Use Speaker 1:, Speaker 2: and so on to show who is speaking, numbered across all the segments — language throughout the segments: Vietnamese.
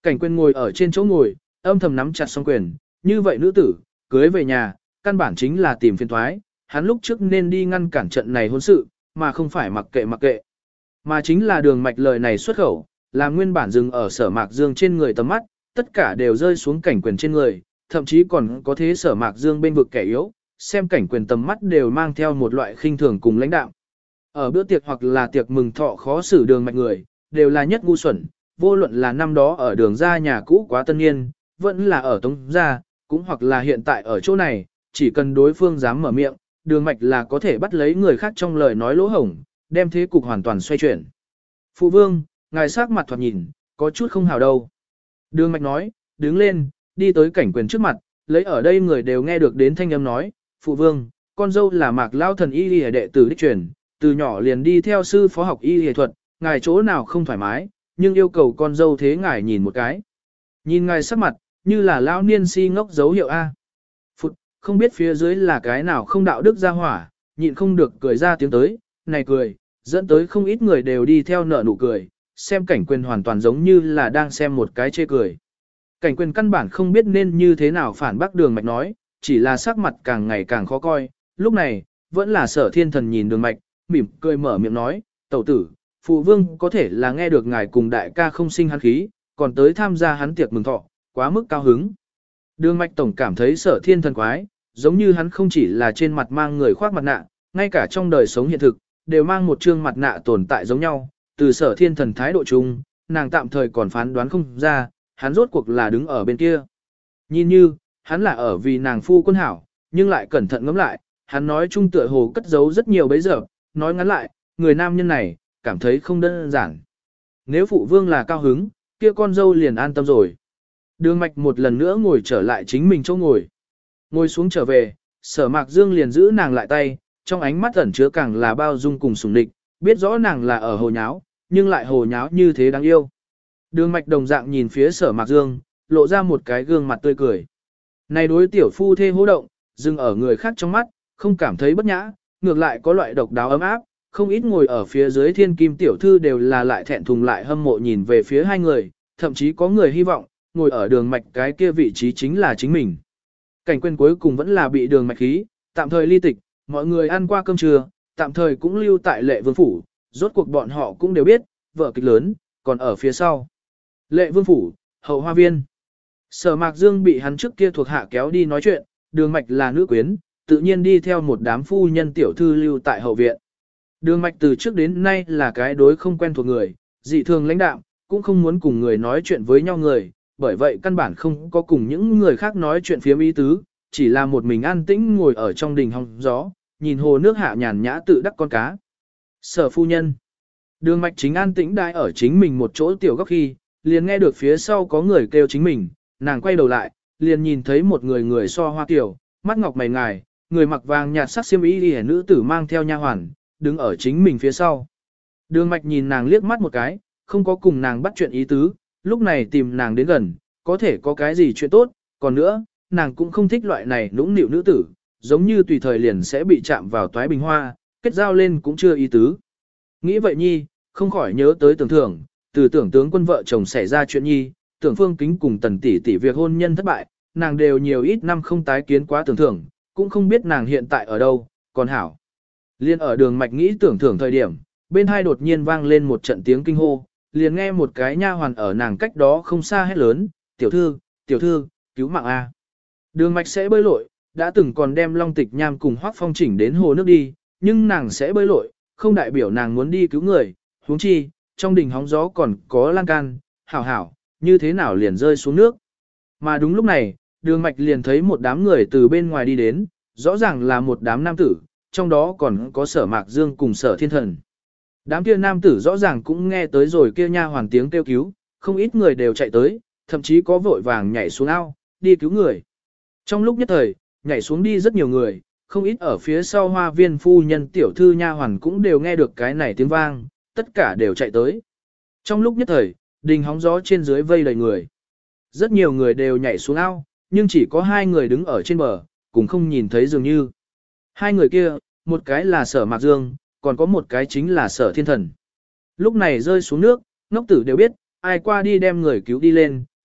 Speaker 1: Cảnh Quyền ngồi ở trên chỗ ngồi, âm thầm nắm chặt song quyền, như vậy nữ tử, cưới về nhà, căn bản chính là tìm phiền toái, hắn lúc trước nên đi ngăn cản trận này hôn sự, mà không phải mặc kệ. Mà chính là Đường Mạch lời này xuất khẩu, làm nguyên bản dừng ở Sở Mạc Dương trên người tầm mắt, tất cả đều rơi xuống Cảnh Quyền trên người, thậm chí còn có thế Sở Mạc Dương bên vực kẻ yếu, xem Cảnh Quyền tầm mắt đều mang theo một loại khinh thường cùng lãnh đạm. Ở bữa tiệc hoặc là tiệc mừng thọ khó xử Đường Mạch người, đều là nhất ngu xuẩn, vô luận là năm đó ở Đường gia nhà cũ quá tân niên, vẫn là ở Tống gia, cũng hoặc là hiện tại ở chỗ này, chỉ cần đối phương dám mở miệng, Đường Mạch là có thể bắt lấy người khác trong lời nói lỗ hổng, đem thế cục hoàn toàn xoay chuyển. Phụ vương, ngài sắc mặt thoạt nhìn, có chút không hào đâu. Đường Mạch nói, đứng lên, đi tới Cảnh Quyền trước mặt, lấy ở đây người đều nghe được đến thanh âm nói, phụ vương, con dâu là Mạc Lao thần y y đệ tử đích truyền, từ nhỏ liền đi theo sư phó học y y thuật, ngài chỗ nào không thoải mái, nhưng yêu cầu con dâu thế ngài nhìn một cái. Nhìn ngài sắc mặt, như là lão niên si ngốc dấu hiệu A. Phụt, không biết phía dưới là cái nào không đạo đức ra hỏa, nhịn không được cười ra tiếng tới, này cười, dẫn tới không ít người đều đi theo nở nụ cười, xem Cảnh Quyền hoàn toàn giống như là đang xem một cái chê cười. Cảnh Quyền căn bản không biết nên như thế nào phản bác Đường Mạch nói, chỉ là sắc mặt càng ngày càng khó coi, lúc này, vẫn là Sở Thiên Thần nhìn Đường Mạch, mỉm cười mở miệng nói, tẩu tử, phụ vương có thể là nghe được ngài cùng đại ca không sinh hắn khí, còn tới tham gia hắn tiệc mừng thọ, quá mức cao hứng. Đường Mạch tổng cảm thấy Sở Thiên Thần quái, giống như hắn không chỉ là trên mặt mang người khoác mặt nạ, ngay cả trong đời sống hiện thực, đều mang một trương mặt nạ tồn tại giống nhau, từ Sở Thiên Thần thái độ chung, nàng tạm thời còn phán đoán không ra, hắn rốt cuộc là đứng ở bên kia. Nhìn như, hắn là ở vì nàng phu quân hảo, nhưng lại cẩn thận ngẫm lại, hắn nói chung tựa hồ cất giấu rất nhiều bấy giờ, nói ngắn lại, người nam nhân này, cảm thấy không đơn giản. Nếu phụ vương là cao hứng, kia con dâu liền an tâm rồi. Đường Mạch một lần nữa ngồi trở lại chính mình chỗ ngồi. Ngồi xuống trở về, Sở Mạc Dương liền giữ nàng lại tay, trong ánh mắt ẩn chứa càng là bao dung cùng sủng địch, biết rõ nàng là ở hồ nháo, nhưng lại hồ nháo như thế đáng yêu. Đường Mạch đồng dạng nhìn phía Sở Mạc Dương, lộ ra một cái gương mặt tươi cười. Này đối tiểu phu thê hô động, dừng ở người khác trong mắt, không cảm thấy bất nhã, ngược lại có loại độc đáo ấm áp, không ít ngồi ở phía dưới thiên kim tiểu thư đều là lại thẹn thùng lại hâm mộ nhìn về phía hai người, thậm chí có người hy vọng, ngồi ở Đường Mạch cái kia vị trí chính là chính mình. Cảnh Quyền cuối cùng vẫn là bị Đường Mạch khí, tạm thời ly tịch, mọi người ăn qua cơm trưa, tạm thời cũng lưu tại Lệ Vương Phủ, rốt cuộc bọn họ cũng đều biết, vở kịch lớn, còn ở phía sau. Lệ Vương Phủ, hậu hoa viên. Sở Mạc Dương bị hắn trước kia thuộc hạ kéo đi nói chuyện, Đường Mạch là nữ quyến, tự nhiên đi theo một đám phu nhân tiểu thư lưu tại hậu viện. Đường Mạch từ trước đến nay là cái đối không quen thuộc người, dị thường lãnh đạm, cũng không muốn cùng người nói chuyện với nhau người, bởi vậy căn bản không có cùng những người khác nói chuyện phiếm ý tứ, chỉ là một mình an tĩnh ngồi ở trong đình hóng gió, nhìn hồ nước hạ nhàn nhã tự đắc con cá. Sở phu nhân. Đường Mạch chính an tĩnh đai ở chính mình một chỗ tiểu góc khi, liền nghe được phía sau có người kêu chính mình, nàng quay đầu lại, liền nhìn thấy một người so hoa tiểu, mắt ngọc mày ngài, người mặc vàng nhạt sắc xiêm y liễu nữ tử mang theo nha hoàn, đứng ở chính mình phía sau. Đường Mạch nhìn nàng liếc mắt một cái, không có cùng nàng bắt chuyện ý tứ, lúc này tìm nàng đến gần, có thể có cái gì chuyện tốt, còn nữa, nàng cũng không thích loại này nũng nịu nữ tử, giống như tùy thời liền sẽ bị chạm vào toái bình hoa, kết giao lên cũng chưa ý tứ. Nghĩ vậy nhi, không khỏi nhớ tới tưởng thưởng, từ tưởng tướng quân vợ chồng xảy ra chuyện nhi, tưởng phương kính cùng tần tỷ tỷ việc hôn nhân thất bại, nàng đều nhiều ít năm không tái kiến quá tưởng thưởng, cũng không biết nàng hiện tại ở đâu, còn hảo. Liên ở Đường Mạch nghĩ tưởng thưởng thời điểm, bên hai đột nhiên vang lên một trận tiếng kinh hô, liền nghe một cái nha hoàn ở nàng cách đó không xa hét lớn, tiểu thư, cứu mạng A. Đường Mạch sẽ bơi lội, đã từng còn đem Long Tịch Nham cùng Hoắc Phong chỉnh đến hồ nước đi, nhưng nàng sẽ bơi lội, không đại biểu nàng muốn đi cứu người, huống chi, trong đình hóng gió còn có lan can, hảo, như thế nào liền rơi xuống nước. Mà đúng lúc này, Đường Mạch liền thấy một đám người từ bên ngoài đi đến, rõ ràng là một đám nam tử, trong đó còn có Sở Mạc Dương cùng Sở Thiên Thần. Đám kia nam tử rõ ràng cũng nghe tới rồi kia nha hoàn tiếng kêu cứu, không ít người đều chạy tới, thậm chí có vội vàng nhảy xuống ao, đi cứu người. Trong lúc nhất thời, nhảy xuống đi rất nhiều người, không ít ở phía sau hoa viên phu nhân tiểu thư nha hoàn cũng đều nghe được cái này tiếng vang, tất cả đều chạy tới. Trong lúc nhất thời, đình hóng gió trên dưới vây đầy người. Rất nhiều người đều nhảy xuống ao, nhưng chỉ có hai người đứng ở trên bờ, cũng không nhìn thấy dường như. Hai người kia, một cái là Sở Mạc Dương, còn có một cái chính là Sở Thiên Thần. Lúc này rơi xuống nước, ngốc tử đều biết, ai qua đi đem người cứu đi lên,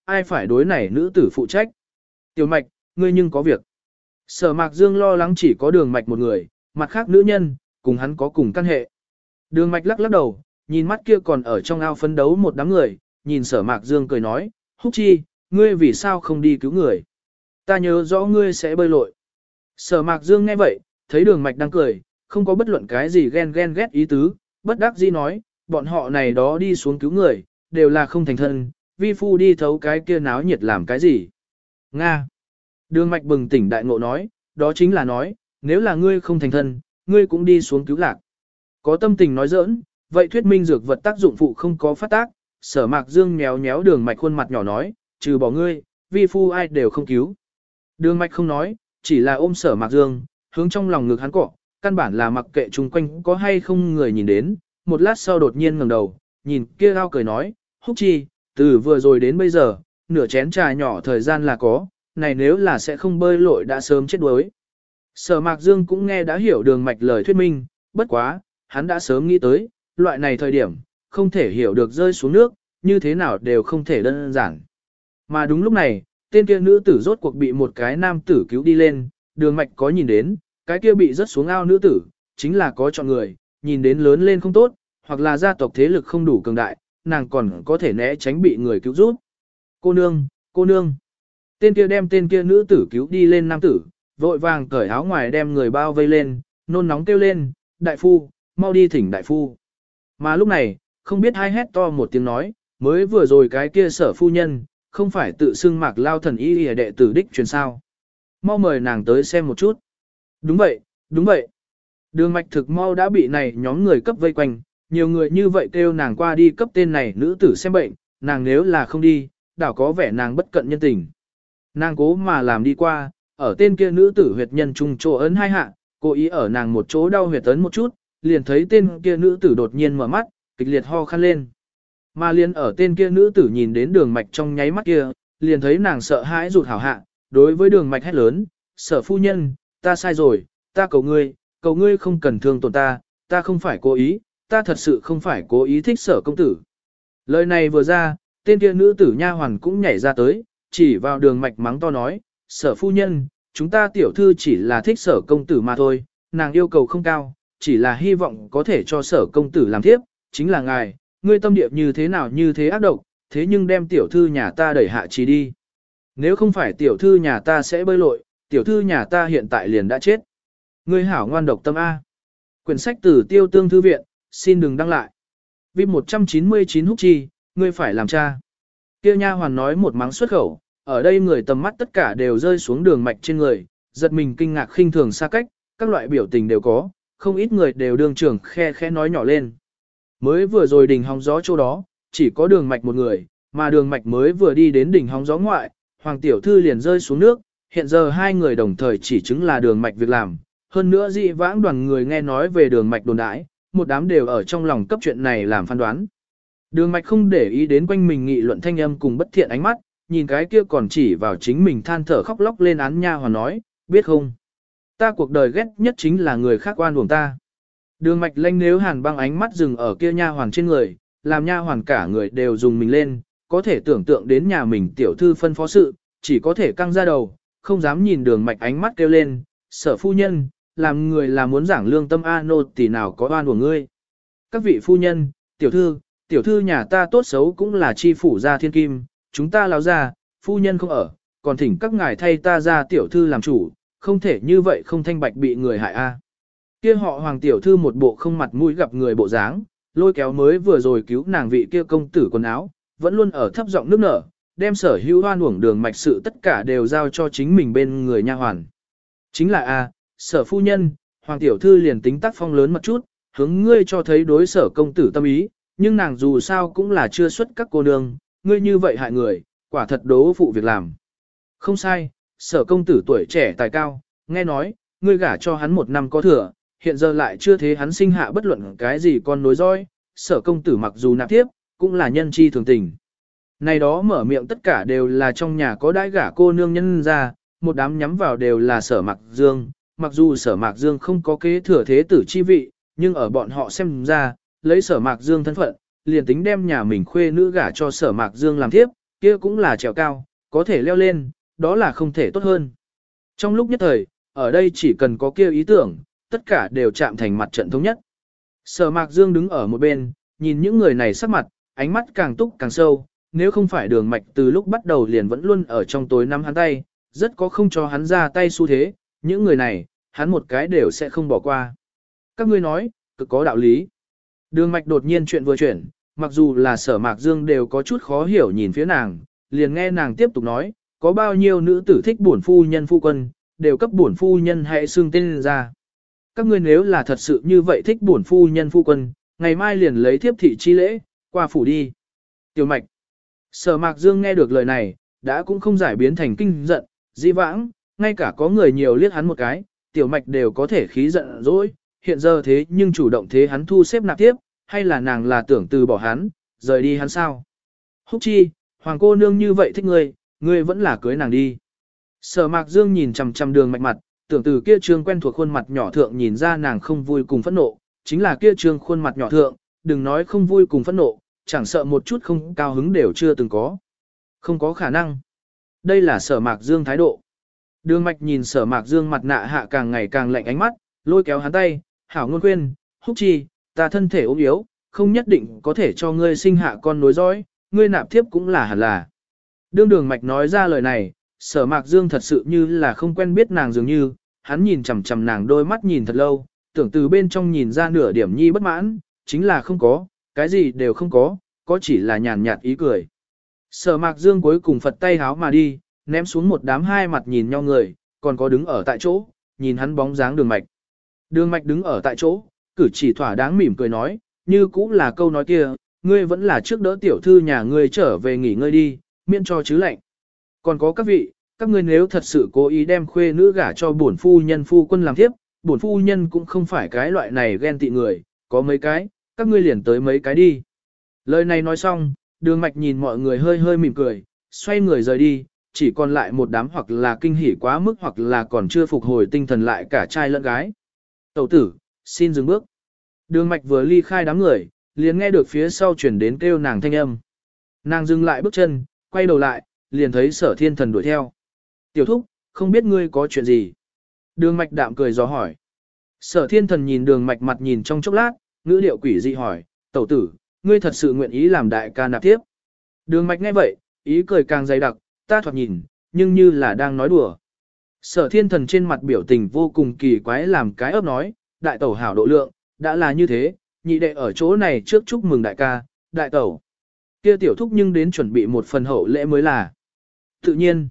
Speaker 1: ai phải đối này nữ tử phụ trách. Tiểu Mạch, ngươi nhưng có việc. Sở Mạc Dương lo lắng chỉ có Đường Mạch một người, mặt khác nữ nhân, cùng hắn có cùng căn hệ. Đường Mạch lắc lắc đầu, nhìn mắt kia còn ở trong ao phấn đấu một đám người, nhìn Sở Mạc Dương cười nói, Húc Chi, ngươi vì sao không đi cứu người? Ta nhớ rõ ngươi sẽ bơi lội. Sở Mạc Dương nghe vậy, thấy Đường Mạch đang cười, không có bất luận cái gì ghen ghét ý tứ, bất đắc dĩ nói, bọn họ này đó đi xuống cứu người, đều là không thành thân, vi phu đi thấu cái kia náo nhiệt làm cái gì. Nga. Đường Mạch bừng tỉnh đại ngộ nói, đó chính là nói, nếu là ngươi không thành thân, ngươi cũng đi xuống cứu lạc. Có tâm tình nói giỡn, vậy thuyết minh dược vật tác dụng phụ không có phát tác, Sở Mạc Dương nhéo nhéo Đường Mạch khuôn mặt nhỏ nói, trừ bỏ ngươi, vi phu ai đều không cứu. Đường Mạch không nói, chỉ là ôm Sở Mạc Dương, hướng trong lòng ngực hắn cọ, căn bản là mặc kệ chung quanh có hay không người nhìn đến, một lát sau đột nhiên ngẩng đầu, nhìn kia ao cười nói, Húc Chi, từ vừa rồi đến bây giờ, nửa chén trà nhỏ thời gian là có, này nếu là sẽ không bơi lội đã sớm chết đuối. Sở Mạc Dương cũng nghe đã hiểu Đường Mạch lời thuyết minh, bất quá, hắn đã sớm nghĩ tới, loại này thời điểm, không thể hiểu được rơi xuống nước, như thế nào đều không thể đơn giản. Mà đúng lúc này, tên kia nữ tử rốt cuộc bị một cái nam tử cứu đi lên, Đường Mạch có nhìn đến, cái kia bị rớt xuống ao nữ tử, chính là có chọn người, nhìn đến lớn lên không tốt, hoặc là gia tộc thế lực không đủ cường đại, nàng còn có thể né tránh bị người cứu giúp. Cô nương, cô nương. Tên kia đem tên kia nữ tử cứu đi lên nam tử, vội vàng cởi áo ngoài đem người bao vây lên, nôn nóng kêu lên, đại phu, mau đi thỉnh đại phu. Mà lúc này, không biết ai hét to một tiếng nói, mới vừa rồi cái kia Sở phu nhân, không phải tự xưng Mạc Lao thần y đệ tử đích truyền sao. Mau mời nàng tới xem một chút. Đúng vậy, đúng vậy. Đường Mạch thực mau đã bị này nhóm người cấp vây quanh, nhiều người như vậy kêu nàng qua đi cấp tên này nữ tử xem bệnh, nàng nếu là không đi, đảo có vẻ nàng bất cận nhân tình. Nàng cố mà làm đi qua, ở tên kia nữ tử huyệt nhân trung chỗ ấn hai hạ, cố ý ở nàng một chỗ đau huyệt ấn một chút, liền thấy tên kia nữ tử đột nhiên mở mắt, kịch liệt ho khăn lên. Mà liền ở tên kia nữ tử nhìn đến Đường Mạch trong nháy mắt kia, liền thấy nàng sợ hãi rụt hảo hạ, đối với Đường Mạch hét lớn, Sở phu nhân, ta sai rồi, ta cầu ngươi không cần thương tổn ta, ta không phải cố ý, ta thật sự không phải cố ý thích Sở công tử. Lời này vừa ra, tên kia nữ tử nha hoàn cũng nhảy ra tới, chỉ vào Đường Mạch mắng to nói, Sở phu nhân, chúng ta tiểu thư chỉ là thích Sở công tử mà thôi, nàng yêu cầu không cao, chỉ là hy vọng có thể cho Sở công tử làm thiếp, chính là ngài, ngươi tâm địa như thế nào như thế ác độc, thế nhưng đem tiểu thư nhà ta đẩy hạ trí đi. Nếu không phải tiểu thư nhà ta sẽ bơi lội, tiểu thư nhà ta hiện tại liền đã chết. Ngươi hảo ngoan độc tâm A. Quyển sách từ Tiêu Tương Thư Viện, xin đừng đăng lại. Vip 199 Húc Chi, ngươi phải làm cha. Kia nha hoàn nói một mắng xuất khẩu, ở đây người tầm mắt tất cả đều rơi xuống Đường Mạch trên người, giật mình kinh ngạc khinh thường xa cách, các loại biểu tình đều có, không ít người đều đương trưởng khe khẽ nói nhỏ lên. Mới vừa rồi đỉnh hóng gió chỗ đó, chỉ có Đường Mạch một người, mà Đường Mạch mới vừa đi đến đỉnh hóng gió ngoại, Hoàng tiểu thư liền rơi xuống nước, hiện giờ hai người đồng thời chỉ chứng là Đường Mạch việc làm, hơn nữa dị vãng đoàn người nghe nói về Đường Mạch đồn đãi, một đám đều ở trong lòng cấp chuyện này làm phán đoán. Đường Mạch không để ý đến quanh mình nghị luận thanh âm cùng bất thiện ánh mắt, nhìn cái kia còn chỉ vào chính mình than thở khóc lóc lên án nha hoàn nói, biết không? Ta cuộc đời ghét nhất chính là người khác oan uổng ta. Đường Mạch lanh nếu hàn băng ánh mắt dừng ở kia nha hoàn trên người, làm nha hoàn cả người đều dùng mình lên, có thể tưởng tượng đến nhà mình tiểu thư phân phó sự, chỉ có thể căng ra đầu, không dám nhìn Đường Mạch ánh mắt kêu lên, Sở phu nhân, làm người là muốn giảng lương tâm a nô tỷ nào có oan uổng ngươi. Các vị phu nhân, tiểu thư nhà ta tốt xấu cũng là chi phủ gia thiên kim, chúng ta láo ra, phu nhân không ở, còn thỉnh các ngài thay ta ra tiểu thư làm chủ, không thể như vậy không thanh bạch bị người hại a. Kia họ Hoàng tiểu thư một bộ không mặt mũi gặp người bộ dáng, lôi kéo mới vừa rồi cứu nàng vị kia công tử quần áo, vẫn luôn ở thấp giọng nước nở, đem sở hữu oan uổng Đường Mạch sự tất cả đều giao cho chính mình bên người nha hoàn. Chính là a, Sở phu nhân, Hoàng tiểu thư liền tính tác phong lớn một chút, hướng ngươi cho thấy đối Sở công tử tâm ý, nhưng nàng dù sao cũng là chưa xuất các cô nương, ngươi như vậy hại người, quả thật đố phụ việc làm. Không sai, Sở công tử tuổi trẻ tài cao, nghe nói, ngươi gả cho hắn 1 năm có thừa, hiện giờ lại chưa thế hắn sinh hạ bất luận cái gì con nối dõi, Sở công tử mặc dù nạp tiếp, cũng là nhân chi thường tình. Này đó mở miệng tất cả đều là trong nhà có đãi gả cô nương nhân ra, một đám nhắm vào đều là Sở Mạc Dương, mặc dù Sở Mạc Dương không có kế thừa thế tử chi vị, nhưng ở bọn họ xem ra, lấy Sở Mạc Dương thân phận, liền tính đem nhà mình khuê nữ gả cho Sở Mạc Dương làm thiếp, kia cũng là trèo cao, có thể leo lên, đó là không thể tốt hơn. Trong lúc nhất thời, ở đây chỉ cần có kia ý tưởng, tất cả đều chạm thành mặt trận thống nhất. Sở Mạc Dương đứng ở một bên, nhìn những người này sắc mặt, ánh mắt càng túc càng sâu, nếu không phải Đường Mạch từ lúc bắt đầu liền vẫn luôn ở trong tối nắm hắn tay, rất có không cho hắn ra tay xu thế, những người này, hắn một cái đều sẽ không bỏ qua. Các ngươi nói, cực có đạo lý. Đường Mạch đột nhiên chuyện vừa chuyển, mặc dù là Sở Mạc Dương đều có chút khó hiểu nhìn phía nàng, liền nghe nàng tiếp tục nói, có bao nhiêu nữ tử thích bổn phu nhân phu quân, đều cấp bổn phu nhân hãy xưng tên ra. Các ngươi nếu là thật sự như vậy thích bổn phu nhân phu quân, ngày mai liền lấy thiếp thị chi lễ, qua phủ đi. Tiểu Mạch. Sở Mạc Dương nghe được lời này, đã cũng không giải biến thành kinh giận, dĩ vãng, ngay cả có người nhiều liếc hắn một cái, Tiểu Mạch đều có thể khí giận dỗi, hiện giờ thế nhưng chủ động thế hắn thu xếp nạp tiếp, hay là nàng là tưởng từ bỏ hắn, rời đi hắn sao? Húc chi, hoàng cô nương như vậy thích ngươi vẫn là cưới nàng đi. Sở Mạc Dương nhìn chằm chằm Đường Mạch mặt, tưởng từ kia trương quen thuộc khuôn mặt nhỏ thượng nhìn ra nàng không vui cùng phẫn nộ, chính là kia trương khuôn mặt nhỏ thượng, đừng nói không vui cùng phẫn nộ, chẳng sợ một chút không cao hứng đều chưa từng có. Không có khả năng. Đây là Sở Mạc Dương thái độ. Đường Mạch nhìn Sở Mạc Dương mặt nạ hạ càng ngày càng lạnh ánh mắt, lôi kéo hắn tay, hảo ngôn khuyên, Húc chi, ta thân thể ốm yếu, không nhất định có thể cho ngươi sinh hạ con nối dõi, ngươi nạp thiếp cũng là hẳn là. Đường Mạch nói ra lời này, Sở Mạc Dương thật sự như là không quen biết nàng dường như, hắn nhìn chằm chằm nàng đôi mắt nhìn thật lâu, tưởng từ bên trong nhìn ra nửa điểm nhi bất mãn, chính là không có, cái gì đều không có chỉ là nhàn nhạt ý cười. Sở Mạc Dương cuối cùng phật tay háo mà đi, ném xuống một đám hai mặt nhìn nhau người, còn có đứng ở tại chỗ, nhìn hắn bóng dáng Đường Mạch. Đường Mạch đứng ở tại chỗ, cử chỉ thỏa đáng mỉm cười nói, như cũng là câu nói kia, ngươi vẫn là trước đỡ tiểu thư nhà ngươi trở về nghỉ ngơi đi, miễn cho chứ lạnh. Còn có các vị, các ngươi nếu thật sự cố ý đem khuê nữ gả cho bổn phu nhân phu quân làm thiếp, bổn phu nhân cũng không phải cái loại này ghen tị người, có mấy cái, các ngươi liền tới mấy cái đi. Lời này nói xong, Đường Mạch nhìn mọi người hơi hơi mỉm cười, xoay người rời đi, chỉ còn lại một đám hoặc là kinh hỉ quá mức hoặc là còn chưa phục hồi tinh thần lại cả trai lẫn gái. Tẩu tử, xin dừng bước. Đường Mạch vừa ly khai đám người, liền nghe được phía sau chuyển đến kêu nàng thanh âm. Nàng dừng lại bước chân, quay đầu lại, liền thấy Sở Thiên Thần đuổi theo. Tiểu thúc, không biết ngươi có chuyện gì? Đường Mạch đạm cười dò hỏi. Sở Thiên Thần nhìn Đường Mạch mặt nhìn trong chốc lát, ngữ điệu quỷ dị hỏi, tẩu tử, ngươi thật sự nguyện ý làm đại ca nạp tiếp? Đường Mạch nghe vậy, ý cười càng dày đặc, ta thoạt nhìn, nhưng như là đang nói đùa. Sở Thiên Thần trên mặt biểu tình vô cùng kỳ quái làm cái ấp nói, đại tẩu hảo độ lượng, đã là như thế, nhị đệ ở chỗ này trước chúc mừng đại ca, đại tẩu. Kia tiểu thúc nhưng đến chuẩn bị một phần hậu lễ mới là. Tự nhiên.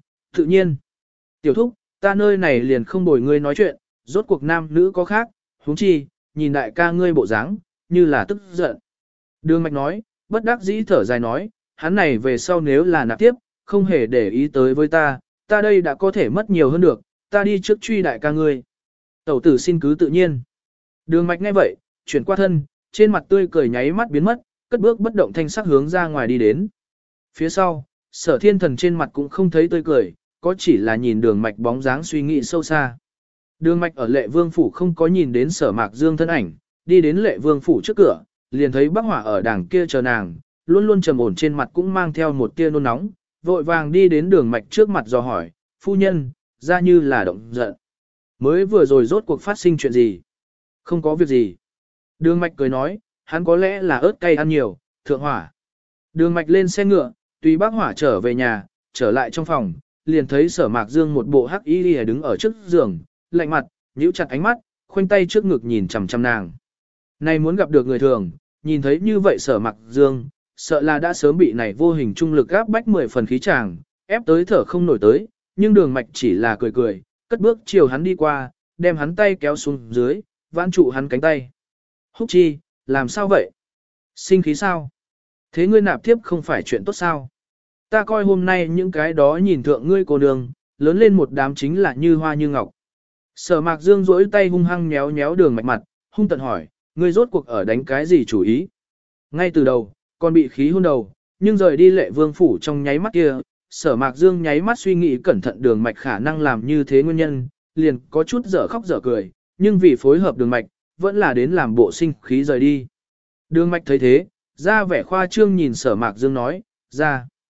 Speaker 1: Tiểu thúc, ta nơi này liền không bồi ngươi nói chuyện, rốt cuộc nam nữ có khác, huống chi, nhìn đại ca ngươi bộ dáng, như là tức giận. Đường Mạch nói, bất đắc dĩ thở dài nói, hắn này về sau nếu là nạp tiếp, không hề để ý tới với ta đây đã có thể mất nhiều hơn được, ta đi trước truy đại ca ngươi. Tẩu tử xin cứ tự nhiên. Đường Mạch nghe vậy, chuyển qua thân, trên mặt tươi cười nháy mắt biến mất, cất bước bất động thanh sắc hướng ra ngoài đi đến. Phía sau, Sở Thiên Thần trên mặt cũng không thấy tươi cười, có chỉ là nhìn Đường Mạch bóng dáng suy nghĩ sâu xa. Đường Mạch ở Lệ Vương phủ không có nhìn đến Sở Mạc Dương thân ảnh, đi đến Lệ Vương phủ trước cửa, liền thấy Bác Hỏa ở đằng kia chờ nàng, luôn luôn trầm ổn trên mặt cũng mang theo một tia nôn nóng, vội vàng đi đến Đường Mạch trước mặt dò hỏi, phu nhân, ra như là động giận. Mới vừa rồi rốt cuộc phát sinh chuyện gì? Không có việc gì. Đường Mạch cười nói, hắn có lẽ là ớt cay ăn nhiều, thượng hỏa. Đường Mạch lên xe ngựa, tùy Bác Hỏa trở về nhà, trở lại trong phòng, liền thấy Sở Mạc Dương một bộ hắc y đứng ở trước giường, lạnh mặt, nhíu chặt ánh mắt, khoanh tay trước ngực nhìn chằm chằm nàng. Này muốn gặp được người thường, nhìn thấy như vậy Sở Mạc Dương, sợ là đã sớm bị này vô hình trung lực áp bách 10 phần khí chàng, ép tới thở không nổi tới, nhưng Đường Mạch chỉ là cười cười, cất bước chiều hắn đi qua, đem hắn tay kéo xuống dưới, vãn trụ hắn cánh tay. Húc chi, làm sao vậy? Sinh khí sao? Thế ngươi nạp tiếp không phải chuyện tốt sao? Ta coi hôm nay những cái đó nhìn thượng ngươi cô nương, lớn lên một đám chính là như hoa như ngọc. Sở Mạc Dương duỗi tay hung hăng nhéo nhéo Đường Mạch mặt, hung tận hỏi, ngươi rốt cuộc ở đánh cái gì chủ ý? Ngay từ đầu, còn bị khí hôn đầu, nhưng rời đi Lệ Vương phủ trong nháy mắt kia, Sở Mạc Dương nháy mắt suy nghĩ cẩn thận Đường Mạch khả năng làm như thế nguyên nhân, liền có chút dở khóc dở cười, nhưng vì phối hợp Đường Mạch, vẫn là đến làm bộ sinh khí rời đi. Đường Mạch thấy thế, ra vẻ khoa trương nhìn Sở Mạc Dương nói, ra.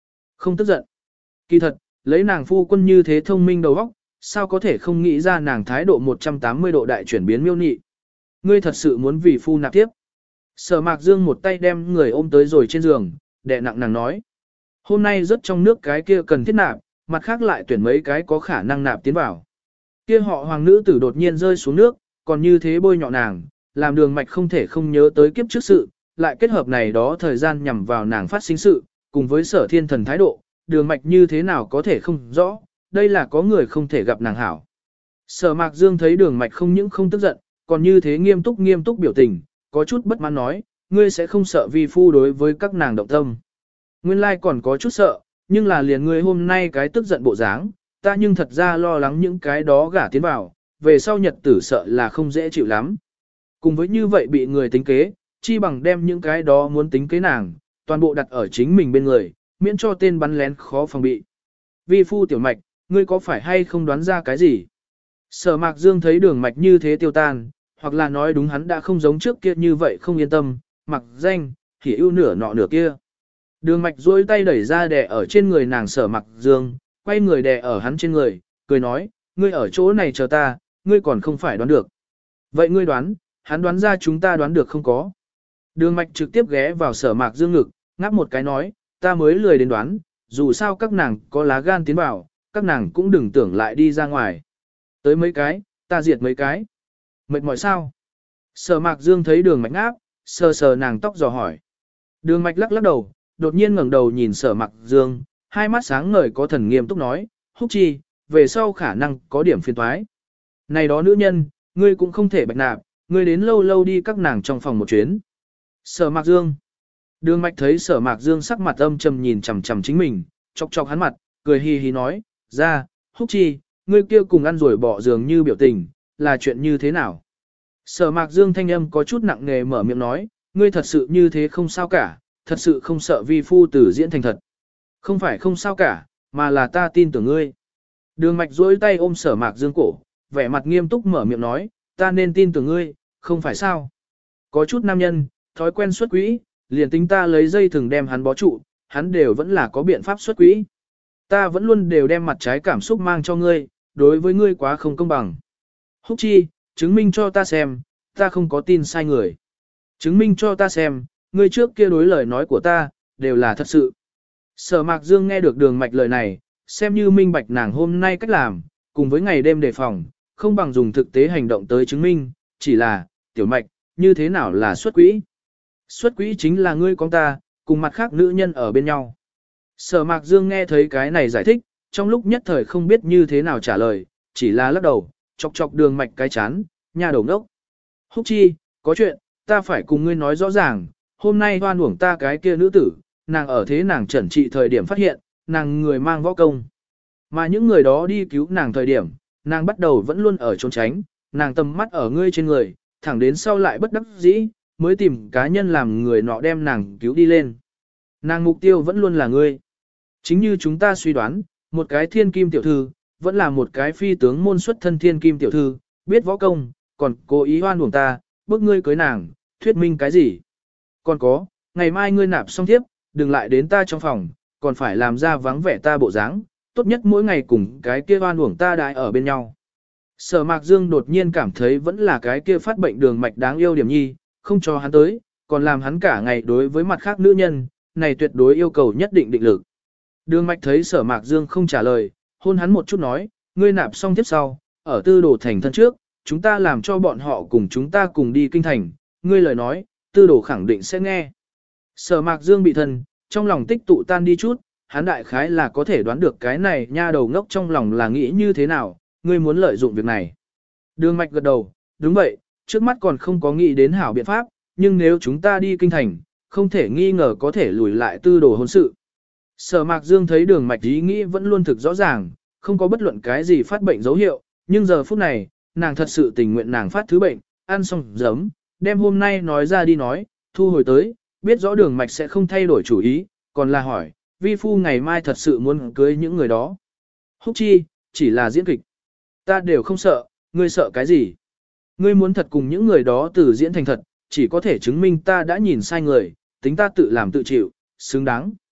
Speaker 1: không tức giận. Kỳ thật, lấy nàng phu quân như thế thông minh đầu óc, sao có thể không nghĩ ra nàng thái độ 180 độ đại chuyển biến miêu nị. Ngươi thật sự muốn vì phu nạp tiếp. Sở Mạc Dương một tay đem người ôm tới rồi trên giường, đè nặng nàng nói. Hôm nay rất trong nước cái kia cần thiết nạp, mặt khác lại tuyển mấy cái có khả năng nạp tiến vào. Kia họ hoàng nữ tử đột nhiên rơi xuống nước, còn như thế bôi nhọ nàng, làm Đường Mạch không thể không nhớ tới kiếp trước sự, lại kết hợp này đó thời gian nhằm vào nàng phát sinh sự, cùng với Sở Thiên Thần thái độ, Đường Mạch như thế nào có thể không rõ, đây là có người không thể gặp nàng hảo. Sở Mạc Dương thấy Đường Mạch không những không tức giận, còn như thế nghiêm túc biểu tình, có chút bất mãn nói, ngươi sẽ không sợ vi phu đối với các nàng động tâm. Nguyên lai còn có chút sợ, nhưng là liền ngươi hôm nay cái tức giận bộ dáng, ta nhưng thật ra lo lắng những cái đó gả tiến vào, về sau nhật tử sợ là không dễ chịu lắm. Cùng với như vậy bị người tính kế, chi bằng đem những cái đó muốn tính kế nàng, toàn bộ đặt ở chính mình bên người, miễn cho tên bắn lén khó phòng bị. Vi phu tiểu mạch, ngươi có phải hay không đoán ra cái gì? Sở Mạc Dương thấy Đường Mạch như thế tiêu tan, hoặc là nói đúng hắn đã không giống trước kia như vậy không yên tâm, mặc danh, thì ưu nửa nọ nửa kia. Đường Mạch duỗi tay đẩy ra đè ở trên người nàng Sở Mạc Dương, quay người đè ở hắn trên người, cười nói, ngươi ở chỗ này chờ ta, ngươi còn không phải đoán được. Vậy ngươi đoán, hắn đoán ra chúng ta đoán được không có. Đường Mạch trực tiếp ghé vào Sở Mạc Dương ngực, ngáp một cái nói, ta mới lười đến đoán, dù sao các nàng có lá gan tiến vào, các nàng cũng đừng tưởng lại đi ra ngoài. Tới mấy cái, ta diệt mấy cái. Mệt mỏi sao? Sở Mạc Dương thấy Đường Mạch ngáp, sờ sờ nàng tóc dò hỏi. Đường Mạch lắc lắc đầu, đột nhiên ngẩng đầu nhìn Sở Mạc Dương, hai mắt sáng ngời có thần nghiêm túc nói, Húc Chi, về sau khả năng có điểm phiền toái. Này đó nữ nhân, ngươi cũng không thể bạch nạp, ngươi đến lâu lâu đi các nàng trong phòng một chuyến. Sở Mạc Dương. Đường Mạch thấy Sở Mạc Dương sắc mặt âm trầm nhìn chằm chằm chính mình, chọc chọc hắn mặt, cười hi hi nói, ra, Húc Chi, ngươi kia cùng ăn rồi bỏ giường như biểu tình, là chuyện như thế nào? Sở Mạc Dương thanh âm có chút nặng nề mở miệng nói, ngươi thật sự như thế không sao cả, thật sự không sợ vi phu tử diễn thành thật. Không phải không sao cả, mà là ta tin tưởng ngươi. Đường Mạch duỗi tay ôm Sở Mạc Dương cổ, vẻ mặt nghiêm túc mở miệng nói, ta nên tin tưởng ngươi, không phải sao? Có chút nam nhân, thói quen xuất quỹ, liền tính ta lấy dây thừng đem hắn bó trụ, hắn đều vẫn là có biện pháp xuất quỹ. Ta vẫn luôn đều đem mặt trái cảm xúc mang cho ngươi, đối với ngươi quá không công bằng. Húc Chi, chứng minh cho ta xem, ta không có tin sai người. Chứng minh cho ta xem, ngươi trước kia đối lời nói của ta, đều là thật sự. Sở Mạc Dương nghe được Đường Mạch lời này, xem như minh bạch nàng hôm nay cách làm, cùng với ngày đêm đề phòng, không bằng dùng thực tế hành động tới chứng minh, chỉ là, tiểu Mạch, như thế nào là xuất quỹ? Xuất quỹ chính là ngươi con ta, cùng mặt khác nữ nhân ở bên nhau. Sở Mạc Dương nghe thấy cái này giải thích, trong lúc nhất thời không biết như thế nào trả lời, chỉ là lắc đầu, chọc chọc Đường Mạch cái chán, nhà đầu ngốc. Húc Chi, có chuyện, ta phải cùng ngươi nói rõ ràng, hôm nay hoan uổng ta cái kia nữ tử, nàng ở thế nàng trần trị thời điểm phát hiện, nàng người mang võ công. Mà những người đó đi cứu nàng thời điểm, nàng bắt đầu vẫn luôn ở trốn tránh, nàng tầm mắt ở ngươi trên người, thẳng đến sau lại bất đắc dĩ, mới tìm cá nhân làm người nọ đem nàng cứu đi lên. Nàng mục tiêu vẫn luôn là ngươi. Chính như chúng ta suy đoán, một cái thiên kim tiểu thư, vẫn là một cái phi tướng môn xuất thân thiên kim tiểu thư, biết võ công, còn cố ý hoan uổng ta, bức ngươi cưới nàng, thuyết minh cái gì. Còn có, ngày mai ngươi nạp xong tiếp, đừng lại đến ta trong phòng, còn phải làm ra vắng vẻ ta bộ dáng, tốt nhất mỗi ngày cùng cái kia hoan uổng ta đại ở bên nhau. Sở Mạc Dương đột nhiên cảm thấy vẫn là cái kia phát bệnh Đường Mạch đáng yêu điểm nhi, không cho hắn tới, còn làm hắn cả ngày đối với mặt khác nữ nhân, này tuyệt đối yêu cầu nhất định định lực. Đường Mạch thấy Sở Mạc Dương không trả lời, hôn hắn một chút nói, ngươi nạp xong tiếp sau, ở Tư Đồ thành thân trước, chúng ta làm cho bọn họ cùng chúng ta cùng đi kinh thành, ngươi lời nói, Tư Đồ khẳng định sẽ nghe. Sở Mạc Dương bị thần, trong lòng tích tụ tan đi chút, hắn đại khái là có thể đoán được cái này nha đầu ngốc trong lòng là nghĩ như thế nào, ngươi muốn lợi dụng việc này. Đường Mạch gật đầu, đúng vậy, trước mắt còn không có nghĩ đến hảo biện pháp, nhưng nếu chúng ta đi kinh thành, không thể nghi ngờ có thể lùi lại Tư Đồ hôn sự. Sở Mạc Dương thấy Đường Mạch ý nghĩ vẫn luôn thực rõ ràng, không có bất luận cái gì phát bệnh dấu hiệu, nhưng giờ phút này, nàng thật sự tình nguyện nàng phát thứ bệnh, ăn xong giấm, đem hôm nay nói ra đi nói, thu hồi tới, biết rõ Đường Mạch sẽ không thay đổi chủ ý, còn là hỏi, vi phu ngày mai thật sự muốn cưới những người đó. Húc Chi, chỉ là diễn kịch. Ta đều không sợ, ngươi sợ cái gì? Ngươi muốn thật cùng những người đó từ diễn thành thật, chỉ có thể chứng minh ta đã nhìn sai người, tính ta tự làm tự chịu, xứng đáng.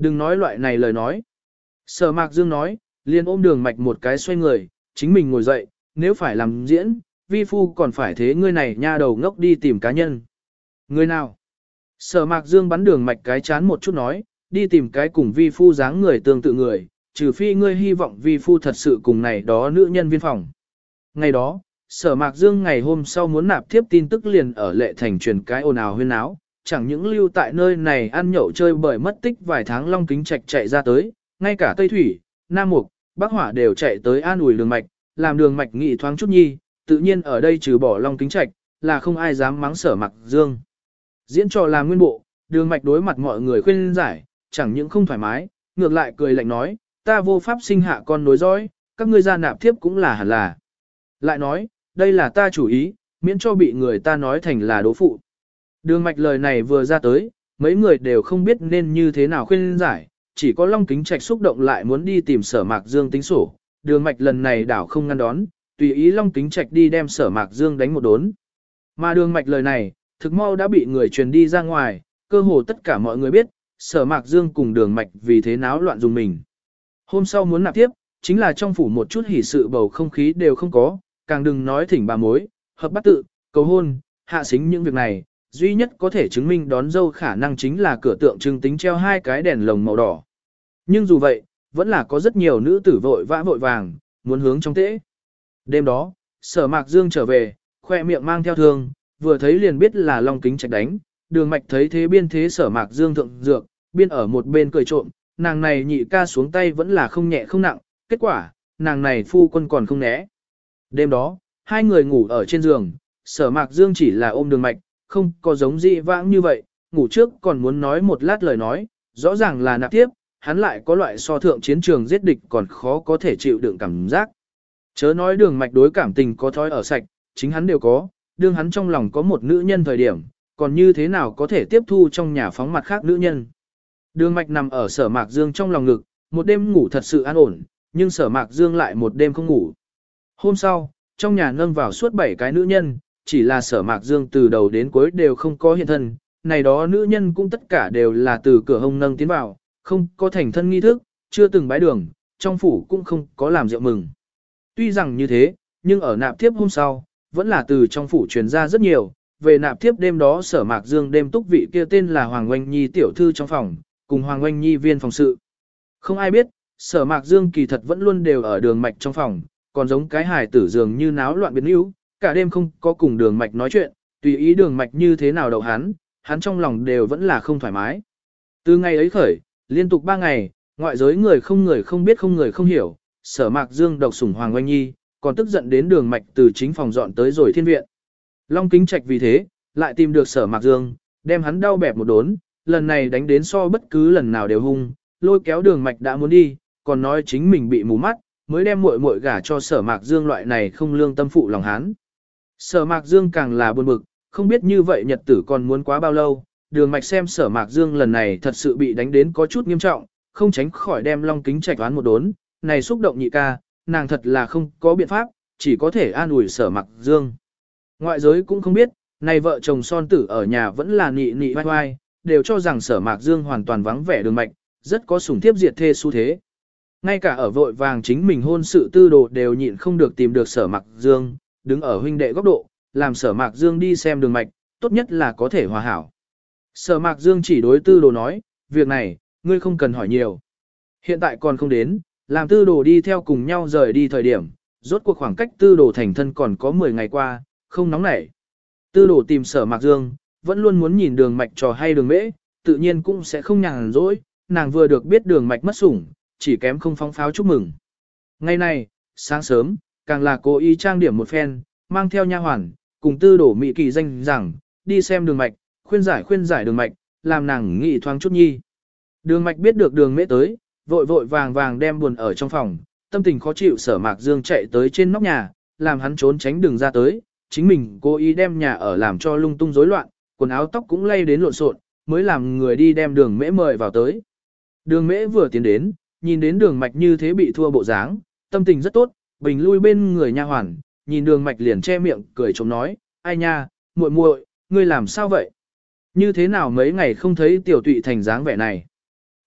Speaker 1: Đừng nói loại này lời nói. Sở Mạc Dương nói, liền ôm Đường Mạch một cái xoay người, chính mình ngồi dậy, nếu phải làm diễn, vi phu còn phải thế ngươi này nha đầu ngốc đi tìm cá nhân. Người nào? Sở Mạc Dương bắn Đường Mạch cái chán một chút nói, đi tìm cái cùng vi phu dáng người tương tự người, trừ phi ngươi hy vọng vi phu thật sự cùng này đó nữ nhân viên phòng. Ngày đó, Sở Mạc Dương ngày hôm sau muốn nạp tiếp tin tức liền ở Lệ Thành truyền cái ồn ào huyên náo, chẳng những lưu tại nơi này ăn nhậu chơi bởi mất tích vài tháng Long Kính Trạch chạy ra tới, ngay cả Tây Thủy, Nam Mục, Bắc Hỏa đều chạy tới an ủi Đường Mạch, làm Đường Mạch nghị thoáng chút nhi, tự nhiên ở đây trừ bỏ Long Kính Trạch, là không ai dám mắng Sở Mạc Dương. Diễn trò làm nguyên bộ, Đường Mạch đối mặt mọi người khuyên giải, chẳng những không thoải mái, ngược lại cười lạnh nói, ta vô pháp sinh hạ con nối dõi, các ngươi ra nạp thiếp cũng là hẳn là. Lại nói, đây là ta chủ ý, miễn cho bị người ta nói thành là đố phụ. Đường Mạch lời này vừa ra tới, mấy người đều không biết nên như thế nào khuyên giải, chỉ có Long Kính Trạch xúc động lại muốn đi tìm Sở Mạc Dương tính sổ. Đường Mạch lần này đảo không ngăn đón, tùy ý Long Kính Trạch đi đem Sở Mạc Dương đánh một đốn. Mà Đường Mạch lời này, thực mau đã bị người truyền đi ra ngoài, cơ hồ tất cả mọi người biết, Sở Mạc Dương cùng Đường Mạch vì thế náo loạn dùng mình. Hôm sau muốn nạp tiếp, chính là trong phủ một chút hỉ sự bầu không khí đều không có, càng đừng nói thỉnh bà mối, hợp bát tự, cầu hôn, hạ xính những việc này, duy nhất có thể chứng minh đón dâu khả năng chính là cửa tượng trưng tính treo hai cái đèn lồng màu đỏ. Nhưng dù vậy, vẫn là có rất nhiều nữ tử vội vàng, muốn hướng trong tễ. Đêm đó, Sở Mạc Dương trở về, khoe miệng mang theo thương, vừa thấy liền biết là Long Kính Trạch đánh, Đường Mạch thấy thế biên thế Sở Mạc Dương thượng dược, biên ở một bên cười trộm, nàng này nhị ca xuống tay vẫn là không nhẹ không nặng, kết quả, nàng này phu quân còn không né. Đêm đó, hai người ngủ ở trên giường, Sở Mạc Dương chỉ là ôm Đường Mạch, không có giống dị vãng như vậy, ngủ trước còn muốn nói một lát lời nói, rõ ràng là nạp tiếp, hắn lại có loại so thượng chiến trường giết địch còn khó có thể chịu đựng cảm giác. Chớ nói Đường Mạch đối cảm tình có thói ở sạch, chính hắn đều có, đương hắn trong lòng có một nữ nhân thời điểm, còn như thế nào có thể tiếp thu trong nhà phóng mặt khác nữ nhân. Đường Mạch nằm ở Sở Mạc Dương trong lòng ngực, một đêm ngủ thật sự an ổn, nhưng Sở Mạc Dương lại một đêm không ngủ. Hôm sau, trong nhà nâng vào suốt 7 cái nữ nhân, chỉ là Sở Mạc Dương từ đầu đến cuối đều không có hiện thân, này đó nữ nhân cũng tất cả đều là từ cửa hông nâng tiến vào, không có thành thân nghi thức, chưa từng bái đường, trong phủ cũng không có làm rượu mừng. Tuy rằng như thế, nhưng ở nạp tiếp hôm sau, vẫn là từ trong phủ truyền ra rất nhiều, về nạp tiếp đêm đó Sở Mạc Dương đêm túc vị kia tên là Hoàng Oanh Nhi tiểu thư trong phòng, cùng Hoàng Oanh Nhi viên phòng sự. Không ai biết, Sở Mạc Dương kỳ thật vẫn luôn đều ở Đường Mạch trong phòng, còn giống cái hài tử dường như náo loạn biến yếu, cả đêm không có cùng Đường Mạch nói chuyện, tùy ý Đường Mạch như thế nào đậu hắn trong lòng đều vẫn là không thoải mái. Từ ngày ấy khởi, liên tục 3 ngày, ngoại giới người không biết không người không hiểu, Sở Mạc Dương độc sủng Hoàng Oanh Nhi, còn tức giận đến Đường Mạch từ chính phòng dọn tới rồi thiên viện. Long Kính Trạch vì thế, lại tìm được Sở Mạc Dương, đem hắn đau bẹp một đốn, lần này đánh đến so bất cứ lần nào đều hung, lôi kéo Đường Mạch đã muốn đi, còn nói chính mình bị mù mắt, mới đem muội muội gả cho Sở Mạc Dương loại này không lương tâm phụ lòng hắn. Sở Mạc Dương càng là buồn bực, không biết như vậy nhật tử còn muốn quá bao lâu, Đường Mạch xem Sở Mạc Dương lần này thật sự bị đánh đến có chút nghiêm trọng, không tránh khỏi đem Long Kính Trạch đoán một đốn, này xúc động nhị ca, nàng thật là không có biện pháp, chỉ có thể an ủi Sở Mạc Dương. Ngoại giới cũng không biết, này vợ chồng son tử ở nhà vẫn là nị nị vai vai, đều cho rằng Sở Mạc Dương hoàn toàn vắng vẻ Đường Mạch, rất có sủng thiếp diệt thê xu thế. Ngay cả ở vội vàng chính mình hôn sự tư đồ đều nhịn không được tìm được Sở Mạc Dương, đứng ở huynh đệ góc độ, làm Sở Mạc Dương đi xem Đường Mạch, tốt nhất là có thể hòa hảo. Sở Mạc Dương chỉ đối tư đồ nói, việc này, ngươi không cần hỏi nhiều. Hiện tại còn không đến, làm tư đồ đi theo cùng nhau rời đi thời điểm, rốt cuộc khoảng cách tư đồ thành thân còn có 10 ngày qua, không nóng nảy. Tư đồ tìm Sở Mạc Dương, vẫn luôn muốn nhìn Đường Mạch trò hay Đường Mễ, tự nhiên cũng sẽ không nhàn rỗi, nàng vừa được biết Đường Mạch mất sủng, chỉ kém không phóng pháo chúc mừng. Ngày này, sáng sớm, càng là cố ý trang điểm một phen, mang theo nha hoàn, cùng tư đổ mỹ kỳ danh rằng, đi xem Đường Mạch, khuyên giải Đường Mạch, làm nàng nghĩ thoáng chút nhi. Đường Mạch biết được Đường Mễ tới, vội vàng đem buồn ở trong phòng, tâm tình khó chịu Sở Mạc Dương chạy tới trên nóc nhà, làm hắn trốn tránh đường ra tới, chính mình cố ý đem nhà ở làm cho lung tung rối loạn, quần áo tóc cũng lay đến lộn xộn, mới làm người đi đem Đường Mễ mời vào tới. Đường Mễ vừa tiến đến, nhìn đến Đường Mạch như thế bị thua bộ dáng, tâm tình rất tốt, bình lui bên người nha hoàn, nhìn Đường Mạch liền che miệng cười trống nói, ai nha, muội muội, ngươi làm sao vậy? Như thế nào mấy ngày không thấy tiểu tụy thành dáng vẻ này?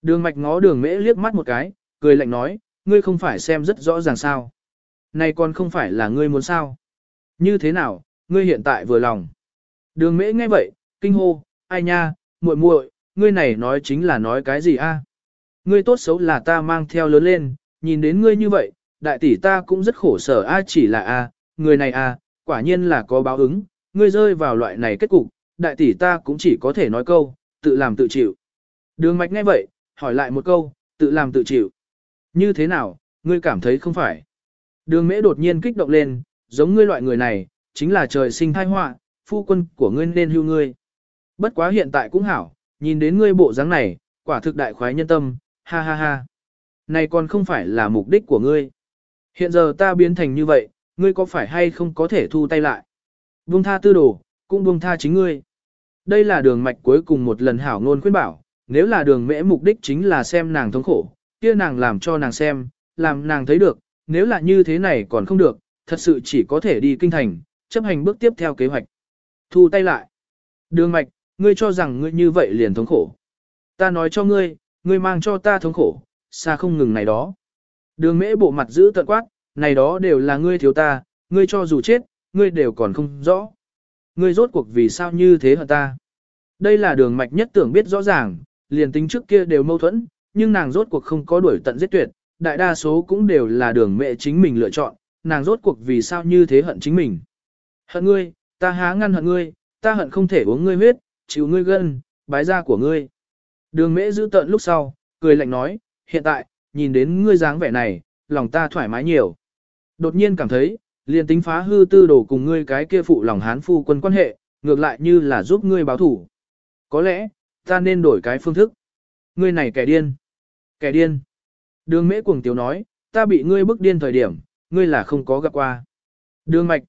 Speaker 1: Đường mạch ngó đường mễ liếc mắt một cái, cười lạnh nói, ngươi không phải xem rất rõ ràng sao. Này còn không phải là ngươi muốn sao. Như thế nào, ngươi hiện tại vừa lòng. Đường mễ nghe vậy, kinh hô, ai nha, muội muội, ngươi này nói chính là nói cái gì a? Ngươi tốt xấu là ta mang theo lớn lên, nhìn đến ngươi như vậy, đại tỷ ta cũng rất khổ sở a, chỉ là a, người này a, quả nhiên là có báo ứng, ngươi rơi vào loại này kết cục, đại tỷ ta cũng chỉ có thể nói câu, tự làm tự chịu. Đường mạch nghe vậy, hỏi lại một câu, tự làm tự chịu. Như thế nào, ngươi cảm thấy không phải? Đường mễ đột nhiên kích động lên, giống ngươi loại người này, chính là trời sinh tai họa, phu quân của ngươi nên hưu ngươi. Bất quá hiện tại cũng hảo, nhìn đến ngươi bộ dáng này, quả thực đại khoái nhân tâm, ha ha ha. Này còn không phải là mục đích của ngươi. Hiện giờ ta biến thành như vậy, ngươi có phải hay không có thể thu tay lại? Buông tha tư đồ, cũng buông tha chính ngươi. Đây là đường mạch cuối cùng một lần hảo ngôn khuyên bảo, nếu là đường mễ mục đích chính là xem nàng thống khổ, kia nàng làm cho nàng xem, làm nàng thấy được, nếu là như thế này còn không được, thật sự chỉ có thể đi kinh thành, chấp hành bước tiếp theo kế hoạch. Thu tay lại. Đường mạch, ngươi cho rằng ngươi như vậy liền thống khổ. Ta nói cho ngươi, ngươi mang cho ta thống khổ, xa không ngừng này đó. Đường mễ bộ mặt giữ tận quát, này đó đều là ngươi thiếu ta, ngươi cho dù chết, ngươi đều còn không rõ. Ngươi rốt cuộc vì sao như thế hả ta? Đây là đường mạch nhất tưởng biết rõ ràng, liền tính trước kia đều mâu thuẫn, nhưng nàng rốt cuộc không có đuổi tận giết tuyệt, đại đa số cũng đều là đường mẹ chính mình lựa chọn, nàng rốt cuộc vì sao như thế hận chính mình. Hận ngươi, ta há ngăn hận ngươi, ta hận không thể uống ngươi huyết, chịu ngươi gân, bái da của ngươi. Đường mễ giữ tận lúc sau, cười lạnh nói, hiện tại, nhìn đến ngươi dáng vẻ này, lòng ta thoải mái nhiều. Đột nhiên cảm thấy, liền tính phá hư tư đồ cùng ngươi cái kia phụ lòng hán phu quân quan hệ, ngược lại như là giúp ngươi báo thủ. Có lẽ, ta nên đổi cái phương thức. Ngươi này kẻ điên. Kẻ điên. Đường mễ cuồng tiếu nói, ta bị ngươi bức điên thời điểm, ngươi là không có gặp qua. Đường mạch,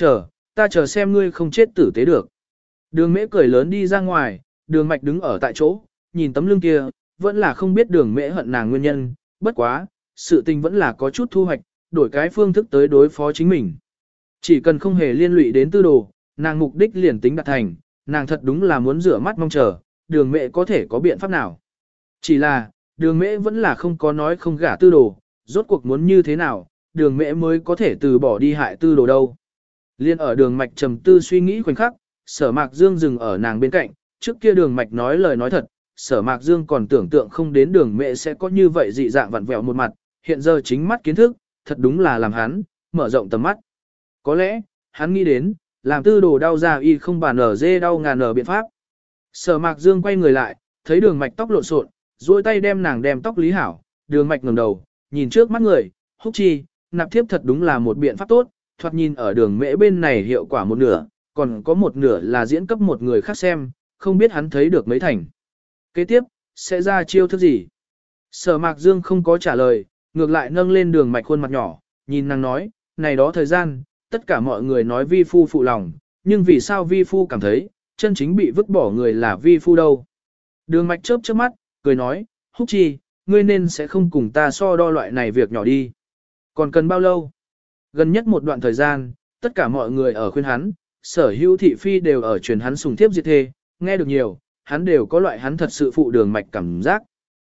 Speaker 1: ta chờ xem ngươi không chết tử tế được. Đường mễ cười lớn đi ra ngoài, đường mạch đứng ở tại chỗ, nhìn tấm lưng kia, vẫn là không biết đường mễ hận nàng nguyên nhân, bất quá, sự tình vẫn là có chút thu hoạch, đổi cái phương thức tới đối phó chính mình. Chỉ cần không hề liên lụy đến tư đồ, nàng mục đích liền tính đạt thành, nàng thật đúng là muốn rửa mắt mong chờ, đường mễ có thể có biện pháp nào. Chỉ là, đường mễ vẫn là không có nói không gả tư đồ, rốt cuộc muốn như thế nào, đường mễ mới có thể từ bỏ đi hại tư đồ đâu. Liên ở đường mạch trầm tư suy nghĩ khoảnh khắc, Sở Mạc Dương dừng ở nàng bên cạnh, trước kia đường mạch nói lời nói thật, Sở Mạc Dương còn tưởng tượng không đến đường mẹ sẽ có như vậy dị dạng vặn vẹo một mặt, hiện giờ chính mắt kiến thức, thật đúng là làm hắn, mở rộng tầm mắt. Có lẽ, hắn nghĩ đến, làm tư đồ đau ra y không bàn ở dê đau ngàn ở biện pháp. Sở Mạc Dương quay người lại, thấy đường mạch tóc lộn xộn, duỗi tay đem nàng đem tóc lý hảo, đường mạch ngẩng đầu, nhìn trước mắt người, húc chi, nạp thiếp thật đúng là một biện pháp tốt, thoạt nhìn ở đường mễ bên này hiệu quả một nửa, còn có một nửa là diễn cấp một người khác xem, không biết hắn thấy được mấy thành. Kế tiếp, sẽ ra chiêu thức gì? Sở Mạc Dương không có trả lời, ngược lại nâng lên đường mạch khuôn mặt nhỏ, nhìn nàng nói, này đó thời gian, tất cả mọi người nói vi phu phụ lòng, nhưng vì sao vi phu cảm thấy, chân chính bị vứt bỏ người là vi phu đâu? Đường mạch chớp chớp mắt, cười nói, húc chi, ngươi nên sẽ không cùng ta so đo loại này việc nhỏ đi. Còn cần bao lâu? Gần nhất một đoạn thời gian, tất cả mọi người ở khuyên hắn, sở hữu thị phi đều ở truyền hắn sùng thiếp diệt thê, nghe được nhiều, hắn đều có loại hắn thật sự phụ đường mạch cảm giác.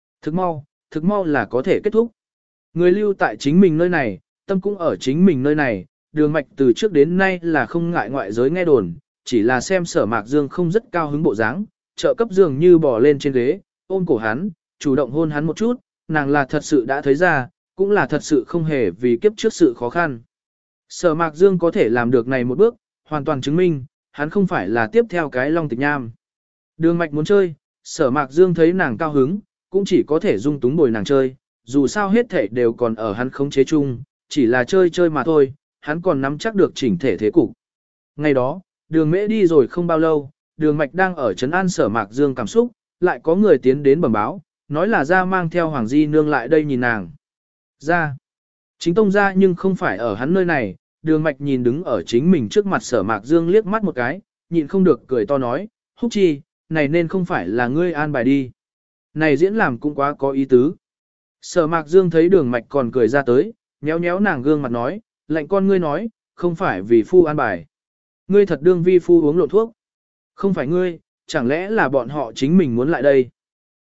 Speaker 1: Thực mau là có thể kết thúc. Người lưu tại chính mình nơi này, tâm cũng ở chính mình nơi này, đường mạch từ trước đến nay là không ngại ngoại giới nghe đồn, chỉ là xem Sở Mạc Dương không rất cao hứng bộ dáng, trợ cấp dường như bò lên trên ghế, ôm cổ hắn, chủ động hôn hắn một chút, nàng là thật sự đã thấy ra, cũng là thật sự không hề vì kiếp trước sự khó khăn. Sở Mạc Dương có thể làm được này một bước, hoàn toàn chứng minh, hắn không phải là tiếp theo cái Long Tịch Nham. Đường mạch muốn chơi, Sở Mạc Dương thấy nàng cao hứng, cũng chỉ có thể dung túng bồi nàng chơi, dù sao hết thể đều còn ở hắn khống chế chung, chỉ là chơi chơi mà thôi, hắn còn nắm chắc được chỉnh thể thế cục. Ngày đó, đường mễ đi rồi không bao lâu, đường mạch đang ở trấn an Sở Mạc Dương cảm xúc, lại có người tiến đến bẩm báo, nói là ra mang theo Hoàng Di Nương lại đây nhìn nàng. Ra. Chính tông ra nhưng không phải ở hắn nơi này, đường mạch nhìn đứng ở chính mình trước mặt Sở Mạc Dương liếc mắt một cái, nhịn không được cười to nói, húc chi, này nên không phải là ngươi an bài đi. Này diễn làm cũng quá có ý tứ. Sở Mạc Dương thấy đường mạch còn cười ra tới, nhéo nhéo nàng gương mặt nói, lạnh con ngươi nói, không phải vì phu an bài. Ngươi thật đương vi phu uống lộn thuốc. Không phải ngươi, chẳng lẽ là bọn họ chính mình muốn lại đây.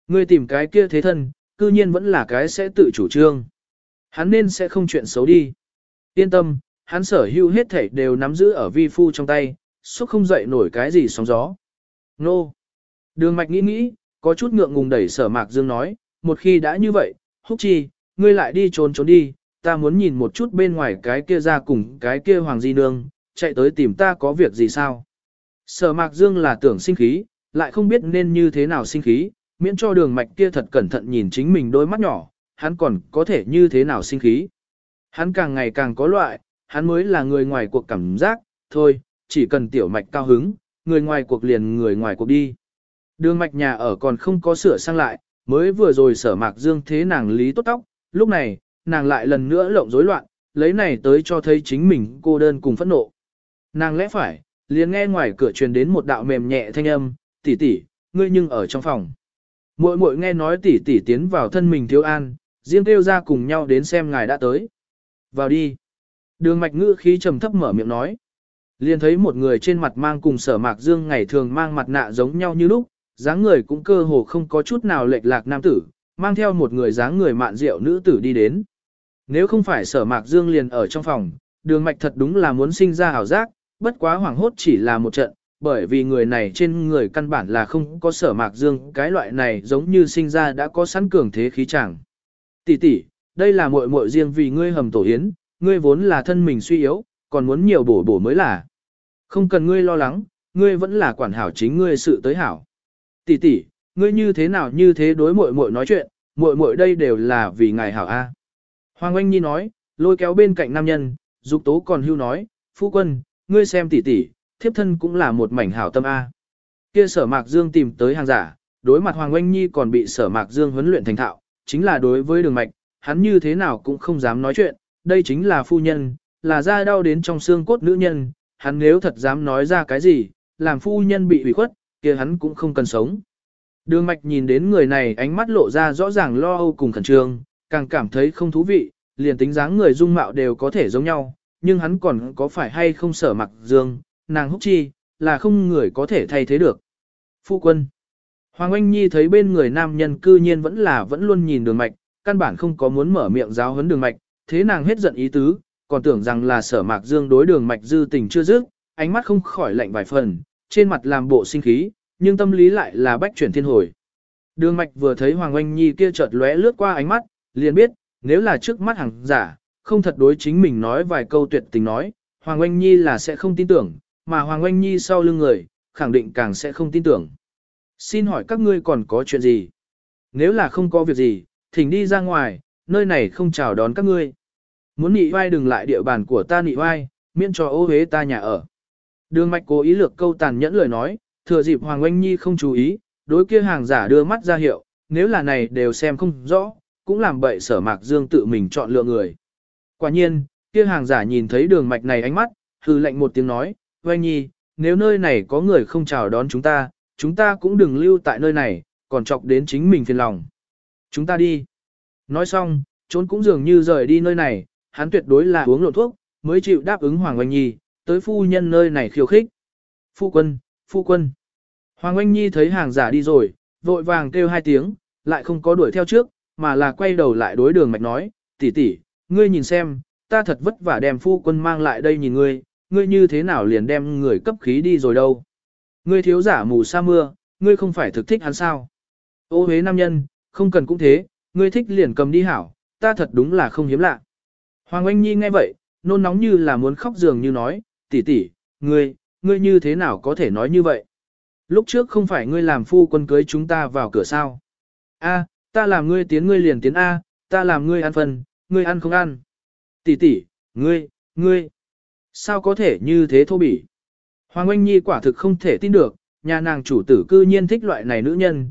Speaker 1: Ngươi tìm cái kia thế thân, cư nhiên vẫn là cái sẽ tự chủ trương. Hắn nên sẽ không chuyện xấu đi. Yên tâm, hắn sở hữu hết thảy đều nắm giữ ở vi phu trong tay, xúc không dậy nổi cái gì sóng gió. Nô! Đường mạch nghĩ, có chút ngượng ngùng đẩy Sở Mạc Dương nói, một khi đã như vậy, Húc Chi, ngươi lại đi trốn đi, ta muốn nhìn một chút bên ngoài cái kia ra cùng cái kia Hoàng Di Nương, chạy tới tìm ta có việc gì sao. Sở Mạc Dương là tưởng sinh khí, lại không biết nên như thế nào sinh khí, miễn cho đường mạch kia thật cẩn thận nhìn chính mình đôi mắt nhỏ, hắn còn có thể như thế nào sinh khí. Hắn càng ngày càng có loại, hắn mới là người ngoài cuộc cảm giác, thôi, chỉ cần tiểu mạch cao hứng, người ngoài cuộc liền người ngoài cuộc đi. Đường mạch nhà ở còn không có sửa sang lại, mới vừa rồi Sở Mạc Dương thế nàng lý tốt tóc, lúc này, nàng lại lần nữa lộng rối loạn, lấy này tới cho thấy chính mình cô đơn cùng phẫn nộ. Nàng lẽ phải, liền nghe ngoài cửa truyền đến một đạo mềm nhẹ thanh âm, tỷ tỷ, ngươi nhưng ở trong phòng. Muội muội nghe nói tỷ tỷ tiến vào thân mình thiếu an, riêng kêu ra cùng nhau đến xem ngài đã tới. Vào đi. Đường mạch ngữ khí trầm thấp mở miệng nói. Liền thấy một người trên mặt mang cùng Sở Mạc Dương ngày thường mang mặt nạ giống nhau như lúc, dáng người cũng cơ hồ không có chút nào lệch lạc nam tử, mang theo một người dáng người mạn rượu nữ tử đi đến. Nếu không phải Sở Mạc Dương liền ở trong phòng, đường mạch thật đúng là muốn sinh ra ảo giác, bất quá hoảng hốt chỉ là một trận, bởi vì người này trên người căn bản là không có Sở Mạc Dương, cái loại này giống như sinh ra đã có sẵn cường thế khí chàng. Tỷ tỷ, đây là muội muội riêng vì ngươi hầm tổ yến, ngươi vốn là thân mình suy yếu, còn muốn nhiều bổ bổ mới là. Không cần ngươi lo lắng, ngươi vẫn là quản hảo chính ngươi sự tới hảo. Tỷ tỷ, ngươi như thế nào như thế đối muội muội nói chuyện, muội muội đây đều là vì ngài hảo a. Hoàng Oanh Nhi nói, lôi kéo bên cạnh nam nhân, Dục Tố còn hưu nói, phu quân, ngươi xem tỷ tỷ, thiếp thân cũng là một mảnh hảo tâm a. Kia Sở Mạc Dương tìm tới hàng giả, đối mặt Hoàng Oanh Nhi còn bị Sở Mạc Dương huấn luyện thành thạo, chính là đối với đường mạch, hắn như thế nào cũng không dám nói chuyện, đây chính là phu nhân, là da đau đến trong xương cốt nữ nhân, hắn nếu thật dám nói ra cái gì, làm phu nhân bị ủy khuất, kia hắn cũng không cần sống. Đường mạch nhìn đến người này ánh mắt lộ ra rõ ràng lo âu cùng khẩn trương, càng cảm thấy không thú vị, liền tính dáng người dung mạo đều có thể giống nhau, nhưng hắn còn có phải hay không Sở Mạc Dương, nàng Húc Chi, là không người có thể thay thế được. Phu quân. Hoàng Oanh Nhi thấy bên người nam nhân cư nhiên vẫn luôn nhìn đường mạch, căn bản không có muốn mở miệng giáo huấn đường mạch, thế nàng hết giận ý tứ, còn tưởng rằng là Sở Mạc Dương đối đường mạch dư tình chưa dứt, ánh mắt không khỏi lạnh vài phần, trên mặt làm bộ sinh khí, nhưng tâm lý lại là bách chuyển thiên hồi. Đường mạch vừa thấy Hoàng Oanh Nhi kia chợt lóe lướt qua ánh mắt, liền biết, nếu là trước mắt hàng giả, không thật đối chính mình nói vài câu tuyệt tình nói, Hoàng Oanh Nhi là sẽ không tin tưởng, mà Hoàng Oanh Nhi sau lưng người, khẳng định càng sẽ không tin tưởng. Xin hỏi các ngươi còn có chuyện gì? Nếu là không có việc gì, thỉnh đi ra ngoài, nơi này không chào đón các ngươi. Muốn nị vai đừng lại địa bàn của ta nị vai, miễn cho ô hế ta nhà ở. Đường mạch cố ý lược câu tàn nhẫn lời nói, thừa dịp Hoàng Oanh Nhi không chú ý, đối kia hàng giả đưa mắt ra hiệu, nếu là này đều xem không rõ, cũng làm bậy Sở Mạc Dương tự mình chọn lựa người. Quả nhiên, kia hàng giả nhìn thấy đường mạch này ánh mắt, hừ lạnh một tiếng nói, Oanh Nhi, nếu nơi này có người không chào đón chúng ta cũng đừng lưu tại nơi này, còn chọc đến chính mình phiền lòng. Chúng ta đi. Nói xong, trốn cũng dường như rời đi nơi này, hắn tuyệt đối là uống lộn thuốc, mới chịu đáp ứng Hoàng Oanh Nhi, tới phu nhân nơi này khiêu khích. Phu quân, phu quân. Hoàng Oanh Nhi thấy hàng giả đi rồi, vội vàng kêu hai tiếng, lại không có đuổi theo trước, mà là quay đầu lại đối đường mạch nói, tỷ tỷ, ngươi nhìn xem, ta thật vất vả đem phu quân mang lại đây nhìn ngươi như thế nào liền đem người cấp khí đi rồi đâu. Ngươi thiếu giả mù sa mưa, ngươi không phải thực thích hắn sao. Ô hế nam nhân, không cần cũng thế, ngươi thích liền cầm đi hảo, ta thật đúng là không hiếm lạ. Hoàng Oanh Nhi nghe vậy, nôn nóng như là muốn khóc dường như nói, tỷ tỷ, ngươi như thế nào có thể nói như vậy? Lúc trước không phải ngươi làm phu quân cưới chúng ta vào cửa sao? A, ta làm ngươi tiến ngươi liền tiến A, ta làm ngươi ăn phần, ngươi ăn không ăn. Tỷ tỷ, ngươi, sao có thể như thế thô bỉ? Hoàng Oanh Nhi quả thực không thể tin được, nhà nàng chủ tử cư nhiên thích loại này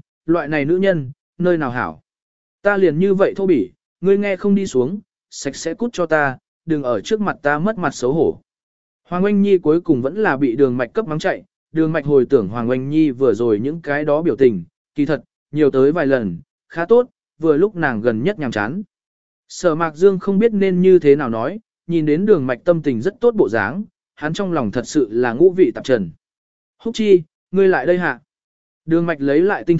Speaker 1: nữ nhân, nơi nào hảo. Ta liền như vậy thô bỉ, ngươi nghe không đi xuống, sạch sẽ cút cho ta, đừng ở trước mặt ta mất mặt xấu hổ. Hoàng Oanh Nhi cuối cùng vẫn là bị đường mạch cấp mắng chạy, đường mạch hồi tưởng Hoàng Oanh Nhi vừa rồi những cái đó biểu tình, kỳ thật, nhiều tới vài lần, khá tốt, vừa lúc nàng gần nhất nhàm chán. Sở Mạc Dương không biết nên như thế nào nói, nhìn đến đường mạch tâm tình rất tốt bộ dáng, hắn trong lòng thật sự là ngũ vị tạp trần. Húc Chi, ngươi lại đây hạ. Đường mạch lấy lại tinh thần,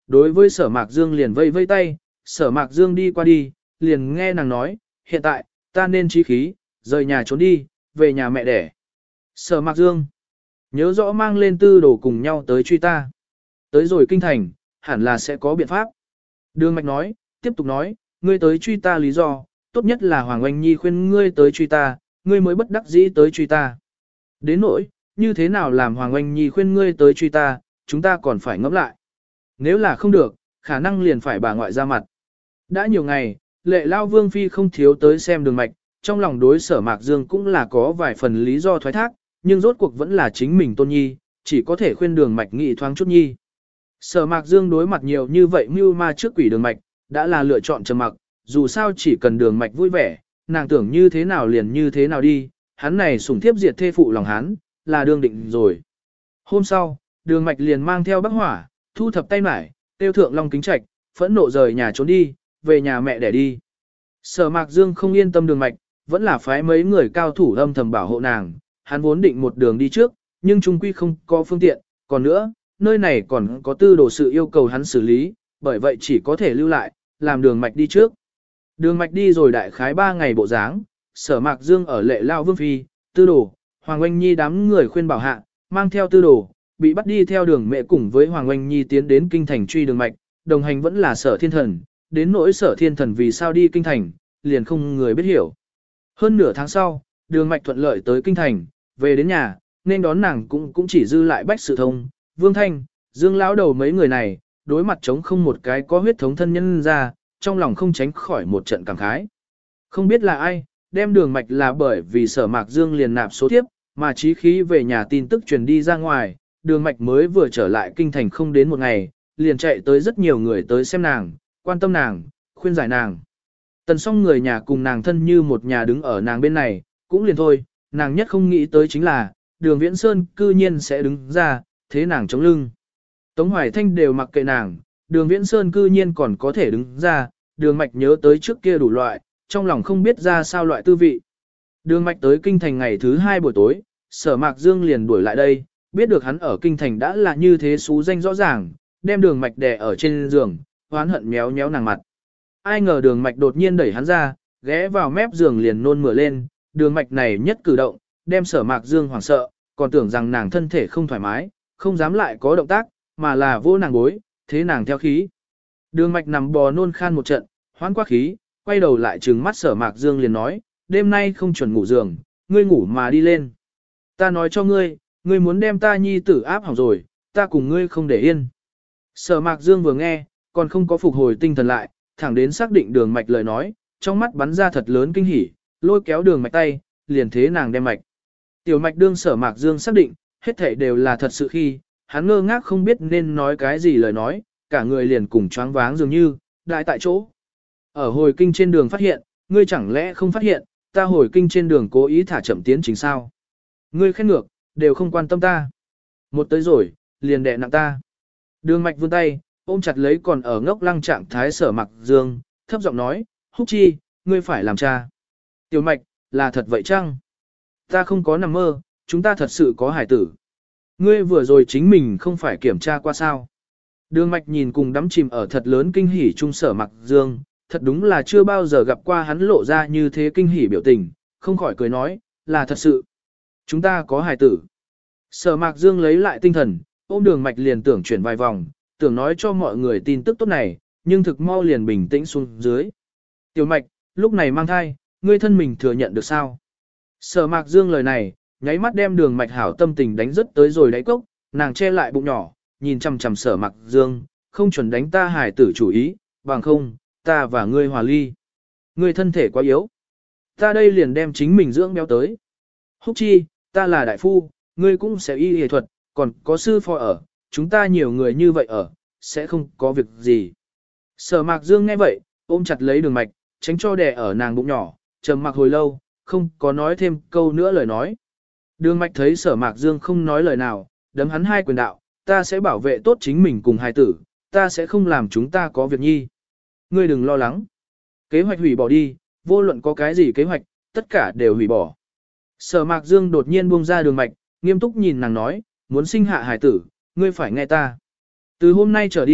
Speaker 1: đối với sở mạc dương liền vây vây tay, sở mạc dương đi qua đi, liền nghe nàng nói, hiện tại, ta nên trí khí, rời nhà trốn đi, về nhà mẹ đẻ. Sở mạc dương, nhớ rõ mang lên tư đồ cùng nhau tới truy ta. Tới rồi kinh thành, hẳn là sẽ có biện pháp. Đường Mạch nói, tiếp tục nói, ngươi tới truy ta lý do, tốt nhất là Hoàng Oanh Nhi khuyên ngươi tới truy ta, ngươi mới bất đắc dĩ tới truy ta. Đến nỗi, như thế nào làm Hoàng Oanh Nhi khuyên ngươi tới truy ta, chúng ta còn phải ngẫm lại. Nếu là không được, khả năng liền phải bà ngoại ra mặt. Đã nhiều ngày, Lệ Lao Vương Phi không thiếu tới xem Đường Mạch, trong lòng đối sở Mạc Dương cũng là có vài phần lý do thoái thác, nhưng rốt cuộc vẫn là chính mình tôn nhi, chỉ có thể khuyên Đường Mạch nghị thoáng chút nhi. Sở Mạc Dương đối mặt nhiều như vậy mưu ma trước quỷ Đường Mạch, đã là lựa chọn trầm mặc, dù sao chỉ cần Đường Mạch vui vẻ, nàng tưởng như thế nào liền như thế nào đi, hắn này sủng thiếp diệt thê phụ lòng hắn, là đương định rồi. Hôm sau, Đường Mạch liền mang theo Bắc Hỏa, thu thập tay mải, tiêu thượng Long Kính Trạch, phẫn nộ rời nhà trốn đi, về nhà mẹ để đi. Sở Mạc Dương không yên tâm Đường Mạch, vẫn là phái mấy người cao thủ âm thầm bảo hộ nàng, hắn vốn định một đường đi trước, nhưng trung quy không có phương tiện, còn nữa, nơi này còn có tư đồ sự yêu cầu hắn xử lý, bởi vậy chỉ có thể lưu lại, làm Đường Mạch đi trước. Đường Mạch đi rồi đại khái 3 ngày bộ dáng, Sở Mạc Dương ở Lệ Lao Vương Phi, tư đồ, Hoàng Oanh Nhi đám người khuyên bảo hạ, mang theo tư đồ, bị bắt đi theo Đường Mẹ cùng với Hoàng Oanh Nhi tiến đến kinh thành truy Đường Mạch, đồng hành vẫn là Sở Thiên Thần, đến nỗi Sở Thiên Thần vì sao đi kinh thành, liền không người biết hiểu. Hơn nửa tháng sau, Đường Mạch thuận lợi tới kinh thành, về đến nhà, nên đón nàng cũng chỉ dư lại Bách Sự Thông, Vương Thanh, Dương lão đầu mấy người này, đối mặt chống không một cái có huyết thống thân nhân ra, trong lòng không tránh khỏi một trận cảm khái. Không biết là ai, đem Đường Mạch là bởi vì Sở Mạc Dương liền nạp số thiếp, mà chí khí về nhà tin tức truyền đi ra ngoài, Đường Mạch mới vừa trở lại kinh thành không đến một ngày, liền chạy tới rất nhiều người tới xem nàng, quan tâm nàng, khuyên giải nàng. Tần Song người nhà cùng nàng thân như một nhà đứng ở nàng bên này, cũng liền thôi, nàng nhất không nghĩ tới chính là, Đường Viễn Sơn cư nhiên sẽ đứng ra, thế nàng chống lưng. Tống Hoài Thanh đều mặc kệ nàng, Đường Viễn Sơn cư nhiên còn có thể đứng ra, Đường Mạch nhớ tới trước kia đủ loại, trong lòng không biết ra sao loại tư vị. Đường Mạch tới kinh thành ngày thứ 2 buổi tối, Sở Mạc Dương liền đuổi lại đây, biết được hắn ở kinh thành đã là như thế xú danh rõ ràng, đem Đường Mạch đè ở trên giường, hoán hận méo méo nàng mặt. Ai ngờ Đường Mạch đột nhiên đẩy hắn ra, ghé vào mép giường liền nôn mửa lên, Đường Mạch này nhất cử động, đem Sở Mạc Dương hoảng sợ, còn tưởng rằng nàng thân thể không thoải mái, không dám lại có động tác, mà là vô nàng bối, thế nàng theo khí. Đường Mạch nằm bò nôn khan một trận, hoán quá khí, quay đầu lại trừng mắt Sở Mạc Dương liền nói, đêm nay không chuẩn ngủ giường, ngươi ngủ mà đi lên. Ta nói cho ngươi, ngươi muốn đem ta nhi tử áp hỏng rồi, ta cùng ngươi không để yên. Sở Mạc Dương vừa nghe, còn không có phục hồi tinh thần lại, thẳng đến xác định Đường Mạch lời nói, trong mắt bắn ra thật lớn kinh hỉ, lôi kéo Đường Mạch tay, liền thế nàng đem mạch. Tiểu Mạch đương Sở Mạc Dương xác định, hết thảy đều là thật sự khi, hắn ngơ ngác không biết nên nói cái gì lời nói, cả người liền cùng choáng váng dường như, đại tại chỗ. Ở hồi kinh trên đường phát hiện, ngươi chẳng lẽ không phát hiện, ta hồi kinh trên đường cố ý thả chậm tiến trình sao? Ngươi khen ngược, đều không quan tâm ta. Một tới rồi, liền đè nặng ta. Đường Mạch vươn tay, ôm chặt lấy còn ở ngốc lăng trạng thái Sở Mạc Dương, thấp giọng nói, Húc Chi, ngươi phải làm cha. Tiểu Mạch, là thật vậy chăng? Ta không có nằm mơ, chúng ta thật sự có hải tử. Ngươi vừa rồi chính mình không phải kiểm tra qua sao. Đường Mạch nhìn cùng đắm chìm ở thật lớn kinh hỉ chung Sở Mạc Dương, thật đúng là chưa bao giờ gặp qua hắn lộ ra như thế kinh hỉ biểu tình, không khỏi cười nói, là thật sự. Chúng ta có hài tử. Sở Mạc Dương lấy lại tinh thần, ôm Đường Mạch liền tưởng chuyển vài vòng, tưởng nói cho mọi người tin tức tốt này, nhưng thực mau liền bình tĩnh xuống dưới. Tiểu Mạch, lúc này mang thai, ngươi thân mình thừa nhận được sao? Sở Mạc Dương lời này, nháy mắt đem Đường Mạch hảo tâm tình đánh rất tới rồi đáy cốc, nàng che lại bụng nhỏ, nhìn chằm chằm Sở Mạc Dương, không chuẩn đánh ta hài tử chủ ý, bằng không, ta và ngươi hòa ly. Ngươi thân thể quá yếu. Ta đây liền đem chính mình dưỡng béo tới. Húc Chi, ta là đại phu, ngươi cũng sẽ y y thuật, còn có sư phó ở, chúng ta nhiều người như vậy ở, sẽ không có việc gì. Sở Mạc Dương nghe vậy, ôm chặt lấy Đường Mạch, tránh cho đè ở nàng bụng nhỏ, trầm mặc hồi lâu, không có nói thêm câu nữa lời nói. Đường Mạch thấy Sở Mạc Dương không nói lời nào, đấm hắn hai quyền đạo, ta sẽ bảo vệ tốt chính mình cùng hài tử, ta sẽ không làm chúng ta có việc nhi. Ngươi đừng lo lắng. Kế hoạch hủy bỏ đi, vô luận có cái gì kế hoạch, tất cả đều hủy bỏ. Sở Mạc Dương đột nhiên buông ra Đường Mạch, nghiêm túc nhìn nàng nói, muốn sinh hạ hài tử, ngươi phải nghe ta. Từ hôm nay trở đi,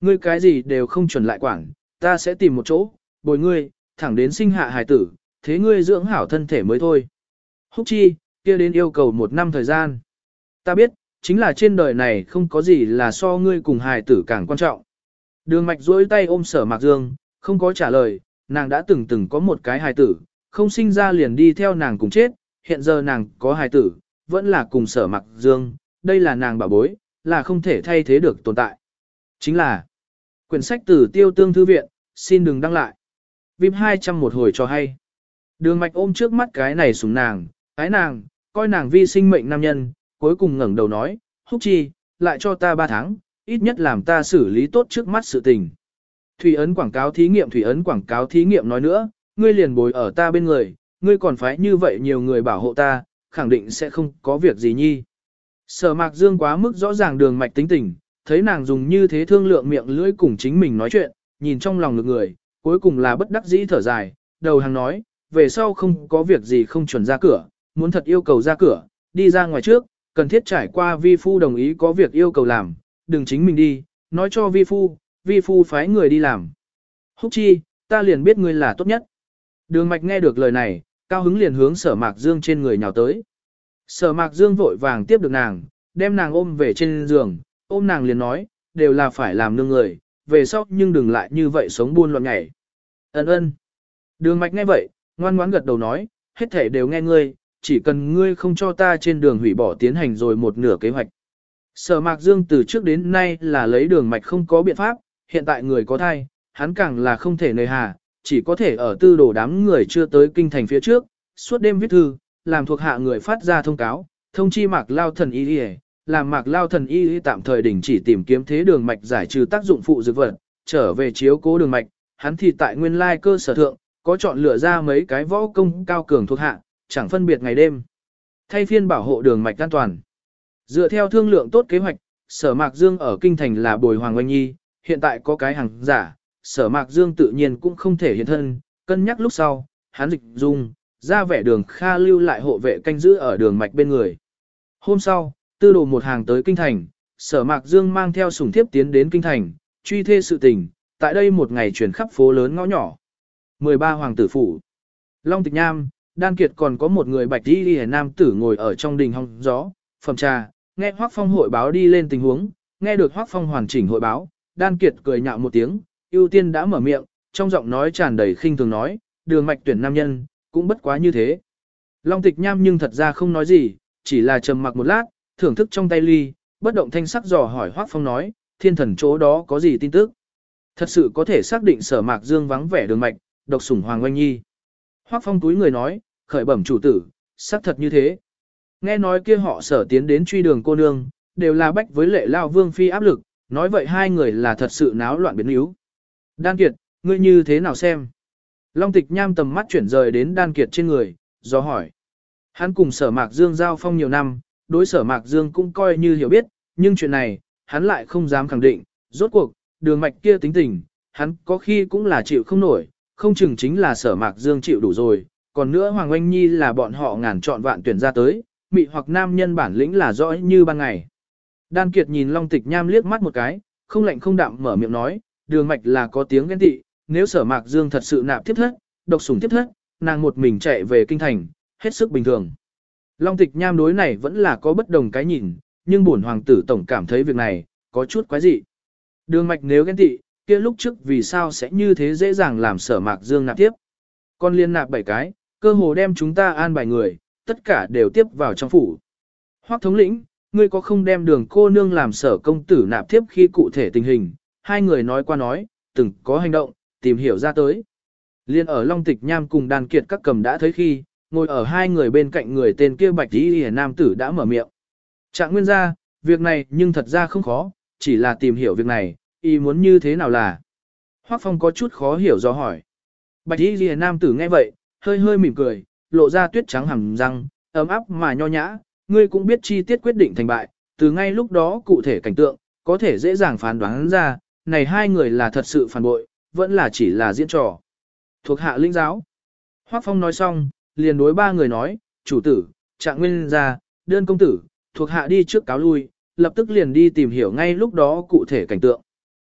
Speaker 1: ngươi cái gì đều không chuẩn lại quản, ta sẽ tìm một chỗ, bồi ngươi, thẳng đến sinh hạ hài tử, thế ngươi dưỡng hảo thân thể mới thôi. Húc chi, kia đến yêu cầu 1 năm thời gian. Ta biết, chính là trên đời này không có gì là so ngươi cùng hài tử càng quan trọng. Đường mạch duỗi tay ôm Sở Mạc Dương, không có trả lời, nàng đã từng có một cái hài tử, không sinh ra liền đi theo nàng cùng chết, hiện giờ nàng có hài tử, vẫn là cùng Sở Mạc Dương, đây là nàng bảo bối, là không thể thay thế được tồn tại. Chính là, quyển sách từ Tiêu Tương Thư Viện, xin đừng đăng lại. VIP 200 một hồi cho hay. Đường mạch ôm trước mắt cái này sủng nàng, ái nàng, coi nàng vi sinh mệnh nam nhân, cuối cùng ngẩng đầu nói, Húc chi, lại cho ta 3 tháng, ít nhất làm ta xử lý tốt trước mắt sự tình. Thủy ấn quảng cáo thí nghiệm nói nữa, ngươi liền bồi ở ta bên người, ngươi còn phải như vậy nhiều người bảo hộ ta, khẳng định sẽ không có việc gì nhi. Sở Mạc Dương quá mức rõ ràng đường mạch tính tình, thấy nàng dùng như thế thương lượng miệng lưỡi cùng chính mình nói chuyện, nhìn trong lòng ngực người, cuối cùng là bất đắc dĩ thở dài, đầu hàng nói, về sau không có việc gì không chuẩn ra cửa, muốn thật yêu cầu ra cửa, đi ra ngoài trước, cần thiết trải qua vi phu đồng ý có việc yêu cầu làm, đừng chính mình đi, nói cho vi phu phái người đi làm. Húc chi, ta liền biết ngươi là tốt nhất. Đường mạch nghe được lời này, cao hứng liền hướng Sở Mạc Dương trên người nhào tới. Sở Mạc Dương vội vàng tiếp được nàng, đem nàng ôm về trên giường, ôm nàng liền nói, đều là phải làm nương người, về sau nhưng đừng lại như vậy sống buôn loạn nhảy. Ân. Đường mạch nghe vậy, ngoan ngoãn gật đầu nói, hết thể đều nghe ngươi, chỉ cần ngươi không cho ta trên đường hủy bỏ tiến hành rồi một nửa kế hoạch. Sở Mạc Dương từ trước đến nay là lấy đường mạch không có biện pháp, hiện tại người có thai, hắn càng là không thể nơi hà, chỉ có thể ở tư đồ đám người chưa tới kinh thành phía trước, suốt đêm viết thư, làm thuộc hạ người phát ra thông cáo, thông chi Mạc Lao Thần Y, làm Mạc Lao Thần Y tạm thời đình chỉ tìm kiếm thế đường mạch giải trừ tác dụng phụ dược vật, trở về chiếu cố đường mạch, hắn thì tại nguyên lai cơ sở thượng, có chọn lựa ra mấy cái võ công cao cường thuộc hạ, chẳng phân biệt ngày đêm. Thay phiên bảo hộ đường mạch an toàn. Dựa theo thương lượng tốt kế hoạch, Sở Mạc Dương ở kinh thành là bồi Hoàng Oanh Nhi, hiện tại có cái hàng giả, Sở Mạc Dương tự nhiên cũng không thể hiện thân, cân nhắc lúc sau, hắn dịch dung, ra vẻ đường Kha lưu lại hộ vệ canh giữ ở đường mạch bên người. Hôm sau, tư đồ một hàng tới kinh thành, Sở Mạc Dương mang theo sủng thiếp tiến đến kinh thành, truy thê sự tình, tại đây một ngày chuyển khắp phố lớn ngõ nhỏ. 13 hoàng tử phủ. Long Tịch Nham, Đan Kiệt còn có một người bạch y nam tử ngồi ở trong đình hong gió, phẩm trà, nghe Hoắc Phong hội báo đi lên tình huống, nghe được Hoắc Phong hoàn chỉnh hội báo, Đan Kiệt cười nhạo một tiếng, ưu tiên đã mở miệng, trong giọng nói tràn đầy khinh thường nói, đường mạch tuyển nam nhân, cũng bất quá như thế. Long Tịch Nham nhưng thật ra không nói gì, chỉ là trầm mặc một lát, thưởng thức trong tay ly, bất động thanh sắc dò hỏi Hoắc Phong nói, thiên thần chỗ đó có gì tin tức? Thật sự có thể xác định Sở Mạc Dương vắng vẻ đường mạch, độc sủng Hoàng Oanh Nhi. Hoắc Phong túi người nói, khởi bẩm chủ tử, xác thật như thế. Nghe nói kia họ Sở tiến đến truy đường cô nương, đều là bách với lệ lao vương phi áp lực, nói vậy hai người là thật sự náo loạn biến yếu. Đan Kiệt, ngươi như thế nào xem? Long Tịch Nham tầm mắt chuyển rời đến Đan Kiệt trên người, do hỏi. Hắn cùng Sở Mạc Dương giao phong nhiều năm, đối Sở Mạc Dương cũng coi như hiểu biết, nhưng chuyện này, hắn lại không dám khẳng định, rốt cuộc, đường mạch kia tính tình, hắn có khi cũng là chịu không nổi, không chừng chính là Sở Mạc Dương chịu đủ rồi, còn nữa Hoàng Oanh Nhi là bọn họ ngàn chọn vạn tuyển ra tới, mị hoặc nam nhân bản lĩnh là rõ như ban ngày. Đan Kiệt nhìn Long Tịch Nham liếc mắt một cái, không lạnh không đạm mở miệng nói, đường mạch là có tiếng ghen tị, nếu Sở Mạc Dương thật sự nạp tiếp thất, độc sủng tiếp thất, nàng một mình chạy về kinh thành, hết sức bình thường. Long Tịch Nham đối này vẫn là có bất đồng cái nhìn, nhưng bổn hoàng tử tổng cảm thấy việc này có chút quái dị. Đường mạch nếu ghen tị, kia lúc trước vì sao sẽ như thế dễ dàng làm Sở Mạc Dương nạp tiếp? Con liên nạp 7 cái, cơ hồ đem chúng ta an bài người, tất cả đều tiếp vào trong phủ. Hoắc thống lĩnh, ngươi có không đem đường cô nương làm Sở công tử nạp tiếp khi cụ thể tình hình? Hai người nói qua nói, từng có hành động, tìm hiểu ra tới. Liên ở Long Tịch Nham cùng Đan Kiệt các cầm đã thấy khi, ngồi ở hai người bên cạnh người tên kia bạch y nam tử đã mở miệng. Trạng nguyên gia, việc này nhưng thật ra không khó, chỉ là tìm hiểu việc này, ý muốn như thế nào là. Hoắc Phong có chút khó hiểu do hỏi. Bạch y nam tử nghe vậy, hơi hơi mỉm cười, lộ ra tuyết trắng hàm răng, ấm áp mà nho nhã, ngươi cũng biết chi tiết quyết định thành bại, từ ngay lúc đó cụ thể cảnh tượng, có thể dễ dàng phán đoán ra, này hai người là thật sự phản bội, vẫn là chỉ là diễn trò. Thuộc hạ lĩnh giáo. Hoắc Phong nói xong, liền đối ba người nói, chủ tử, Trạng nguyên gia, Đơn công tử, thuộc hạ đi trước cáo lui, lập tức liền đi tìm hiểu ngay lúc đó cụ thể cảnh tượng.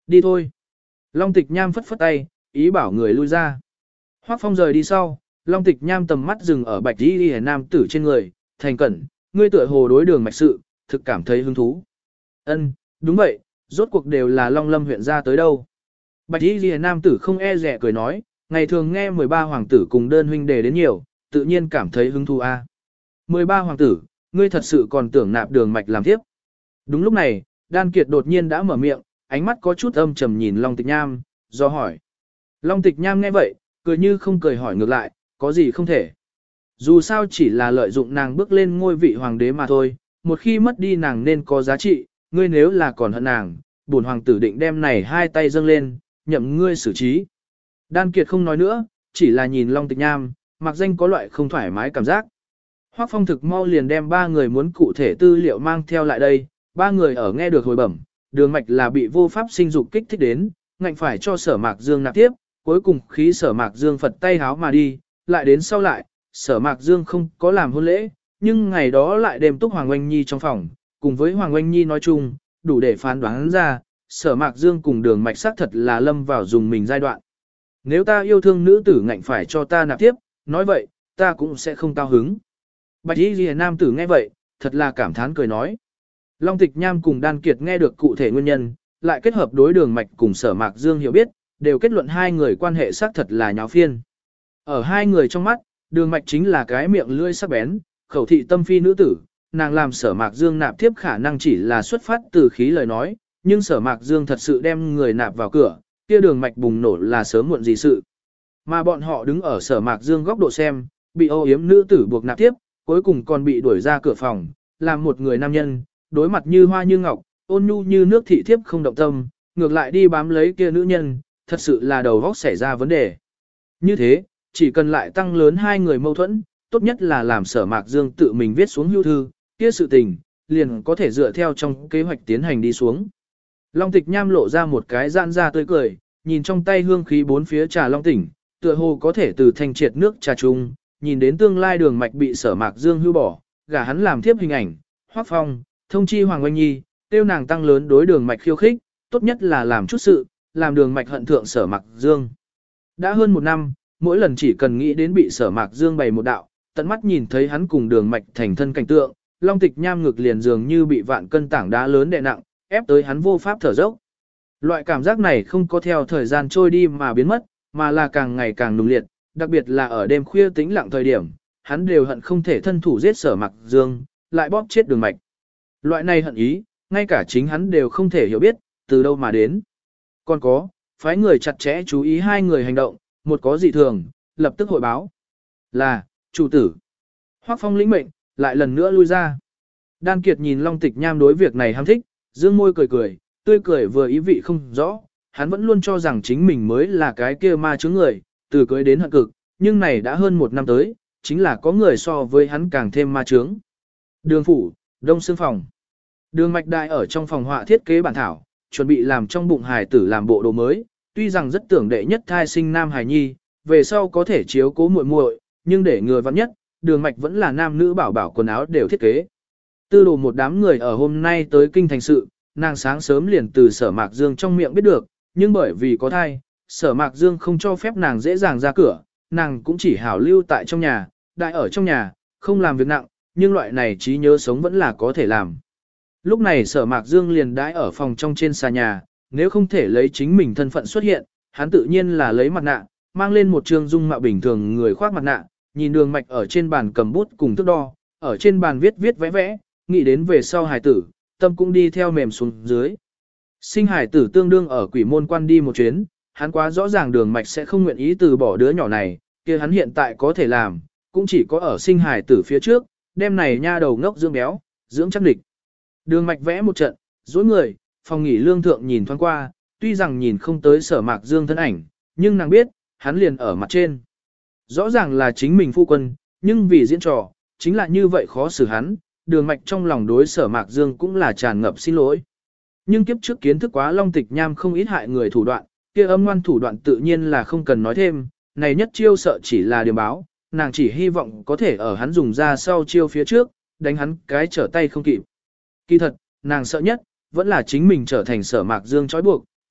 Speaker 1: Đi thôi. Long Tịch Nham phất phất tay, ý bảo người lui ra. Hoắc Phong rời đi sau, Long Tịch Nham tầm mắt dừng ở Bạch Y Liễu nam tử trên người, thành cẩn, ngươi tựa hồ đối đường mạch sự, thực cảm thấy hứng thú. Ân, đúng vậy, rốt cuộc đều là Long Lâm huyện ra tới đâu. Bạch Y Liễu nam tử không e dè cười nói, ngày thường nghe 13 hoàng tử cùng đơn huynh đề đến nhiều, tự nhiên cảm thấy hứng thú a. 13 hoàng tử, ngươi thật sự còn tưởng nạp đường mạch làm tiếp. Đúng lúc này, Đan Kiệt đột nhiên đã mở miệng, ánh mắt có chút âm trầm nhìn Long Tịch Nham, do hỏi. Long Tịch Nham nghe vậy, cười như không cười hỏi ngược lại, có gì không thể. Dù sao chỉ là lợi dụng nàng bước lên ngôi vị hoàng đế mà thôi, một khi mất đi nàng nên có giá trị, ngươi nếu là còn hận nàng, bổn hoàng tử định đem này hai tay dâng lên, nhậm ngươi xử trí. Đan Kiệt không nói nữa, chỉ là nhìn Long Tịch Nham, mặc danh có loại không thoải mái cảm giác. Hoắc Phong thực mau liền đem ba người muốn cụ thể tư liệu mang theo lại đây, ba người ở nghe được hồi bẩm, đường mạch là bị vô pháp sinh dục kích thích đến, ngạnh phải cho Sở Mạc Dương nạp tiếp, cuối cùng khí Sở Mạc Dương phật tay háo mà đi, lại đến sau lại, Sở Mạc Dương không có làm hôn lễ, nhưng ngày đó lại đêm túc Hoàng Oanh Nhi trong phòng, cùng với Hoàng Oanh Nhi nói chung, đủ để phán đoán ra, Sở Mạc Dương cùng đường mạch xác thật là lâm vào dùng mình giai đoạn. Nếu ta yêu thương nữ tử ngạnh phải cho ta nạp tiếp, nói vậy, ta cũng sẽ không cao hứng. Bạch Y Liễu nam tử nghe vậy, thật là cảm thán cười nói. Long Tịch Nham cùng Đan Kiệt nghe được cụ thể nguyên nhân, lại kết hợp đối đường mạch cùng Sở Mạc Dương hiểu biết, đều kết luận hai người quan hệ xác thật là nháo phiên. Ở hai người trong mắt, đường mạch chính là cái miệng lưỡi sắc bén, khẩu thị tâm phi nữ tử, nàng làm Sở Mạc Dương nạp tiếp khả năng chỉ là xuất phát từ khí lời nói, nhưng Sở Mạc Dương thật sự đem người nạp vào cửa, kia đường mạch bùng nổ là sớm muộn gì sự. Mà bọn họ đứng ở Sở Mạc Dương góc độ xem, bị ô yếm nữ tử buộc nạp tiếp, cuối cùng còn bị đuổi ra cửa phòng, làm một người nam nhân, đối mặt như hoa như ngọc, ôn nhu như nước thị thiếp không động tâm, ngược lại đi bám lấy kia nữ nhân, thật sự là đầu óc xảy ra vấn đề. Như thế, chỉ cần lại tăng lớn hai người mâu thuẫn, tốt nhất là làm Sở Mạc Dương tự mình viết xuống hưu thư, kia sự tình, liền có thể dựa theo trong kế hoạch tiến hành đi xuống. Long Tịch Nham lộ ra một cái giãn ra tươi cười, nhìn trong tay hương khí bốn phía trà long tỉnh, tựa hồ có thể từ thanh triệt nước trà chung, nhìn đến tương lai đường mạch bị Sở Mạc Dương hưu bỏ, gả hắn làm thiếp hình ảnh, Hoắc Phong, thông chi Hoàng Oanh Nhi, tiêu nàng tăng lớn đối đường mạch khiêu khích, tốt nhất là làm chút sự, làm đường mạch hận thượng Sở Mạc Dương. Đã hơn một năm, mỗi lần chỉ cần nghĩ đến bị Sở Mạc Dương bày một đạo, tận mắt nhìn thấy hắn cùng đường mạch thành thân cảnh tượng, Long Tịch Nham ngực liền dường như bị vạn cân tảng đá lớn đè nặng, ép tới hắn vô pháp thở dốc. Loại cảm giác này không có theo thời gian trôi đi mà biến mất, mà là càng ngày càng nung liệt, đặc biệt là ở đêm khuya tĩnh lặng thời điểm, hắn đều hận không thể thân thủ giết Sở Mạc Dương, lại bóp chết đường mạch. Loại này hận ý, ngay cả chính hắn đều không thể hiểu biết, từ đâu mà đến. Còn có, phái người chặt chẽ chú ý hai người hành động, một có dị thường, lập tức hội báo. Là, chủ tử. Hoắc Phong lĩnh mệnh, lại lần nữa lui ra. Đan Kiệt nhìn Long Tịch Nham đối việc này ham thích, dương môi cười cười, tươi cười vừa ý vị không rõ, hắn vẫn luôn cho rằng chính mình mới là cái kia ma chướng người, từ cưới đến hận cực, nhưng này đã hơn một năm tới, chính là có người so với hắn càng thêm ma chướng. Đường phủ, đông xương phòng. Đường Mạch Đại ở trong phòng họa thiết kế bản thảo, chuẩn bị làm trong bụng hài tử làm bộ đồ mới, tuy rằng rất tưởng đệ nhất thai sinh nam hài nhi, về sau có thể chiếu cố muội muội, nhưng để ngừa vắng nhất, Đường Mạch vẫn là nam nữ bảo bảo quần áo đều thiết kế. Tư đồ một đám người ở hôm nay tới kinh thành sự, nàng sáng sớm liền từ Sở Mạc Dương trong miệng biết được, nhưng bởi vì có thai, Sở Mạc Dương không cho phép nàng dễ dàng ra cửa, nàng cũng chỉ hảo lưu tại trong nhà, đại ở trong nhà, không làm việc nặng, nhưng loại này trí nhớ sống vẫn là có thể làm. Lúc này Sở Mạc Dương liền đãi ở phòng trong trên xà nhà, nếu không thể lấy chính mình thân phận xuất hiện, hắn tự nhiên là lấy mặt nạ, mang lên một trương dung mạo bình thường người khoác mặt nạ, nhìn Đường Mạch ở trên bàn cầm bút cùng thước đo, ở trên bàn viết viết vẽ vẽ, nghĩ đến về sau hài tử, tâm cũng đi theo mềm xuống dưới. Sinh hài tử tương đương ở Quỷ Môn Quan đi một chuyến, hắn quá rõ ràng Đường Mạch sẽ không nguyện ý từ bỏ đứa nhỏ này, kia hắn hiện tại có thể làm, cũng chỉ có ở sinh hài tử phía trước, đêm này nha đầu ngốc dưỡng béo, dưỡng chắc địch. Đường Mạch vẽ một trận, dối người, phòng nghỉ lương thượng nhìn thoáng qua, tuy rằng nhìn không tới Sở Mạc Dương thân ảnh, nhưng nàng biết, hắn liền ở mặt trên. Rõ ràng là chính mình phu quân, nhưng vì diễn trò, chính là như vậy khó xử hắn, Đường Mạch trong lòng đối Sở Mạc Dương cũng là tràn ngập xin lỗi. Nhưng kiếp trước kiến thức quá Long Tịch Nham không ít hại người thủ đoạn, kia âm ngoan thủ đoạn tự nhiên là không cần nói thêm, này nhất chiêu sợ chỉ là điểm báo, nàng chỉ hy vọng có thể ở hắn dùng ra sau chiêu phía trước, đánh hắn cái trở tay không kịp. Kỳ thật, nàng sợ nhất, vẫn là chính mình trở thành Sở Mạc Dương trói buộc,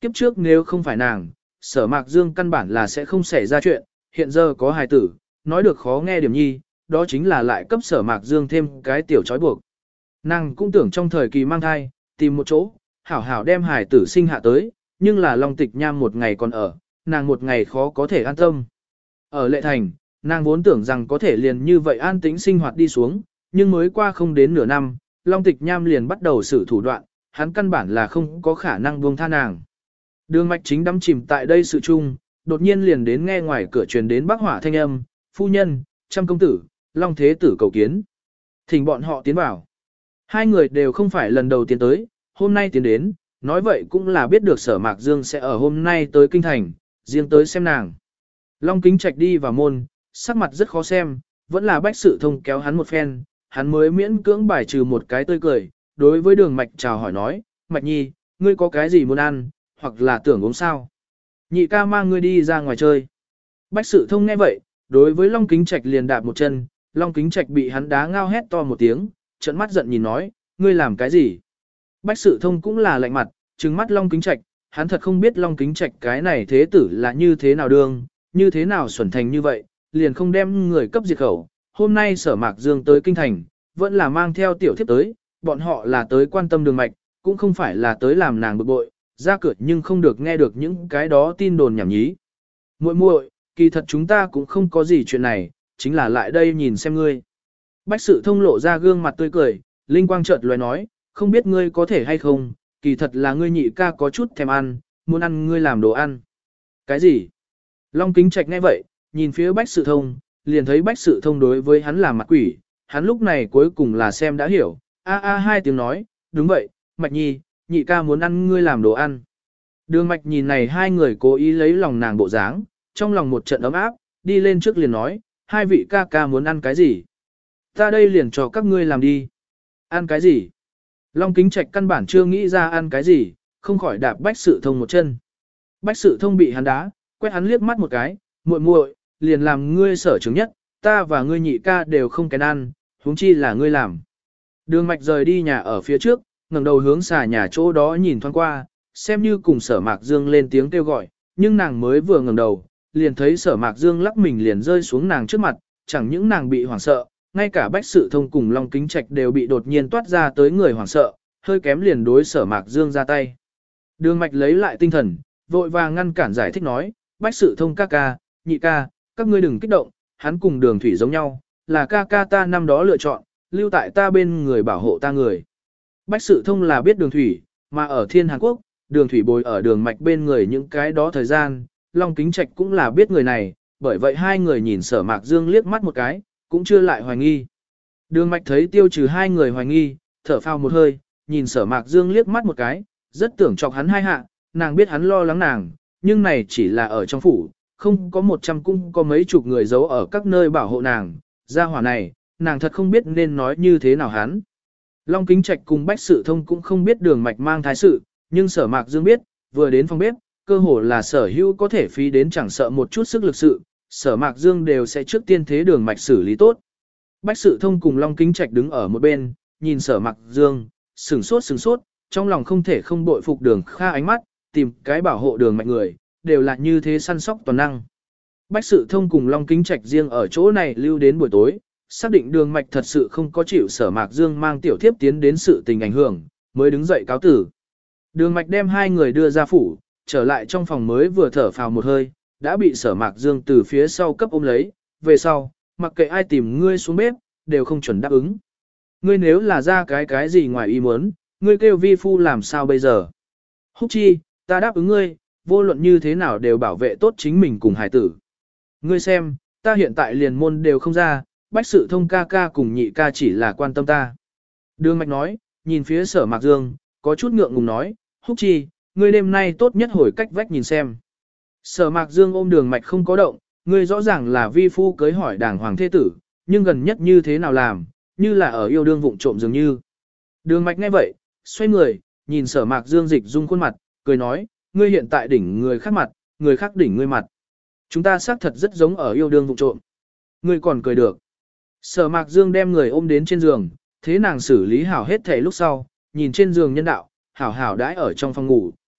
Speaker 1: kiếp trước nếu không phải nàng, Sở Mạc Dương căn bản là sẽ không xảy ra chuyện, hiện giờ có hài tử, nói được khó nghe điểm nhi, đó chính là lại cấp Sở Mạc Dương thêm cái tiểu trói buộc. Nàng cũng tưởng trong thời kỳ mang thai, tìm một chỗ, hảo hảo đem hài tử sinh hạ tới, nhưng là Long Tịch Nham một ngày còn ở, nàng một ngày khó có thể an tâm. Ở Lệ Thành, nàng vốn tưởng rằng có thể liền như vậy an tĩnh sinh hoạt đi xuống, nhưng mới qua không đến nửa năm, Long Tịch Nham liền bắt đầu sử thủ đoạn, hắn căn bản là không có khả năng buông tha nàng. Đường Mạch chính đắm chìm tại đây sự chung, đột nhiên liền đến nghe ngoài cửa truyền đến bác hỏa thanh âm, phu nhân, trăm công tử, Long Thế Tử cầu kiến. Thỉnh bọn họ tiến vào. Hai người đều không phải lần đầu tiến tới, hôm nay tiến đến, nói vậy cũng là biết được Sở Mạc Dương sẽ ở hôm nay tới kinh thành, riêng tới xem nàng. Long Kính Trạch đi vào môn, sắc mặt rất khó xem, vẫn là Bách Sự Thông kéo hắn một phen, hắn mới miễn cưỡng bài trừ một cái tươi cười, đối với Đường Mạch chào hỏi nói, Mạch Nhi, ngươi có cái gì muốn ăn, hoặc là tưởng uống sao? Nhị ca mang ngươi đi ra ngoài chơi. Bách Sự Thông nghe vậy, đối với Long Kính Trạch liền đạp một chân, Long Kính Trạch bị hắn đá ngao hét to một tiếng, trợn mắt giận nhìn nói, ngươi làm cái gì? Bách Sự Thông cũng là lạnh mặt, trừng mắt Long Kính Trạch, hắn thật không biết Long Kính Trạch cái này thế tử là như thế nào đương, như thế nào xuẩn thành như vậy, liền không đem người cấp diệt khẩu. Hôm nay Sở Mạc Dương tới kinh thành, vẫn là mang theo tiểu thiếp tới, bọn họ là tới quan tâm Đường Mạch, cũng không phải là tới làm nàng bực bội, ra cửa nhưng không được nghe được những cái đó tin đồn nhảm nhí. Muội muội, kỳ thật chúng ta cũng không có gì chuyện này, chính là lại đây nhìn xem ngươi. Bách Sự Thông lộ ra gương mặt tươi cười, linh quang chợt lóe nói, không biết ngươi có thể hay không, kỳ thật là ngươi nhị ca có chút thèm ăn, muốn ăn ngươi làm đồ ăn. Cái gì? Long Kính Trạch nghe vậy, nhìn phía Bách Sự Thông, liền thấy Bách Sự Thông đối với hắn là mặt quỷ, hắn lúc này cuối cùng là xem đã hiểu, hai tiếng nói, đúng vậy, Mạch Nhi, nhị ca muốn ăn ngươi làm đồ ăn. Đường Mạch nhìn này hai người cố ý lấy lòng nàng bộ dáng, trong lòng một trận ấm áp, đi lên trước liền nói, hai vị ca ca muốn ăn cái gì? Ta đây liền cho các ngươi làm đi. Ăn cái gì? Long Kính Trạch căn bản chưa nghĩ ra ăn cái gì, không khỏi đạp Bách Sự Thông một chân. Bách Sự Thông bị hắn đá, quét hắn liếc mắt một cái, muội muội, liền làm ngươi sở chứng nhất, ta và ngươi nhị ca đều không kén ăn, huống chi là ngươi làm. Đường Mạch rời đi nhà ở phía trước, ngẩng đầu hướng xà nhà chỗ đó nhìn thoáng qua, xem như cùng Sở Mạc Dương lên tiếng kêu gọi, nhưng nàng mới vừa ngẩng đầu, liền thấy Sở Mạc Dương lắc mình liền rơi xuống nàng trước mặt, chẳng những nàng bị hoảng sợ, ngay cả Bách Sự Thông cùng Long Kính Trạch đều bị đột nhiên toát ra tới người hoảng sợ, hơi kém liền đối Sở Mạc Dương ra tay. Đường Mạch lấy lại tinh thần, vội vàng ngăn cản giải thích nói, Bách Sự Thông ca ca, nhị ca, các ngươi đừng kích động, hắn cùng Đường Thủy giống nhau, là ca ca ta năm đó lựa chọn, lưu tại ta bên người bảo hộ ta người. Bách Sự Thông là biết Đường Thủy, mà ở Thiên Hàn Quốc, Đường Thủy bồi ở Đường Mạch bên người những cái đó thời gian, Long Kính Trạch cũng là biết người này, bởi vậy hai người nhìn Sở Mạc Dương liếc mắt một cái, cũng chưa lại hoài nghi. Đường Mạch thấy tiêu trừ hai người hoài nghi, thở phào một hơi, nhìn Sở Mạc Dương liếc mắt một cái, rất tưởng chọc hắn hai hạ, nàng biết hắn lo lắng nàng, nhưng này chỉ là ở trong phủ, không có 100 cũng có mấy chục người giấu ở các nơi bảo hộ nàng, gia hỏa này, nàng thật không biết nên nói như thế nào hắn. Long Kính Trạch cùng Bách Sự Thông cũng không biết Đường Mạch mang thai sự, nhưng Sở Mạc Dương biết, vừa đến phòng bếp, cơ hồ là Sở Hữu có thể phí đến chẳng sợ một chút sức lực sự, Sở Mạc Dương đều sẽ trước tiên thế Đường Mạch xử lý tốt. Bách Sự Thông cùng Long Kính Trạch đứng ở một bên, nhìn Sở Mạc Dương, sửng sốt, trong lòng không thể không bội phục Đường Kha ánh mắt, tìm cái bảo hộ Đường Mạch người, đều là như thế săn sóc toàn năng. Bách Sự Thông cùng Long Kính Trạch riêng ở chỗ này lưu đến buổi tối, xác định Đường Mạch thật sự không có chịu Sở Mạc Dương mang tiểu thiếp tiến đến sự tình ảnh hưởng, mới đứng dậy cáo tử. Đường Mạch đem hai người đưa ra phủ, trở lại trong phòng mới vừa thở phào một hơi, đã bị Sở Mạc Dương từ phía sau cấp ôm lấy, về sau, mặc kệ ai tìm ngươi xuống bếp, đều không chuẩn đáp ứng. Ngươi nếu là ra cái gì ngoài ý muốn, ngươi kêu vi phu làm sao bây giờ? Húc chi, ta đáp ứng ngươi, vô luận như thế nào đều bảo vệ tốt chính mình cùng hải tử. Ngươi xem, ta hiện tại liền môn đều không ra, Bách Sự Thông ca ca cùng nhị ca chỉ là quan tâm ta. Đường Mạch nói, nhìn phía Sở Mạc Dương, có chút ngượng ngùng nói, Húc chi, ngươi đêm nay tốt nhất hồi cách vách nhìn xem. Sở Mạc Dương ôm Đường Mạch không có động, ngươi rõ ràng là vi phu cưới hỏi đàng hoàng thế tử, nhưng gần nhất như thế nào làm, như là ở yêu đương vụng trộm dường như. Đường Mạch nghe vậy, xoay người, nhìn Sở Mạc Dương dịch dung khuôn mặt, cười nói, ngươi hiện tại đỉnh người khác mặt, người khác đỉnh ngươi mặt. Chúng ta xác thật rất giống ở yêu đương vụng trộm. Ngươi còn cười được. Sở Mạc Dương đem người ôm đến trên giường, thế nàng xử lý hảo hết thể lúc sau, nhìn trên giường nhân đạo, hảo hảo đãi ở trong phòng ngủ,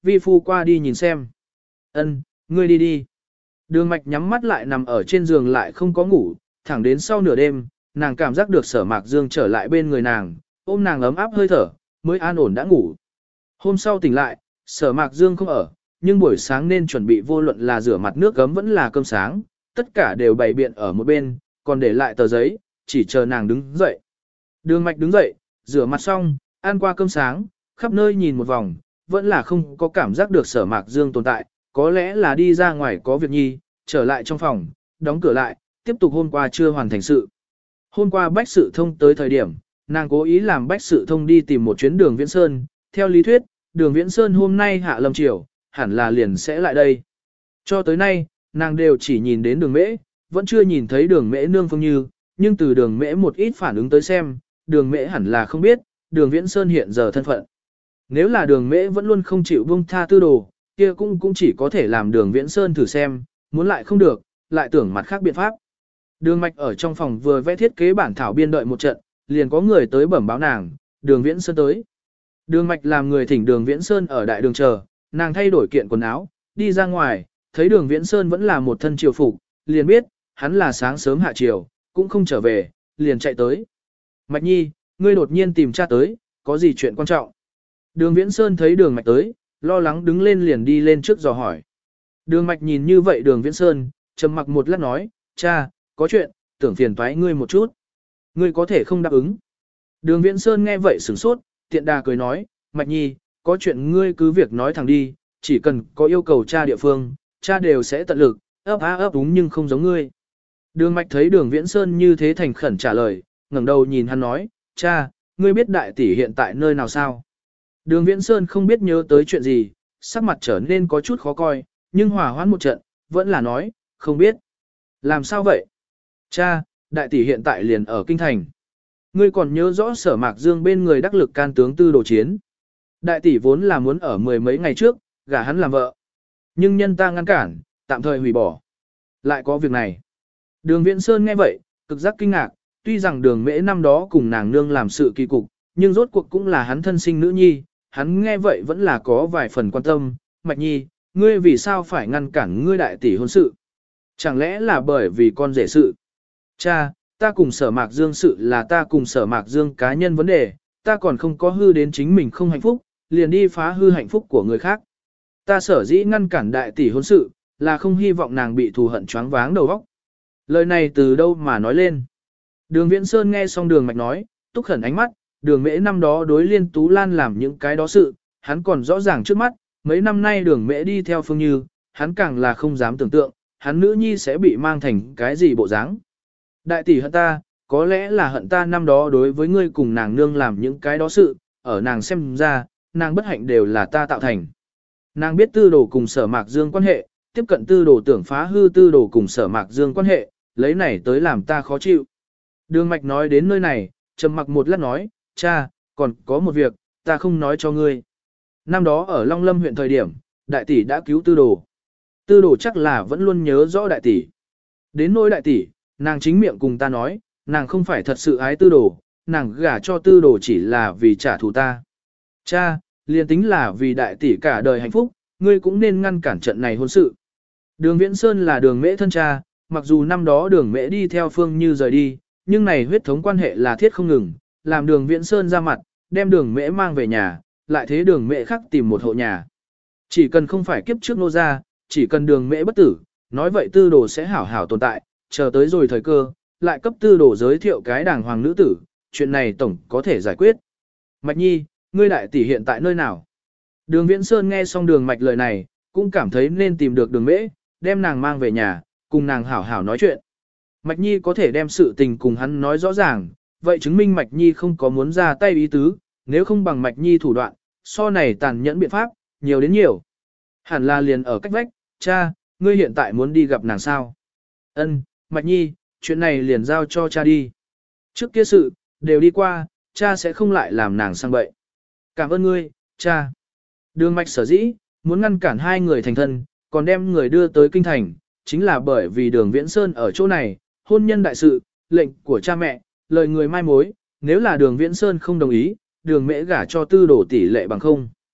Speaker 1: vi phu qua đi nhìn xem. Ân, ngươi đi đi. Đường mạch nhắm mắt lại nằm ở trên giường lại không có ngủ, thẳng đến sau nửa đêm, nàng cảm giác được Sở Mạc Dương trở lại bên người nàng, ôm nàng ấm áp hơi thở, mới an ổn đã ngủ. Hôm sau tỉnh lại, Sở Mạc Dương không ở, nhưng buổi sáng nên chuẩn bị vô luận là rửa mặt nước gấm vẫn là cơm sáng, tất cả đều bày biện ở một bên, còn để lại tờ giấy, chỉ chờ nàng đứng dậy. Đường mạch đứng dậy, rửa mặt xong, ăn qua cơm sáng, khắp nơi nhìn một vòng, vẫn là không có cảm giác được Sở Mạc Dương tồn tại, có lẽ là đi ra ngoài có việc nhi, trở lại trong phòng, đóng cửa lại, tiếp tục hôm qua chưa hoàn thành sự. Hôm qua Bách Sự Thông tới thời điểm, nàng cố ý làm Bách Sự Thông đi tìm một chuyến Đường Viễn Sơn, theo lý thuyết, Đường Viễn Sơn hôm nay hạ lâm chiều, hẳn là liền sẽ lại đây. Cho tới nay, nàng đều chỉ nhìn đến Đường Mễ, vẫn chưa nhìn thấy Đường Mễ nương Phương Như, nhưng từ Đường Mễ một ít phản ứng tới xem, Đường Mễ hẳn là không biết, Đường Viễn Sơn hiện giờ thân phận. Nếu là Đường Mễ vẫn luôn không chịu buông tha tư đồ, kia cũng chỉ có thể làm Đường Viễn Sơn thử xem, muốn lại không được, lại tưởng mặt khác biện pháp. Đường Mạch ở trong phòng vừa vẽ thiết kế bản thảo biên đợi một trận, liền có người tới bẩm báo nàng, Đường Viễn Sơn tới. Đường Mạch làm người thỉnh Đường Viễn Sơn ở đại đường chờ, nàng thay đổi kiện quần áo, đi ra ngoài, thấy Đường Viễn Sơn vẫn là một thân triều phục, liền biết, hắn là sáng sớm hạ triều, cũng không trở về, liền chạy tới. Mạch Nhi, ngươi đột nhiên tìm cha tới, có gì chuyện quan trọng? Đường Viễn Sơn thấy Đường Mạch tới, lo lắng đứng lên liền đi lên trước dò hỏi. Đường Mạch nhìn như vậy Đường Viễn Sơn, trầm mặc một lát nói, cha, có chuyện, tưởng phiền toái ngươi một chút. Ngươi có thể không đáp ứng. Đường Viễn Sơn nghe vậy sửng sốt, tiện đà cười nói, Mạch Nhi, có chuyện ngươi cứ việc nói thẳng đi, chỉ cần có yêu cầu cha địa phương, cha đều sẽ tận lực, ấp á ấp đúng nhưng không giống ngươi. Đường Mạch thấy Đường Viễn Sơn như thế thành khẩn trả lời, ngẩng đầu nhìn hắn nói, cha, ngươi biết đại tỷ hiện tại nơi nào sao? Đường Viễn Sơn không biết nhớ tới chuyện gì, sắc mặt trở nên có chút khó coi, nhưng hòa hoãn một trận, vẫn là nói, không biết. Làm sao vậy? Cha, đại tỷ hiện tại liền ở kinh thành. Ngươi còn nhớ rõ Sở Mạc Dương bên người đắc lực can tướng Tư Đồ Chiến. Đại tỷ vốn là muốn ở mười mấy ngày trước, gả hắn làm vợ. Nhưng nhân ta ngăn cản, tạm thời hủy bỏ. Lại có việc này. Đường Viễn Sơn nghe vậy, cực giác kinh ngạc, tuy rằng Đường Mễ năm đó cùng nàng nương làm sự kỳ cục, nhưng rốt cuộc cũng là hắn thân sinh nữ nhi, hắn nghe vậy vẫn là có vài phần quan tâm. Mạch Nhi, ngươi vì sao phải ngăn cản ngươi đại tỷ hôn sự? Chẳng lẽ là bởi vì con rể sự? Cha, ta cùng Sở Mạc Dương sự là ta cùng Sở Mạc Dương cá nhân vấn đề, ta còn không có hư đến chính mình không hạnh phúc, liền đi phá hư hạnh phúc của người khác. Ta sở dĩ ngăn cản đại tỷ hôn sự, là không hy vọng nàng bị thù hận choáng váng đầu óc. Lời này từ đâu mà nói lên? Đường Viễn Sơn nghe xong Đường Mạch nói, túc khẩn ánh mắt, Đường Mễ năm đó đối Liên Tú Lan làm những cái đó sự, hắn còn rõ ràng trước mắt, mấy năm nay Đường Mễ đi theo Phương Như, hắn càng là không dám tưởng tượng, hắn nữ nhi sẽ bị mang thành cái gì bộ dáng. Đại tỷ hận ta, có lẽ là hận ta năm đó đối với ngươi cùng nàng nương làm những cái đó sự, ở nàng xem ra, nàng bất hạnh đều là ta tạo thành. Nàng biết Tư Đồ cùng Sở Mạc Dương quan hệ, tiếp cận Tư Đồ tưởng phá hư Tư Đồ cùng Sở Mạc Dương quan hệ, lấy này tới làm ta khó chịu. Đường Mạch nói đến nơi này, trầm mặc một lát nói, cha, còn có một việc, ta không nói cho ngươi. Năm đó ở Long Lâm huyện thời điểm, đại tỷ đã cứu Tư Đồ. Tư Đồ chắc là vẫn luôn nhớ rõ đại tỷ. Đến nỗi đại tỷ, nàng chính miệng cùng ta nói, nàng không phải thật sự ái Tư Đồ, nàng gả cho Tư Đồ chỉ là vì trả thù ta. Cha, liền tính là vì đại tỷ cả đời hạnh phúc, ngươi cũng nên ngăn cản trận này hôn sự. Đường Viễn Sơn là Đường Mễ thân cha, mặc dù năm đó Đường Mễ đi theo Phương Như rời đi, nhưng này huyết thống quan hệ là thiết không ngừng, làm Đường Viễn Sơn ra mặt, đem Đường Mễ mang về nhà, lại thế Đường Mễ khắc tìm một hộ nhà. Chỉ cần không phải kiếp trước nô gia, chỉ cần Đường Mễ bất tử, nói vậy Tư Đồ sẽ hảo hảo tồn tại, chờ tới rồi thời cơ, lại cấp Tư Đồ giới thiệu cái đàng hoàng nữ tử, chuyện này tổng có thể giải quyết. Mạch Nhi, ngươi đại tỷ hiện tại nơi nào? Đường Viễn Sơn nghe xong Đường Mạch lời này, cũng cảm thấy nên tìm được Đường Mễ, đem nàng mang về nhà, cùng nàng hảo hảo nói chuyện. Mạch Nhi có thể đem sự tình cùng hắn nói rõ ràng, vậy chứng minh Mạch Nhi không có muốn ra tay ý tứ, nếu không bằng Mạch Nhi thủ đoạn, so này tàn nhẫn biện pháp, nhiều đến nhiều. Hẳn là liền ở cách vách, cha, ngươi hiện tại muốn đi gặp nàng sao? Ân, Mạch Nhi, chuyện này liền giao cho cha đi. Trước kia sự, đều đi qua, cha sẽ không lại làm nàng sang bậy. Cảm ơn ngươi, cha. Đường Mạch sở dĩ, muốn ngăn cản hai người thành thân, còn đem người đưa tới kinh thành, chính là bởi vì Đường Viễn Sơn ở chỗ này, hôn nhân đại sự, lệnh của cha mẹ, lời người mai mối, nếu là Đường Viễn Sơn không đồng ý, Đường Mễ gả cho Tư Đồ tỷ lệ bằng không.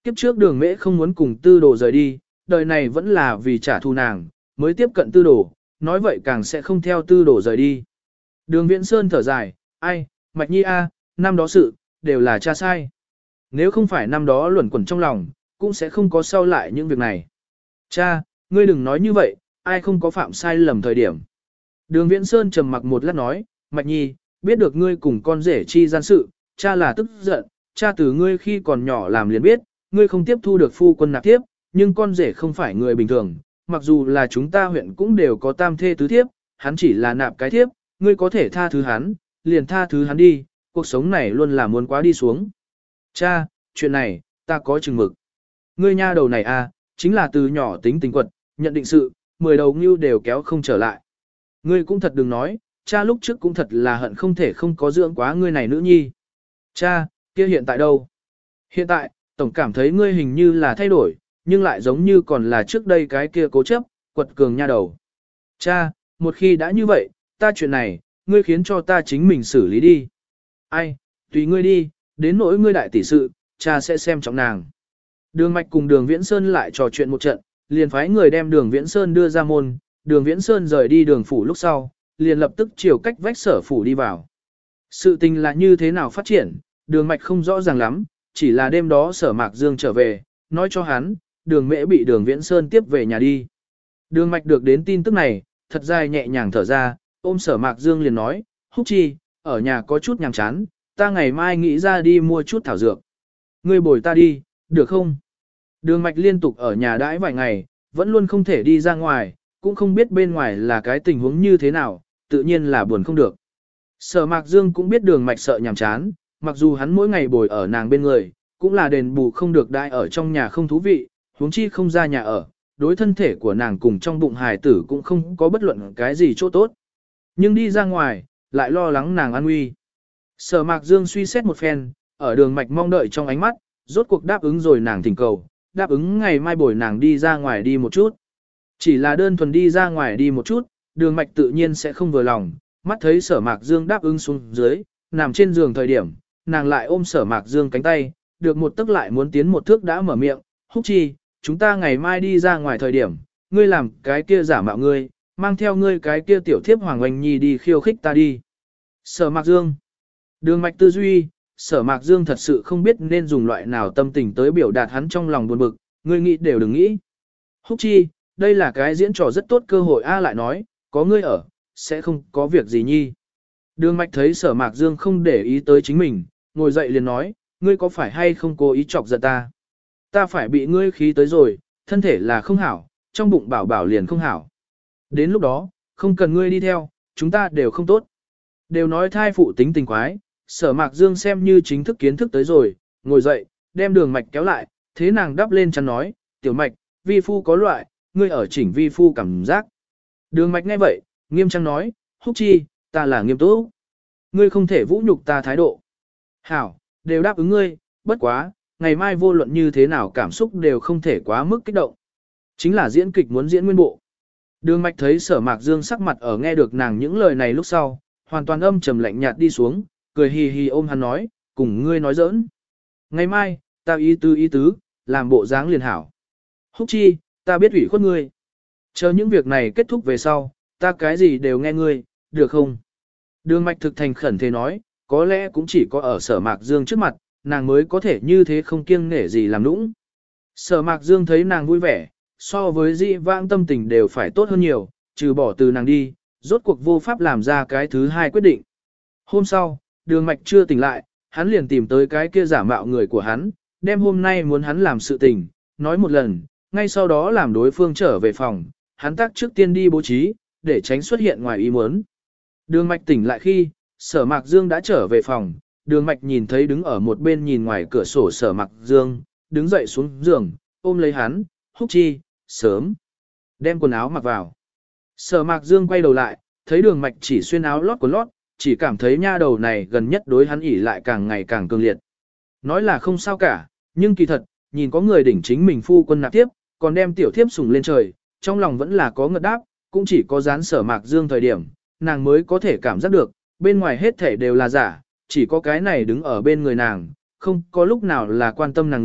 Speaker 1: Kiếp trước đường mễ không muốn cùng tư đồ rời đi, đời này vẫn là vì trả thù nàng, mới tiếp cận tư đồ, nói vậy càng sẽ không theo tư đồ rời đi. Đường Viễn Sơn thở dài, ai, Mạch Nhi a, năm đó sự, đều là cha sai. Nếu không phải năm đó luẩn quẩn trong lòng, cũng sẽ không có sau lại những việc này. Cha, ngươi đừng nói như vậy, ai không có phạm sai lầm thời điểm. Đường Viễn Sơn trầm mặc một lát nói, Mạch Nhi, biết được ngươi cùng con rể chi gian sự, cha là tức giận, cha từ ngươi khi còn nhỏ làm liền biết, ngươi không tiếp thu được phu quân nạp tiếp, nhưng con rể không phải người bình thường, mặc dù là chúng ta huyện cũng đều có tam thê tứ thiếp, hắn chỉ là nạp cái thiếp, ngươi có thể tha thứ hắn, liền tha thứ hắn đi, cuộc sống này luôn là muốn quá đi xuống. Cha, chuyện này, ta có chừng mực. Ngươi nha đầu này à, chính là từ nhỏ tính tình quật, nhận định sự, 10 đầu ngưu đều kéo không trở lại. Ngươi cũng thật đừng nói, cha lúc trước cũng thật là hận không thể không có dưỡng quá ngươi này nữ nhi. Cha, kia hiện tại đâu? Hiện tại, tổng cảm thấy ngươi hình như là thay đổi, nhưng lại giống như còn là trước đây cái kia cố chấp, quật cường nha đầu. Cha, một khi đã như vậy, ta chuyện này, ngươi khiến cho ta chính mình xử lý đi. Ai, tùy ngươi đi, đến nỗi ngươi đại tỷ sự, cha sẽ xem trọng nàng. Đường Mạch cùng Đường Viễn Sơn lại trò chuyện một trận, liền phái người đem Đường Viễn Sơn đưa ra môn, Đường Viễn Sơn rời đi đường phủ lúc sau, liền lập tức chiều cách vách Sở phủ đi vào. Sự tình là như thế nào phát triển, Đường Mạch không rõ ràng lắm, chỉ là đêm đó Sở Mạc Dương trở về, nói cho hắn, Đường Mễ bị Đường Viễn Sơn tiếp về nhà đi. Đường Mạch được đến tin tức này, thật dài nhẹ nhàng thở ra, ôm Sở Mạc Dương liền nói, Húc Chi, ở nhà có chút nhàm chán, ta ngày mai nghĩ ra đi mua chút thảo dược. Ngươi bồi ta đi, được không? Đường Mạch liên tục ở nhà đãi vài ngày, vẫn luôn không thể đi ra ngoài, cũng không biết bên ngoài là cái tình huống như thế nào, tự nhiên là buồn không được. Sở Mạc Dương cũng biết Đường Mạch sợ nhàm chán, mặc dù hắn mỗi ngày bồi ở nàng bên người, cũng là đền bù không được đãi ở trong nhà không thú vị, huống chi không ra nhà ở, đối thân thể của nàng cùng trong bụng hài tử cũng không có bất luận cái gì chỗ tốt. Nhưng đi ra ngoài, lại lo lắng nàng an nguy. Sở Mạc Dương suy xét một phen, ở Đường Mạch mong đợi trong ánh mắt, rốt cuộc đáp ứng rồi nàng thỉnh cầu, đáp ứng ngày mai bồi nàng đi ra ngoài đi một chút. Chỉ là đơn thuần đi ra ngoài đi một chút, Đường Mạch tự nhiên sẽ không vừa lòng, mắt thấy Sở Mạc Dương đáp ứng xuống dưới, nằm trên giường thời điểm, nàng lại ôm Sở Mạc Dương cánh tay, được một tức lại muốn tiến một thước đã mở miệng, Húc Chi, chúng ta ngày mai đi ra ngoài thời điểm, ngươi làm cái kia giả mạo ngươi, mang theo ngươi cái kia tiểu thiếp Hoàng Oanh Nhi đi khiêu khích ta đi. Sở Mạc Dương. Đường Mạch tư duy, Sở Mạc Dương thật sự không biết nên dùng loại nào tâm tình tới biểu đạt hắn trong lòng buồn bực, ngươi nghĩ đều đừng nghĩ. Húc Chi, đây là cái diễn trò rất tốt cơ hội a lại nói, có ngươi ở, sẽ không có việc gì nhi. Đường Mạch thấy Sở Mạc Dương không để ý tới chính mình, ngồi dậy liền nói, ngươi có phải hay không cố ý chọc giận ta? Ta phải bị ngươi khí tới rồi, thân thể là không hảo, trong bụng bảo bảo liền không hảo. Đến lúc đó, không cần ngươi đi theo, chúng ta đều không tốt. Đều nói thai phụ tính tình quái, Sở Mạc Dương xem như chính thức kiến thức tới rồi, ngồi dậy, đem Đường Mạch kéo lại, thế nàng đắp lên chăn nói, tiểu Mạch, vi phu có loại, ngươi ở chỉnh vi phu cảm giác. Đường Mạch nghe vậy, nghiêm trang nói, Húc Chi, ta là nghiêm túc. Ngươi không thể vũ nhục ta thái độ. Hảo, đều đáp ứng ngươi, bất quá, ngày mai vô luận như thế nào cảm xúc đều không thể quá mức kích động. Chính là diễn kịch muốn diễn nguyên bộ. Đường Mạch thấy Sở Mạc Dương sắc mặt ở nghe được nàng những lời này lúc sau, hoàn toàn âm trầm lạnh nhạt đi xuống, cười hì hì ôm hắn nói, cùng ngươi nói giỡn. Ngày mai, ta ý tứ, làm bộ dáng liền hảo. Húc Chi, ta biết ủy khuất ngươi. Chờ những việc này kết thúc về sau, ta cái gì đều nghe ngươi, được không? Đường Mạch thực thành khẩn thế nói, có lẽ cũng chỉ có ở Sở Mạc Dương trước mặt, nàng mới có thể như thế không kiêng nể gì làm nũng. Sở Mạc Dương thấy nàng vui vẻ, so với dị vãng tâm tình đều phải tốt hơn nhiều, trừ bỏ từ nàng đi, rốt cuộc vô pháp làm ra cái thứ hai quyết định. Hôm sau, Đường Mạch chưa tỉnh lại, hắn liền tìm tới cái kia giả mạo người của hắn, đem hôm nay muốn hắn làm sự tình, nói một lần, ngay sau đó làm đối phương trở về phòng, hắn tác trước tiên đi bố trí, để tránh xuất hiện ngoài ý muốn. Đường Mạch tỉnh lại khi, Sở Mạc Dương đã trở về phòng, Đường Mạch nhìn thấy đứng ở một bên nhìn ngoài cửa sổ Sở Mạc Dương, đứng dậy xuống giường, ôm lấy hắn, Húc Chi, sớm, đem quần áo mặc vào. Sở Mạc Dương quay đầu lại, thấy Đường Mạch chỉ xuyên áo lót quần lót, chỉ cảm thấy nha đầu này gần nhất đối hắn ỉ lại càng ngày càng cường liệt. Nói là không sao cả, nhưng kỳ thật, nhìn có người đỉnh chính mình phu quân nạp tiếp, còn đem tiểu thiếp sủng lên trời, trong lòng vẫn là có ngợt đáp, cũng chỉ có dán Sở Mạc Dương thời điểm, nàng mới có thể cảm giác được, bên ngoài hết thể đều là giả, chỉ có cái này đứng ở bên người nàng, không có lúc nào là quan tâm nàng người,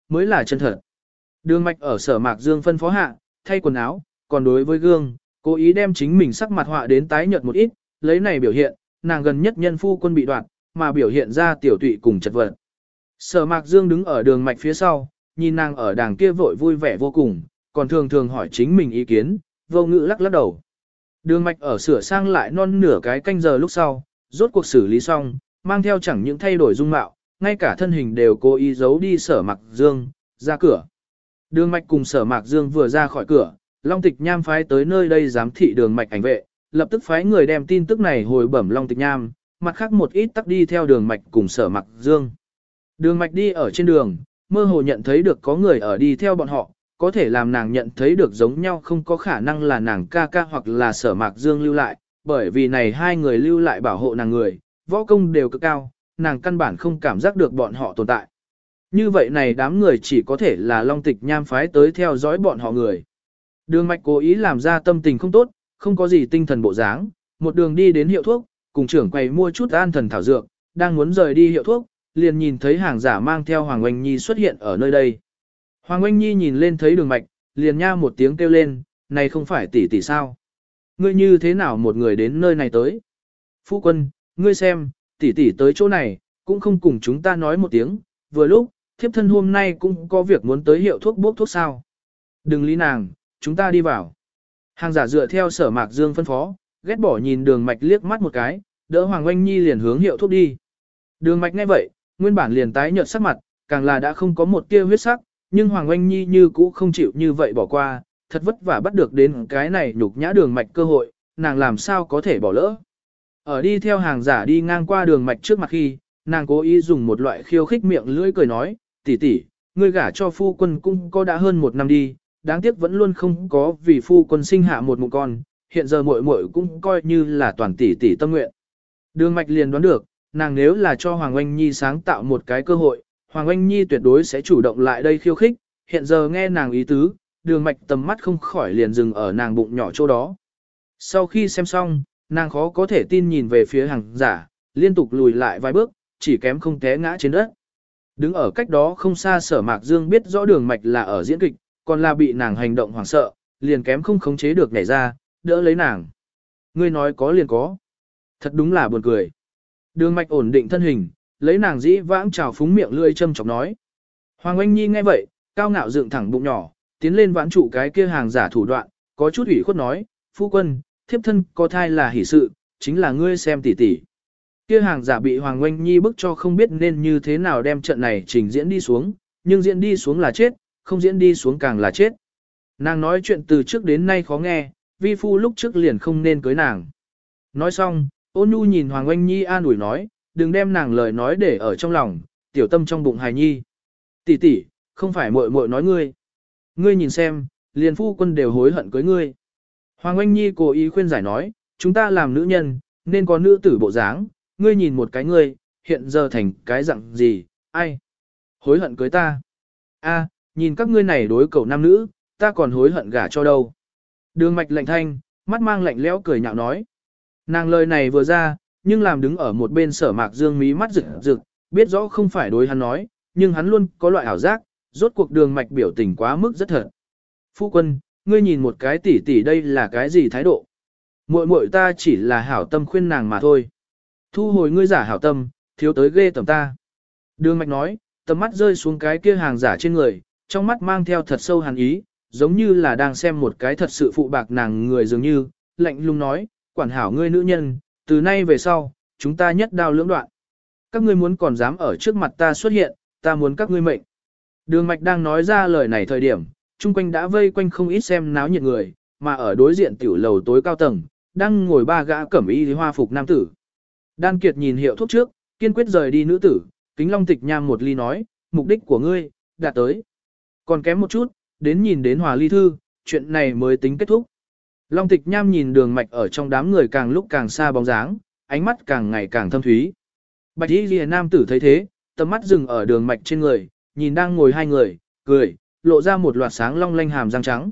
Speaker 1: mới là chân thật. Đường Mạch ở Sở Mạc Dương phân phó hạ, thay quần áo, còn đối với gương, cố ý đem chính mình sắc mặt họa đến tái nhợt một ít, lấy này biểu hiện, nàng gần nhất nhân phu quân bị đoạt, mà biểu hiện ra tiểu tụy cùng chật vật. Sở Mạc Dương đứng ở Đường Mạch phía sau, nhìn nàng ở đàng kia vội vui vẻ vô cùng, còn thường thường hỏi chính mình ý kiến, vô ngữ lắc lắc đầu. Đường Mạch ở sửa sang lại non nửa cái canh giờ lúc sau, rốt cuộc xử lý xong, mang theo chẳng những thay đổi dung mạo, ngay cả thân hình đều cố ý giấu đi Sở Mạc Dương, ra cửa. Đường Mạch cùng Sở Mạc Dương vừa ra khỏi cửa, Long Tịch Nham phái tới nơi đây giám thị Đường Mạch ảnh vệ, lập tức phái người đem tin tức này hồi bẩm Long Tịch Nham, mặt khác một ít tắc đi theo Đường Mạch cùng Sở Mạc Dương. Đường Mạch đi ở trên đường, mơ hồ nhận thấy được có người ở đi theo bọn họ, có thể làm nàng nhận thấy được giống nhau không có khả năng là nàng ca ca hoặc là Sở Mạc Dương lưu lại, bởi vì này hai người lưu lại bảo hộ nàng người, võ công đều cực cao, nàng căn bản không cảm giác được bọn họ tồn tại. Như vậy này đám người chỉ có thể là Long Tịch Nham phái tới theo dõi bọn họ người. Đường Mạch cố ý làm ra tâm tình không tốt, không có gì tinh thần bộ dáng, một đường đi đến hiệu thuốc, cùng trưởng quầy mua chút an thần thảo dược, đang muốn rời đi hiệu thuốc, liền nhìn thấy hàng giả mang theo Hoàng Oanh Nhi xuất hiện ở nơi đây. Hoàng Oanh Nhi nhìn lên thấy Đường Mạch, liền nha một tiếng kêu lên, này không phải tỷ tỷ sao? Ngươi như thế nào một người đến nơi này tới? Phu quân, ngươi xem, tỷ tỷ tới chỗ này, cũng không cùng chúng ta nói một tiếng, vừa lúc, thiếp thân hôm nay cũng có việc muốn tới hiệu thuốc bốc thuốc sao. Đừng lý nàng, chúng ta đi vào. Hàng giả dựa theo Sở Mạc Dương phân phó, ghét bỏ nhìn Đường Mạch liếc mắt một cái, đỡ Hoàng Oanh Nhi liền hướng hiệu thuốc đi. Đường Mạch nghe vậy, nguyên bản liền tái nhợt sắc mặt, càng là đã không có một tia huyết sắc, nhưng Hoàng Oanh Nhi như cũ không chịu như vậy bỏ qua, thật vất vả bắt được đến cái này nhục nhã Đường Mạch cơ hội, nàng làm sao có thể bỏ lỡ. Ở đi theo hàng giả đi ngang qua Đường Mạch trước mặt khi, nàng cố ý dùng một loại khiêu khích miệng lưỡi cười nói, tỷ tỷ, ngươi gả cho phu quân cũng có đã hơn 1 năm đi, đáng tiếc vẫn luôn không có vì phu quân sinh hạ một mụ con, hiện giờ muội muội cũng coi như là toàn tỷ tỷ tâm nguyện. Đường Mạch liền đoán được, nàng nếu là cho Hoàng Oanh Nhi sáng tạo một cái cơ hội, Hoàng Oanh Nhi tuyệt đối sẽ chủ động lại đây khiêu khích, hiện giờ nghe nàng ý tứ, Đường Mạch tầm mắt không khỏi liền dừng ở nàng bụng nhỏ chỗ đó. Sau khi xem xong, nàng khó có thể tin nhìn về phía hàng giả, liên tục lùi lại vài bước, chỉ kém không té ngã trên đất. Đứng ở cách đó không xa Sở Mạc Dương biết rõ Đường Mạch là ở diễn kịch, còn là bị nàng hành động hoảng sợ, liền kém không khống chế được nhảy ra, đỡ lấy nàng. Ngươi nói có liền có. Thật đúng là buồn cười. Đường Mạch ổn định thân hình, lấy nàng dĩ vãng trào phúng miệng lươi châm chọc nói. Hoàng Oanh Nhi nghe vậy, cao ngạo dựng thẳng bụng nhỏ, tiến lên vãn trụ cái kia hàng giả thủ đoạn, có chút ủy khuất nói, phu quân, thiếp thân có thai là hỷ sự, chính là ngươi xem tỉ tỉ. Kia hàng giả bị Hoàng Oanh Nhi bức cho không biết nên như thế nào đem trận này trình diễn đi xuống, nhưng diễn đi xuống là chết, không diễn đi xuống càng là chết. Nàng nói chuyện từ trước đến nay khó nghe, vi phu lúc trước liền không nên cưới nàng. Nói xong, Ôn Nhu nhìn Hoàng Oanh Nhi an ủi nói, đừng đem nàng lời nói để ở trong lòng, tiểu tâm trong bụng hài nhi. Tỷ tỷ, không phải muội muội nói ngươi. Ngươi nhìn xem, liền phu quân đều hối hận cưới ngươi. Hoàng Oanh Nhi cố ý khuyên giải nói, chúng ta làm nữ nhân, nên có nữ tử bộ dáng, ngươi nhìn một cái ngươi, hiện giờ thành cái dạng gì, ai? Hối hận cưới ta. A, nhìn các ngươi này đối cầu nam nữ, ta còn hối hận gả cho đâu. Đường Mạch lạnh thanh, mắt mang lạnh lẽo cười nhạo nói. Nàng lời này vừa ra, nhưng làm đứng ở một bên Sở Mạc Dương mí mắt rực rực, biết rõ không phải đối hắn nói, nhưng hắn luôn có loại ảo giác, rốt cuộc Đường Mạch biểu tình quá mức rất thật. Phu quân, ngươi nhìn một cái tỷ tỷ đây là cái gì thái độ? Muội muội ta chỉ là hảo tâm khuyên nàng mà thôi. Thu hồi ngươi giả hảo tâm, thiếu tới ghê tởm ta. Đường Mạch nói, tầm mắt rơi xuống cái kia hàng giả trên người, trong mắt mang theo thật sâu hàn ý, giống như là đang xem một cái thật sự phụ bạc nàng người dường như, lạnh lùng nói, quản hảo ngươi nữ nhân, từ nay về sau, chúng ta nhất đao lưỡng đoạn. Các ngươi muốn còn dám ở trước mặt ta xuất hiện, ta muốn các ngươi mệnh. Đường Mạch đang nói ra lời này thời điểm, chung quanh đã vây quanh không ít xem náo nhiệt người, mà ở đối diện tiểu lầu tối cao tầng, đang ngồi 3 gã cẩm y hoa phục nam tử. Đan Kiệt nhìn hiệu thuốc trước, kiên quyết rời đi nữ tử, Kính Long Tịch Nham một ly nói, mục đích của ngươi, đạt tới. Còn kém một chút, đến nhìn đến Hòa Ly Thư, chuyện này mới tính kết thúc. Long Tịch Nham nhìn Đường Mạch ở trong đám người càng lúc càng xa bóng dáng, ánh mắt càng ngày càng thâm thúy. Bạch Y Liễu nam tử thấy thế, tầm mắt dừng ở Đường Mạch trên người, nhìn đang ngồi hai người, cười, lộ ra một loạt sáng long lanh hàm răng trắng.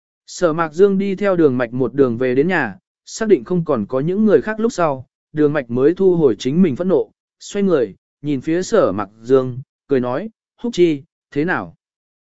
Speaker 1: Sở Mạc Dương đi theo Đường Mạch một đường về đến nhà, xác định không còn có những người khác lúc sau, Đường Mạch mới thu hồi chính mình phẫn nộ, xoay người, nhìn phía Sở Mạc Dương, cười nói, Húc Chi, thế nào?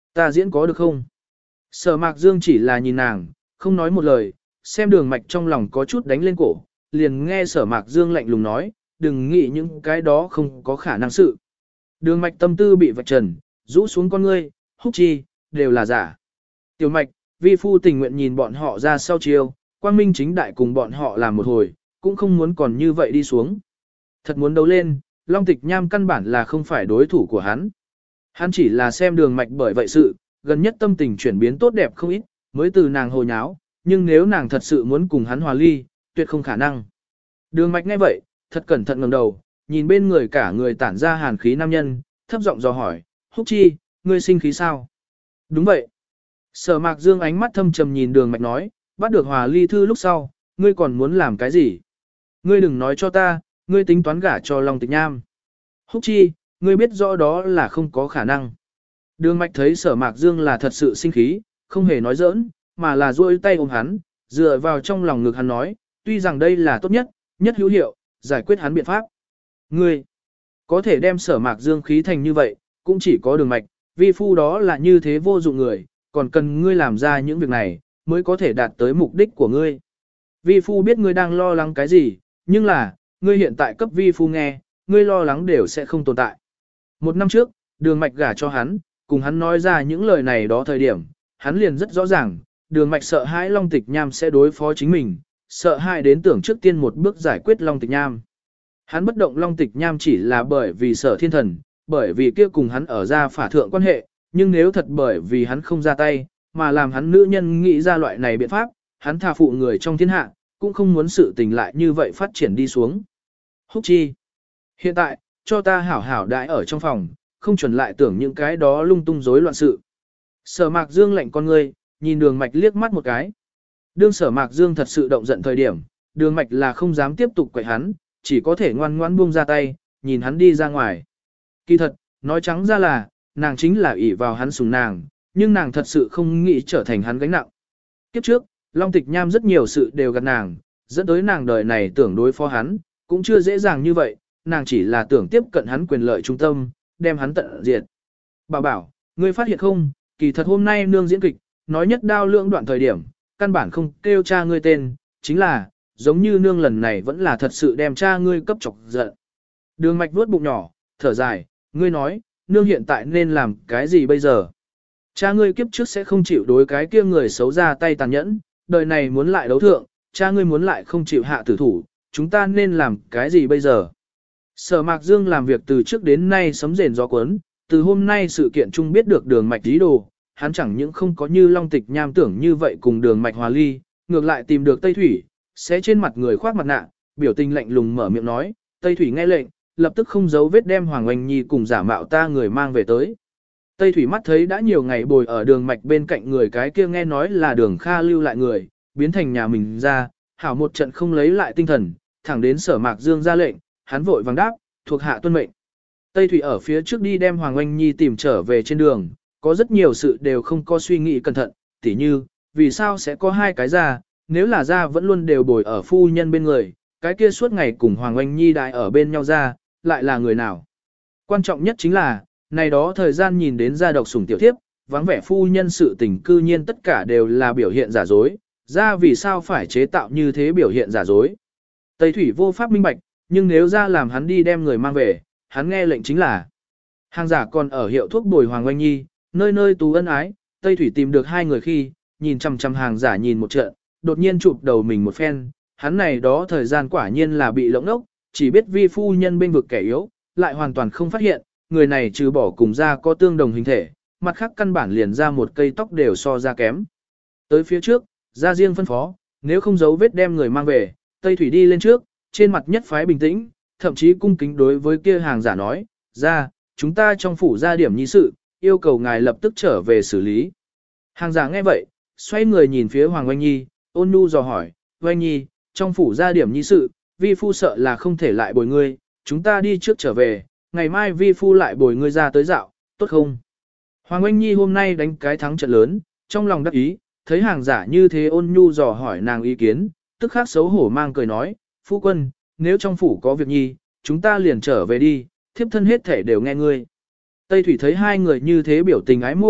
Speaker 1: Ta diễn có được không? Sở Mạc Dương chỉ là nhìn nàng, không nói một lời, xem Đường Mạch trong lòng có chút đánh lên cổ, liền nghe Sở Mạc Dương lạnh lùng nói, đừng nghĩ những cái đó không có khả năng sự. Đường Mạch tâm tư bị vạch trần, rũ xuống con ngươi, Húc Chi, đều là giả. Tiểu Mạch, vi phu tình nguyện nhìn bọn họ ra sau chiêu, quang minh chính đại cùng bọn họ làm một hồi, cũng không muốn còn như vậy đi xuống. Thật muốn đấu lên, Long Tịch Nham căn bản là không phải đối thủ của hắn. Hắn chỉ là xem Đường Mạch bởi vậy sự, gần nhất tâm tình chuyển biến tốt đẹp không ít, mới từ nàng hồ nháo, nhưng nếu nàng thật sự muốn cùng hắn hòa ly, tuyệt không khả năng. Đường Mạch nghe vậy, thật cẩn thận ngẩng đầu, nhìn bên người cả người tản ra hàn khí nam nhân, thấp giọng dò hỏi, Húc Chi, ngươi sinh khí sao? Đúng vậy. Sở Mạc Dương ánh mắt thâm trầm nhìn Đường Mạch nói, bắt được hòa ly thư lúc sau, ngươi còn muốn làm cái gì? Ngươi đừng nói cho ta, ngươi tính toán gả cho Long Tịch Nham. Húc Chi, ngươi biết rõ đó là không có khả năng. Đường Mạch thấy Sở Mạc Dương là thật sự sinh khí, không hề nói giỡn, mà là duỗi tay ôm hắn, dựa vào trong lòng ngực hắn nói, tuy rằng đây là tốt nhất, nhất hữu hiệu, giải quyết hắn biện pháp. Ngươi, có thể đem Sở Mạc Dương khí thành như vậy, cũng chỉ có Đường Mạch, vi phu đó là như thế vô dụng người, còn cần ngươi làm ra những việc này, mới có thể đạt tới mục đích của ngươi. Vi phu biết ngươi đang lo lắng cái gì, nhưng là, ngươi hiện tại cấp vi phu nghe, ngươi lo lắng đều sẽ không tồn tại. Một năm trước, Đường Mạch gả cho hắn, cùng hắn nói ra những lời này đó thời điểm, hắn liền rất rõ ràng, Đường Mạch sợ hãi Long Tịch Nham sẽ đối phó chính mình, sợ hãi đến tưởng trước tiên một bước giải quyết Long Tịch Nham. Hắn bất động Long Tịch Nham chỉ là bởi vì Sở Thiên Thần, bởi vì kia cùng hắn ở ra phả thượng quan hệ, nhưng nếu thật bởi vì hắn không ra tay, mà làm hắn nữ nhân nghĩ ra loại này biện pháp, hắn thà phụ người trong thiên hạ, cũng không muốn sự tình lại như vậy phát triển đi xuống. Húc Chi, hiện tại, cho ta hảo hảo đãi ở trong phòng, không chuẩn lại tưởng những cái đó lung tung rối loạn sự. Sở Mạc Dương lạnh con ngươi, nhìn Đường Mạch liếc mắt một cái. Đương Sở Mạc Dương thật sự động giận thời điểm, Đường Mạch là không dám tiếp tục quậy hắn, chỉ có thể ngoan ngoãn buông ra tay, nhìn hắn đi ra ngoài. Kỳ thật, nói trắng ra là, nàng chính là ỷ vào hắn sủng nàng, nhưng nàng thật sự không nghĩ trở thành hắn gánh nặng. Kiếp trước, Long Tịch Nham rất nhiều sự đều gạt nàng, dẫn tới nàng đời này tưởng đối phó hắn, cũng chưa dễ dàng như vậy, nàng chỉ là tưởng tiếp cận hắn quyền lợi trung tâm, đem hắn tận diệt. Bảo bảo, ngươi phát hiện không, kỳ thật hôm nay nương diễn kịch, nói nhất đao lưỡng đoạn thời điểm, căn bản không kêu cha ngươi tên, chính là, giống như nương lần này vẫn là thật sự đem cha ngươi cấp chọc giận. Đường Mạch vuốt bụng nhỏ, thở dài, ngươi nói, nương hiện tại nên làm cái gì bây giờ? Cha ngươi kiếp trước sẽ không chịu đối cái kia người xấu ra tay tàn nhẫn, đời này muốn lại đấu thượng, cha ngươi muốn lại không chịu hạ tử thủ, chúng ta nên làm cái gì bây giờ? Sở Mạc Dương làm việc từ trước đến nay sấm rền gió cuốn, từ hôm nay sự kiện chung biết được Đường Mạch ý đồ, hắn chẳng những không có như Long Tịch Nham tưởng như vậy cùng Đường Mạch hòa ly, ngược lại tìm được Tây Thủy, sẽ trên mặt người khoác mặt nạ, biểu tình lạnh lùng mở miệng nói, Tây Thủy nghe lệnh, lập tức không giấu vết đem Hoàng Oanh Nhi cùng giả mạo ta người mang về tới. Tây Thủy mắt thấy đã nhiều ngày bồi ở Đường Mạch bên cạnh người cái kia nghe nói là Đường Kha lưu lại người, biến thành nhà mình ra, hảo một trận không lấy lại tinh thần, thẳng đến Sở Mạc Dương ra lệnh, hắn vội vàng đáp, thuộc hạ tuân mệnh. Tây Thủy ở phía trước đi đem Hoàng Oanh Nhi tìm trở về trên đường, có rất nhiều sự đều không có suy nghĩ cẩn thận, tỉ như, vì sao sẽ có hai cái ra, nếu là ra vẫn luôn đều bồi ở phu nhân bên người, cái kia suốt ngày cùng Hoàng Oanh Nhi đại ở bên nhau ra, lại là người nào. Quan trọng nhất chính là, này đó thời gian nhìn đến ra độc sủng tiểu thiếp, vắng vẻ phu nhân sự tình cư nhiên tất cả đều là biểu hiện giả dối, ra vì sao phải chế tạo như thế biểu hiện giả dối. Tây Thủy vô pháp minh bạch, nhưng nếu ra làm hắn đi đem người mang về, hắn nghe lệnh chính là hàng giả còn ở hiệu thuốc bồi Hoàng Oanh Nhi, nơi nơi tú ân ái, Tây Thủy tìm được hai người khi, nhìn chằm chằm hàng giả nhìn một trận, đột nhiên chụp đầu mình một phen, hắn này đó thời gian quả nhiên là bị lỗng ốc, chỉ biết vi phu nhân bên vực kẻ yếu, lại hoàn toàn không phát hiện, người này trừ bỏ cùng ra có tương đồng hình thể, mặt khác căn bản liền ra một cây tóc đều so ra kém. Tới phía trước, ra riêng phân phó, nếu không giấu vết đem người mang về, Tây Thủy đi lên trước, trên mặt nhất phái bình tĩnh, thậm chí cung kính đối với kia hàng giả nói, ra, chúng ta trong phủ ra điểm nhi sự, yêu cầu ngài lập tức trở về xử lý. Hàng giả nghe vậy, xoay người nhìn phía Hoàng Oanh Nhi, ôn nhu dò hỏi, Oanh Nhi, trong phủ ra điểm nhi sự, vi phu sợ là không thể lại bồi ngươi, chúng ta đi trước trở về, ngày mai vi phu lại bồi ngươi ra tới dạo, tốt không? Hoàng Oanh Nhi hôm nay đánh cái thắng trận lớn, trong lòng đắc ý, thấy hàng giả như thế ôn nhu dò hỏi nàng ý kiến, tức khắc xấu hổ mang cười nói, phu quân, nếu trong phủ có việc nhi, chúng ta liền trở về đi, thiếp thân hết thể đều nghe ngươi. Tây Thủy thấy hai người như thế biểu tình ái muội,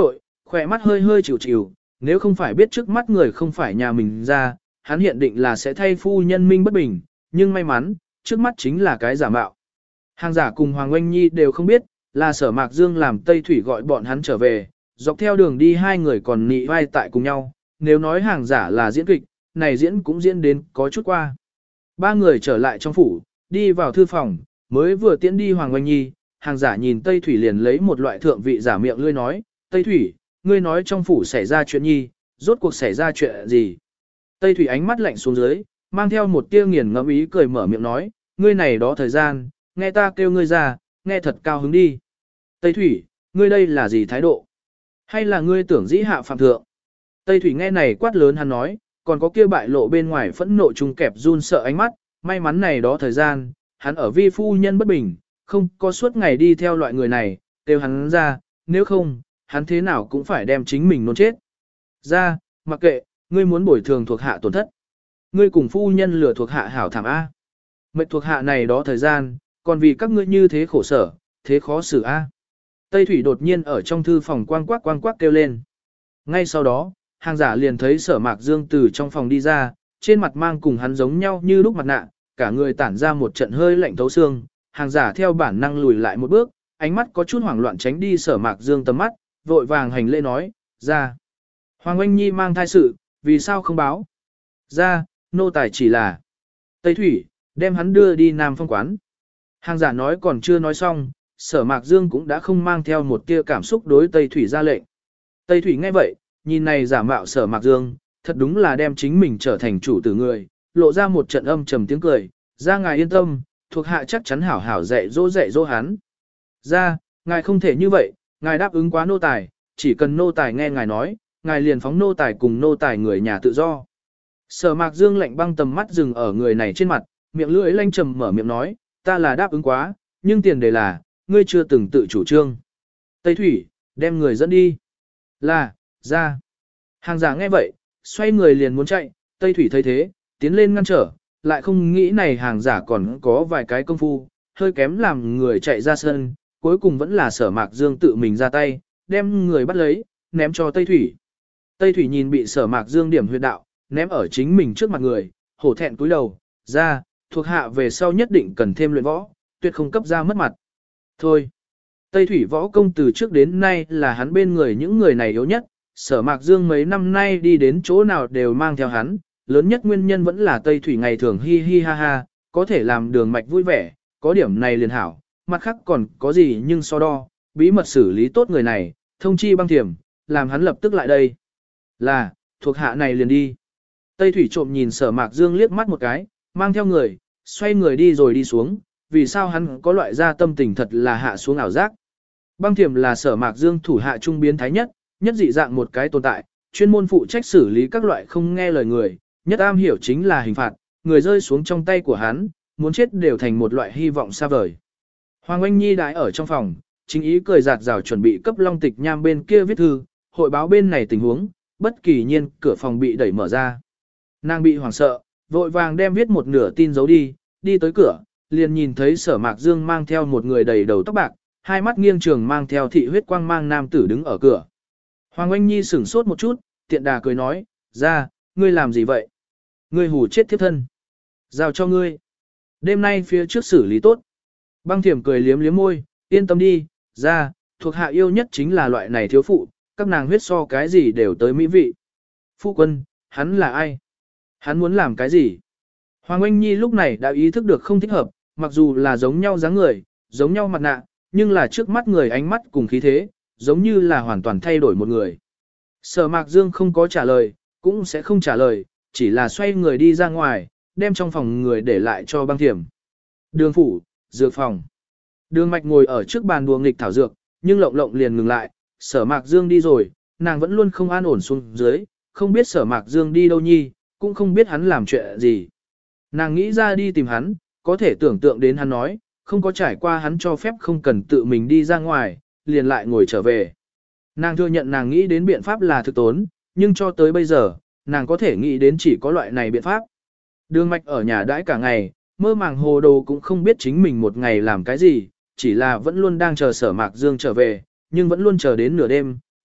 Speaker 1: Khỏe mắt hơi hơi chịu chịu, nếu không phải biết trước mắt người không phải nhà mình ra, hắn hiện định là sẽ thay phu nhân minh bất bình, nhưng may mắn, trước mắt chính là cái giả mạo. Hàng giả cùng Hoàng Oanh Nhi đều không biết, là Sở Mạc Dương làm Tây Thủy gọi bọn hắn trở về, dọc theo đường đi hai người còn nị vai tại cùng nhau, nếu nói hàng giả là diễn kịch, này diễn cũng diễn đến có chút qua. Ba người trở lại trong phủ, đi vào thư phòng, mới vừa tiễn đi Hoàng Oanh Nhi, hàng giả nhìn Tây Thủy liền lấy một loại thượng vị giả miệng lươi nói, Tây Thủy, ngươi nói trong phủ xảy ra chuyện nhi, rốt cuộc xảy ra chuyện gì? Tây Thủy ánh mắt lạnh xuống dưới, mang theo một tia nghiền ngẫm ý cười mở miệng nói, ngươi này đó thời gian, nghe ta kêu ngươi ra, nghe thật cao hứng đi. Tây Thủy, ngươi đây là gì thái độ? Hay là ngươi tưởng dĩ hạ phạm thượng? Tây Thủy nghe này quát lớn hắn nói, còn có kia bại lộ bên ngoài phẫn nộ trung kẹp run sợ ánh mắt, may mắn này đó thời gian, hắn ở vi phu nhân bất bình, không có suốt ngày đi theo loại người này, kêu hắn ra, nếu không, hắn thế nào cũng phải đem chính mình nôn chết. Ra, mặc kệ, ngươi muốn bồi thường thuộc hạ tổn thất. Ngươi cùng phu nhân lừa thuộc hạ hảo thảm A. Mệt thuộc hạ này đó thời gian, còn vì các ngươi như thế khổ sở, thế khó xử A. Tây Thủy đột nhiên ở trong thư phòng quang quắc kêu lên. Ngay sau đó, hàng giả liền thấy Sở Mạc Dương từ trong phòng đi ra, trên mặt mang cùng hắn giống nhau như lúc mặt nạ, cả người tản ra một trận hơi lạnh thấu xương, hàng giả theo bản năng lùi lại một bước, ánh mắt có chút hoảng loạn tránh đi Sở Mạc Dương tầm mắt, vội vàng hành lễ nói, ra. Hoàng Oanh Nhi mang thai sự, vì sao không báo? Ra, nô tài chỉ là Tây Thủy, đem hắn đưa đi Nam Phong quán. Hàng giả nói còn chưa nói xong, Sở Mạc Dương cũng đã không mang theo một tia cảm xúc đối Tây Thủy ra lệnh. Tây Thủy nghe vậy, nhìn này giả mạo Sở Mạc Dương, thật đúng là đem chính mình trở thành chủ tử người, lộ ra một trận âm trầm tiếng cười, ra ngài yên tâm, thuộc hạ chắc chắn hảo hảo dạy dỗ hắn. Ra, ngài không thể như vậy, ngài đáp ứng quá nô tài, chỉ cần nô tài nghe ngài nói, ngài liền phóng nô tài cùng nô tài người nhà tự do. Sở Mạc Dương lạnh băng tầm mắt dừng ở người này trên mặt, miệng lưỡi lanh trầm mở miệng nói, ta là đáp ứng quá, nhưng tiền đề là, ngươi chưa từng tự chủ trương. Tây Thủy, đem người dẫn đi. Là, ra. Hàng giả nghe vậy, xoay người liền muốn chạy, Tây Thủy thấy thế, tiến lên ngăn trở, lại không nghĩ này hàng giả còn có vài cái công phu, hơi kém làm người chạy ra sân, cuối cùng vẫn là Sở Mạc Dương tự mình ra tay, đem người bắt lấy, ném cho Tây Thủy. Tây Thủy nhìn bị Sở Mạc Dương điểm huyệt đạo, ném ở chính mình trước mặt người, hổ thẹn cúi đầu, ra, thuộc hạ về sau nhất định cần thêm luyện võ, tuyệt không cấp ra mất mặt. Thôi, Tây Thủy võ công từ trước đến nay là hắn bên người những người này yếu nhất, Sở Mạc Dương mấy năm nay đi đến chỗ nào đều mang theo hắn, lớn nhất nguyên nhân vẫn là Tây Thủy ngày thường hi hi ha ha, có thể làm đường mạch vui vẻ, có điểm này liền hảo, mặt khác còn có gì nhưng so đo, bí mật xử lý tốt người này, thông chi băng thiểm, làm hắn lập tức lại đây. Là, thuộc hạ này liền đi. Tây Thủy trộm nhìn Sở Mạc Dương liếc mắt một cái, mang theo người, xoay người đi rồi đi xuống, vì sao hắn có loại ra tâm tình thật là hạ xuống ảo giác. Băng thiểm là Sở Mạc Dương thủ hạ trung biến thái nhất, nhất dị dạng một cái tồn tại, chuyên môn phụ trách xử lý các loại không nghe lời người, nhất am hiểu chính là hình phạt, người rơi xuống trong tay của hắn, muốn chết đều thành một loại hy vọng xa vời. Hoàng Oanh Nhi đãi ở trong phòng, chính ý cười giạt rào chuẩn bị cấp Long Tịch Nham bên kia viết thư, hội báo bên này tình huống, bất kỳ nhiên cửa phòng bị đẩy mở ra. Nàng bị hoảng sợ, vội vàng đem viết một nửa tin giấu đi, đi tới cửa, liền nhìn thấy Sở Mạc Dương mang theo một người đầy đầu tóc bạc, hai mắt nghiêng trường mang theo thị huyết quang mang nam tử đứng ở cửa. Hoàng Oanh Nhi sửng sốt một chút, tiện đà cười nói, ra, ngươi làm gì vậy? Ngươi hù chết thiếp thân. Giao cho ngươi. Đêm nay phía trước xử lý tốt. Băng thiểm cười liếm liếm môi, yên tâm đi, ra, thuộc hạ yêu nhất chính là loại này thiếu phụ, các nàng huyết so cái gì đều tới mỹ vị. Phu quân, hắn là ai? Hắn muốn làm cái gì? Hoàng Oanh Nhi lúc này đã ý thức được không thích hợp, mặc dù là giống nhau dáng người, giống nhau mặt nạ, nhưng là trước mắt người ánh mắt cùng khí thế, giống như là hoàn toàn thay đổi một người. Sở Mạc Dương không có trả lời, cũng sẽ không trả lời, chỉ là xoay người đi ra ngoài, đem trong phòng người để lại cho băng thiểm. Đường phủ, dược phòng. Đường Mạch ngồi ở trước bàn đùa nghịch thảo dược, nhưng lộng lộng liền ngừng lại, Sở Mạc Dương đi rồi, nàng vẫn luôn không an ổn xuống dưới, không biết Sở Mạc Dương đi đâu nhi, cũng không biết hắn làm chuyện gì. Nàng nghĩ ra đi tìm hắn, có thể tưởng tượng đến hắn nói, không có trải qua hắn cho phép không cần tự mình đi ra ngoài, liền lại ngồi trở về. Nàng thừa nhận nàng nghĩ đến biện pháp là thực tốn, nhưng cho tới bây giờ, nàng có thể nghĩ đến chỉ có loại này biện pháp. Đường Mạch ở nhà đãi cả ngày, mơ màng hồ đồ cũng không biết chính mình một ngày làm cái gì, chỉ là vẫn luôn đang chờ Sở Mạc Dương trở về, nhưng vẫn luôn chờ đến nửa đêm,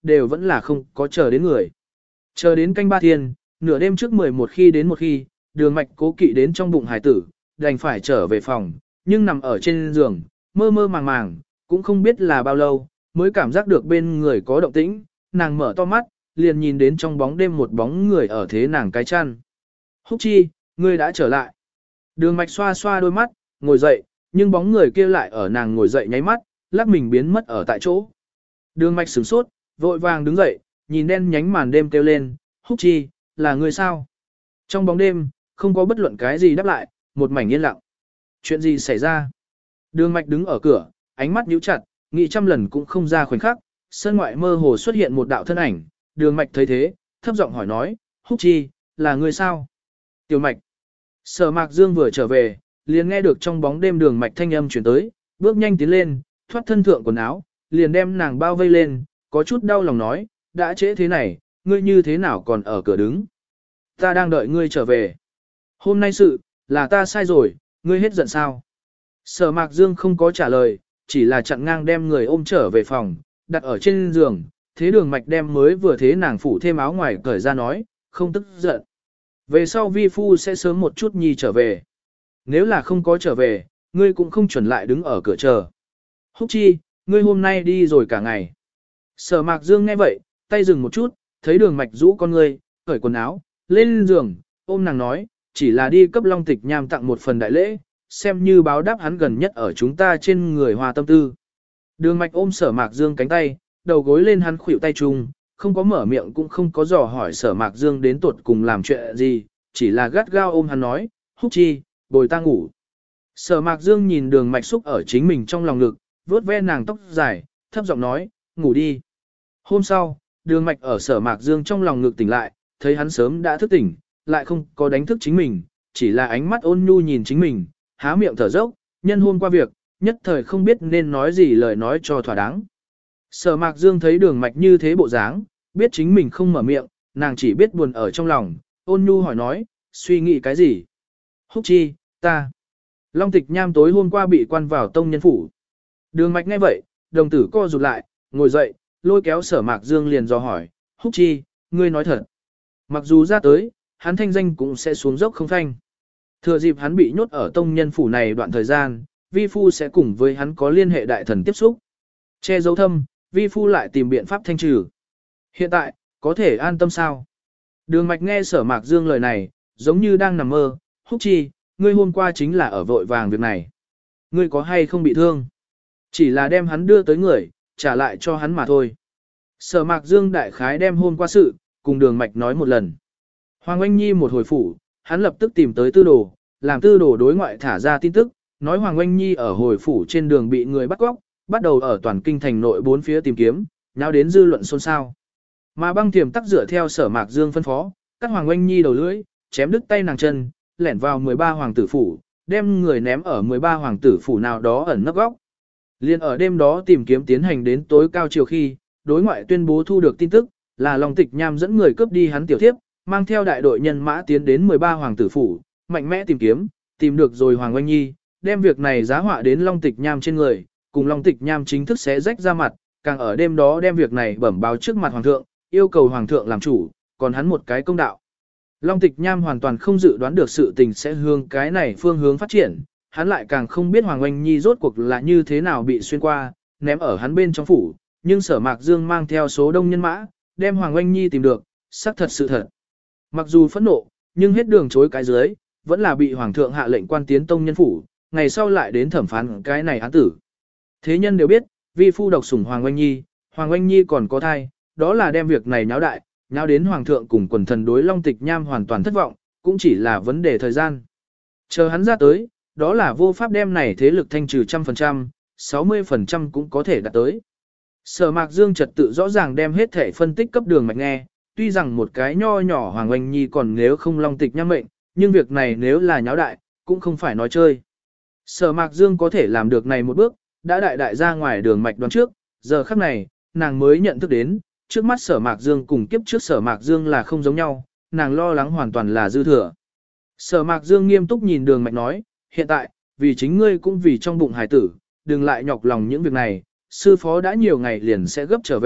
Speaker 1: đều vẫn là không có chờ đến người. Chờ đến canh ba thiên, nửa đêm trước 11 khi đến một khi, đường mạch cố kỵ đến trong bụng hải tử, đành phải trở về phòng, nhưng nằm ở trên giường, mơ mơ màng màng, cũng không biết là bao lâu, mới cảm giác được bên người có động tĩnh, nàng mở to mắt, liền nhìn đến trong bóng đêm một bóng người ở thế nàng cái chăn. Húc Chi, ngươi đã trở lại. Đường mạch xoa xoa đôi mắt, ngồi dậy, nhưng bóng người kia lại ở nàng ngồi dậy nháy mắt, lắc mình biến mất ở tại chỗ. Đường mạch sửng sốt, vội vàng đứng dậy, nhìn đen nhánh màn đêm kêu lên, Húc Chi, là ngươi sao? Trong bóng đêm, không có bất luận cái gì đáp lại, một mảnh yên lặng. Chuyện gì xảy ra? Đường mạch đứng ở cửa, ánh mắt nhíu chặt, nghĩ trăm lần cũng không ra khoảnh khắc, sân ngoại mơ hồ xuất hiện một đạo thân ảnh, đường mạch thấy thế, thấp giọng hỏi nói, Húc Chi, là ngươi sao? Tiểu mạch. Sở Mạc Dương vừa trở về, liền nghe được trong bóng đêm đường mạch thanh âm chuyển tới, bước nhanh tiến lên, thoát thân thượng quần áo, liền đem nàng bao vây lên, có chút đau lòng nói, đã trễ thế này, ngươi như thế nào còn ở cửa đứng? Ta đang đợi ngươi trở về. Hôm nay sự, là ta sai rồi, ngươi hết giận sao? Sở Mạc Dương không có trả lời, chỉ là chặn ngang đem người ôm trở về phòng, đặt ở trên giường, thế đường mạch đem mới vừa thế nàng phủ thêm áo ngoài cởi ra nói, không tức giận. Về sau vi phu sẽ sớm một chút nhi trở về. Nếu là không có trở về, ngươi cũng không chuẩn lại đứng ở cửa chờ. Húc Chi, ngươi hôm nay đi rồi cả ngày. Sở Mạc Dương nghe vậy, tay dừng một chút, thấy đường mạch rũ con ngươi, cởi quần áo, lên giường, ôm nàng nói, chỉ là đi cấp Long Tịch Nham tặng một phần đại lễ, xem như báo đáp hắn gần nhất ở chúng ta trên người hòa tâm tư. Đường mạch ôm Sở Mạc Dương cánh tay, đầu gối lên hắn khuỷu tay chung, không có mở miệng cũng không có dò hỏi Sở Mạc Dương đến tuột cùng làm chuyện gì, chỉ là gắt gao ôm hắn nói, Húc Chi, bồi ta ngủ. Sở Mạc Dương nhìn đường mạch xúc ở chính mình trong lòng ngực, vuốt ve nàng tóc dài, thấp giọng nói, ngủ đi. Hôm sau, đường mạch ở Sở Mạc Dương trong lòng ngực tỉnh lại, thấy hắn sớm đã thức tỉnh, lại không có đánh thức chính mình, chỉ là ánh mắt ôn nhu nhìn chính mình, há miệng thở dốc, nhân hôm qua việc, nhất thời không biết nên nói gì lời nói cho thỏa đáng. Sở Mạc Dương thấy đường mạch như thế bộ dáng, biết chính mình không mở miệng, nàng chỉ biết buồn ở trong lòng, ôn nhu hỏi nói, suy nghĩ cái gì? Húc Chi, ta. Long Tịch Nham tối hôm qua bị quan vào tông nhân phủ. Đường mạch nghe vậy, đồng tử co rụt lại, ngồi dậy, lôi kéo Sở Mạc Dương liền dò hỏi, Húc Chi, ngươi nói thật. Mặc dù ra tới, hắn thanh danh cũng sẽ xuống dốc không phanh. Thừa dịp hắn bị nhốt ở tông nhân phủ này đoạn thời gian, vi phu sẽ cùng với hắn có liên hệ đại thần tiếp xúc. Che giấu thâm, vi phu lại tìm biện pháp thanh trừ. Hiện tại, có thể an tâm sao? Đường mạch nghe Sở Mạc Dương lời này, giống như đang nằm mơ, Húc Chi, ngươi hôm qua chính là ở vội vàng việc này. Ngươi có hay không bị thương? Chỉ là đem hắn đưa tới người, trả lại cho hắn mà thôi. Sở Mạc Dương đại khái đem hôm qua sự, cùng đường mạch nói một lần. Hoàng Oanh Nhi một hồi phủ, hắn lập tức tìm tới tư đồ, làm tư đồ đối ngoại thả ra tin tức, nói Hoàng Oanh Nhi ở hồi phủ trên đường bị người bắt cóc, bắt đầu ở toàn kinh thành nội bốn phía tìm kiếm, nháo đến dư luận xôn xao. Mà Băng Tiềm tắc dựa theo Sở Mạc Dương phân phó, cắt Hoàng Oanh Nhi đầu lưỡi, chém đứt tay nàng chân, lẻn vào 13 hoàng tử phủ, đem người ném ở 13 hoàng tử phủ nào đó ẩn nấp góc. Liên ở đêm đó tìm kiếm tiến hành đến tối cao chiều khi, đối ngoại tuyên bố thu được tin tức, là Long Tịch Nham dẫn người cướp đi hắn tiểu thiếp, mang theo đại đội nhân mã tiến đến 13 hoàng tử phủ, mạnh mẽ tìm kiếm, tìm được rồi Hoàng Oanh Nhi, đem việc này giá họa đến Long Tịch Nham trên người, cùng Long Tịch Nham chính thức xé rách ra mặt, càng ở đêm đó đem việc này bẩm báo trước mặt hoàng thượng, yêu cầu hoàng thượng làm chủ, còn hắn một cái công đạo. Long Tịch Nham hoàn toàn không dự đoán được sự tình sẽ hướng cái này phương hướng phát triển, hắn lại càng không biết Hoàng Oanh Nhi rốt cuộc là như thế nào bị xuyên qua, ném ở hắn bên trong phủ, nhưng Sở Mạc Dương mang theo số đông nhân mã, đem Hoàng Oanh Nhi tìm được, xác thật sự thật. Mặc dù phẫn nộ, nhưng hết đường chối cái dưới, vẫn là bị hoàng thượng hạ lệnh quan tiến tông nhân phủ, ngày sau lại đến thẩm phán cái này án tử. Thế nhân đều biết, vi phu độc sủng Hoàng Oanh Nhi còn có thai, đó là đem việc này nháo đại, nháo đến hoàng thượng cùng quần thần đối Long Tịch Nham hoàn toàn thất vọng, cũng chỉ là vấn đề thời gian. Chờ hắn ra tới, đó là vô pháp đem này thế lực thanh trừ 100%, 60% cũng có thể đạt tới. Sở Mạc Dương trật tự rõ ràng đem hết thể phân tích cấp đường mạch nghe, tuy rằng một cái nho nhỏ Hoàng Oanh Nhi còn nếu không Long Tịch Nham mệnh, nhưng việc này nếu là nháo đại, cũng không phải nói chơi. Sở Mạc Dương có thể làm được này một bước, đã đại ra ngoài đường mạch đoán trước, giờ khắc này, nàng mới nhận thức đến, trước mắt Sở Mạc Dương cùng kiếp trước Sở Mạc Dương là không giống nhau, nàng lo lắng hoàn toàn là dư thừa. Sở Mạc Dương nghiêm túc nhìn đường mạch nói, hiện tại, vì chính ngươi cũng vì trong bụng hải tử, đừng lại nhọc lòng những việc này, sư phó đã nhiều ngày liền sẽ gấp trở về,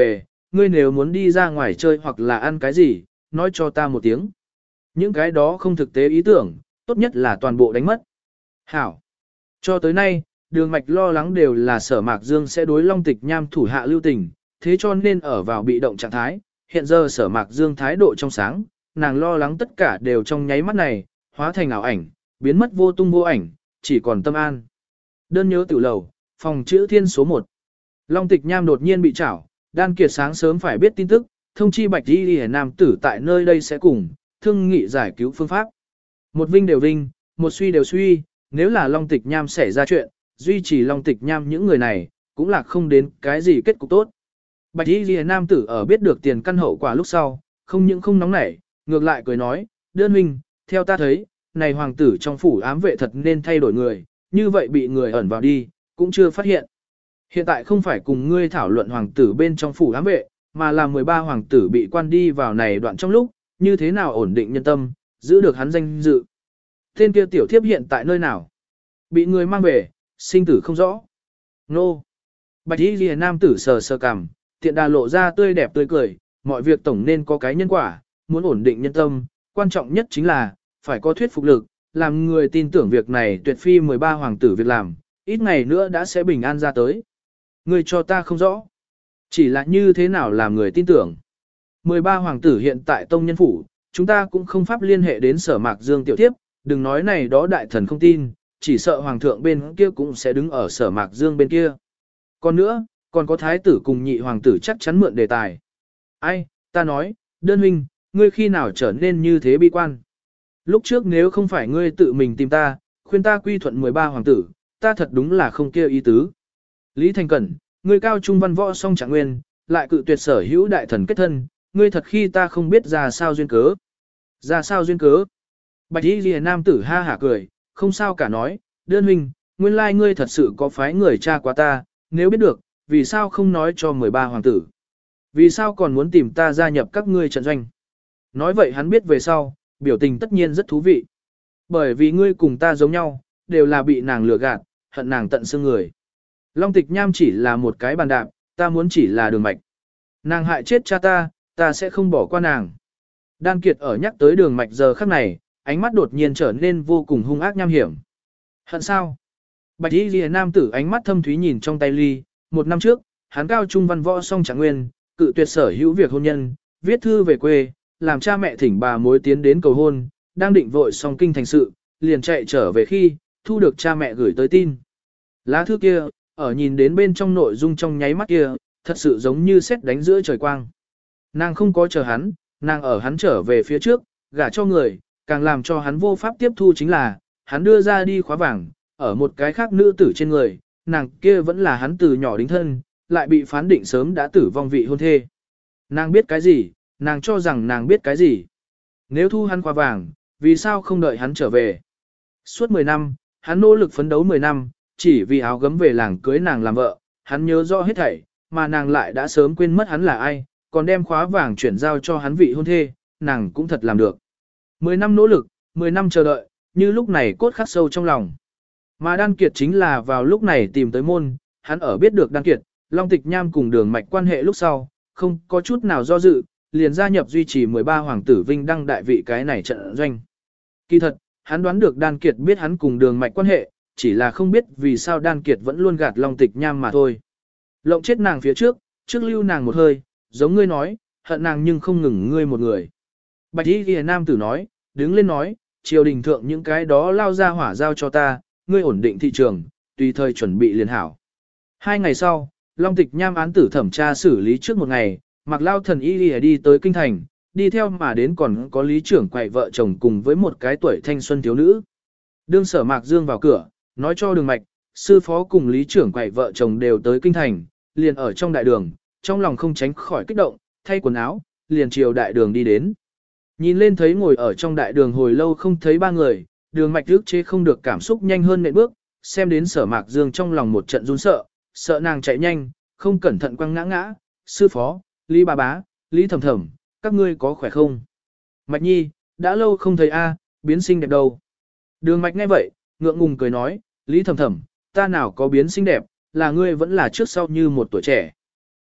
Speaker 1: ngươi nếu muốn đi ra ngoài chơi hoặc là ăn cái gì, nói cho ta một tiếng. Những cái đó không thực tế ý tưởng, tốt nhất là toàn bộ đánh mất. Hảo. Cho tới nay, đường mạch lo lắng đều là Sở Mạc Dương sẽ đối Long Tịch Nham thủ hạ lưu tình, thế cho nên ở vào bị động trạng thái. Hiện giờ Sở Mạc Dương thái độ trong sáng, nàng lo lắng tất cả đều trong nháy mắt này, hóa thành ảo ảnh, biến mất vô tung vô ảnh, chỉ còn tâm an. Đơn nhớ tiểu lầu, phòng chữ thiên số 1. Long Tịch Nham đột nhiên bị trảo, Đan Kiệt sáng sớm phải biết tin tức, thông chi Bạch Y Liễu nam tử tại nơi đây sẽ cùng, thương nghị giải cứu phương pháp. Một vinh đều vinh, một suy đều suy, nếu là Long Tịch Nham xảy ra chuyện, duy trì Long Tịch Nham những người này, cũng là không đến cái gì kết cục tốt. Bạch Y Liễu nam tử ở biết được tiền căn hậu quả lúc sau, không những không nóng nảy, ngược lại cười nói, đơn huynh, theo ta thấy, này hoàng tử trong phủ ám vệ thật nên thay đổi người, như vậy bị người ẩn vào đi, cũng chưa phát hiện. Hiện tại không phải cùng ngươi thảo luận hoàng tử bên trong phủ ám vệ, mà là 13 hoàng tử bị quan đi vào này đoạn trong lúc, như thế nào ổn định nhân tâm, giữ được hắn danh dự. Tên kia tiểu thiếp hiện tại nơi nào? Bị người mang về, sinh tử không rõ. Nô! Bạch Y Liễu nam tử sờ sờ cằm, tiện đà lộ ra tươi đẹp tươi cười, mọi việc tổng nên có cái nhân quả, muốn ổn định nhân tâm, quan trọng nhất chính là, phải có thuyết phục lực, làm người tin tưởng việc này tuyệt phi 13 hoàng tử việc làm, ít ngày nữa đã sẽ bình an ra tới. Người cho ta không rõ. Chỉ là như thế nào làm người tin tưởng. 13 hoàng tử hiện tại tông nhân phủ, chúng ta cũng không pháp liên hệ đến Sở Mạc Dương tiểu tiếp, đừng nói này đó đại thần không tin, chỉ sợ hoàng thượng bên kia cũng sẽ đứng ở Sở Mạc Dương bên kia. Còn nữa, còn có thái tử cùng nhị hoàng tử chắc chắn mượn đề tài. Ai, ta nói, đơn huynh, ngươi khi nào trở nên như thế bi quan? Lúc trước nếu không phải ngươi tự mình tìm ta, khuyên ta quy thuận 13 hoàng tử, ta thật đúng là không kia ý tứ. Lý Thành Cẩn, ngươi cao trung văn võ song trạng nguyên, lại cự tuyệt sở hữu đại thần kết thân, ngươi thật khi ta không biết ra sao duyên cớ. Ra sao duyên cớ? Bạch Y Liễu nam tử ha hả cười, không sao cả nói, đơn huynh, nguyên lai ngươi thật sự có phái người cha quá ta, nếu biết được, vì sao không nói cho 13 hoàng tử? Vì sao còn muốn tìm ta gia nhập các ngươi trận doanh? Nói vậy hắn biết về sau, biểu tình tất nhiên rất thú vị. Bởi vì ngươi cùng ta giống nhau, đều là bị nàng lừa gạt, hận nàng tận xương người. Long Tịch Nham chỉ là một cái bàn đạp, ta muốn chỉ là đường mạch. Nàng hại chết cha ta, ta sẽ không bỏ qua nàng. Đan Kiệt ở nhắc tới đường mạch giờ khắc này, ánh mắt đột nhiên trở nên vô cùng hung ác nham hiểm. Hận sao? Bạch Y Liễu nam tử ánh mắt thâm thúy nhìn trong tay ly, một năm trước, hắn cao trung văn võ song trạng nguyên, cự tuyệt sở hữu việc hôn nhân, viết thư về quê, làm cha mẹ thỉnh bà mối tiến đến cầu hôn, đang định vội xong kinh thành sự, liền chạy trở về khi, thu được cha mẹ gửi tới tin. Lá thư kia, ở nhìn đến bên trong nội dung trong nháy mắt kia, thật sự giống như sét đánh giữa trời quang. Nàng không có chờ hắn, nàng ở hắn trở về phía trước, gả cho người, càng làm cho hắn vô pháp tiếp thu chính là, hắn đưa ra đi khóa vàng, ở một cái khác nữ tử trên người, nàng kia vẫn là hắn từ nhỏ đính thân, lại bị phán định sớm đã tử vong vị hôn thê. Nàng biết cái gì, nàng cho rằng nàng biết cái gì. Nếu thu hắn khóa vàng, vì sao không đợi hắn trở về? Suốt 10 năm, hắn nỗ lực phấn đấu 10 năm, chỉ vì áo gấm về làng cưới nàng làm vợ, hắn nhớ rõ hết thảy, mà nàng lại đã sớm quên mất hắn là ai, còn đem khóa vàng chuyển giao cho hắn vị hôn thê, nàng cũng thật làm được. 10 năm nỗ lực, 10 năm chờ đợi, như lúc này cốt khắc sâu trong lòng. Mà Đan Kiệt chính là vào lúc này tìm tới môn, hắn ở biết được Đan Kiệt, Long Tịch Nham cùng đường mạch quan hệ lúc sau, không có chút nào do dự, liền gia nhập duy trì 13 hoàng tử vinh đăng đại vị cái này trận doanh. Kỳ thật, hắn đoán được Đan Kiệt biết hắn cùng đường mạch quan hệ, chỉ là không biết vì sao Đan Kiệt vẫn luôn gạt Long Tịch Nham mà thôi. Lộng chết nàng phía trước, trước lưu nàng một hơi, giống ngươi nói, hận nàng nhưng không ngừng ngươi một người. Bạch Y Liễu nam tử nói, đứng lên nói, triều đình thượng những cái đó lao ra hỏa giao cho ta, ngươi ổn định thị trường, tùy thời chuẩn bị liền hảo. 2 ngày sau, Long Tịch Nham án tử thẩm tra xử lý trước một ngày, Mạc Lao Thần Y Liễu đi tới kinh thành, đi theo mà đến còn có lý trưởng quậy vợ chồng cùng với một cái tuổi thanh xuân thiếu nữ. Đương Sở Mạc Dương vào cửa, nói cho đường mạch, sư phó cùng lý trưởng quậy vợ chồng đều tới kinh thành, liền ở trong đại đường, trong lòng không tránh khỏi kích động, thay quần áo, liền chiều đại đường đi đến. Nhìn lên thấy ngồi ở trong đại đường hồi lâu không thấy ba người, đường mạch ức chế không được cảm xúc nhanh hơn nện bước, xem đến Sở Mạc Dương trong lòng một trận run sợ, sợ nàng chạy nhanh, không cẩn thận quăng ngã ngã, sư phó, Lý bà bá, Lý thầm thầm, các ngươi có khỏe không? Mạch nhi, đã lâu không thấy a, biến xinh đẹp đâu. Đường mạch nghe vậy, ngượng ngùng cười nói, Lý thầm thầm, ta nào có biến xinh đẹp, là ngươi vẫn là trước sau như một tuổi trẻ.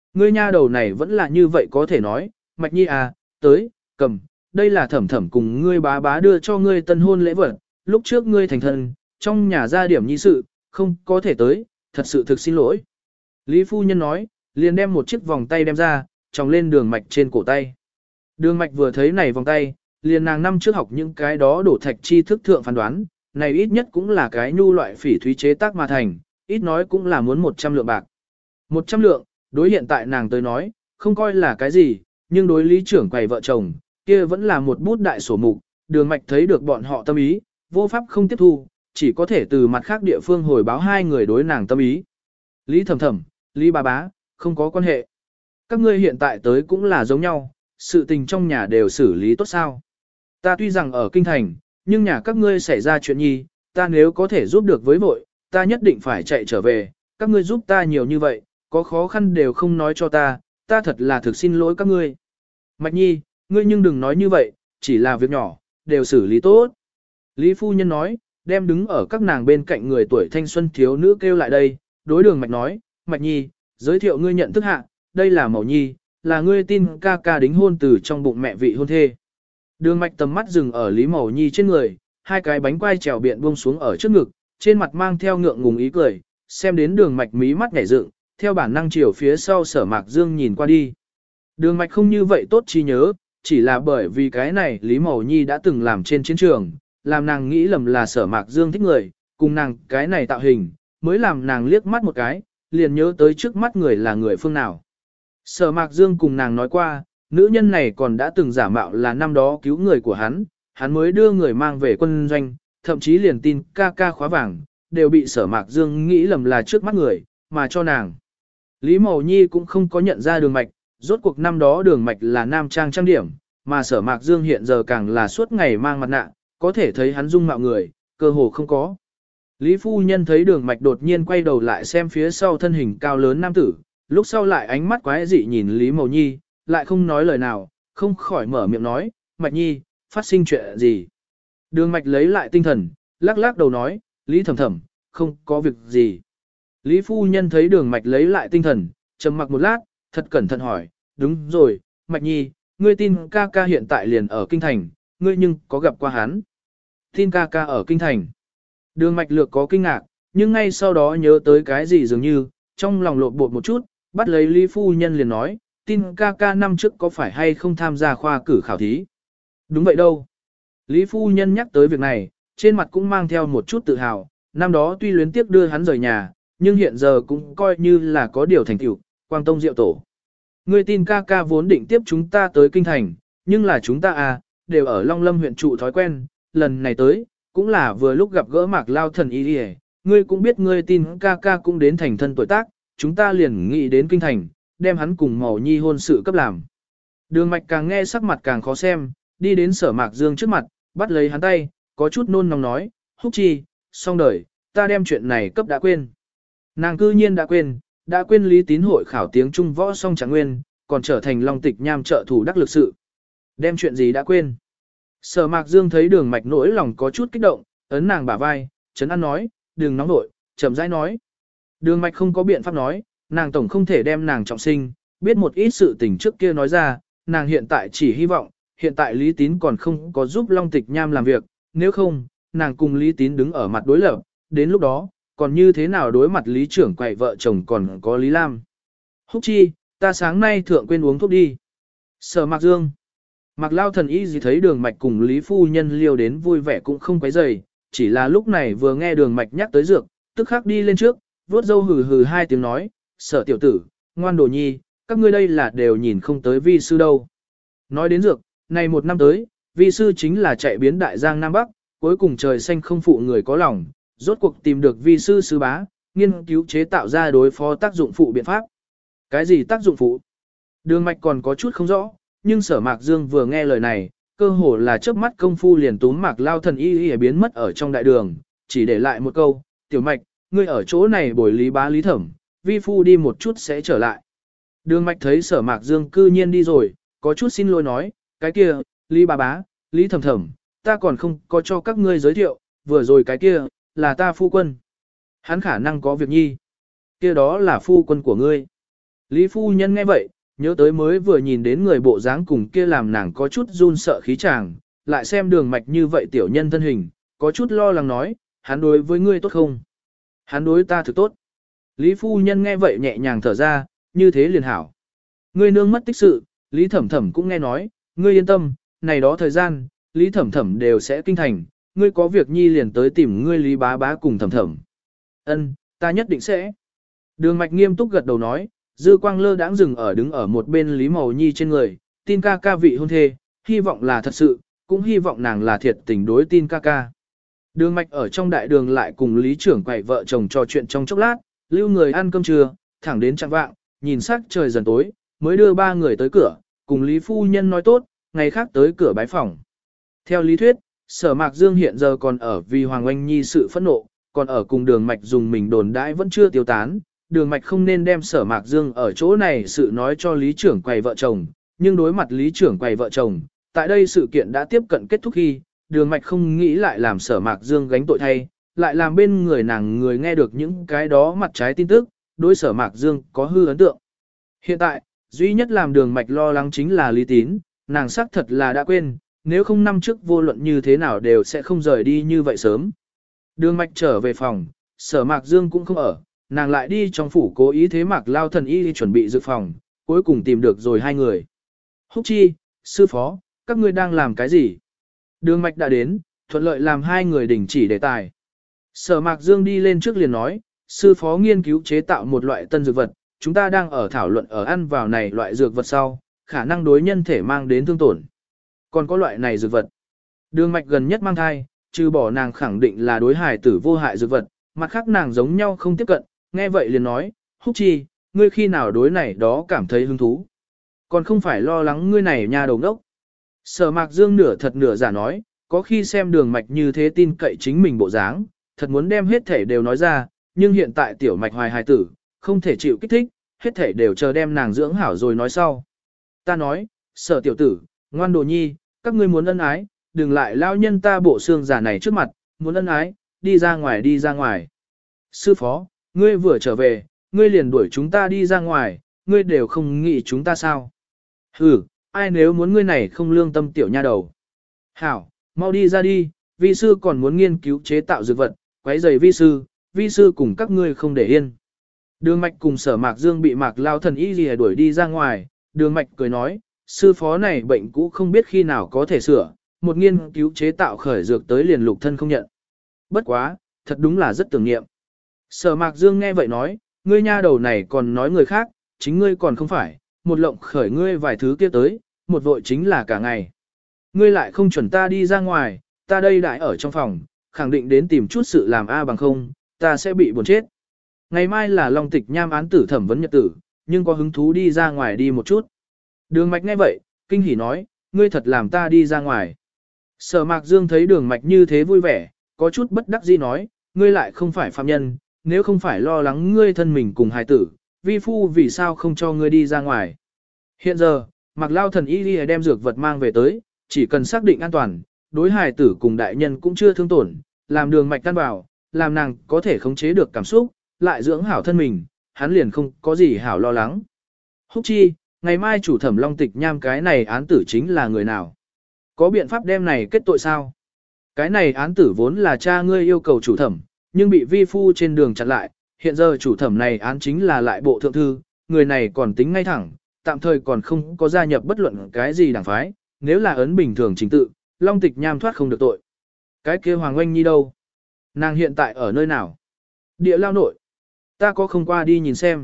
Speaker 1: Ngươi nha đầu này vẫn là như vậy có thể nói, Mạch Nhi à, tới, cầm, đây là thẩm thẩm cùng ngươi bá bá đưa cho ngươi tân hôn lễ vật, lúc trước ngươi thành thân, trong nhà gia điểm nhi sự, không có thể tới, thật sự thực xin lỗi. Lý phu nhân nói, liền đem một chiếc vòng tay đem ra, tròng lên Đường Mạch trên cổ tay. Đường Mạch vừa thấy này vòng tay, liền nàng năm trước học những cái đó đổ thạch chi thức thượng phán đoán, này ít nhất cũng là cái nhu loại phỉ thúy chế tác mà thành, ít nói cũng là muốn 100 lượng bạc. 100 lượng, đối hiện tại nàng tới nói, không coi là cái gì, nhưng đối lý trưởng quầy vợ chồng, kia vẫn là một bút đại sổ mục, Đường Mạch thấy được bọn họ tâm ý, vô pháp không tiếp thu, chỉ có thể từ mặt khác địa phương hồi báo hai người đối nàng tâm ý. Lý thẩm thẩm, Lý bà bá, không có quan hệ. Các ngươi hiện tại tới cũng là giống nhau, sự tình trong nhà đều xử lý tốt sao. Ta tuy rằng ở kinh thành, nhưng nhà các ngươi xảy ra chuyện nhi, ta nếu có thể giúp được với vội, ta nhất định phải chạy trở về, các ngươi giúp ta nhiều như vậy, có khó khăn đều không nói cho ta thật là thực xin lỗi các ngươi. Mạch Nhi, ngươi nhưng đừng nói như vậy, chỉ là việc nhỏ, đều xử lý tốt. Lý phu nhân nói, đem đứng ở các nàng bên cạnh người tuổi thanh xuân thiếu nữ kêu lại đây, đối Đường Mạch nói, Mạch Nhi, giới thiệu ngươi nhận thức hạ, đây là Mẫu Nhi, là ngươi tin ca ca đính hôn từ trong bụng mẹ vị hôn thê. Đường Mạch tầm mắt dừng ở Lý Mẫu Nhi trên người, hai cái bánh quai trèo biện buông xuống ở trước ngực, trên mặt mang theo ngượng ngùng ý cười, xem đến Đường Mạch mí mắt nhảy dựng, theo bản năng chiều phía sau Sở Mạc Dương nhìn qua đi. Đường Mạch không như vậy tốt trí nhớ, chỉ là bởi vì cái này Lý Mẫu Nhi đã từng làm trên chiến trường, làm nàng nghĩ lầm là Sở Mạc Dương thích người, cùng nàng cái này tạo hình, mới làm nàng liếc mắt một cái, liền nhớ tới trước mắt người là người phương nào. Sở Mạc Dương cùng nàng nói qua, nữ nhân này còn đã từng giả mạo là năm đó cứu người của hắn mới đưa người mang về quân doanh, thậm chí liền tin ca ca khóa vàng, đều bị Sở Mạc Dương nghĩ lầm là trước mắt người, mà cho nàng. Lý Mẫu Nhi cũng không có nhận ra Đường Mạch, rốt cuộc năm đó Đường Mạch là nam trang trang điểm, mà Sở Mạc Dương hiện giờ càng là suốt ngày mang mặt nạ, có thể thấy hắn dung mạo người, cơ hồ không có. Lý phu nhân thấy Đường Mạch đột nhiên quay đầu lại xem phía sau thân hình cao lớn nam tử, lúc sau lại ánh mắt quái dị nhìn Lý Mẫu Nhi, lại không nói lời nào, không khỏi mở miệng nói, Mạch Nhi, phát sinh chuyện gì? Đường Mạch lấy lại tinh thần, lắc lắc đầu nói, Lý thẩm thẩm, không có việc gì. Lý phu nhân thấy Đường Mạch lấy lại tinh thần, trầm mặc một lát, thật cẩn thận hỏi, đúng rồi, Mạch Nhi, ngươi tin ca ca hiện tại liền ở kinh thành, ngươi nhưng có gặp qua hắn? Tin ca ca ở kinh thành. Đường Mạch lược có kinh ngạc, nhưng ngay sau đó nhớ tới cái gì dường như, trong lòng lộn bột một chút, bắt lấy Lý phu nhân liền nói, tin ca ca năm trước có phải hay không tham gia khoa cử khảo thí? Đúng vậy đâu. Lý phu nhân nhắc tới việc này, trên mặt cũng mang theo một chút tự hào, năm đó tuy luyến tiếc đưa hắn rời nhà, nhưng hiện giờ cũng coi như là có điều thành tựu, quang tông diệu tổ. Ngươi tin ca ca vốn định tiếp chúng ta tới kinh thành, nhưng là chúng ta đều ở Long Lâm huyện trụ thói quen, lần này tới, cũng là vừa lúc gặp gỡ Mạc Lao thần y đi. Ngươi cũng biết ngươi tin ca ca cũng đến thành thân tuổi tác, chúng ta liền nghĩ đến kinh thành, đem hắn cùng Mẫu Nhi hôn sự cấp làm. Đường Mạch càng nghe sắc mặt càng khó xem, đi đến Sở Mạc Dương trước mặt, bắt lấy hắn tay, có chút nôn nóng nói, Húc Chi, xong đời, ta đem chuyện này cấp đã quên. Nàng cư nhiên đã quên Lý Tín hội khảo tiếng Trung võ song Trạng Nguyên, còn trở thành Long Tịch Nham trợ thủ đắc lực sự. Đem chuyện gì đã quên? Sở Mạc Dương thấy Đường Mạch nỗi lòng có chút kích động, ấn nàng bả vai, trấn an nói, đừng nóng nội, chậm rãi nói. Đường Mạch không có biện pháp nói, nàng tổng không thể đem nàng trọng sinh, biết một ít sự tình trước kia nói ra, nàng hiện tại chỉ hy vọng, hiện tại Lý Tín còn không có giúp Long Tịch Nham làm việc, nếu không, nàng cùng Lý Tín đứng ở mặt đối lập, đến lúc đó, còn như thế nào đối mặt Lý trưởng quầy vợ chồng còn có Lý Lam. Húc Chi, ta sáng nay thượng quên uống thuốc đi. Sở Mạc Dương. Mạc Lao thần y gì thấy Đường Mạch cùng Lý phu nhân liêu đến vui vẻ cũng không quấy rầy, chỉ là lúc này vừa nghe Đường Mạch nhắc tới dược, tức khắc đi lên trước, vuốt râu hừ hừ hai tiếng nói, Sở tiểu tử, ngoan đồ nhi, các ngươi đây là đều nhìn không tới vi sư đâu. Nói đến dược, này một năm tới, vi sư chính là chạy biến đại giang Nam Bắc, cuối cùng trời xanh không phụ người có lòng, rốt cuộc tìm được vi sư sư bá, nghiên cứu chế tạo ra đối phó tác dụng phụ biện pháp. Cái gì tác dụng phụ? Đường Mạch còn có chút không rõ, nhưng Sở Mạc Dương vừa nghe lời này, cơ hồ là chớp mắt công phu liền túm Mạc Lao thần y biến mất ở trong đại đường, chỉ để lại một câu, tiểu Mạch, ngươi ở chỗ này bồi Lý bá Lý thẩm, vi phu đi một chút sẽ trở lại. Đường Mạch thấy Sở Mạc Dương cư nhiên đi rồi, có chút xin lỗi nói, cái kia, Lý bá bá, Lý thẩm thẩm, ta còn không có cho các ngươi giới thiệu, vừa rồi cái kia, là ta phu quân. Hắn khả năng có việc nhi. Kia đó là phu quân của ngươi. Lý phu nhân nghe vậy, nhớ tới mới vừa nhìn đến người bộ dáng cùng kia làm nàng có chút run sợ khí chàng, lại xem đường mạch như vậy tiểu nhân thân hình, có chút lo lắng nói, hắn đối với ngươi tốt không? Hắn đối ta thực tốt. Lý phu nhân nghe vậy nhẹ nhàng thở ra, như thế liền hảo. Ngươi nương mất tích sự, Lý Thẩm Thẩm cũng nghe nói, ngươi yên tâm, này đó thời gian, Lý Thẩm Thẩm đều sẽ kinh thành, ngươi có việc nhi liền tới tìm ngươi Lý bá bá cùng Thẩm Thẩm. Ân, ta nhất định sẽ. Đường mạch nghiêm túc gật đầu nói, dư quang lơ đãng dừng ở đứng ở một bên Lý Màu Nhi trên người, tin ca ca vị hôn thê, hy vọng là thật sự, cũng hy vọng nàng là thiệt tình đối tin ca ca. Đường mạch ở trong đại đường lại cùng Lý trưởng quầy vợ chồng trò chuyện trong chốc lát, lưu người ăn cơm trưa, thẳng đến trạng vạng, nhìn sắc trời dần tối, mới đưa ba người tới cửa, cùng Lý phu nhân nói tốt, ngày khác tới cửa bái phòng. Theo lý thuyết, Sở Mạc Dương hiện giờ còn ở vì Hoàng Oanh Nhi sự phẫn nộ, còn ở cùng đường mạch dùng mình đồn đãi vẫn chưa tiêu tán, đường mạch không nên đem Sở Mạc Dương ở chỗ này sự nói cho Lý trưởng quầy vợ chồng, nhưng đối mặt Lý trưởng quầy vợ chồng, tại đây sự kiện đã tiếp cận kết thúc khi, đường mạch không nghĩ lại làm Sở Mạc Dương gánh tội thay, lại làm bên người nàng người nghe được những cái đó mặt trái tin tức, đối Sở Mạc Dương có hư ấn tượng. Hiện tại, duy nhất làm đường mạch lo lắng chính là Lý Tín, nàng xác thật là đã quên, nếu không năm trước vô luận như thế nào đều sẽ không rời đi như vậy sớm. Đường mạch trở về phòng, Sở Mạc Dương cũng không ở, nàng lại đi trong phủ cố ý thế Mạc Lao thần y đi chuẩn bị dự phòng, cuối cùng tìm được rồi hai người. Húc Chi, sư phó, các ngươi đang làm cái gì? Đường mạch đã đến, thuận lợi làm hai người đình chỉ đề tài. Sở Mạc Dương đi lên trước liền nói, sư phó nghiên cứu chế tạo một loại tân dược vật, chúng ta đang ở thảo luận ở ăn vào này loại dược vật sau, khả năng đối nhân thể mang đến thương tổn. Còn có loại này dược vật. Đường mạch gần nhất mang thai, trừ bỏ nàng khẳng định là đối hài tử vô hại dược vật, mặt khác nàng giống nhau không tiếp cận, nghe vậy liền nói, Húc Chi, ngươi khi nào đối này đó cảm thấy hứng thú. Còn không phải lo lắng ngươi này nha đầu đốc. Sở Mạc Dương nửa thật nửa giả nói, có khi xem đường mạch như thế tin cậy chính mình bộ dáng, thật muốn đem hết thể đều nói ra, nhưng hiện tại tiểu mạch hoài hài tử, không thể chịu kích thích, hết thể đều chờ đem nàng dưỡng hảo rồi nói sau. Ta nói, Sở tiểu tử, ngoan đồ nhi, các ngươi muốn ân ái, đừng lại lao nhân ta bộ xương giả này trước mặt, muốn ân ái, đi ra ngoài đi ra ngoài. Sư phó, ngươi vừa trở về, ngươi liền đuổi chúng ta đi ra ngoài, ngươi đều không nghĩ chúng ta sao. Ừ, ai nếu muốn ngươi này không lương tâm tiểu nha đầu. Hảo, mau đi ra đi, vi sư còn muốn nghiên cứu chế tạo dược vật, quấy rầy vi sư cùng các ngươi không để yên. Đường mạch cùng Sở Mạc Dương bị Mạc Lao thần y lìa đuổi đi ra ngoài, đường mạch cười nói, sư phó này bệnh cũ không biết khi nào có thể sửa, một nghiên cứu chế tạo khởi dược tới liền lục thân không nhận. Bất quá, thật đúng là rất tưởng niệm. Sở Mạc Dương nghe vậy nói, ngươi nha đầu này còn nói người khác, chính ngươi còn không phải, một lộng khởi ngươi vài thứ kia tới, một vội chính là cả ngày. Ngươi lại không chuẩn ta đi ra ngoài, ta đây đại ở trong phòng, khẳng định đến tìm chút sự làm bằng không, ta sẽ bị buồn chết. Ngày mai là Long Tịch Nham án tử thẩm vấn nhật tử, nhưng có hứng thú đi ra ngoài đi một chút. Đường mạch nghe vậy, kinh hỉ nói, ngươi thật làm ta đi ra ngoài. Sở Mạc Dương thấy đường mạch như thế vui vẻ, có chút bất đắc dĩ nói, ngươi lại không phải phạm nhân, nếu không phải lo lắng ngươi thân mình cùng hài tử, vi phu vì sao không cho ngươi đi ra ngoài. Hiện giờ, Mạc Lao thần y đi đem dược vật mang về tới, chỉ cần xác định an toàn, đối hài tử cùng đại nhân cũng chưa thương tổn, làm đường mạch căn bảo, làm nàng có thể khống chế được cảm xúc, lại dưỡng hảo thân mình, hắn liền không có gì hảo lo lắng. Húc Chi, ngày mai chủ thẩm Long Tịch Nham cái này án tử chính là người nào? Có biện pháp đem này kết tội sao? Cái này án tử vốn là cha ngươi yêu cầu chủ thẩm, nhưng bị vi phu trên đường chặn lại, hiện giờ chủ thẩm này án chính là lại bộ thượng thư, người này còn tính ngay thẳng, tạm thời còn không có gia nhập bất luận cái gì đảng phái, nếu là ấn bình thường chính tự, Long Tịch Nham thoát không được tội. Cái kia Hoàng Oanh Nhi đâu? Nàng hiện tại ở nơi nào? Địa lao nội. Ta có không qua đi nhìn xem.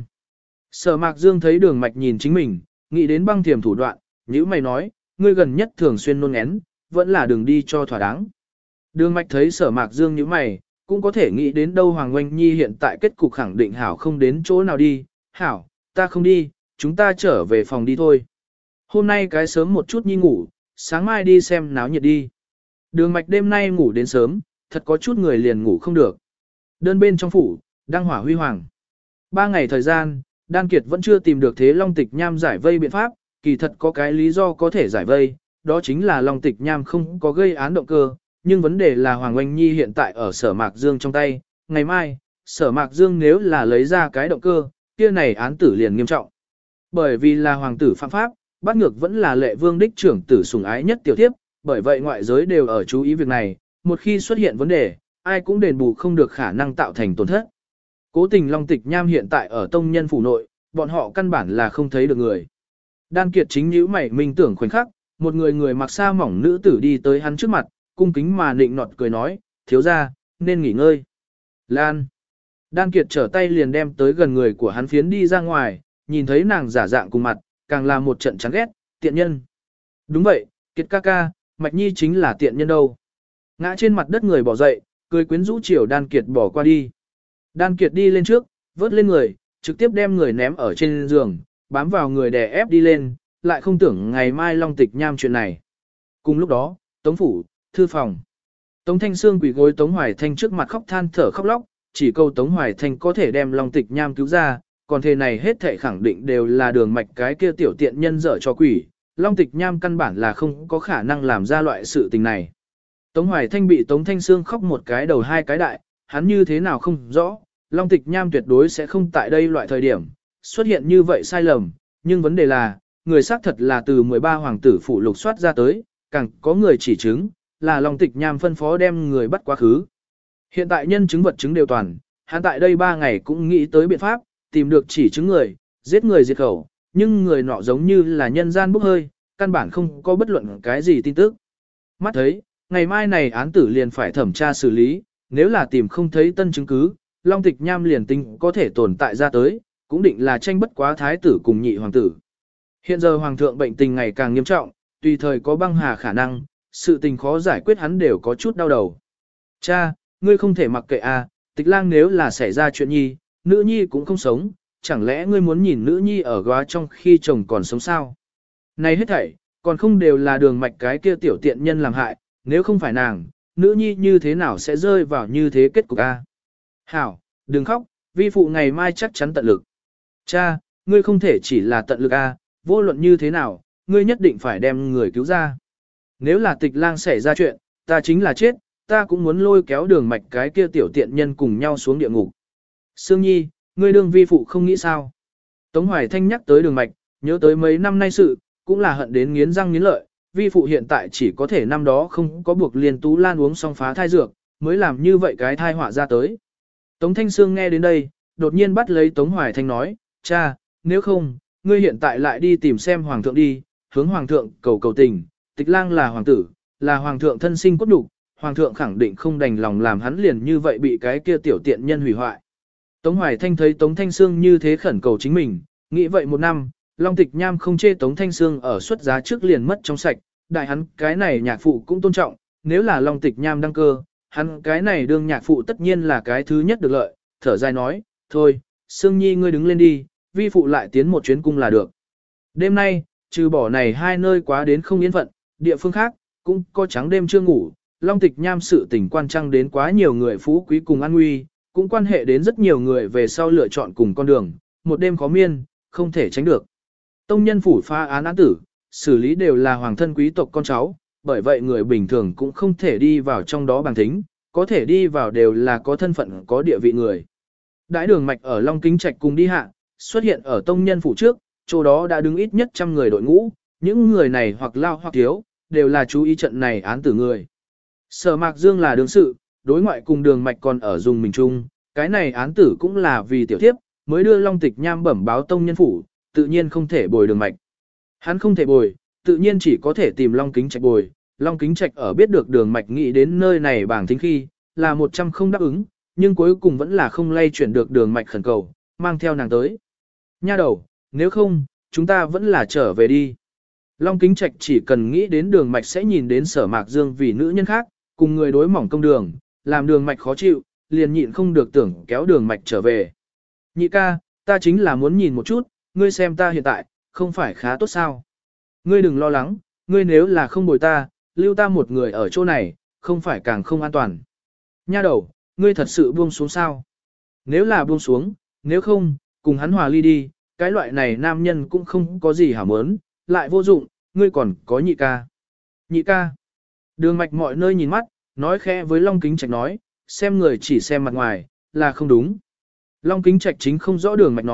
Speaker 1: Sở Mạc Dương thấy đường mạch nhìn chính mình, nghĩ đến băng thiềm thủ đoạn, nhữ mày nói, ngươi gần nhất thường xuyên nôn én, vẫn là đường đi cho thỏa đáng. Đường mạch thấy Sở Mạc Dương nhữ mày, cũng có thể nghĩ đến đâu Hoàng Oanh Nhi hiện tại kết cục khẳng định hảo không đến chỗ nào đi. Hảo, ta không đi, chúng ta trở về phòng đi thôi. Hôm nay cái sớm một chút nhi ngủ, sáng mai đi xem náo nhiệt đi. Đường mạch đêm nay ngủ đến sớm, thật có chút người liền ngủ không được. Đơn bên trong phủ, đang hỏa huy hoàng. 3 ngày thời gian, Đan Kiệt vẫn chưa tìm được thế Long Tịch Nham giải vây biện pháp, kỳ thật có cái lý do có thể giải vây, đó chính là Long Tịch Nham không có gây án động cơ, nhưng vấn đề là Hoàng Oanh Nhi hiện tại ở Sở Mạc Dương trong tay, ngày mai, Sở Mạc Dương nếu là lấy ra cái động cơ, kia này án tử liền nghiêm trọng. Bởi vì là hoàng tử phạm pháp, bắt ngược vẫn là lệ vương đích trưởng tử sủng ái nhất tiểu thiếp, bởi vậy ngoại giới đều ở chú ý việc này, một khi xuất hiện vấn đề, ai cũng đền bù không được khả năng tạo thành tổn thất. Cố tình Long Tịch Nham hiện tại ở tông nhân phủ nội, bọn họ căn bản là không thấy được người. Đan Kiệt chính nhíu mày minh tưởng khoảnh khắc, một người mặc sa mỏng nữ tử đi tới hắn trước mặt, cung kính mà nịnh nọt cười nói, thiếu gia, nên nghỉ ngơi. Lan. Đan Kiệt trở tay liền đem tới gần người của hắn phiến đi ra ngoài, nhìn thấy nàng giả dạng cùng mặt, càng là một trận chán ghét, tiện nhân. Đúng vậy, Kiệt ca ca, Mạch Nhi chính là tiện nhân đâu. Ngã trên mặt đất người bỏ dậy, cười quyến rũ chiều Đan Kiệt bỏ qua đi. Đan Kiệt đi lên trước, vớt lên người, trực tiếp đem người ném ở trên giường, bám vào người đè ép đi lên, lại không tưởng ngày mai Long Tịch Nham chuyện này. Cùng lúc đó, Tống phủ, thư phòng. Tống Thanh Sương quỳ gối Tống Hoài Thanh trước mặt khóc than thở khóc lóc, chỉ câu Tống Hoài Thanh có thể đem Long Tịch Nham cứu ra, còn thế này hết thảy khẳng định đều là Đường Mạch cái kia tiểu tiện nhân dở cho quỷ, Long Tịch Nham căn bản là không có khả năng làm ra loại sự tình này. Tống Hoài Thanh bị Tống Thanh Sương khóc một cái đầu hai cái đại, hắn như thế nào không rõ, Long Tịch Nham tuyệt đối sẽ không tại đây loại thời điểm xuất hiện như vậy sai lầm, nhưng vấn đề là, người xác thật là từ 13 hoàng tử phụ lục soát ra tới, càng có người chỉ chứng, là Long Tịch Nham phân phó đem người bắt quá khứ. Hiện tại nhân chứng vật chứng đều toàn, hắn tại đây 3 ngày cũng nghĩ tới biện pháp, tìm được chỉ chứng người, giết người diệt khẩu, nhưng người nọ giống như là nhân gian bốc hơi, căn bản không có bất luận cái gì tin tức. Mắt thấy, ngày mai này án tử liền phải thẩm tra xử lý, nếu là tìm không thấy tân chứng cứ, Long Tịch Nham liền tính có thể tồn tại ra tới, cũng định là tranh bất quá thái tử cùng nhị hoàng tử. Hiện giờ hoàng thượng bệnh tình ngày càng nghiêm trọng, tùy thời có băng hà khả năng, sự tình khó giải quyết hắn đều có chút đau đầu. Cha, ngươi không thể mặc kệ à, Tịch Lang nếu là xảy ra chuyện nhi, nữ nhi cũng không sống, chẳng lẽ ngươi muốn nhìn nữ nhi ở góa trong khi chồng còn sống sao? Này hết thảy, còn không đều là Đường Mạch cái kia tiểu tiện nhân làm hại, nếu không phải nàng, nữ nhi như thế nào sẽ rơi vào như thế kết cục a? Hảo, đừng khóc, vi phụ ngày mai chắc chắn tận lực. Cha, ngươi không thể chỉ là tận lực a, vô luận như thế nào, ngươi nhất định phải đem người cứu ra. Nếu là Tịch Lang xảy ra chuyện, ta chính là chết, ta cũng muốn lôi kéo Đường Mạch cái kia tiểu tiện nhân cùng nhau xuống địa ngục. Sương Nhi, ngươi đương vi phụ không nghĩ sao? Tống Hoài Thanh nhắc tới Đường Mạch, nhớ tới mấy năm nay sự, cũng là hận đến nghiến răng nghiến lợi, vi phụ hiện tại chỉ có thể năm đó không có buộc Liên Tú Lan uống xong phá thai dược, mới làm như vậy cái thai họa ra tới. Tống Thanh Sương nghe đến đây, đột nhiên bắt lấy Tống Hoài Thanh nói, cha, nếu không, ngươi hiện tại lại đi tìm xem hoàng thượng đi, hướng hoàng thượng cầu cầu tình, Tịch Lang là hoàng tử, là hoàng thượng thân sinh cốt đủ, hoàng thượng khẳng định không đành lòng làm hắn liền như vậy bị cái kia tiểu tiện nhân hủy hoại. Tống Hoài Thanh thấy Tống Thanh Sương như thế khẩn cầu chính mình, nghĩ vậy một năm, Long Tịch Nham không chê Tống Thanh Sương ở xuất giá trước liền mất trong sạch, đại hắn cái này nhạc phụ cũng tôn trọng, nếu là Long Tịch Nham đăng cơ, hắn cái này đương nhạc phụ tất nhiên là cái thứ nhất được lợi, thở dài nói, thôi, Sương Nhi ngươi đứng lên đi, vi phụ lại tiến một chuyến cung là được. Đêm nay, trừ bỏ này hai nơi quá đến không yên phận, địa phương khác, cũng có trắng đêm chưa ngủ, Long Tịch Nham sự tình quan trăng đến quá nhiều người phú quý cùng an nguy, cũng quan hệ đến rất nhiều người về sau lựa chọn cùng con đường, một đêm khó miên, không thể tránh được. Tông nhân phủ phá án án tử, xử lý đều là hoàng thân quý tộc con cháu, bởi vậy người bình thường cũng không thể đi vào trong đó bằng thính, có thể đi vào đều là có thân phận có địa vị người. Đãi Đường Mạch ở Long Kính Trạch cùng đi hạ, xuất hiện ở tông nhân phủ trước, chỗ đó đã đứng ít nhất 100 người đội ngũ, những người này hoặc lao hoặc thiếu, đều là chú ý trận này án tử người. Sở Mạc Dương là đương sự, đối ngoại cùng Đường Mạch còn ở dùng mình chung, cái này án tử cũng là vì tiểu thiếp, mới đưa Long Tịch Nham bẩm báo tông nhân phủ, tự nhiên không thể bồi Đường Mạch. Hắn không thể bồi, tự nhiên chỉ có thể tìm Long Kính Trạch bồi. Long Kính Trạch ở biết được Đường Mạch nghĩ đến nơi này bảng thính khi, là 100 không đáp ứng, nhưng cuối cùng vẫn là không lay chuyển được Đường Mạch khẩn cầu, mang theo nàng tới. Nha đầu, nếu không, chúng ta vẫn là trở về đi. Long Kính Trạch chỉ cần nghĩ đến Đường Mạch sẽ nhìn đến Sở Mạc Dương vì nữ nhân khác, cùng người đối mỏng công đường, làm Đường Mạch khó chịu, liền nhịn không được tưởng kéo Đường Mạch trở về. Nhị ca, ta chính là muốn nhìn một chút, ngươi xem ta hiện tại, không phải khá tốt sao? Ngươi đừng lo lắng, ngươi nếu là không bồi ta, lưu ta một người ở chỗ này, không phải càng không an toàn. Nha đầu, ngươi thật sự buông xuống sao? Nếu là buông xuống, nếu không, cùng hắn hòa ly đi, cái loại này nam nhân cũng không có gì hảo mớn, lại vô dụng, ngươi còn có nhị ca. Nhị ca. Đường Mạch mọi nơi nhìn mắt, nói khẽ với Long Kính Trạch nói, xem người chỉ xem mặt ngoài, là không đúng. Long Kính Trạch chính không rõ Đường Mạch nói,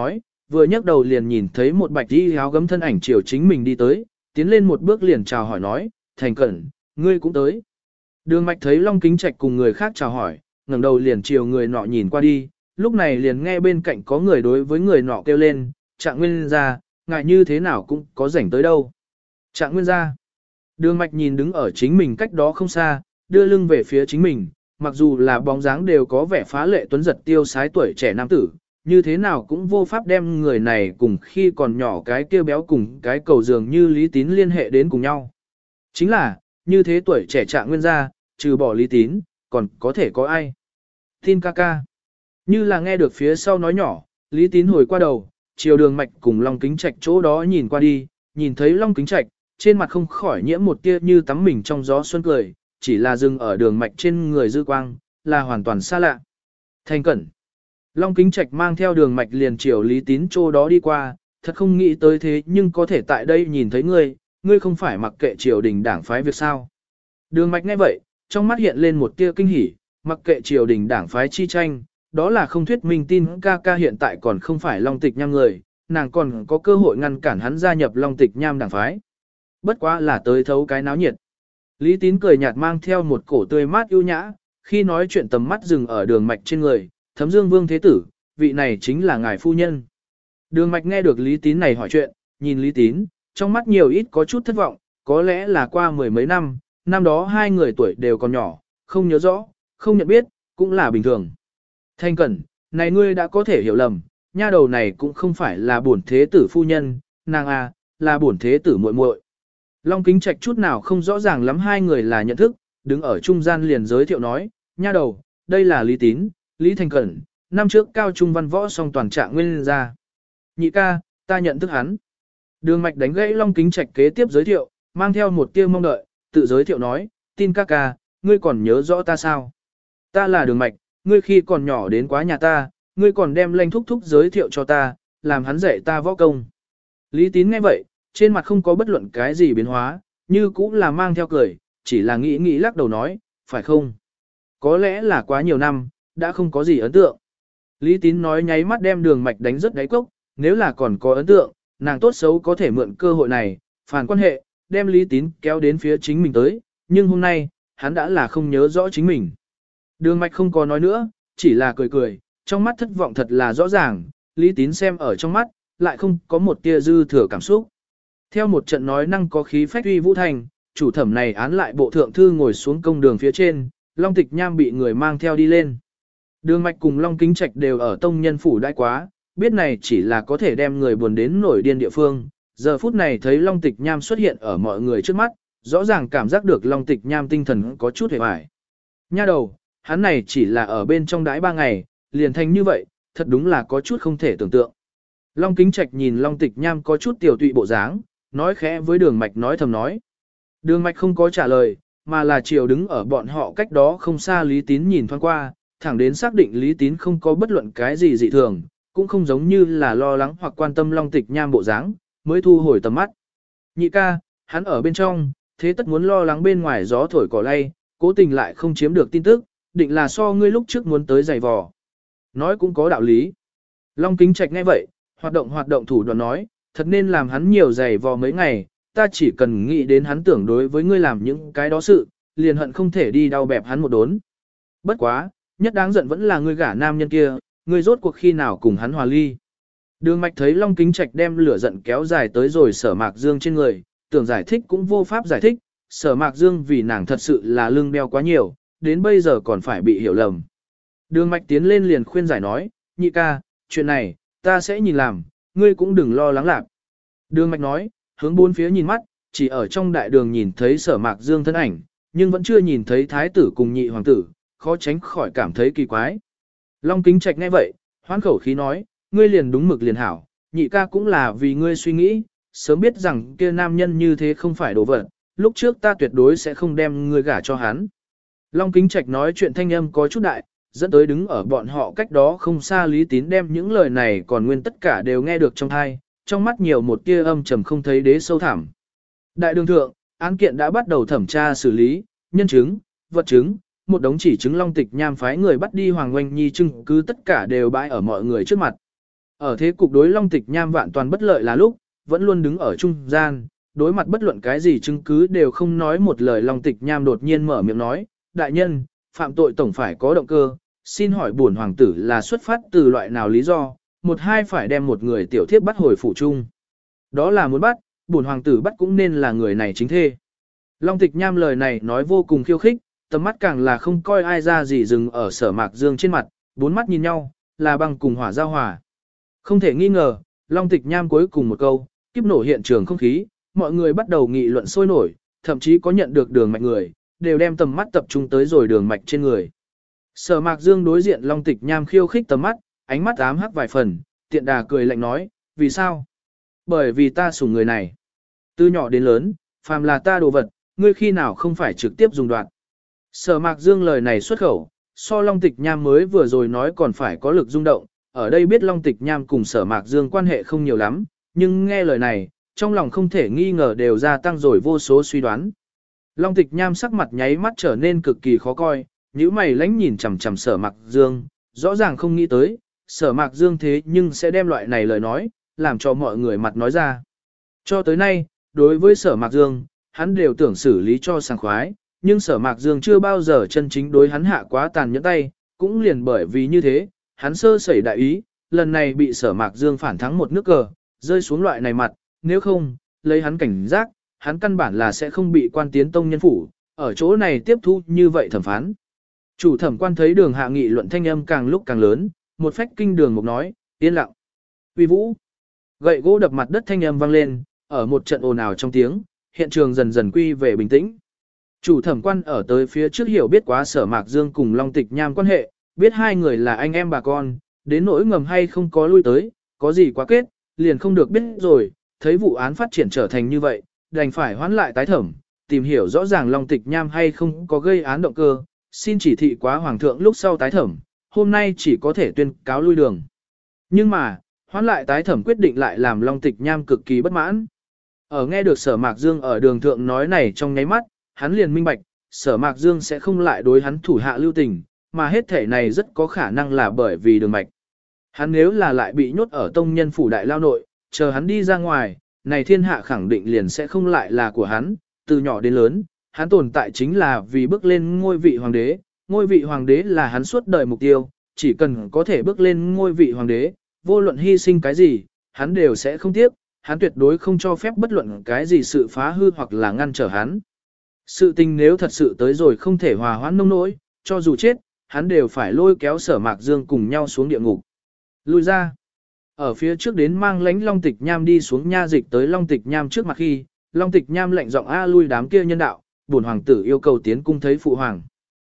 Speaker 1: vừa nhấc đầu liền nhìn thấy một bạch y áo gấm thân ảnh chiều chính mình đi tới, tiến lên một bước liền chào hỏi nói, Thành Cẩn, ngươi cũng tới. Đường Mạch thấy Long Kính Trạch cùng người khác chào hỏi, ngẩng đầu liền chiều người nọ nhìn qua đi, lúc này liền nghe bên cạnh có người đối với người nọ kêu lên, Trạng Nguyên gia, ngại như thế nào cũng có rảnh tới đâu. Trạng Nguyên gia. Đường Mạch nhìn đứng ở chính mình cách đó không xa, đưa lưng về phía chính mình, mặc dù là bóng dáng đều có vẻ phá lệ tuấn giật tiêu sái tuổi trẻ nam tử, như thế nào cũng vô pháp đem người này cùng khi còn nhỏ cái kia béo cùng cái cầu dường như Lý Tín liên hệ đến cùng nhau. Chính là, như thế tuổi trẻ Trạng Nguyên gia, trừ bỏ Lý Tín, còn có thể có ai? Tin ca ca. Như là nghe được phía sau nói nhỏ, Lý Tín hồi qua đầu, chiều Đường Mạch cùng Long Kính Trạch chỗ đó nhìn qua đi, nhìn thấy Long Kính Trạch, trên mặt không khỏi nhiễm một tia như tắm mình trong gió xuân cười, chỉ là dừng ở Đường Mạch trên người dư quang, là hoàn toàn xa lạ. Thành Cẩn. Long Kính Trạch mang theo Đường Mạch liền chiều Lý Tín chỗ đó đi qua, thật không nghĩ tới thế nhưng có thể tại đây nhìn thấy ngươi không phải mặc kệ triều đình đảng phái việc sao. Đường Mạch nghe vậy, trong mắt hiện lên một tia kinh hỉ, mặc kệ triều đình đảng phái chi tranh, đó là không thuyết minh tin ca ca hiện tại còn không phải Long Tịch Nham người, nàng còn có cơ hội ngăn cản hắn gia nhập Long Tịch Nham đảng phái. Bất quá là tới thấu cái náo nhiệt. Lý Tín cười nhạt mang theo một cổ tươi mát ưu nhã, khi nói chuyện tầm mắt dừng ở Đường Mạch trên người, Thấm Dương Vương Thế Tử, vị này chính là ngài phu nhân. Đường Mạch nghe được Lý Tín này hỏi chuyện, nhìn Lý Tín, trong mắt nhiều ít có chút thất vọng, có lẽ là qua mười mấy năm, năm đó hai người tuổi đều còn nhỏ, không nhớ rõ, không nhận biết, cũng là bình thường. Thanh Cẩn, này ngươi đã có thể hiểu lầm, nha đầu này cũng không phải là bổn thế tử phu nhân, nàng à, là bổn thế tử muội muội. Long Kính Trạch chút nào không rõ ràng lắm hai người là nhận thức, đứng ở trung gian liền giới thiệu nói, nha đầu, đây là Lý Tín, Lý Thanh Cẩn, năm trước cao trung văn võ song toàn Trạng Nguyên gia. Nhị ca, ta nhận thức hắn. Đường Mạch đánh gãy Long Kính Trạch kế tiếp giới thiệu, mang theo một tia mong đợi, tự giới thiệu nói, tin ca ca, ngươi còn nhớ rõ ta sao? Ta là Đường Mạch, ngươi khi còn nhỏ đến quá nhà ta, ngươi còn đem Lanh thúc thúc giới thiệu cho ta, làm hắn dạy ta võ công. Lý Tín nghe vậy, trên mặt không có bất luận cái gì biến hóa, như cũng là mang theo cười, chỉ là nghĩ lắc đầu nói, phải không? Có lẽ là quá nhiều năm, đã không có gì ấn tượng. Lý Tín nói nháy mắt đem Đường Mạch đánh rất đáy cốc, nếu là còn có ấn tượng, nàng tốt xấu có thể mượn cơ hội này, phản quan hệ, đem Lý Tín kéo đến phía chính mình tới, nhưng hôm nay, hắn đã là không nhớ rõ chính mình. Đường Mạch không có nói nữa, chỉ là cười, trong mắt thất vọng thật là rõ ràng, Lý Tín xem ở trong mắt, lại không có một tia dư thừa cảm xúc. Theo một trận nói năng có khí phách uy vũ thành, chủ thẩm này án lại bộ thượng thư ngồi xuống công đường phía trên, Long Tịch Nham bị người mang theo đi lên. Đường Mạch cùng Long Kính Trạch đều ở tông nhân phủ đãi quá, biết này chỉ là có thể đem người buồn đến nổi điên địa phương. Giờ phút này thấy Long Tịch Nham xuất hiện ở mọi người trước mắt, rõ ràng cảm giác được Long Tịch Nham tinh thần có chút hề hoài. Nha đầu, hắn này chỉ là ở bên trong đãi 3 ngày, liền thành như vậy, thật đúng là có chút không thể tưởng tượng. Long Kính Trạch nhìn Long Tịch Nham có chút tiểu tụy bộ dáng, nói khẽ với Đường Mạch nói thầm nói. Đường Mạch không có trả lời, mà là chiều đứng ở bọn họ cách đó không xa Lý Tín nhìn thoáng qua, thẳng đến xác định Lý Tín không có bất luận cái gì dị thường, cũng không giống như là lo lắng hoặc quan tâm Long Tịch Nham bộ dáng, mới thu hồi tầm mắt. Nhị ca, hắn ở bên trong, thế tất muốn lo lắng bên ngoài gió thổi cỏ lay, cố tình lại không chiếm được tin tức, định là so ngươi lúc trước muốn tới giày vò. Nói cũng có đạo lý. Long Kính Trạch nghe vậy, hoạt động thủ đoạn nói, thật nên làm hắn nhiều giày vò mấy ngày, ta chỉ cần nghĩ đến hắn tưởng đối với ngươi làm những cái đó sự, liền hận không thể đi đau bẹp hắn một đốn. Bất quá, nhất đáng giận vẫn là ngươi gả nam nhân kia, ngươi rốt cuộc khi nào cùng hắn hòa ly. Đường Mạch thấy Long Kính Trạch đem lửa giận kéo dài tới rồi Sở Mạc Dương trên người, tưởng giải thích cũng vô pháp giải thích, Sở Mạc Dương vì nàng thật sự là lưng đeo quá nhiều, đến bây giờ còn phải bị hiểu lầm. Đường Mạch tiến lên liền khuyên giải nói, nhị ca, chuyện này, ta sẽ nhìn làm, ngươi cũng đừng lo lắng lạc. Đường Mạch nói, hướng bốn phía nhìn mắt, chỉ ở trong đại đường nhìn thấy Sở Mạc Dương thân ảnh, nhưng vẫn chưa nhìn thấy thái tử cùng nhị hoàng tử, khó tránh khỏi cảm thấy kỳ quái. Long Kính Trạch nghe vậy, hoán khẩu khí nói, ngươi liền đúng mực liền hảo, nhị ca cũng là vì ngươi suy nghĩ, sớm biết rằng kia nam nhân như thế không phải đồ vật, lúc trước ta tuyệt đối sẽ không đem ngươi gả cho hắn. Long Kính Trạch nói chuyện thanh âm có chút đại, dẫn tới đứng ở bọn họ cách đó không xa Lý Tín đem những lời này còn nguyên tất cả đều nghe được trong tai, trong mắt nhiều một tia âm trầm không thấy đế sâu thẳm. Đại đường thượng, án kiện đã bắt đầu thẩm tra xử lý, nhân chứng, vật chứng, một đống chỉ chứng Long Tịch Nham phái người bắt đi Hoàng Oanh Nhi chứng cứ tất cả đều bãi ở mọi người trước mặt. Ở thế cục đối Long Tịch Nham vạn toàn bất lợi là lúc, vẫn luôn đứng ở trung gian, đối mặt bất luận cái gì chứng cứ đều không nói một lời. Long Tịch Nham đột nhiên mở miệng nói, đại nhân, phạm tội tổng phải có động cơ, xin hỏi bổn hoàng tử là xuất phát từ loại nào lý do, một hai phải đem một người tiểu thiếp bắt hồi phủ chung. Đó là muốn bắt, bổn hoàng tử bắt cũng nên là người này chính thê. Long Tịch Nham lời này nói vô cùng khiêu khích, tầm mắt càng là không coi ai ra gì dừng ở Sở Mạc Dương trên mặt, bốn mắt nhìn nhau, là băng cùng hỏa giao hòa. Không thể nghi ngờ, Long Tịch Nham cuối cùng một câu, kiếp nổ hiện trường không khí, mọi người bắt đầu nghị luận sôi nổi, thậm chí có nhận được Đường Mạch người, đều đem tầm mắt tập trung tới rồi Đường Mạch trên người. Sở Mạc Dương đối diện Long Tịch Nham khiêu khích tầm mắt, ánh mắt ám hắc vài phần, tiện đà cười lạnh nói, vì sao? Bởi vì ta sủng người này. Từ nhỏ đến lớn, phàm là ta đồ vật, ngươi khi nào không phải trực tiếp dùng đoạt. Sở Mạc Dương lời này xuất khẩu, so Long Tịch Nham mới vừa rồi nói còn phải có lực rung động, ở đây biết Long Tịch Nham cùng Sở Mạc Dương quan hệ không nhiều lắm, nhưng nghe lời này, trong lòng không thể nghi ngờ đều gia tăng rồi vô số suy đoán. Long Tịch Nham sắc mặt nháy mắt trở nên cực kỳ khó coi, nhíu mày lánh nhìn chằm chằm Sở Mạc Dương, rõ ràng không nghĩ tới, Sở Mạc Dương thế nhưng sẽ đem loại này lời nói, làm cho mọi người mặt nói ra. Cho tới nay, đối với Sở Mạc Dương, hắn đều tưởng xử lý cho sảng khoái, nhưng Sở Mạc Dương chưa bao giờ chân chính đối hắn hạ quá tàn nhẫn tay, cũng liền bởi vì như thế, hắn sơ sẩy đại ý, lần này bị Sở Mạc Dương phản thắng một nước cờ, rơi xuống loại này mặt, nếu không, lấy hắn cảnh giác, hắn căn bản là sẽ không bị quan tiến tông nhân phủ, ở chỗ này tiếp thu như vậy thẩm phán. Chủ thẩm quan thấy Đường hạ nghị luận thanh âm càng lúc càng lớn, một phách kinh Đường Mục nói, yên lặng. Uy vũ. Gậy gỗ đập mặt đất thanh âm vang lên, ở một trận ồn ào trong tiếng, hiện trường dần dần quy về bình tĩnh. Chủ thẩm quan ở tới phía trước hiểu biết quá Sở Mạc Dương cùng Long Tịch Nham quan hệ, biết hai người là anh em bà con, đến nỗi ngầm hay không có lui tới, có gì quá kết, liền không được biết rồi, thấy vụ án phát triển trở thành như vậy, đành phải hoãn lại tái thẩm, tìm hiểu rõ ràng Long Tịch Nham hay không có gây án động cơ, xin chỉ thị quá hoàng thượng lúc sau tái thẩm, hôm nay chỉ có thể tuyên cáo lui đường. Nhưng mà, hoãn lại tái thẩm quyết định lại làm Long Tịch Nham cực kỳ bất mãn. Ở nghe được Sở Mạc Dương ở đường thượng nói này trong nháy mắt, hắn liền minh bạch, Sở Mạc Dương sẽ không lại đối hắn thủ hạ lưu tình, mà hết thể này rất có khả năng là bởi vì Đường Mạch. Hắn nếu là lại bị nhốt ở tông nhân phủ đại lao nội, chờ hắn đi ra ngoài, này thiên hạ khẳng định liền sẽ không lại là của hắn, từ nhỏ đến lớn, hắn tồn tại chính là vì bước lên ngôi vị hoàng đế là hắn suốt đời mục tiêu, chỉ cần có thể bước lên ngôi vị hoàng đế, vô luận hy sinh cái gì, hắn đều sẽ không tiếc, hắn tuyệt đối không cho phép bất luận cái gì sự phá hư hoặc là ngăn trở hắn. Sự tình nếu thật sự tới rồi không thể hòa hoãn nông nỗi, cho dù chết, hắn đều phải lôi kéo Sở Mạc Dương cùng nhau xuống địa ngục. Lui ra. Ở phía trước đến mang lãnh Long Tịch Nham đi xuống nha dịch tới Long Tịch Nham trước mặt khi, Long Tịch Nham lệnh giọng a lui đám kia nhân đạo, bổn hoàng tử yêu cầu tiến cung thấy phụ hoàng.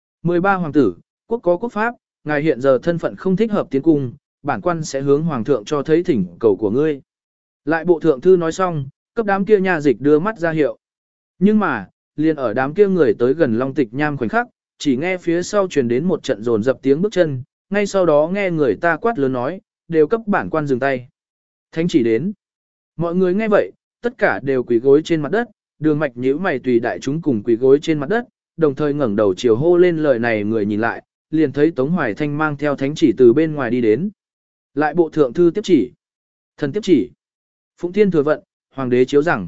Speaker 1: 13 hoàng tử, quốc có quốc pháp, ngài hiện giờ thân phận không thích hợp tiến cung, bản quan sẽ hướng hoàng thượng cho thấy thỉnh cầu của ngươi. Lại bộ thượng thư nói xong, cấp đám kia nha dịch đưa mắt ra hiệu. Nhưng mà, liền ở đám kia người tới gần Long Tịch Nham khoảnh khắc, chỉ nghe phía sau truyền đến một trận rồn dập tiếng bước chân, ngay sau đó nghe người ta quát lớn nói, đều cấp bản quan dừng tay. Thánh chỉ đến. Mọi người nghe vậy, tất cả đều quỳ gối trên mặt đất, Đường Mạch nhíu mày tùy đại chúng cùng quỳ gối trên mặt đất, đồng thời ngẩng đầu chiều hô lên lời này người nhìn lại, liền thấy Tống Hoài Thanh mang theo thánh chỉ từ bên ngoài đi đến. Lại bộ thượng thư tiếp chỉ. Thần tiếp chỉ. Phụng Thiên thừa vận, hoàng đế chiếu rằng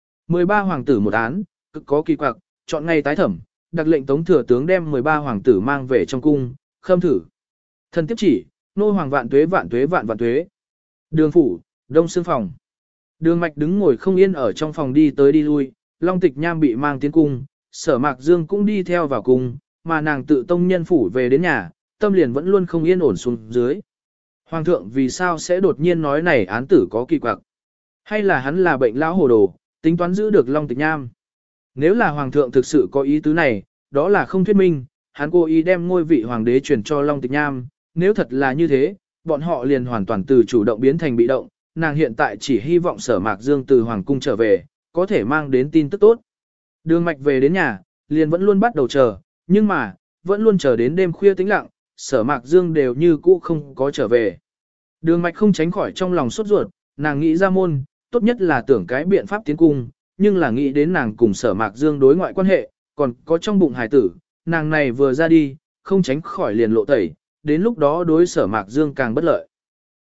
Speaker 1: 13 hoàng tử một án, cực có kỳ quặc, chọn ngày tái thẩm, đặc lệnh Tống thừa tướng đem 13 hoàng tử mang về trong cung, khâm thử. Thần tiếp chỉ, nô hoàng vạn tuế vạn tuế vạn vạn tuế. Đường phủ, đông xương phòng. Đường Mạch đứng ngồi không yên ở trong phòng đi tới đi lui, Long Tịch Nham bị mang tiến cung, Sở Mạc Dương cũng đi theo vào cung, mà nàng tự tông nhân phủ về đến nhà, tâm liền vẫn luôn không yên ổn xuống dưới. Hoàng thượng vì sao sẽ đột nhiên nói này án tử có kỳ quặc? Hay là hắn là bệnh lão hồ đồ, tính toán giữ được Long Tịch Nham? Nếu là hoàng thượng thực sự có ý tứ này, đó là không thuyết minh, hắn cố ý đem ngôi vị hoàng đế truyền cho Long Tịch Nham, nếu thật là như thế, bọn họ liền hoàn toàn từ chủ động biến thành bị động, nàng hiện tại chỉ hy vọng Sở Mạc Dương từ hoàng cung trở về, có thể mang đến tin tức tốt. Đường Mạch về đến nhà, liền vẫn luôn bắt đầu chờ, nhưng mà, vẫn luôn chờ đến đêm khuya tĩnh lặng, Sở Mạc Dương đều như cũ không có trở về. Đường Mạch không tránh khỏi trong lòng sốt ruột, nàng nghĩ ra môn, tốt nhất là tưởng cái biện pháp tiến cung, nhưng là nghĩ đến nàng cùng Sở Mạc Dương đối ngoại quan hệ, còn có trong bụng hài tử, nàng này vừa ra đi, không tránh khỏi liền lộ tẩy, đến lúc đó đối Sở Mạc Dương càng bất lợi.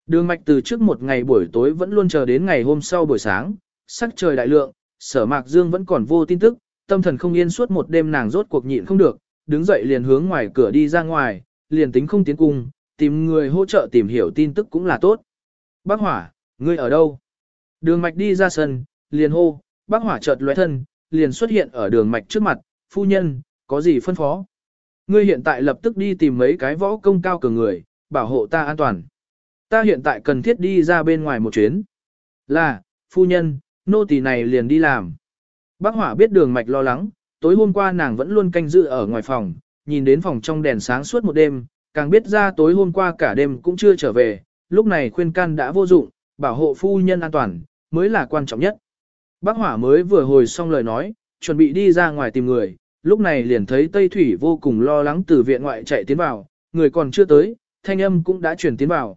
Speaker 1: Đường mạch từ trước một ngày buổi tối vẫn luôn chờ đến ngày hôm sau buổi sáng, sắc trời đại lượng, Sở Mạc Dương vẫn còn vô tin tức, tâm thần không yên suốt một đêm nàng rốt cuộc nhịn không được, đứng dậy liền hướng ngoài cửa đi ra ngoài, liền tính không tiến cung, tìm người hỗ trợ tìm hiểu tin tức cũng là tốt. Bác Hỏa, ngươi ở đâu? Đường mạch đi ra sân, liền hô, Bác Hỏa chợt lóe thân, liền xuất hiện ở đường mạch trước mặt, phu nhân, có gì phân phó? Ngươi hiện tại lập tức đi tìm mấy cái võ công cao cường người, bảo hộ ta an toàn. Ta hiện tại cần thiết đi ra bên ngoài một chuyến. Là, phu nhân, nô tỳ này liền đi làm. Bác Hỏa biết đường mạch lo lắng, tối hôm qua nàng vẫn luôn canh giữ ở ngoài phòng, nhìn đến phòng trong đèn sáng suốt một đêm, càng biết ra tối hôm qua cả đêm cũng chưa trở về, lúc này khuyên can đã vô dụng, bảo hộ phu nhân an toàn, mới là quan trọng nhất. Bác Hỏa mới vừa hồi xong lời nói, chuẩn bị đi ra ngoài tìm người, lúc này liền thấy Tây Thủy vô cùng lo lắng từ viện ngoại chạy tiến vào, người còn chưa tới, thanh âm cũng đã chuyển tiến vào,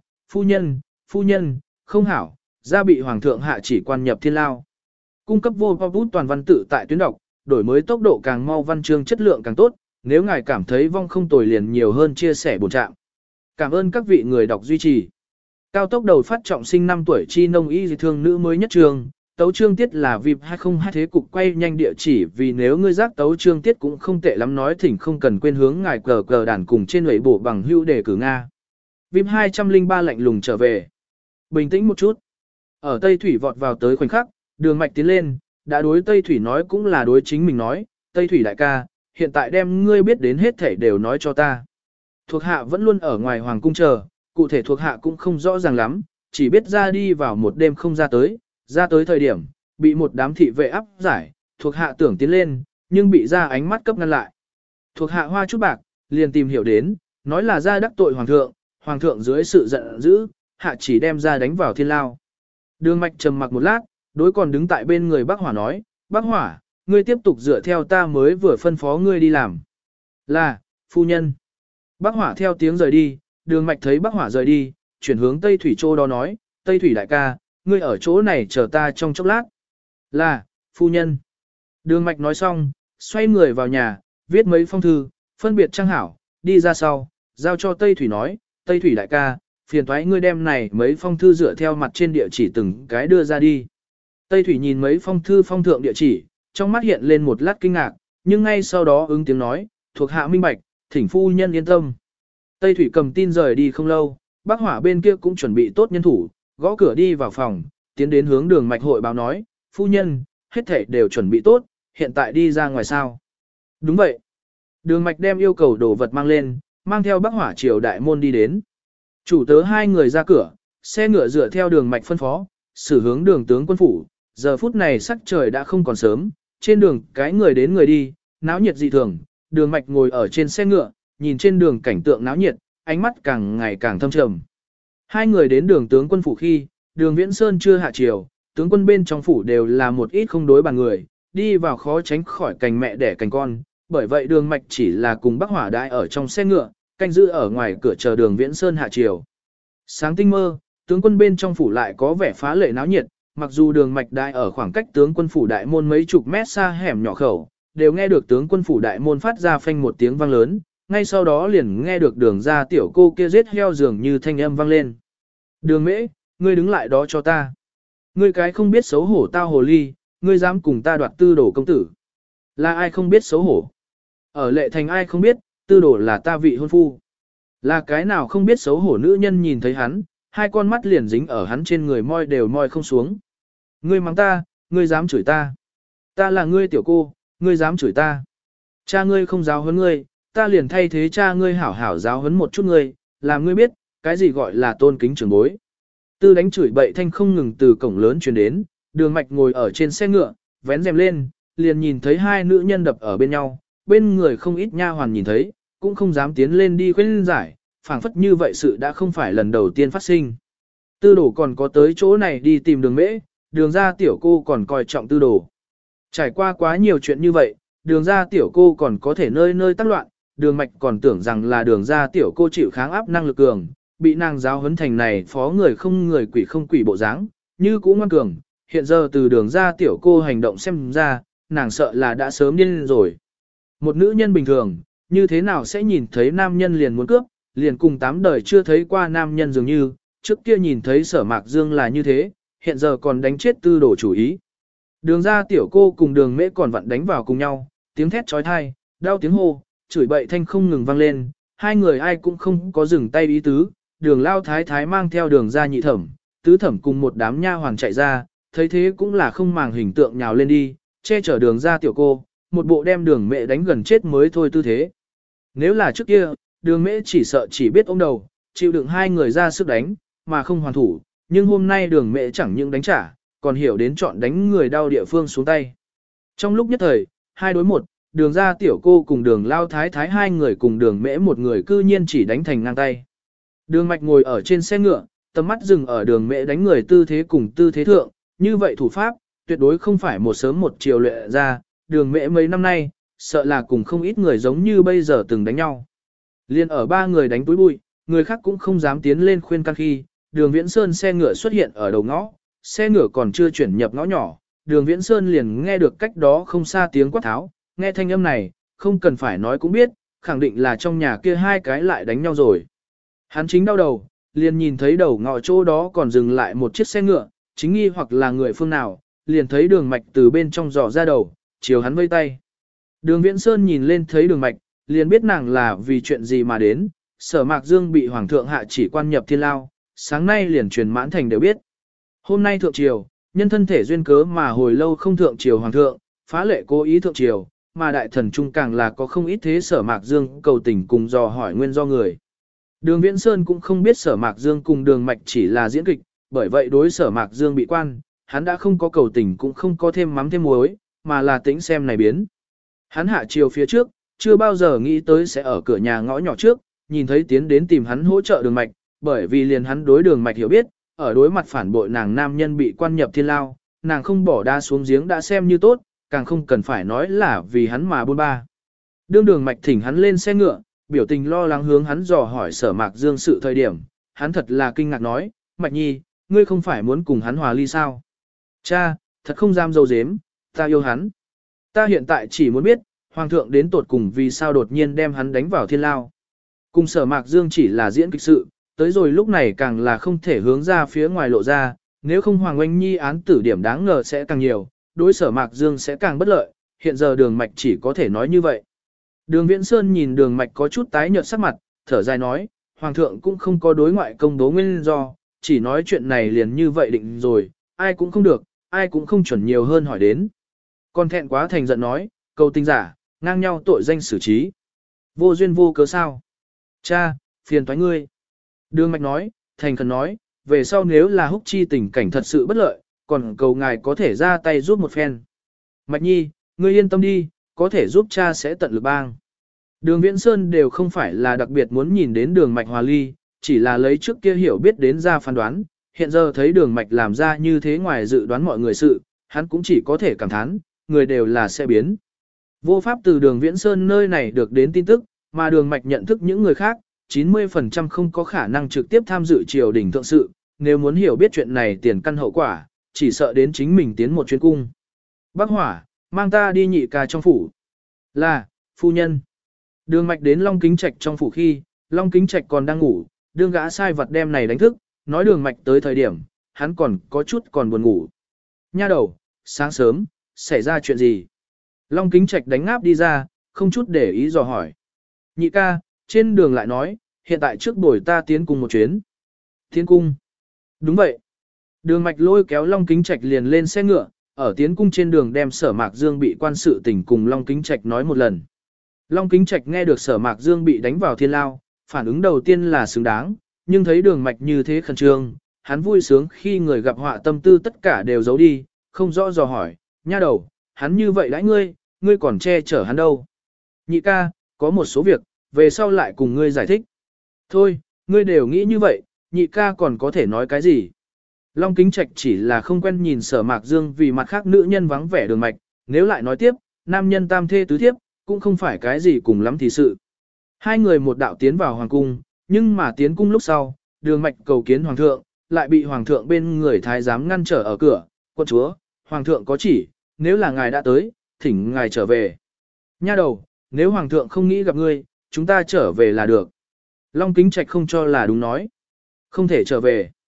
Speaker 1: phu nhân, không hảo, ra bị hoàng thượng hạ chỉ quan nhập thiên lao. Cung cấp vô bút toàn văn tự tại tuyến đọc, đổi mới tốc độ càng mau, văn chương chất lượng càng tốt, nếu ngài cảm thấy vong không tồi liền nhiều hơn chia sẻ bổ trạng. Cảm ơn các vị người đọc duy trì. Cao tốc đầu phát trọng sinh 5 tuổi chi nông y dị thương nữ mới nhất trường, tấu chương tiết là VIP 202 thế cục quay nhanh địa chỉ, vì nếu ngươi giác tấu chương tiết cũng không tệ lắm nói thỉnh không cần quên hướng ngài cờ đàn cùng trên lưỡi bổ bằng hữu đề cử Nga. VIP 203 lạnh lùng trở về. Bình tĩnh một chút. Ở Tây Thủy vọt vào tới khoảnh khắc, đường mạch tiến lên, đã đối Tây Thủy nói cũng là đối chính mình nói, Tây Thủy đại ca, hiện tại đem ngươi biết đến hết thảy đều nói cho ta. Thuộc hạ vẫn luôn ở ngoài hoàng cung chờ, cụ thể thuộc hạ cũng không rõ ràng lắm, chỉ biết ra đi vào một đêm không ra tới thời điểm, bị một đám thị vệ áp giải, thuộc hạ tưởng tiến lên, nhưng bị ra ánh mắt cấp ngăn lại. Thuộc hạ hoa chút bạc, liền tìm hiểu đến, nói là ra đắc tội hoàng thượng dưới sự giận dữ, hạ chỉ đem ra đánh vào thiên lao. Đường mạch trầm mặc một lát, đối còn đứng tại bên người Bác Hỏa nói, Bác Hỏa, ngươi tiếp tục dựa theo ta mới vừa phân phó ngươi đi làm. Là, phu nhân. Bác Hỏa theo tiếng rời đi, đường mạch thấy Bác Hỏa rời đi, chuyển hướng Tây Thủy chỗ đó nói, Tây Thủy đại ca, ngươi ở chỗ này chờ ta trong chốc lát. Là, phu nhân. Đường mạch nói xong, xoay người vào nhà, viết mấy phong thư, phân biệt trang hảo, đi ra sau, giao cho Tây Thủy nói, Tây Thủy đại ca, phiền thoái ngươi đem này mấy phong thư dựa theo mặt trên địa chỉ từng cái đưa ra đi. Tây Thủy nhìn mấy phong thư phong thượng địa chỉ, trong mắt hiện lên một lát kinh ngạc, nhưng ngay sau đó ứng tiếng nói, thuộc hạ minh bạch, thỉnh phu nhân yên tâm. Tây Thủy cầm tin rời đi không lâu, Bác Hỏa bên kia cũng chuẩn bị tốt nhân thủ, gõ cửa đi vào phòng, tiến đến hướng đường mạch hội báo nói, phu nhân, hết thảy đều chuẩn bị tốt, hiện tại đi ra ngoài sao. Đúng vậy. Đường mạch đem yêu cầu đồ vật mang lên, mang theo Bác Hỏa triều đại môn đi đến. Chủ tớ hai người ra cửa, xe ngựa dựa theo đường mạch phân phó, xử hướng đường tướng quân phủ, giờ phút này sắc trời đã không còn sớm, trên đường cái người đến người đi, náo nhiệt dị thường, đường mạch ngồi ở trên xe ngựa, nhìn trên đường cảnh tượng náo nhiệt, ánh mắt càng ngày càng thâm trầm. Hai người đến đường tướng quân phủ khi, đường Viễn Sơn chưa hạ triều, tướng quân bên trong phủ đều là một ít không đối bàn người, đi vào khó tránh khỏi cành mẹ đẻ cành con, bởi vậy đường mạch chỉ là cùng Bác Hỏa đại ở trong xe ngựa, canh giữ ở ngoài cửa chờ đường Viễn Sơn hạ triều. Sáng tinh mơ, tướng quân bên trong phủ lại có vẻ phá lệ náo nhiệt, mặc dù đường mạch đại ở khoảng cách tướng quân phủ đại môn mấy chục mét xa hẻm nhỏ khẩu, đều nghe được tướng quân phủ đại môn phát ra phanh một tiếng vang lớn, ngay sau đó liền nghe được đường ra tiểu cô kia giết heo dường như thanh âm vang lên. Đường Mễ, ngươi đứng lại đó cho ta. Ngươi cái không biết xấu hổ tao hồ ly, ngươi dám cùng ta đoạt tư đồ công tử. Là ai không biết xấu hổ? Ở Lệ Thành ai không biết, tư đồ là ta vị hôn phu. Là cái nào không biết xấu hổ nữ nhân nhìn thấy hắn, hai con mắt liền dính ở hắn trên người moi đều moi không xuống. Ngươi mắng ta, ngươi dám chửi ta. Ta là ngươi tiểu cô, ngươi dám chửi ta. Cha ngươi không giáo huấn ngươi, ta liền thay thế cha ngươi hảo hảo giáo huấn một chút ngươi, làm ngươi biết, cái gì gọi là tôn kính trưởng bối. Tư đánh chửi bậy thanh không ngừng từ cổng lớn truyền đến, đường mạch ngồi ở trên xe ngựa, vén rèm lên, liền nhìn thấy hai nữ nhân đập ở bên nhau, bên người không ít nha hoàn nhìn thấy, cũng không dám tiến lên đi khuyên giải, phảng phất như vậy sự đã không phải lần đầu tiên phát sinh. Tư đồ còn có tới chỗ này đi tìm đường Mễ, đường ra tiểu cô còn coi trọng tư đồ. Trải qua quá nhiều chuyện như vậy, đường ra tiểu cô còn có thể nơi nơi tác loạn, đường mạch còn tưởng rằng là đường ra tiểu cô chịu kháng áp năng lực cường, bị nàng giáo huấn thành này phó người không quỷ bộ dáng, như cũ ngoan cường, hiện giờ từ đường ra tiểu cô hành động xem ra, nàng sợ là đã sớm điên rồi. Một nữ nhân bình thường, như thế nào sẽ nhìn thấy nam nhân liền muốn cướp, liền cùng 8 đời chưa thấy qua nam nhân dường như, trước kia nhìn thấy Sở Mạc Dương là như thế, hiện giờ còn đánh chết tư đồ chủ ý. Đường ra tiểu cô cùng đường mễ còn vặn đánh vào cùng nhau, tiếng thét trói thai, đau tiếng hô, chửi bậy thanh không ngừng vang lên, hai người ai cũng không có dừng tay ý tứ, đường lao thái thái mang theo đường ra nhị thẩm, tứ thẩm cùng một đám nha hoàng chạy ra, thấy thế cũng là không màng hình tượng nhào lên đi, che chở đường ra tiểu cô, một bộ đem đường mẹ đánh gần chết mới thôi tư thế. Nếu là trước kia, đường mẹ chỉ sợ chỉ biết ôm đầu, chịu đựng hai người ra sức đánh, mà không hoàn thủ, nhưng hôm nay đường mẹ chẳng những đánh trả, còn hiểu đến chọn đánh người đau địa phương xuống tay. Trong lúc nhất thời, 2 đối 1, đường ra tiểu cô cùng đường lao thái thái hai người cùng đường mễ một người cư nhiên chỉ đánh thành ngang tay. Đường mạch ngồi ở trên xe ngựa, tầm mắt dừng ở đường mễ đánh người tư thế cùng tư thế thượng, như vậy thủ pháp, tuyệt đối không phải một sớm một chiều luyện ra, đường mễ mấy năm nay, sợ là cùng không ít người giống như bây giờ từng đánh nhau. Liên ở 3 người đánh túi bụi, người khác cũng không dám tiến lên khuyên can khi, đường Viễn Sơn xe ngựa xuất hiện ở đầu ngõ, xe ngựa còn chưa chuyển nhập ngõ nhỏ, đường Viễn Sơn liền nghe được cách đó không xa tiếng quát tháo, nghe thanh âm này, không cần phải nói cũng biết, khẳng định là trong nhà kia hai cái lại đánh nhau rồi. Hắn chính đau đầu, liền nhìn thấy đầu ngõ chỗ đó còn dừng lại một chiếc xe ngựa, chính nghi hoặc là người phương nào, liền thấy đường mạch từ bên trong dò ra đầu, chiều hắn vây tay. Đường Viễn Sơn nhìn lên thấy đường mạch, liền biết nàng là vì chuyện gì mà đến, Sở Mạc Dương bị Hoàng thượng hạ chỉ quan nhập thiên lao, sáng nay liền truyền mãn thành đều biết. Hôm nay thượng triều, nhân thân thể duyên cớ mà hồi lâu không thượng triều Hoàng thượng, phá lệ cố ý thượng triều, mà đại thần trung càng là có không ít thế Sở Mạc Dương cầu tình cùng dò hỏi nguyên do người. Đường Viễn Sơn cũng không biết Sở Mạc Dương cùng đường mạch chỉ là diễn kịch, bởi vậy đối Sở Mạc Dương bị quan, hắn đã không có cầu tình cũng không có thêm mắm thêm muối, mà là tính xem này biến. Hắn hạ triều phía trước, chưa bao giờ nghĩ tới sẽ ở cửa nhà ngõ nhỏ trước, nhìn thấy tiến đến tìm hắn hỗ trợ đường mạch, bởi vì liền hắn đối đường mạch hiểu biết, ở đối mặt phản bội nàng nam nhân bị quan nhập thiên lao, nàng không bỏ đa xuống giếng đã xem như tốt, càng không cần phải nói là vì hắn mà buôn ba. Đương đường mạch thỉnh hắn lên xe ngựa, biểu tình lo lắng hướng hắn dò hỏi Sở Mạc Dương sự thời điểm, hắn thật là kinh ngạc nói, Mạch Nhi, ngươi không phải muốn cùng hắn hòa ly sao? Cha, thật không dám dâu dếm, ta yêu hắn. Ta hiện tại chỉ muốn biết, Hoàng thượng đến tột cùng vì sao đột nhiên đem hắn đánh vào thiên lao. Cùng Sở Mạc Dương chỉ là diễn kịch sự, tới rồi lúc này càng là không thể hướng ra phía ngoài lộ ra, nếu không Hoàng Oanh Nhi án tử điểm đáng ngờ sẽ càng nhiều, đối Sở Mạc Dương sẽ càng bất lợi, hiện giờ đường mạch chỉ có thể nói như vậy. Đường Viễn Sơn nhìn đường mạch có chút tái nhợt sắc mặt, thở dài nói, Hoàng thượng cũng không có đối ngoại công bố nguyên do, chỉ nói chuyện này liền như vậy định rồi, ai cũng không được, ai cũng không chuẩn nhiều hơn hỏi đến. Còn thẹn quá thành giận nói, cầu tình giả, ngang nhau tội danh xử trí. Vô duyên vô cớ sao? Cha, phiền toái ngươi. Đường mạch nói, thành khẩn nói, về sau nếu là húc chi tình cảnh thật sự bất lợi, còn cầu ngài có thể ra tay giúp một phen. Mạch Nhi, ngươi yên tâm đi, có thể giúp cha sẽ tận lực bang. Đường Viễn Sơn đều không phải là đặc biệt muốn nhìn đến đường mạch hòa ly, chỉ là lấy trước kia hiểu biết đến ra phán đoán, hiện giờ thấy đường mạch làm ra như thế ngoài dự đoán mọi người sự, hắn cũng chỉ có thể cảm thán, người đều là sẽ biến. Vô pháp từ đường Viễn Sơn nơi này được đến tin tức, mà đường mạch nhận thức những người khác, 90% không có khả năng trực tiếp tham dự triều đình thượng sự, nếu muốn hiểu biết chuyện này tiền căn hậu quả, chỉ sợ đến chính mình tiến một chuyến cung. Bác Hỏa, mang ta đi nhị ca trong phủ. Là, phu nhân. Đường mạch đến Long Kính Trạch trong phủ khi, Long Kính Trạch còn đang ngủ, đương gã sai vật đem này đánh thức, nói đường mạch tới thời điểm, hắn còn có chút còn buồn ngủ. Nha đầu, sáng sớm, xảy ra chuyện gì? Long Kính Trạch đánh ngáp đi ra, không chút để ý dò hỏi. Nhị ca, trên đường lại nói, hiện tại trước buổi ta tiến cung một chuyến. Tiến cung. Đúng vậy. Đường mạch lôi kéo Long Kính Trạch liền lên xe ngựa, ở tiến cung trên đường đem Sở Mạc Dương bị quan sự tình cùng Long Kính Trạch nói một lần. Long Kính Trạch nghe được Sở Mạc Dương bị đánh vào thiên lao, phản ứng đầu tiên là xứng đáng, nhưng thấy đường mạch như thế khẩn trương, hắn vui sướng khi người gặp họa tâm tư tất cả đều giấu đi, không rõ dò hỏi, nha đầu, hắn như vậy đãi ngươi còn che chở hắn đâu. Nhị ca, có một số việc, về sau lại cùng ngươi giải thích. Thôi, ngươi đều nghĩ như vậy, nhị ca còn có thể nói cái gì. Long Kính Trạch chỉ là không quen nhìn Sở Mạc Dương vì mặt khác nữ nhân vắng vẻ đường mạch, nếu lại nói tiếp, nam nhân tam thê tứ thiếp, cũng không phải cái gì cùng lắm thì sự. Hai người một đạo tiến vào hoàng cung, nhưng mà tiến cung lúc sau, đường mạch cầu kiến hoàng thượng, lại bị hoàng thượng bên người thái giám ngăn trở ở cửa, quân chúa, hoàng thượng có chỉ, nếu là ngài đã tới, thỉnh ngài trở về. Nha đầu, nếu hoàng thượng không nghĩ gặp ngươi, chúng ta trở về là được. Long Kính Trạch không cho là đúng nói. Không thể trở về.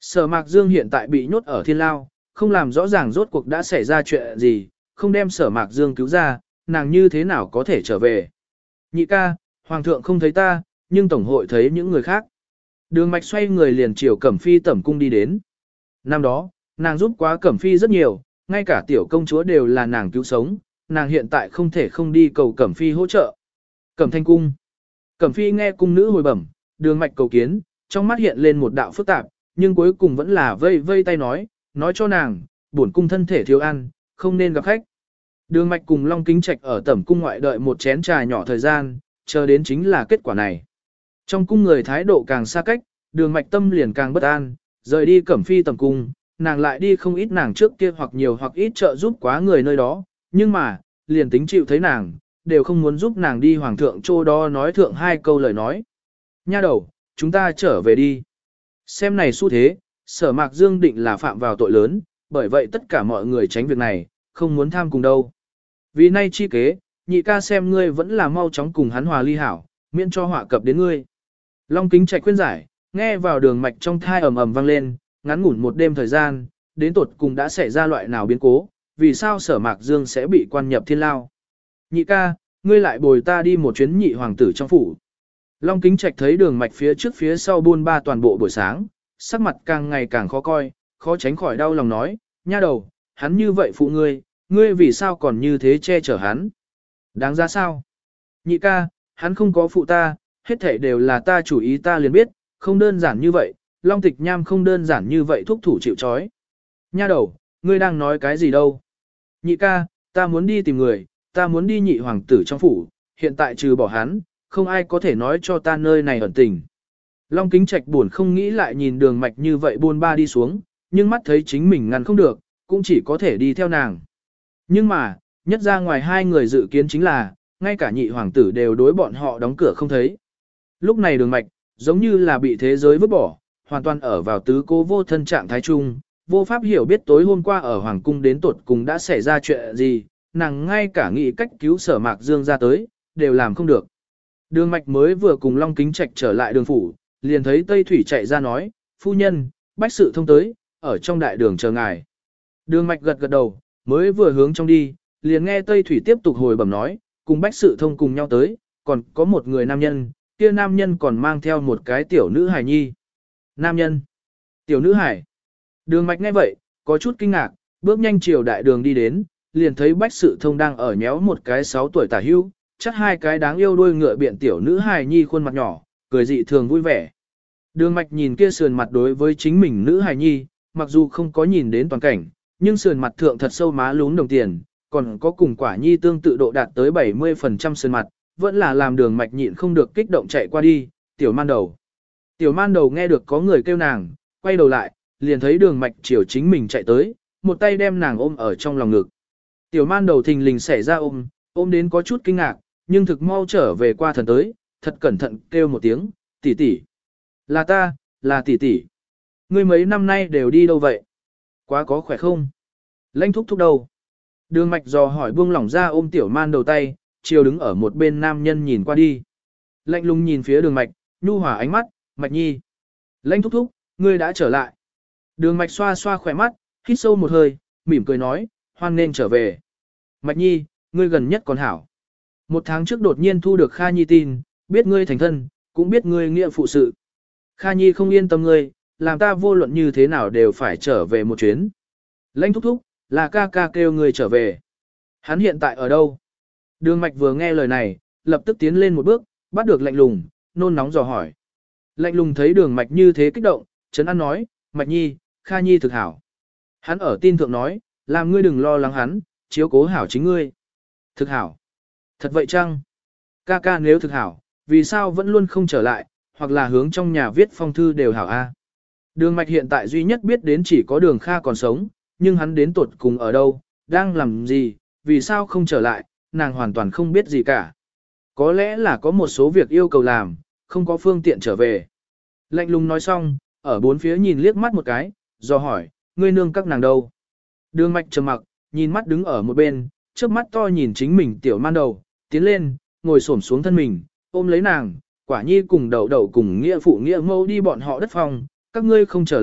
Speaker 1: Sở Mạc Dương hiện tại bị nhốt ở thiên lao, không làm rõ ràng rốt cuộc đã xảy ra chuyện gì, không đem Sở Mạc Dương cứu ra, nàng như thế nào có thể trở về. Nhị ca, Hoàng thượng không thấy ta, nhưng Tổng hội thấy những người khác. Đường Mạch xoay người liền chiều Cẩm Phi tẩm cung đi đến. Năm đó, nàng giúp quá Cẩm Phi rất nhiều, ngay cả tiểu công chúa đều là nàng cứu sống, nàng hiện tại không thể không đi cầu Cẩm Phi hỗ trợ. Cẩm Thanh Cung. Cẩm Phi nghe cung nữ hồi bẩm, Đường Mạch cầu kiến, trong mắt hiện lên một đạo phức tạp, nhưng cuối cùng vẫn là vây vây tay nói cho nàng, bổn cung thân thể thiếu ăn, không nên gặp khách. Đường Mạch cùng Long Kính Trạch ở tẩm cung ngoại đợi một chén trà nhỏ thời gian, chờ đến chính là kết quả này. Trong cung người thái độ càng xa cách, Đường Mạch tâm liền càng bất an, rời đi Cẩm Phi tẩm cung, nàng lại đi không ít nàng trước kia hoặc nhiều hoặc ít trợ giúp quá người nơi đó, nhưng mà, liền tính chịu thấy nàng, đều không muốn giúp nàng đi hoàng thượng chỗ đó nói thượng hai câu lời nói. Nha đầu, chúng ta trở về đi. Xem này xu thế, Sở Mạc Dương định là phạm vào tội lớn, bởi vậy tất cả mọi người tránh việc này, không muốn tham cùng đâu. Vì nay chi kế, nhị ca xem ngươi vẫn là mau chóng cùng hắn hòa ly hảo, miễn cho họa cập đến ngươi. Long Kính Trạch khuyên giải, nghe vào Đường Mạch trong thai ầm ầm vang lên, ngắn ngủn một đêm thời gian, đến tột cùng đã xảy ra loại nào biến cố, vì sao Sở Mạc Dương sẽ bị quan nhập thiên lao. Nhị ca, ngươi lại bồi ta đi một chuyến nhị hoàng tử trong phủ. Long Kính Trạch thấy Đường Mạch phía trước phía sau buôn ba toàn bộ buổi sáng, sắc mặt càng ngày càng khó coi, khó tránh khỏi đau lòng nói, nha đầu, hắn như vậy phụ ngươi vì sao còn như thế che chở hắn? Đáng ra sao? Nhị ca, hắn không có phụ ta, hết thảy đều là ta chủ ý ta liền biết, không đơn giản như vậy, Long Tịch Nham không đơn giản như vậy thúc thủ chịu trói. Nha đầu, ngươi đang nói cái gì đâu? Nhị ca, ta muốn đi tìm người, ta muốn đi nhị hoàng tử trong phủ, hiện tại trừ bỏ hắn, không ai có thể nói cho ta nơi này ẩn tình. Long Kính Trạch buồn không nghĩ lại nhìn Đường Mạch như vậy buôn ba đi xuống, nhưng mắt thấy chính mình ngăn không được, cũng chỉ có thể đi theo nàng. Nhưng mà, nhất ra ngoài hai người dự kiến chính là, ngay cả nhị hoàng tử đều đối bọn họ đóng cửa không thấy. Lúc này Đường Mạch, giống như là bị thế giới vứt bỏ, hoàn toàn ở vào tứ cố vô thân trạng thái chung, vô pháp hiểu biết tối hôm qua ở hoàng cung đến tuột cùng đã xảy ra chuyện gì, nàng ngay cả nghĩ cách cứu Sở Mạc Dương ra tới, đều làm không được. Đường Mạch mới vừa cùng Long Kính Trạch trở lại đường phủ, liền thấy Tây Thủy chạy ra nói, phu nhân, bách sự thông tới, ở trong đại đường chờ ngài. Đường Mạch gật gật đầu, mới vừa hướng trong đi, liền nghe Tây Thủy tiếp tục hồi bẩm nói, cùng bách sự thông cùng nhau tới, còn có một người nam nhân, kia nam nhân còn mang theo một cái tiểu nữ hài nhi. Nam nhân, tiểu nữ hài. Đường Mạch nghe vậy, có chút kinh ngạc, bước nhanh chiều đại đường đi đến, liền thấy bách sự thông đang ở nhéo một cái 6 tuổi tả hưu, chắc hai cái đáng yêu đuôi ngựa biện tiểu nữ hài nhi khuôn mặt nhỏ, cười dị thường vui vẻ. Đường Mạch nhìn kia sườn mặt đối với chính mình nữ hài nhi, mặc dù không có nhìn đến toàn cảnh, nhưng sườn mặt thượng thật sâu má lún đồng tiền, còn có cùng quả nhi tương tự độ đạt tới 70% sườn mặt, vẫn là làm Đường Mạch nhịn không được kích động chạy qua đi, tiểu man đầu. Tiểu man đầu nghe được có người kêu nàng, quay đầu lại, liền thấy Đường Mạch chiều chính mình chạy tới, một tay đem nàng ôm ở trong lòng ngực. Tiểu man đầu thình lình xảy ra ôm đến có chút kinh ngạc, nhưng thực mau trở về qua thần tới, thật cẩn thận kêu một tiếng, tỷ tỷ. Là ta, là tỷ tỷ. Ngươi mấy năm nay đều đi đâu vậy? Quá có khỏe không? Lãnh thúc thúc đâu? Đường Mạch dò hỏi buông lỏng ra ôm tiểu man đầu tay, chiều đứng ở một bên nam nhân nhìn qua đi. Lạnh lùng nhìn phía Đường Mạch, nhu hòa ánh mắt, Mạch nhi. Lãnh thúc thúc, ngươi đã trở lại. Đường Mạch xoa xoa khỏe mắt, hít sâu một hơi, mỉm cười nói, hoan nên trở về. Mạch nhi, ngươi gần nhất còn hảo. Một tháng trước đột nhiên thu được Kha Nhi tin, biết ngươi thành thân, cũng biết ngươi nghĩa phụ sự. Kha Nhi không yên tâm ngươi, làm ta vô luận như thế nào đều phải trở về một chuyến. Lãnh thúc thúc, là ca ca kêu ngươi trở về. Hắn hiện tại ở đâu? Đường Mạch vừa nghe lời này, lập tức tiến lên một bước, bắt được Lạnh Lùng, nôn nóng dò hỏi. Lạnh Lùng thấy Đường Mạch như thế kích động, trấn an nói, Mạch nhi, Kha Nhi thực hảo. Hắn ở tin thượng nói, làm ngươi đừng lo lắng hắn, chiếu cố hảo chính ngươi. Thực hảo. Thật vậy chăng? Ca ca nếu thực hảo, vì sao vẫn luôn không trở lại, hoặc là hướng trong nhà viết phong thư đều hảo a? Đường Mạch hiện tại duy nhất biết đến chỉ có Đường Kha còn sống, nhưng hắn đến tuột cùng ở đâu, đang làm gì, vì sao không trở lại, nàng hoàn toàn không biết gì cả. Có lẽ là có một số việc yêu cầu làm, không có phương tiện trở về. Lạnh Lùng nói xong, ở bốn phía nhìn liếc mắt một cái, do hỏi, ngươi nương các nàng đâu? Đường Mạch trầm mặc, nhìn mắt đứng ở một bên, trước mắt to nhìn chính mình tiểu man đầu, tiến lên, ngồi xổm xuống thân mình, ôm lấy nàng, quả nhi cùng đầu đầu cùng nghĩa phụ nghĩa mẫu đi bọn họ đất phòng, các ngươi không trở lại,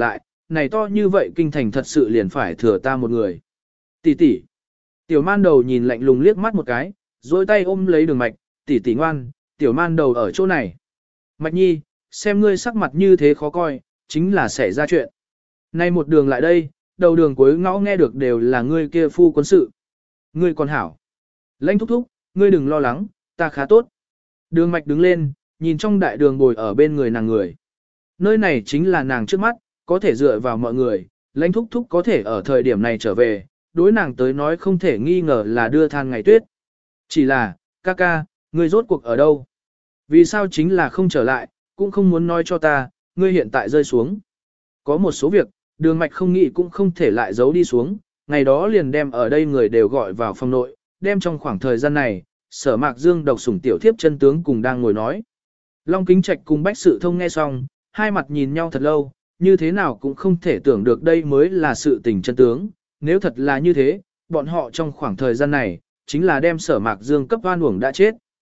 Speaker 1: này to như vậy kinh thành thật sự liền phải thừa ta một người. Tỷ tỷ. Tiểu man đầu nhìn lạnh lùng liếc mắt một cái, rồi tay ôm lấy Đường Mạch, tỷ tỷ ngoan, tiểu man đầu ở chỗ này. Mạch nhi, xem ngươi sắc mặt như thế khó coi, chính là xảy ra chuyện. Nay một đường lại đây, đầu đường cuối ngõ nghe được đều là ngươi kia phu quân sự. Ngươi còn hảo. Lãnh thúc thúc, ngươi đừng lo lắng, ta khá tốt. Đường Mạch đứng lên, nhìn trong đại đường ngồi ở bên người nàng người. Nơi này chính là nàng trước mắt, có thể dựa vào mọi người, Lãnh thúc thúc có thể ở thời điểm này trở về, đối nàng tới nói không thể nghi ngờ là đưa than ngày tuyết. Chỉ là, ca ca, ngươi rốt cuộc ở đâu? Vì sao chính là không trở lại, cũng không muốn nói cho ta, ngươi hiện tại rơi xuống. Có một số việc, Đường Mạch không nghĩ cũng không thể lại giấu đi xuống, ngày đó liền đem ở đây người đều gọi vào phòng nội, đem trong khoảng thời gian này, Sở Mạc Dương độc sủng tiểu thiếp chân tướng cùng đang ngồi nói. Long Kính Trạch cùng Bách Sự Thông nghe xong, hai mặt nhìn nhau thật lâu, như thế nào cũng không thể tưởng được đây mới là sự tình chân tướng, nếu thật là như thế, bọn họ trong khoảng thời gian này, chính là đem Sở Mạc Dương cấp oan uổng đã chết.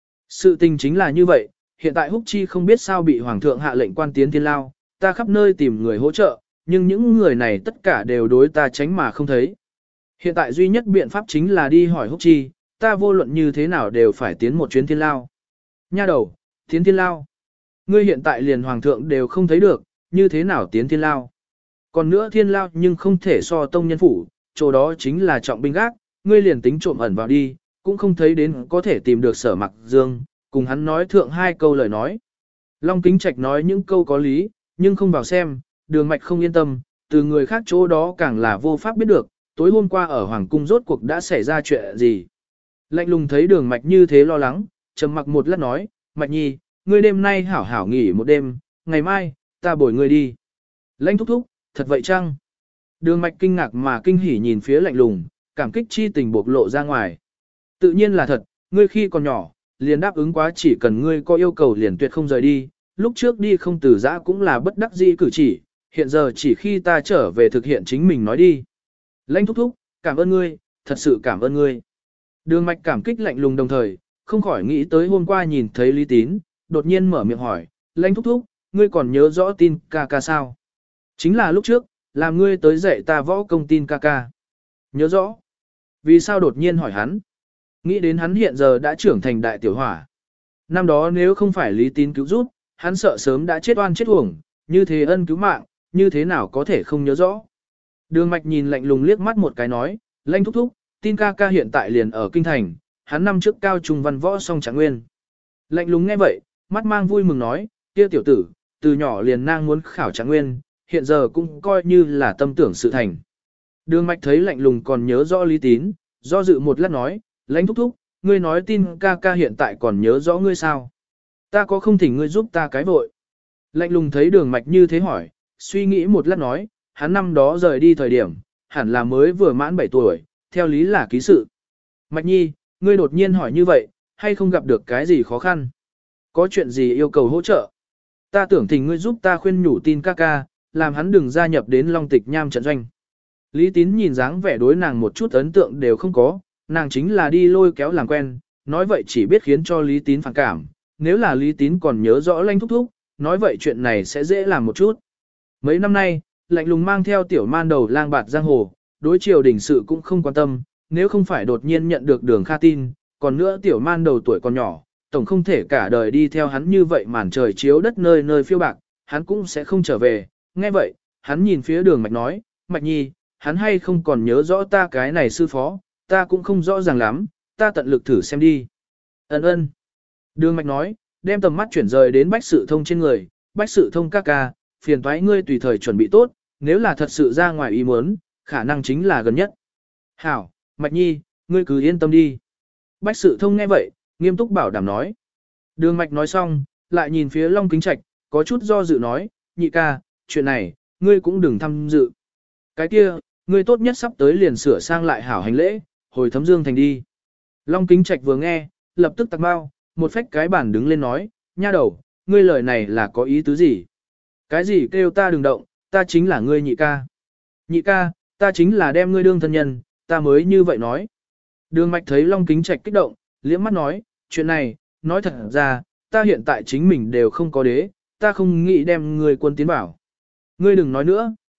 Speaker 1: Sự tình chính là như vậy, hiện tại Húc Chi không biết sao bị Hoàng thượng hạ lệnh quan tiến thiên lao, ta khắp nơi tìm người hỗ trợ, nhưng những người này tất cả đều đối ta tránh mà không thấy. Hiện tại duy nhất biện pháp chính là đi hỏi Húc Chi, ta vô luận như thế nào đều phải tiến một chuyến thiên lao. Nha đầu, tiến thiên lao. Ngươi hiện tại liền Hoàng thượng đều không thấy được, như thế nào tiến thiên lao. Còn nữa thiên lao nhưng không thể so tông nhân phủ, chỗ đó chính là trọng binh gác, ngươi liền tính trộm ẩn vào đi, cũng không thấy đến có thể tìm được Sở Mạc Dương, cùng hắn nói thượng hai câu lời nói. Long Kính Trạch nói những câu có lý, nhưng không vào xem, Đường Mạch không yên tâm, từ người khác chỗ đó càng là vô pháp biết được, tối hôm qua ở Hoàng Cung rốt cuộc đã xảy ra chuyện gì. Lạnh lùng thấy Đường Mạch như thế lo lắng, trầm mặc một lát nói, Mạch nhi, ngươi đêm nay hảo hảo nghỉ một đêm, ngày mai, ta bồi ngươi đi. Lãnh thúc thúc, thật vậy chăng? Đường Mạch kinh ngạc mà kinh hỉ nhìn phía lạnh lùng, cảm kích chi tình bộc lộ ra ngoài. Tự nhiên là thật, ngươi khi còn nhỏ, liền đáp ứng quá chỉ cần ngươi có yêu cầu liền tuyệt không rời đi, lúc trước đi không từ giã cũng là bất đắc dĩ cử chỉ, hiện giờ chỉ khi ta trở về thực hiện chính mình nói đi. Lãnh thúc thúc, cảm ơn ngươi, thật sự cảm ơn ngươi. Đường Mạch cảm kích lạnh lùng đồng thời, không khỏi nghĩ tới hôm qua nhìn thấy Lý Tín, đột nhiên mở miệng hỏi, Lãnh thúc thúc, ngươi còn nhớ rõ tin ca ca sao? Chính là lúc trước, làm ngươi tới dạy ta võ công tin ca ca. Nhớ rõ. Vì sao đột nhiên hỏi hắn? Nghĩ đến hắn hiện giờ đã trưởng thành đại tiểu hỏa. Năm đó nếu không phải Lý Tín cứu giúp, hắn sợ sớm đã chết oan chết uổng, như thế ân cứu mạng, như thế nào có thể không nhớ rõ. Đường Mạch nhìn lạnh lùng liếc mắt một cái nói, Lãnh thúc thúc, tin ca ca hiện tại liền ở kinh thành, hắn năm trước cao trung văn võ song Trạng Nguyên. Lạnh lùng nghe vậy, mắt mang vui mừng nói, kia tiểu tử, từ nhỏ liền nang muốn khảo Trạng Nguyên, hiện giờ cũng coi như là tâm tưởng sự thành. Đường Mạch thấy lạnh lùng còn nhớ rõ Lý Tín, do dự một lát nói, Lãnh thúc thúc, ngươi nói tin ca ca hiện tại còn nhớ rõ ngươi sao? Ta có không thỉnh ngươi giúp ta cái vội? Lạnh lùng thấy Đường Mạch như thế hỏi, suy nghĩ một lát nói, hắn năm đó rời đi thời điểm, hẳn là mới vừa mãn 7 tuổi, theo lý là ký sự. Mạch nhi, ngươi đột nhiên hỏi như vậy, hay không gặp được cái gì khó khăn? Có chuyện gì yêu cầu hỗ trợ? Ta tưởng thỉnh ngươi giúp ta khuyên nhủ tin ca ca, làm hắn đừng gia nhập đến Long Tịch Nham trận doanh. Lý Tín nhìn dáng vẻ đối nàng một chút ấn tượng đều không có, nàng chính là đi lôi kéo làm quen, nói vậy chỉ biết khiến cho Lý Tín phản cảm, nếu là Lý Tín còn nhớ rõ Lãnh thúc thúc, nói vậy chuyện này sẽ dễ làm một chút. Mấy năm nay, lạnh lùng mang theo tiểu man đầu lang bạt giang hồ, đối triều đình sự cũng không quan tâm, nếu không phải đột nhiên nhận được Đường Kha tin, còn nữa tiểu man đầu tuổi còn nhỏ, tổng không thể cả đời đi theo hắn như vậy màn trời chiếu đất nơi nơi phiêu bạc, hắn cũng sẽ không trở về. Nghe vậy, hắn nhìn phía Đường Mạch nói, Mạch nhi, hắn hay không còn nhớ rõ ta cái này sư phó, ta cũng không rõ ràng lắm, ta tận lực thử xem đi. Ấn ơn. Đường Mạch nói, đem tầm mắt chuyển rời đến Bách Sự Thông trên người, Bách Sự Thông ca ca, phiền toái ngươi tùy thời chuẩn bị tốt, nếu là thật sự ra ngoài ý muốn, khả năng chính là gần nhất. Hảo, Mạch nhi, ngươi cứ yên tâm đi. Bách Sự Thông nghe vậy, nghiêm túc bảo đảm nói. Đường Mạch nói xong, lại nhìn phía Long Kính Trạch, có chút do dự nói, nhị ca, chuyện này, ngươi cũng đừng tham dự. Cái kia, ngươi tốt nhất sắp tới liền sửa sang lại hảo hành lễ, hồi Thấm Dương thành đi. Long Kính Trạch vừa nghe, lập tức tặc bao, một phách cái bản đứng lên nói, nha đầu, ngươi lời này là có ý tứ gì? Cái gì kêu ta đừng động, ta chính là ngươi nhị ca. Nhị ca, ta chính là đem ngươi đương thân nhân, ta mới như vậy nói. Đường Mạch thấy Long Kính Trạch kích động, liếc mắt nói, chuyện này, nói thật ra, ta hiện tại chính mình đều không có đế, ta không nghĩ đem ngươi quân tiến bảo. Ngươi đừng nói nữa,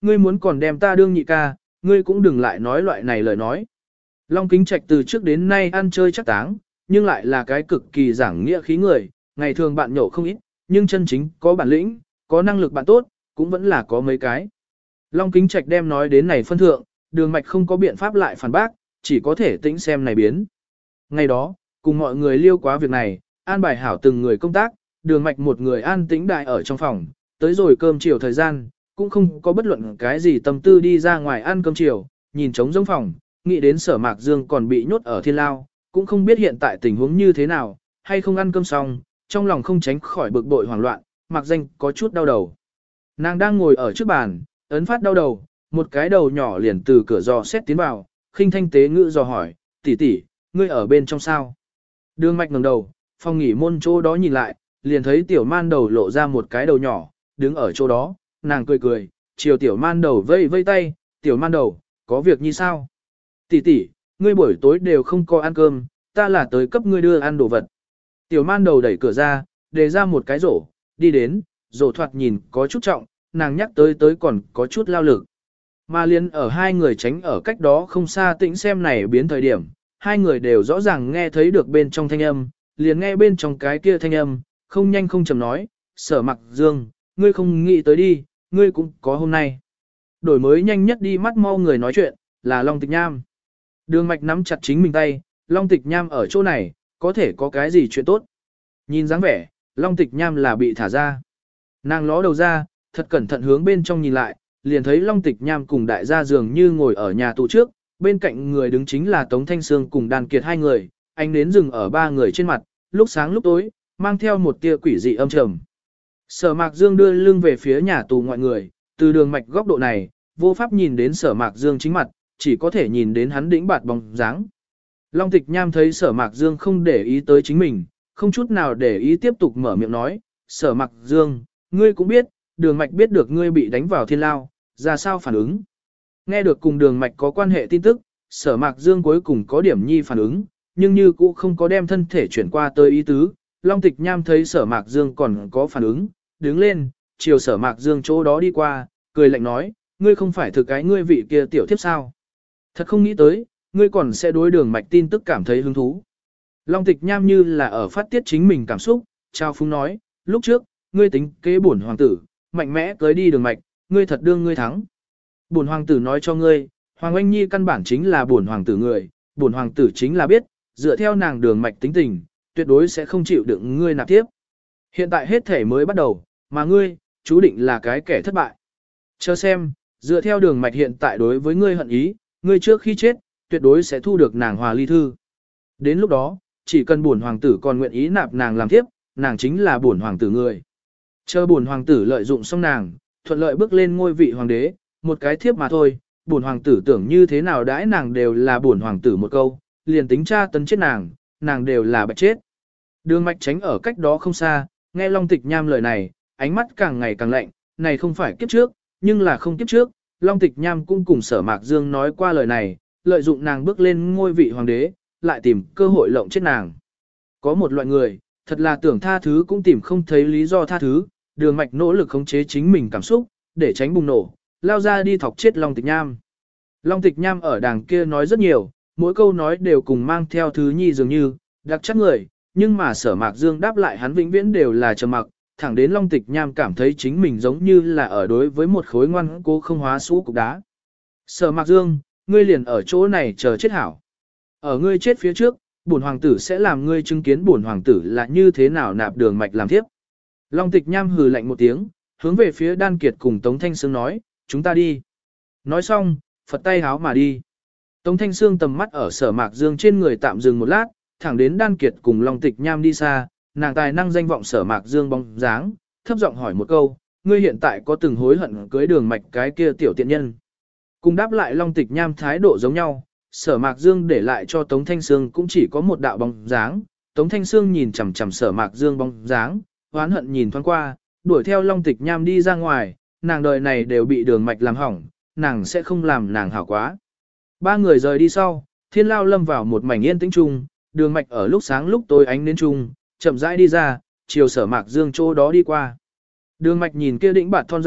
Speaker 1: ngươi muốn còn đem ta đương nhị ca, ngươi cũng đừng lại nói loại này lời nói. Long Kính Trạch từ trước đến nay ăn chơi chắc táng, nhưng lại là cái cực kỳ giảng nghĩa khí người, ngày thường bạn nhậu không ít, nhưng chân chính có bản lĩnh, có năng lực bạn tốt, cũng vẫn là có mấy cái. Long Kính Trạch đem nói đến này phân thượng, Đường Mạch không có biện pháp lại phản bác, chỉ có thể tĩnh xem này biến. Ngày đó, cùng mọi người liêu quá việc này, an bài hảo từng người công tác, Đường Mạch một người an tĩnh đại ở trong phòng, tới rồi cơm chiều thời gian, cũng không có bất luận cái gì tâm tư đi ra ngoài ăn cơm chiều, nhìn trống rỗng phòng, nghĩ đến Sở Mạc Dương còn bị nhốt ở thiên lao, cũng không biết hiện tại tình huống như thế nào, hay không ăn cơm xong, trong lòng không tránh khỏi bực bội hoảng loạn, Mạc Danh có chút đau đầu. Nàng đang ngồi ở trước bàn, ấn phát đau đầu, một cái đầu nhỏ liền từ cửa dò xét tiến vào, khinh thanh tế ngữ dò hỏi, tỷ tỷ, ngươi ở bên trong sao? Đường Mạch ngẩng đầu, phòng nghỉ môn chỗ đó nhìn lại, liền thấy tiểu man đầu lộ ra một cái đầu nhỏ, đứng ở chỗ đó, nàng cười cười, chiều tiểu man đầu vây vây tay, tiểu man đầu, có việc như sao? Tỷ tỷ, ngươi buổi tối đều không có ăn cơm, ta là tới cấp ngươi đưa ăn đồ vật. Tiểu man đầu đẩy cửa ra, đề ra một cái rổ, đi đến, rổ thoạt nhìn có chút trọng, nàng nhắc tới còn có chút lao lực. Mà liên ở hai người tránh ở cách đó không xa tĩnh xem này biến thời điểm, hai người đều rõ ràng nghe thấy được bên trong thanh âm, liền nghe bên trong cái kia thanh âm, không nhanh không chậm nói, Sở Mạc Dương, ngươi không nghĩ tới đi, ngươi cũng có hôm nay. Đổi mới nhanh nhất đi mắt mau người nói chuyện, là Long Tịch Nham. Đường Mạch nắm chặt chính mình tay, Long Tịch Nham ở chỗ này, có thể có cái gì chuyện tốt. Nhìn dáng vẻ, Long Tịch Nham là bị thả ra. Nàng ló đầu ra, thật cẩn thận hướng bên trong nhìn lại, liền thấy Long Tịch Nham cùng đại gia dường như ngồi ở nhà tù trước, bên cạnh người đứng chính là Tống Thanh Sương cùng Đan Kiệt hai người, ánh nến dừng ở ba người trên mặt, lúc sáng lúc tối, mang theo một tia quỷ dị âm trầm. Sở Mạc Dương đưa lưng về phía nhà tù ngoại người, từ Đường Mạch góc độ này, vô pháp nhìn đến Sở Mạc Dương chính mặt, chỉ có thể nhìn đến hắn đĩnh bạt bóng dáng. Long Tịch Nham thấy Sở Mạc Dương không để ý tới chính mình, không chút nào để ý tiếp tục mở miệng nói, Sở Mạc Dương, ngươi cũng biết, Đường Mạch biết được ngươi bị đánh vào thiên lao, ra sao phản ứng. Nghe được cùng Đường Mạch có quan hệ tin tức, Sở Mạc Dương cuối cùng có điểm nhi phản ứng, nhưng như cũng không có đem thân thể chuyển qua tới ý tứ. Long Tịch Nham thấy Sở Mạc Dương còn có phản ứng, đứng lên, chiều Sở Mạc Dương chỗ đó đi qua, cười lạnh nói, ngươi không phải thực cái ngươi vị kia tiểu thiếp sao? Thật không nghĩ tới, ngươi còn sẽ đối Đường Mạch tin tức cảm thấy hứng thú. Long Tịch Nham như là ở phát tiết chính mình cảm xúc, trao phúng nói, lúc trước, ngươi tính kế bổn hoàng tử, mạnh mẽ cưới đi Đường Mạch, ngươi thật đương ngươi thắng. Bổn hoàng tử nói cho ngươi, Hoàng Oanh Nhi căn bản chính là bổn hoàng tử người, bổn hoàng tử chính là biết, dựa theo nàng Đường Mạch tính tình, tuyệt đối sẽ không chịu đựng ngươi nạp tiếp. Hiện tại hết thể mới bắt đầu, mà ngươi, chú định là cái kẻ thất bại. Chờ xem, dựa theo Đường Mạch hiện tại đối với ngươi hận ý, ngươi trước khi chết, tuyệt đối sẽ thu được nàng hòa ly thư. Đến lúc đó, chỉ cần bổn hoàng tử còn nguyện ý nạp nàng làm tiếp, nàng chính là bổn hoàng tử người. Chờ bổn hoàng tử lợi dụng xong nàng, thuận lợi bước lên ngôi vị hoàng đế, một cái thiếp mà thôi, bổn hoàng tử tưởng như thế nào đãi nàng đều là bổn hoàng tử một câu, liền tính tra tấn chết nàng, nàng đều là bạch chết. Đường Mạch tránh ở cách đó không xa, nghe Long Tịch Nham lời này, ánh mắt càng ngày càng lạnh, này không phải kiếp trước, nhưng là không kiếp trước, Long Tịch Nham cũng cùng Sở Mạc Dương nói qua lời này, lợi dụng nàng bước lên ngôi vị hoàng đế, lại tìm cơ hội lộng chết nàng. Có một loại người, thật là tưởng tha thứ cũng tìm không thấy lý do tha thứ, Đường Mạch nỗ lực khống chế chính mình cảm xúc, để tránh bùng nổ, lao ra đi thọc chết Long Tịch Nham. Long Tịch Nham ở đàng kia nói rất nhiều, mỗi câu nói đều cùng mang theo thứ nhi dường như, đặc chắc người, nhưng mà Sở Mạc Dương đáp lại hắn vĩnh viễn đều là trầm mặc, thẳng đến Long Tịch Nham cảm thấy chính mình giống như là ở đối với một khối ngoan cố không hóa sũ cục đá. Sở Mạc Dương, ngươi liền ở chỗ này chờ chết hảo. Ở ngươi chết phía trước, bổn hoàng tử sẽ làm ngươi chứng kiến bổn hoàng tử là như thế nào nạp Đường Mạch làm thiếp. Long Tịch Nham hừ lạnh một tiếng, hướng về phía Đan Kiệt cùng Tống Thanh Sương nói, chúng ta đi. Nói xong, phật tay háo mà đi. Tống Thanh Sương tầm mắt ở Sở Mạc Dương trên người tạm dừng một lát, thẳng đến Đan Kiệt cùng Long Tịch Nham đi xa, nàng tài năng danh vọng Sở Mạc Dương bóng dáng, thấp giọng hỏi một câu, ngươi hiện tại có từng hối hận cưới Đường Mạch cái kia tiểu tiện nhân? Cùng đáp lại Long Tịch Nham thái độ giống nhau, Sở Mạc Dương để lại cho Tống Thanh Sương cũng chỉ có một đạo bóng dáng. Tống Thanh Sương nhìn chằm chằm Sở Mạc Dương bóng dáng, oán hận nhìn thoáng qua, đuổi theo Long Tịch Nham đi ra ngoài, nàng đời này đều bị Đường Mạch làm hỏng, nàng sẽ không làm nàng hảo quá. Ba người rời đi sau, thiên lao lâm vào một mảnh yên tĩnh chung, Đường Mạch ở lúc sáng lúc tối ánh đến chung, chậm rãi đi ra, chiều Sở Mạc Dương chỗ đó đi qua. Đường Mạch nhìn kia đĩnh bạt thon dài,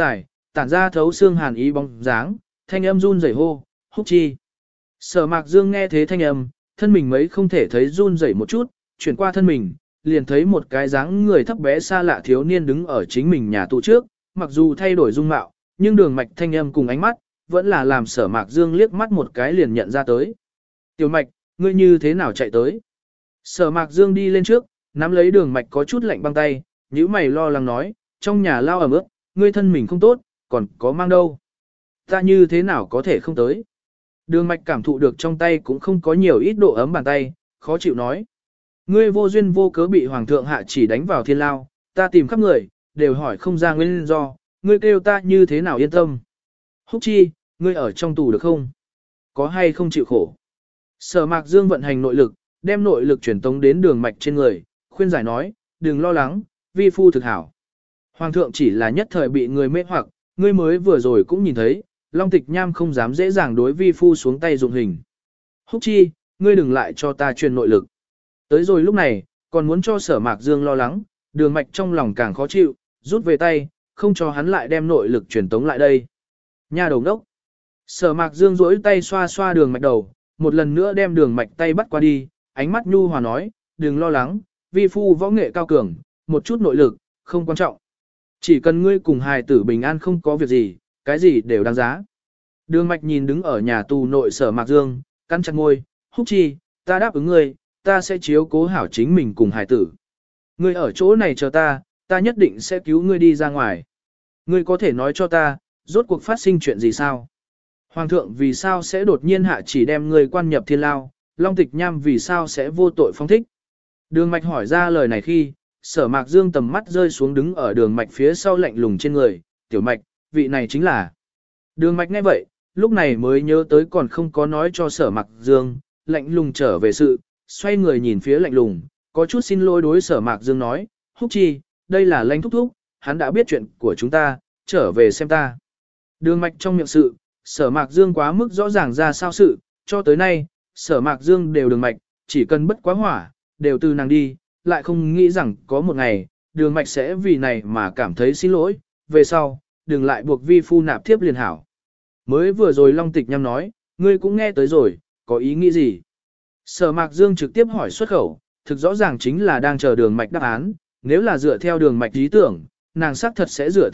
Speaker 1: tản ra thấu xương hàn ý bóng dáng, thanh âm run rẩy hô, Húc Chi. Sở Mạc Dương nghe thế thanh âm, thân mình mấy không thể thấy run rẩy một chút, chuyển qua thân mình, liền thấy một cái dáng người thấp bé xa lạ thiếu niên đứng ở chính mình nhà tù trước, mặc dù thay đổi dung mạo, nhưng đường mạch thanh âm cùng ánh mắt, vẫn là làm Sở Mạc Dương liếc mắt một cái liền nhận ra tới. Tiểu Mạch, ngươi như thế nào chạy tới? Sở Mạc Dương đi lên trước, nắm lấy đường mạch có chút lạnh băng tay, nhíu mày lo lắng nói, trong nhà lao ẩm ướt, ngươi thân mình không tốt, còn có mang đâu. Ta như thế nào có thể không tới? Đường mạch cảm thụ được trong tay cũng không có nhiều ít độ ấm bàn tay, khó chịu nói. Ngươi vô duyên vô cớ bị hoàng thượng hạ chỉ đánh vào thiên lao, ta tìm khắp người, đều hỏi không ra nguyên do, ngươi kêu ta như thế nào yên tâm. Húc Chi, ngươi ở trong tù được không? Có hay không chịu khổ? Sở Mạc Dương vận hành nội lực, đem nội lực truyền tống đến đường mạch trên người, khuyên giải nói, đừng lo lắng, vi phu thực hảo. Hoàng thượng chỉ là nhất thời bị người mê hoặc, ngươi mới vừa rồi cũng nhìn thấy, Long Tịch Nham không dám dễ dàng đối vi phu xuống tay dụng hình. Húc Chi, ngươi đừng lại cho ta truyền nội lực. Tới rồi lúc này, còn muốn cho Sở Mạc Dương lo lắng, đường mạch trong lòng càng khó chịu, rút về tay, không cho hắn lại đem nội lực truyền tống lại đây. Nha đầu đốc. Sở Mạc Dương duỗi tay xoa xoa đường mạch đầu, một lần nữa đem đường mạch tay bắt qua đi, ánh mắt nhu hòa nói, đừng lo lắng, vi phu võ nghệ cao cường, một chút nội lực, không quan trọng. Chỉ cần ngươi cùng hài tử bình an không có việc gì, cái gì đều đáng giá. Đường mạch nhìn đứng ở nhà tù nội Sở Mạc Dương, cắn chặt môi, Húc Chi, ta đáp ứng ngươi, ta sẽ chiếu cố hảo chính mình cùng hài tử. Ngươi ở chỗ này chờ ta, ta nhất định sẽ cứu ngươi đi ra ngoài. Ngươi có thể nói cho ta, rốt cuộc phát sinh chuyện gì sao? Hoàng thượng vì sao sẽ đột nhiên hạ chỉ đem ngươi quan nhập thiên lao, Long Tịch Nham vì sao sẽ vô tội phong thích? Đường mạch hỏi ra lời này khi, Sở Mạc Dương tầm mắt rơi xuống đứng ở đường mạch phía sau lạnh lùng trên người, tiểu mạch, vị này chính là. Đường mạch nghe vậy, lúc này mới nhớ tới còn không có nói cho Sở Mạc Dương, lạnh lùng trở về sự, xoay người nhìn phía lạnh lùng, có chút xin lỗi đối Sở Mạc Dương nói, Húc Chi, đây là Lãnh thúc thúc, hắn đã biết chuyện của chúng ta, trở về xem ta. Đường mạch trong miệng sự, Sở Mạc Dương quá mức rõ ràng ra sao sự, cho tới nay, Sở Mạc Dương đều đường mạch, chỉ cần bất quá hỏa, đều từ nàng đi, lại không nghĩ rằng có một ngày, đường mạch sẽ vì này mà cảm thấy xin lỗi, về sau, đừng lại buộc vi phu nạp thiếp liền hảo. Mới vừa rồi Long Tịch Nham nói, ngươi cũng nghe tới rồi, có ý nghĩ gì? Sở Mạc Dương trực tiếp hỏi xuất khẩu, thực rõ ràng chính là đang chờ đường mạch đáp án, nếu là dựa theo đường mạch ý tưởng, nàng xác thật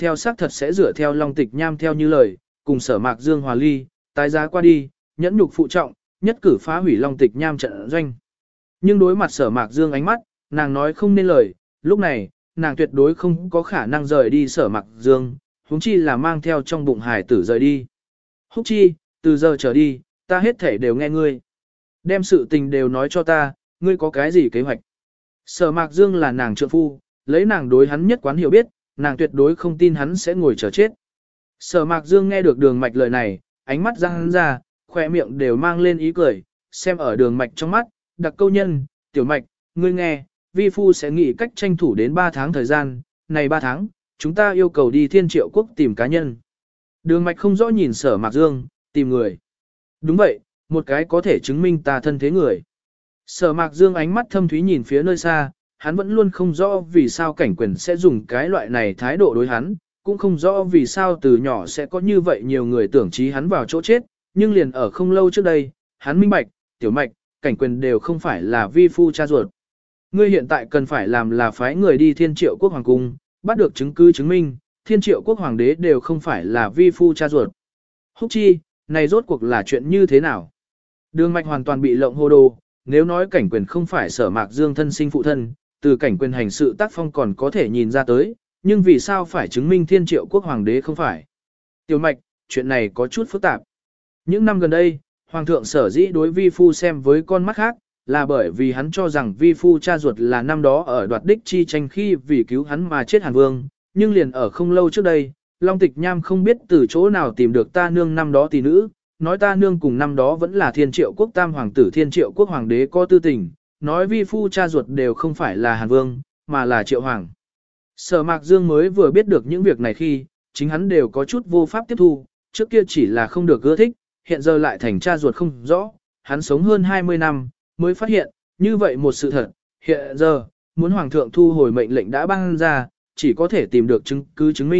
Speaker 1: sẽ dựa theo Long Tịch Nham theo như lời, cùng Sở Mạc Dương hòa ly, tái giá qua đi, nhẫn nhục phụ trọng, nhất cử phá hủy Long Tịch Nham trận doanh. Nhưng đối mặt Sở Mạc Dương ánh mắt, nàng nói không nên lời, lúc này, nàng tuyệt đối không có khả năng rời đi Sở Mạc Dương, huống chi là mang theo trong bụng hài tử rời đi. Húc Chi, từ giờ trở đi, ta hết thể đều nghe ngươi. Đem sự tình đều nói cho ta, ngươi có cái gì kế hoạch. Sở Mạc Dương là nàng trượng phu, lấy nàng đối hắn nhất quán hiểu biết, nàng tuyệt đối không tin hắn sẽ ngồi chờ chết. Sở Mạc Dương nghe được đường mạch lời này, ánh mắt răng ra, khỏe miệng đều mang lên ý cười, xem ở đường mạch trong mắt, đặc câu nhân, tiểu mạch, ngươi nghe, vi phu sẽ nghĩ cách tranh thủ đến 3 tháng thời gian, này 3 tháng, chúng ta yêu cầu đi Thiên Triệu Quốc tìm cá nhân. Đường mạch không rõ nhìn Sở Mạc Dương, tìm người. Đúng vậy, một cái có thể chứng minh ta thân thế người. Sở Mạc Dương ánh mắt thâm thúy nhìn phía nơi xa, hắn vẫn luôn không rõ vì sao cảnh quyền sẽ dùng cái loại này thái độ đối hắn, cũng không rõ vì sao từ nhỏ sẽ có như vậy nhiều người tưởng trí hắn vào chỗ chết, nhưng liền ở không lâu trước đây, hắn minh bạch, tiểu mạch, cảnh quyền đều không phải là vi phu cha ruột. Ngươi hiện tại cần phải làm là phái người đi Thiên Triệu Quốc Hoàng Cung, bắt được chứng cứ chứng minh, Thiên Triệu Quốc Hoàng đế đều không phải là vi phu cha ruột. Húc Chi, này rốt cuộc là chuyện như thế nào? Đường mạch hoàn toàn bị lộng hồ đồ, nếu nói cảnh quyền không phải Sở Mạc Dương thân sinh phụ thân, từ cảnh quyền hành sự tác phong còn có thể nhìn ra tới, nhưng vì sao phải chứng minh Thiên Triệu Quốc Hoàng đế không phải? Tiểu mạch, chuyện này có chút phức tạp. Những năm gần đây, Hoàng thượng sở dĩ đối vi phu xem với con mắt khác, là bởi vì hắn cho rằng vi phu cha ruột là năm đó ở đoạt đích chi tranh khi vì cứu hắn mà chết Hàn Vương, nhưng liền ở không lâu trước đây, Long Tịch Nham không biết từ chỗ nào tìm được ta nương năm đó tỷ nữ, nói ta nương cùng năm đó vẫn là Thiên Triệu Quốc tam hoàng tử Thiên Triệu Quốc hoàng đế có tư tình, nói vi phu cha ruột đều không phải là Hàn Vương, mà là Triệu Hoàng. Sở Mạc Dương mới vừa biết được những việc này khi, chính hắn đều có chút vô pháp tiếp thu, trước kia chỉ là không được ưa thích, hiện giờ lại thành cha ruột không rõ, hắn sống hơn 20 năm, mới phát hiện, như vậy một sự thật, hiện giờ, muốn Hoàng thượng thu hồi mệnh lệnh đã ban ra, chỉ có thể tìm được chứng cứ chứng minh,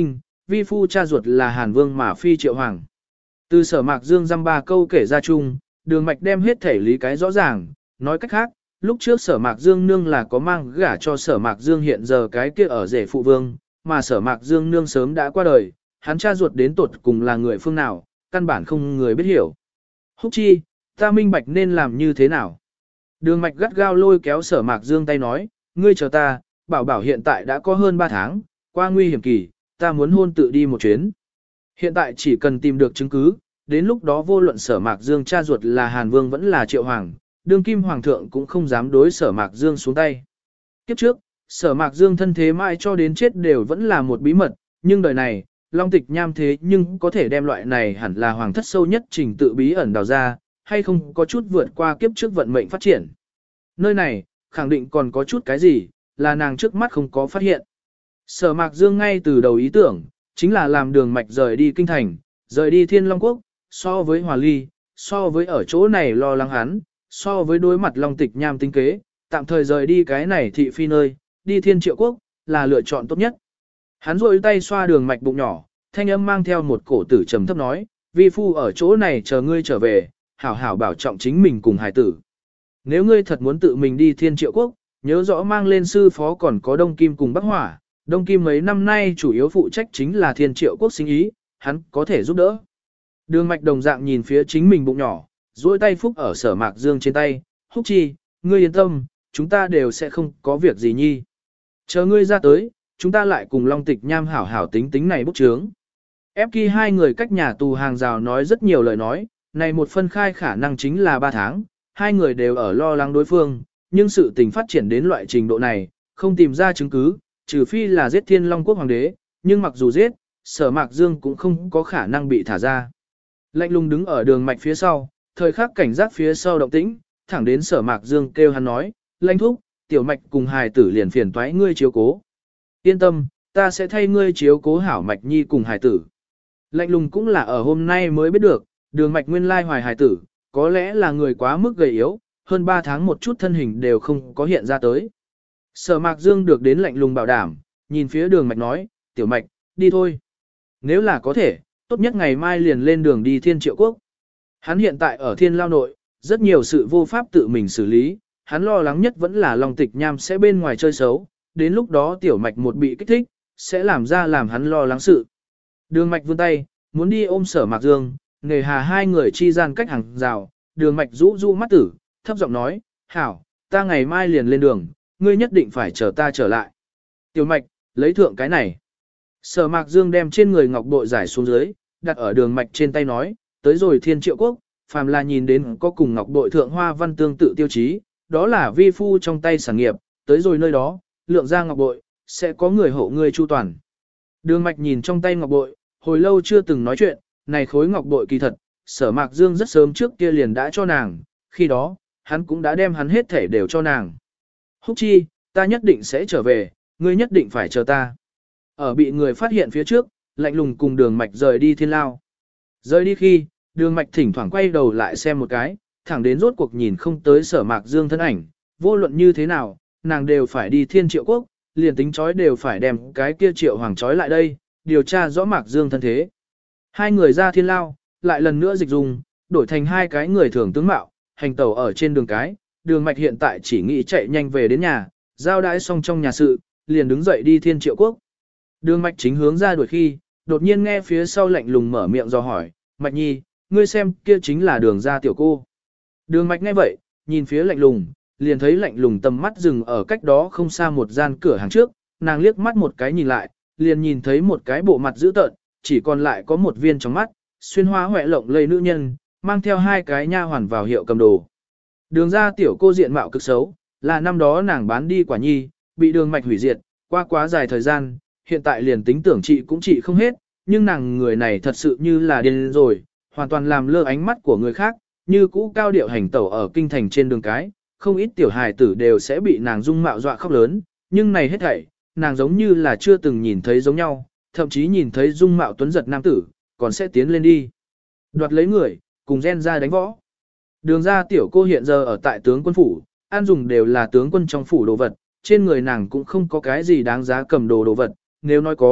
Speaker 1: vi phu cha ruột là Hàn Vương mà phi Triệu Hoàng. Từ Sở Mạc Dương dăm ba câu kể ra chung, Đường Mạch đem hết thể lý cái rõ ràng, nói cách khác, lúc trước Sở Mạc Dương nương là có mang gả cho Sở Mạc Dương hiện giờ cái kia ở rể phụ vương, mà Sở Mạc Dương nương sớm đã qua đời, hắn cha ruột đến tột cùng là người phương nào, căn bản không người biết hiểu. Húc chi, ta minh bạch nên làm như thế nào. Đường Mạch gắt gao lôi kéo Sở Mạc Dương tay nói, ngươi chờ ta, bảo bảo hiện tại đã có hơn 3 tháng, qua nguy hiểm kỳ, ta muốn hôn tự đi một chuyến. Hiện tại chỉ cần tìm được chứng cứ, đến lúc đó vô luận Sở Mạc Dương cha ruột là Hàn Vương vẫn là Triệu Hoàng, đương kim Hoàng thượng cũng không dám đối Sở Mạc Dương xuống tay. Kiếp trước, Sở Mạc Dương thân thế mãi cho đến chết đều vẫn là một bí mật, nhưng đời này, Long Tịch Nham thế nhưng có thể đem loại này hẳn là hoàng thất sâu nhất trình tự bí ẩn đào ra, hay không có chút vượt qua kiếp trước vận mệnh phát triển. Nơi này, khẳng định còn có chút cái gì, là nàng trước mắt không có phát hiện. Sở Mạc Dương ngay từ đầu ý tưởng, chính là làm Đường Mạch rời đi kinh thành, rời đi Thiên Long Quốc, so với Hòa Ly, so với ở chỗ này lo lắng hắn, so với đối mặt Long Tịch Nham tính kế, tạm thời rời đi cái này thị phi nơi, đi Thiên Triệu Quốc, là lựa chọn tốt nhất. Hắn rôi tay xoa Đường Mạch bụng nhỏ, thanh âm mang theo một cổ tử trầm thấp nói, vi phu ở chỗ này chờ ngươi trở về, hảo hảo bảo trọng chính mình cùng hài tử. Nếu ngươi thật muốn tự mình đi Thiên Triệu Quốc, nhớ rõ mang lên sư phó còn có Đông Kim cùng Bắc Hỏa. Đông Kim mấy năm nay chủ yếu phụ trách chính là Thiên Triệu Quốc sinh ý, hắn có thể giúp đỡ. Đường Mạch đồng dạng nhìn phía chính mình bụng nhỏ, duỗi tay phúc ở Sở Mạc Dương trên tay, Húc chi, ngươi yên tâm, chúng ta đều sẽ không có việc gì nhi. Chờ ngươi ra tới, chúng ta lại cùng Long Tịch Nham hảo hảo tính tính này bút chướng. Ép Kỳ hai người cách nhà tù hàng rào nói rất nhiều lời nói, này một phân khai khả năng chính là 3 tháng, hai người đều ở lo lắng đối phương, nhưng sự tình phát triển đến loại trình độ này, không tìm ra chứng cứ, trừ phi là giết Thiên Long Quốc hoàng đế, nhưng mặc dù giết, Sở Mạc Dương cũng không có khả năng bị thả ra. Lạnh lùng đứng ở Đường Mạch phía sau, thời khắc cảnh giác phía sau động tĩnh, thẳng đến Sở Mạc Dương kêu hắn nói, Lãnh thúc, Tiểu Mạch cùng hài tử liền phiền toái ngươi chiếu cố. Yên tâm, ta sẽ thay ngươi chiếu cố hảo Mạch Nhi cùng hài tử. Lạnh lùng cũng là ở hôm nay mới biết được, Đường Mạch nguyên lai hoài hài tử, có lẽ là người quá mức gầy yếu, hơn 3 tháng một chút thân hình đều không có hiện ra tới. Sở Mạc Dương được đến lạnh lùng bảo đảm, nhìn phía Đường Mạch nói, Tiểu Mạch, đi thôi. Nếu là có thể, tốt nhất ngày mai liền lên đường đi Thiên Triệu Quốc. Hắn hiện tại ở Thiên Lao nội, rất nhiều sự vô pháp tự mình xử lý, hắn lo lắng nhất vẫn là Long Tịch Nham sẽ bên ngoài chơi xấu, đến lúc đó Tiểu Mạch một bị kích thích, sẽ làm ra làm hắn lo lắng sự. Đường Mạch vươn tay, muốn đi ôm Sở Mạc Dương, nề hà hai người chi gian cách hàng rào, Đường Mạch rũ rũ mắt tử, thấp giọng nói, hảo, ta ngày mai liền lên đường, ngươi nhất định phải chờ ta trở lại. Tiểu Mạch, lấy thượng cái này. Sở Mạc Dương đem trên người ngọc bội giải xuống dưới, đặt ở Đường Mạch trên tay nói, tới rồi Thiên Triệu Quốc, phàm là nhìn đến có cùng ngọc bội thượng hoa văn tương tự tiêu chí, đó là vi phu trong tay sản nghiệp, tới rồi nơi đó, lượng ra ngọc bội, sẽ có người hộ ngươi chu toàn. Đường Mạch nhìn trong tay ngọc bội, hồi lâu chưa từng nói chuyện, này khối ngọc bội kỳ thật, Sở Mạc Dương rất sớm trước kia liền đã cho nàng, khi đó, hắn cũng đã đem hắn hết thể đều cho nàng. Húc chi, ta nhất định sẽ trở về, ngươi nhất định phải chờ ta. Ở bị người phát hiện phía trước, lạnh lùng cùng Đường Mạch rời đi Thiên Lao. Rời đi khi, Đường Mạch thỉnh thoảng quay đầu lại xem một cái, thẳng đến rốt cuộc nhìn không tới Sở Mạc Dương thân ảnh, vô luận như thế nào, nàng đều phải đi Thiên Triệu Quốc, liền tính chói đều phải đem cái kia Triệu Hoàng chói lại đây, điều tra rõ Mạc Dương thân thế. Hai người ra Thiên Lao, lại lần nữa dịch dùng, đổi thành hai cái người thường tướng mạo, hành tẩu ở trên đường cái, Đường Mạch hiện tại chỉ nghĩ chạy nhanh về đến nhà, giao đãi xong trong nhà sự, liền đứng dậy đi Thiên Triệu Quốc. Đường Mạch chính hướng ra đuổi khi, đột nhiên nghe phía sau lạnh lùng mở miệng dò hỏi, Mạch Nhi, ngươi xem kia chính là Đường gia tiểu cô. Đường Mạch nghe vậy, nhìn phía lạnh lùng, liền thấy lạnh lùng tầm mắt dừng ở cách đó không xa một gian cửa hàng trước, nàng liếc mắt một cái nhìn lại, liền nhìn thấy một cái bộ mặt dữ tợn, chỉ còn lại có một viên trong mắt, xuyên hoa hoẹ lộng lây nữ nhân, mang theo hai cái nha hoàn vào hiệu cầm đồ. Đường gia tiểu cô diện mạo cực xấu, là năm đó nàng bán đi quả nhi, bị Đường Mạch hủy diệt, qua quá dài thời gian, hiện tại liền tính tưởng trị cũng trị không hết, nhưng nàng người này thật sự như là điên rồi, hoàn toàn làm lơ ánh mắt của người khác, như cũ cao điệu hành tẩu ở kinh thành trên đường cái, không ít tiểu hài tử đều sẽ bị nàng dung mạo dọa khóc lớn, nhưng này hết thảy, nàng giống như là chưa từng nhìn thấy giống nhau, thậm chí nhìn thấy dung mạo tuấn giật nam tử, còn sẽ tiến lên đi. Đoạt lấy người, cùng gen ra đánh võ. Đường ra tiểu cô hiện giờ ở tại tướng quân phủ, ăn dùng đều là tướng quân trong phủ đồ vật, trên người nàng cũng không có cái gì đáng giá cầm đồ đồ vật, nếu nói có,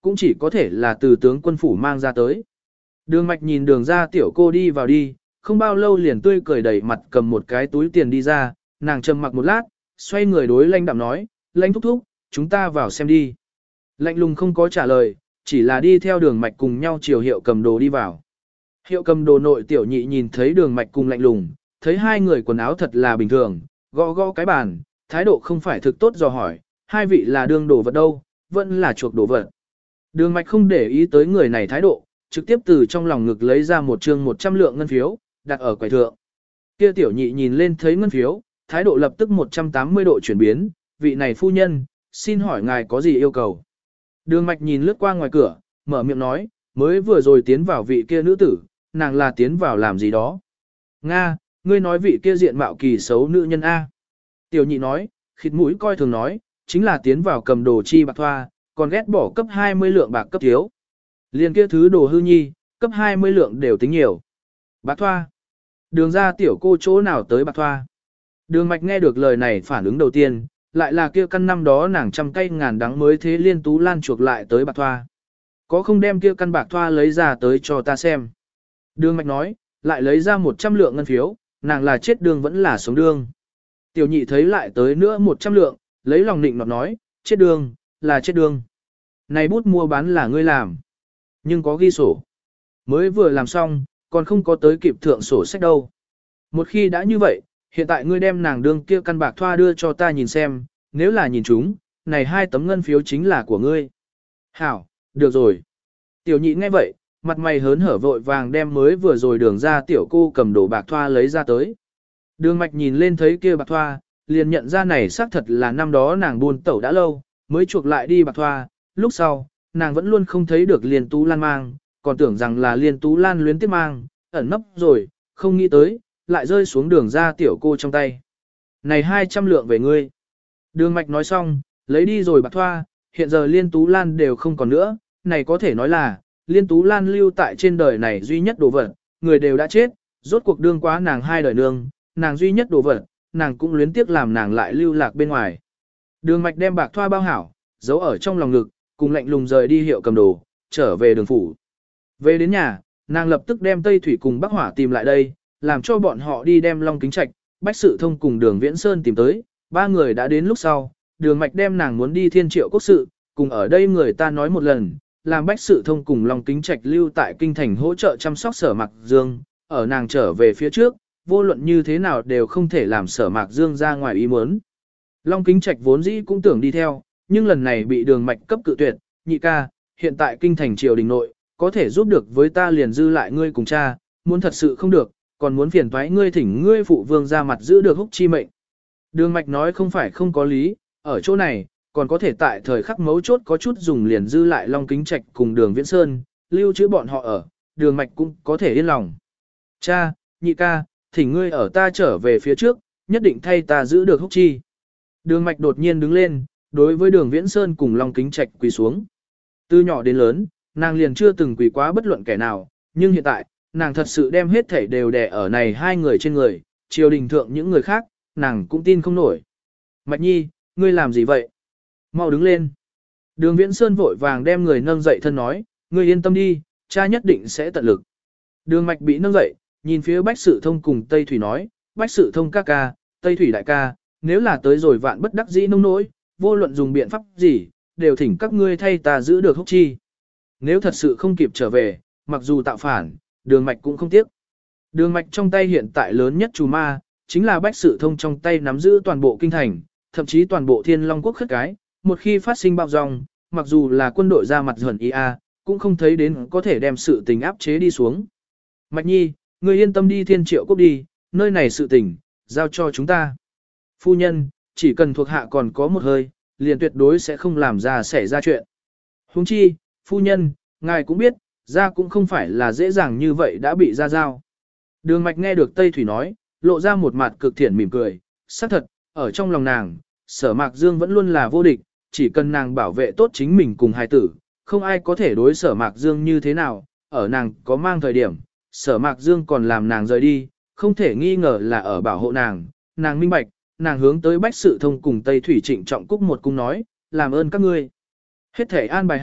Speaker 1: cũng chỉ có thể là từ tướng quân phủ mang ra tới. Đường mạch nhìn đường ra tiểu cô đi vào đi, không bao lâu liền tươi cười đầy mặt cầm một cái túi tiền đi ra, nàng trầm mặc một lát, xoay người đối lãnh đạm nói, lãnh thúc thúc, chúng ta vào xem đi. Lạnh lùng không có trả lời, chỉ là đi theo đường mạch cùng nhau chiều hiệu cầm đồ đi vào. Hiệu cầm đồ nội tiểu nhị nhìn thấy đường mạch cùng lạnh lùng, thấy hai người quần áo thật là bình thường, gõ gõ cái bàn, thái độ không phải thực tốt dò hỏi, hai vị là đương đồ vật đâu, vẫn là chuộc đồ vật. Đường mạch không để ý tới người này thái độ, trực tiếp từ trong lòng ngực lấy ra một trương 100 lượng ngân phiếu, đặt ở quầy thượng. Kia tiểu nhị nhìn lên thấy ngân phiếu, thái độ lập tức 180 độ chuyển biến, vị này phu nhân, xin hỏi ngài có gì yêu cầu. Đường mạch nhìn lướt qua ngoài cửa, mở miệng nói, mới vừa rồi tiến vào vị kia nữ tử, nàng là tiến vào làm gì đó. Nga, ngươi nói vị kia diện mạo kỳ xấu nữ nhân A. Tiểu nhị nói, khịt mũi coi thường nói, chính là tiến vào cầm đồ chi bạc thoa, còn ghét bỏ cấp 20 lượng bạc cấp thiếu. Liên kia thứ đồ hư nhi, cấp 20 lượng đều tính nhiều. Bạc thoa. Đường ra tiểu cô chỗ nào tới bạc thoa. Đường mạch nghe được lời này phản ứng đầu tiên, lại là kia căn năm đó nàng trăm cây ngàn đắng mới thế liên tú lan chuộc lại tới bạc thoa. Có không đem kia căn bạc thoa lấy ra tới cho ta xem. Đường mạch nói, lại lấy ra 100 lượng ngân phiếu, nàng là chết đường vẫn là sống đường. Tiểu nhị thấy lại tới nữa 100 lượng, lấy lòng nịnh nọt nói, chết đường, là chết đường. Này bút mua bán là ngươi làm, nhưng có ghi sổ. Mới vừa làm xong, còn không có tới kịp thượng sổ sách đâu. Một khi đã như vậy, hiện tại ngươi đem nàng đương kia căn bạc thoa đưa cho ta nhìn xem, nếu là nhìn chúng, này 2 tấm ngân phiếu chính là của ngươi. Hảo, được rồi. Tiểu nhị nghe vậy, mặt mày hớn hở vội vàng đem mới vừa rồi đường ra tiểu cô cầm đồ bạc thoa lấy ra tới. Đường mạch nhìn lên thấy kia bạc thoa, liền nhận ra này xác thật là năm đó nàng buôn tẩu đã lâu, mới chuộc lại đi bạc thoa, lúc sau, nàng vẫn luôn không thấy được Liên Tú Lan mang, còn tưởng rằng là Liên Tú Lan luyến tiếp mang, ẩn nấp rồi, không nghĩ tới, lại rơi xuống đường ra tiểu cô trong tay. Này 200 lượng về ngươi. Đường mạch nói xong, lấy đi rồi bạc thoa, hiện giờ Liên Tú Lan đều không còn nữa, này có thể nói là, Liên Tú Lan lưu tại trên đời này duy nhất đồ vật, người đều đã chết, rốt cuộc đương quá nàng 2 đời nương, nàng duy nhất đồ vật, nàng cũng luyến tiếc làm nàng lại lưu lạc bên ngoài. Đường mạch đem bạc thoa bao hảo, giấu ở trong lòng ngực, cùng lạnh lùng rời đi hiệu cầm đồ, trở về đường phủ. Về đến nhà, nàng lập tức đem Tây Thủy cùng Bắc Hỏa tìm lại đây, làm cho bọn họ đi đem Long Kính Trạch, Bách Sự Thông cùng Đường Viễn Sơn tìm tới. 3 người đã đến lúc sau, Đường Mạch đem nàng muốn đi Thiên Triệu Quốc sự, cùng ở đây người ta nói một lần, làm Bách Sự Thông cùng Long Kính Trạch lưu tại kinh thành hỗ trợ chăm sóc Sở Mạc Dương, ở nàng trở về phía trước, vô luận như thế nào đều không thể làm Sở Mạc Dương ra ngoài ý muốn. Long Kính Trạch vốn dĩ cũng tưởng đi theo, nhưng lần này bị Đường Mạch cấp cự tuyệt, nhị ca, hiện tại kinh thành triều đình nội, có thể giúp được với ta liền dư lại ngươi cùng cha, muốn thật sự không được, còn muốn phiền toái ngươi thỉnh ngươi phụ vương ra mặt giữ được Húc Chi mệnh. Đường Mạch nói không phải không có lý, ở chỗ này, còn có thể tại thời khắc mấu chốt có chút dùng liền dư lại Long Kính Trạch cùng Đường Viễn Sơn, lưu trữ bọn họ ở, Đường Mạch cũng có thể yên lòng. Cha, nhị ca, thỉnh ngươi ở ta trở về phía trước, nhất định thay ta giữ được Húc Chi. Đường Mạch đột nhiên đứng lên, đối với Đường Viễn Sơn cùng Long Kính Trạch quỳ xuống. Từ nhỏ đến lớn, nàng liền chưa từng quỳ quá bất luận kẻ nào, nhưng hiện tại, nàng thật sự đem hết thảy đều đè ở này 2 người trên người, triều đình thượng những người khác, nàng cũng tin không nổi. Mạch Nhi, ngươi làm gì vậy? Mau đứng lên. Đường Viễn Sơn vội vàng đem người nâng dậy thân nói, ngươi yên tâm đi, cha nhất định sẽ tận lực. Đường Mạch bị nâng dậy, nhìn phía Bách Sự Thông cùng Tây Thủy nói, Bách Sự Thông ca ca, Tây Thủy đại ca, nếu là tới rồi vạn bất đắc dĩ nông nỗi, vô luận dùng biện pháp gì, đều thỉnh các ngươi thay ta giữ được Húc Chi. Nếu thật sự không kịp trở về, mặc dù tạo phản, Đường Mạch cũng không tiếc. Đường Mạch trong tay hiện tại lớn nhất trù ma, chính là Bách Sự Thông trong tay nắm giữ toàn bộ kinh thành, thậm chí toàn bộ Thiên Long quốc khất cái, một khi phát sinh bạo dòng, mặc dù là quân đội ra mặt hẩn IA, cũng không thấy đến có thể đem sự tình áp chế đi xuống. Mạch Nhi, ngươi yên tâm đi Thiên Triệu quốc đi, nơi này sự tình, giao cho chúng ta. Phu nhân, chỉ cần thuộc hạ còn có một hơi, liền tuyệt đối sẽ không làm ra xảy ra chuyện. Huống chi, phu nhân, ngài cũng biết, ra cũng không phải là dễ dàng như vậy đã bị ra giao. Đường Mạch nghe được Tây Thủy nói, lộ ra một mặt cực thiện mỉm cười, xác thật, ở trong lòng nàng, Sở Mạc Dương vẫn luôn là vô địch, chỉ cần nàng bảo vệ tốt chính mình cùng hài tử, không ai có thể đối Sở Mạc Dương như thế nào, ở nàng có mang thời điểm, Sở Mạc Dương còn làm nàng rời đi, không thể nghi ngờ là ở bảo hộ nàng, nàng minh bạch, nàng hướng tới Bách Sự Thông cùng Tây Thủy trịnh trọng cúc một cung nói, làm ơn các ngươi. Hết thể an bài hảo,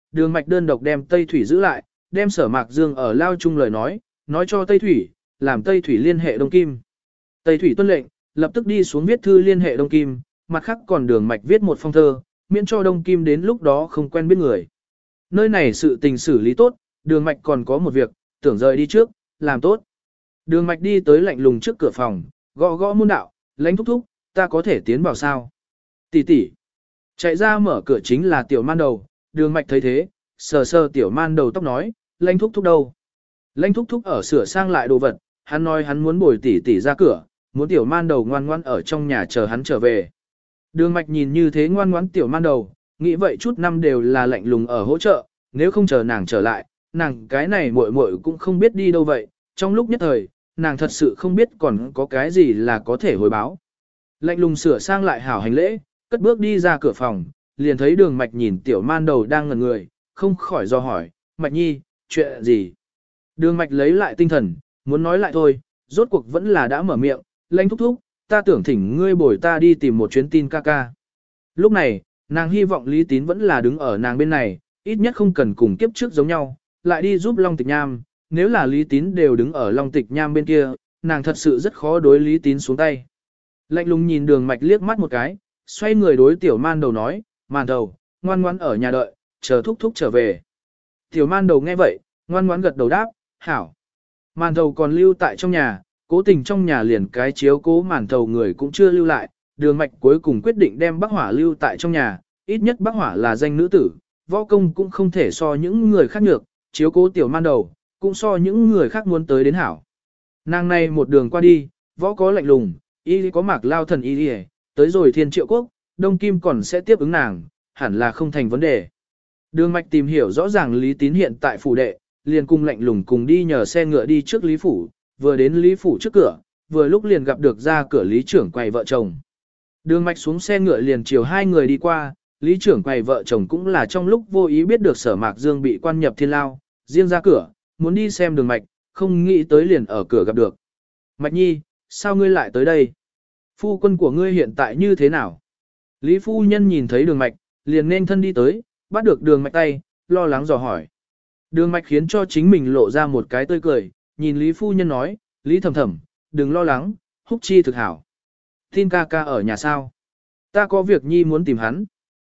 Speaker 1: Đường Mạch đơn độc đem Tây Thủy giữ lại, đem Sở Mạc Dương ở lao chung lời nói cho Tây Thủy, làm Tây Thủy liên hệ Đông Kim. Tây Thủy tuân lệnh, lập tức đi xuống viết thư liên hệ Đông Kim, mặt khác còn Đường Mạch viết một phong thơ, miễn cho Đông Kim đến lúc đó không quen biết người. Nơi này sự tình xử lý tốt, Đường Mạch còn có một việc, tưởng rời đi trước, làm tốt. Đường Mạch đi tới lạnh lùng trước cửa phòng, gõ gõ môn đạo, Lãnh thúc thúc, ta có thể tiến vào sao? Tỷ tỷ. Chạy ra mở cửa chính là Tiểu Man Đầu, Đường Mạch thấy thế, sờ sờ Tiểu Man Đầu tóc nói, Lãnh thúc thúc đâu? Lãnh thúc thúc ở sửa sang lại đồ vật, hắn nói hắn muốn bồi tỷ tỷ ra cửa, muốn Tiểu Man Đầu ngoan ngoãn ở trong nhà chờ hắn trở về. Đường Mạch nhìn như thế ngoan ngoãn Tiểu Man Đầu, nghĩ vậy chút năm đều là lạnh lùng ở hỗ trợ, nếu không chờ nàng trở lại, nàng cái này muội muội cũng không biết đi đâu vậy, trong lúc nhất thời, nàng thật sự không biết còn có cái gì là có thể hồi báo. Lạnh lùng sửa sang lại hảo hành lễ, cất bước đi ra cửa phòng, liền thấy Đường Mạch nhìn Tiểu Man Đầu đang ngẩn người, không khỏi do hỏi, Mạch Nhi, chuyện gì? Đường Mạch lấy lại tinh thần, muốn nói lại thôi, rốt cuộc vẫn là đã mở miệng, Lãnh thúc thúc, ta tưởng thỉnh ngươi bồi ta đi tìm một chuyến tin ca ca. Lúc này, nàng hy vọng Lý Tín vẫn là đứng ở nàng bên này, ít nhất không cần cùng kiếp trước giống nhau, lại đi giúp Long Tịch Nham, nếu là Lý Tín đều đứng ở Long Tịch Nham bên kia, nàng thật sự rất khó đối Lý Tín xuống tay. Lạnh lùng nhìn Đường Mạch liếc mắt một cái, xoay người đối Tiểu Man Đầu nói, Man Đầu, ngoan ngoãn ở nhà đợi, chờ thúc thúc trở về. Tiểu Man Đầu nghe vậy, ngoan ngoãn gật đầu đáp, hảo. Man Đầu còn lưu tại trong nhà, cố tình trong nhà liền cái chiếu cố Man Đầu người cũng chưa lưu lại, Đường Mạch cuối cùng quyết định đem Bắc Hỏa lưu tại trong nhà, ít nhất Bắc Hỏa là danh nữ tử, võ công cũng không thể so những người khác nhược, chiếu cố Tiểu Man Đầu, cũng so những người khác muốn tới đến hảo. Nàng này một đường qua đi, võ có lạnh lùng, y có Mạc Lao thần y, tới rồi Thiên Triệu Quốc, Đông Kim còn sẽ tiếp ứng nàng, hẳn là không thành vấn đề. Đường Mạch tìm hiểu rõ ràng Lý Tín hiện tại phủ đệ, liền cùng lạnh lùng cùng đi nhờ xe ngựa đi trước Lý phủ, vừa đến Lý phủ trước cửa, vừa lúc liền gặp được ra cửa Lý trưởng quầy vợ chồng. Đường Mạch xuống xe ngựa liền chiều hai người đi qua, Lý trưởng quầy vợ chồng cũng là trong lúc vô ý biết được Sở Mạc Dương bị quan nhập thiên lao, riêng ra cửa, muốn đi xem Đường Mạch, không nghĩ tới liền ở cửa gặp được. Mạch Nhi, sao ngươi lại tới đây? Phu quân của ngươi hiện tại như thế nào? Lý phu nhân nhìn thấy Đường Mạch, liền nên thân đi tới, bắt được Đường Mạch tay, lo lắng dò hỏi. Đường Mạch khiến cho chính mình lộ ra một cái tươi cười, nhìn Lý phu nhân nói, Lý thầm thầm, đừng lo lắng, Húc Chi thực hảo. Tin ca ca ở nhà sao? Ta có việc Nhi muốn tìm hắn.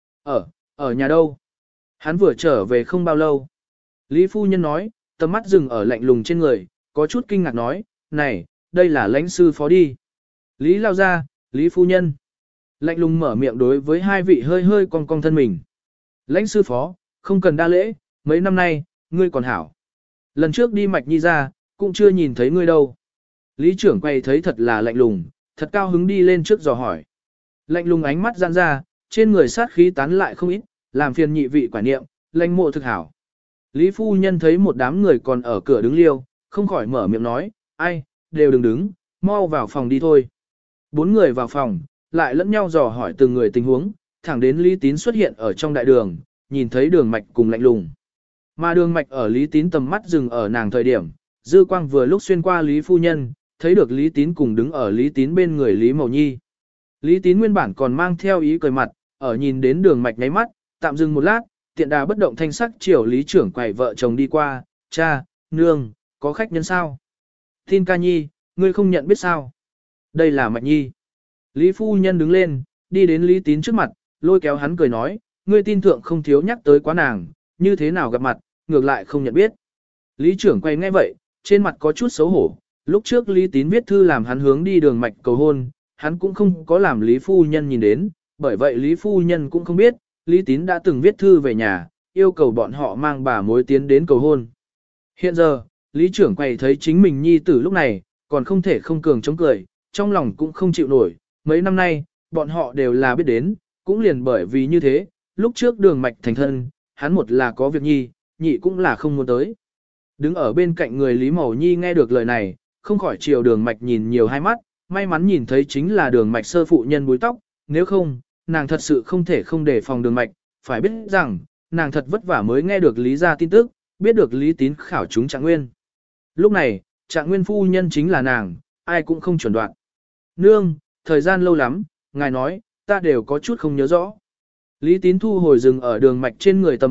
Speaker 1: Ở nhà đâu? Hắn vừa trở về không bao lâu. Lý phu nhân nói, tầm mắt dừng ở lạnh lùng trên người, có chút kinh ngạc nói, này, đây là lãnh sư phó đi. Lý lao ra, Lý phu nhân. Lạnh lùng mở miệng đối với hai vị hơi hơi cong cong thân mình. Lãnh sư phó, không cần đa lễ, mấy năm nay, ngươi còn hảo. Lần trước đi Mạch Nhi ra, cũng chưa nhìn thấy ngươi đâu. Lý trưởng quay thấy thật là lạnh lùng, thật cao hứng đi lên trước dò hỏi. Lạnh lùng ánh mắt giãn ra, trên người sát khí tán lại không ít, làm phiền nhị vị quả niệm, lãnh mộ thực hảo. Lý phu nhân thấy một đám người còn ở cửa đứng liêu, không khỏi mở miệng nói, ai, đều đừng đứng, mau vào phòng đi thôi. Bốn người vào phòng, lại lẫn nhau dò hỏi từng người tình huống, thẳng đến Lý Tín xuất hiện ở trong đại đường, nhìn thấy Đường Mạch cùng lạnh lùng. Mà Đường Mạch ở Lý Tín tầm mắt dừng ở nàng thời điểm, dư quang vừa lúc xuyên qua Lý phu nhân, thấy được Lý Tín cùng đứng ở Lý Tín bên người Lý Mậu Nhi. Lý Tín nguyên bản còn mang theo ý cười mặt, ở nhìn đến Đường Mạch nháy mắt, tạm dừng một lát, tiện đà bất động thanh sắc chiều Lý trưởng quầy vợ chồng đi qua, cha, nương, có khách nhân sao? Tin ca nhi, ngươi không nhận biết sao? Đây là Mạch Nhi. Lý phu nhân đứng lên, đi đến Lý Tín trước mặt, lôi kéo hắn cười nói, ngươi tin thượng không thiếu nhắc tới quá nàng, như thế nào gặp mặt, ngược lại không nhận biết. Lý trưởng quay nghe vậy, trên mặt có chút xấu hổ, lúc trước Lý Tín viết thư làm hắn hướng đi Đường Mạch cầu hôn, hắn cũng không có làm Lý phu nhân nhìn đến, bởi vậy Lý phu nhân cũng không biết, Lý Tín đã từng viết thư về nhà, yêu cầu bọn họ mang bà mối tiến đến cầu hôn. Hiện giờ, Lý trưởng quầy thấy chính mình nhi tử lúc này, còn không thể không cường chống cười, trong lòng cũng không chịu nổi, mấy năm nay, bọn họ đều là biết đến, cũng liền bởi vì như thế, lúc trước Đường Mạch thành thân, hắn một là có việc nhi, nhị cũng là không muốn tới. Đứng ở bên cạnh người Lý Mậu Nhi nghe được lời này, không khỏi chiều Đường Mạch nhìn nhiều hai mắt, may mắn nhìn thấy chính là Đường Mạch sơ phụ nhân búi tóc, nếu không, nàng thật sự không thể không đề phòng Đường Mạch, phải biết rằng, nàng thật vất vả mới nghe được Lý gia tin tức, biết được Lý Tín khảo chúng Trạng Nguyên. Lúc này, Trạng Nguyên phu nhân chính là nàng, ai cũng không chuẩn đoạn. Nương, thời gian lâu lắm, ngài nói, ta đều có chút không nhớ rõ. Lý Tín thu hồi dừng ở Đường Mạch trên người tầm mắt,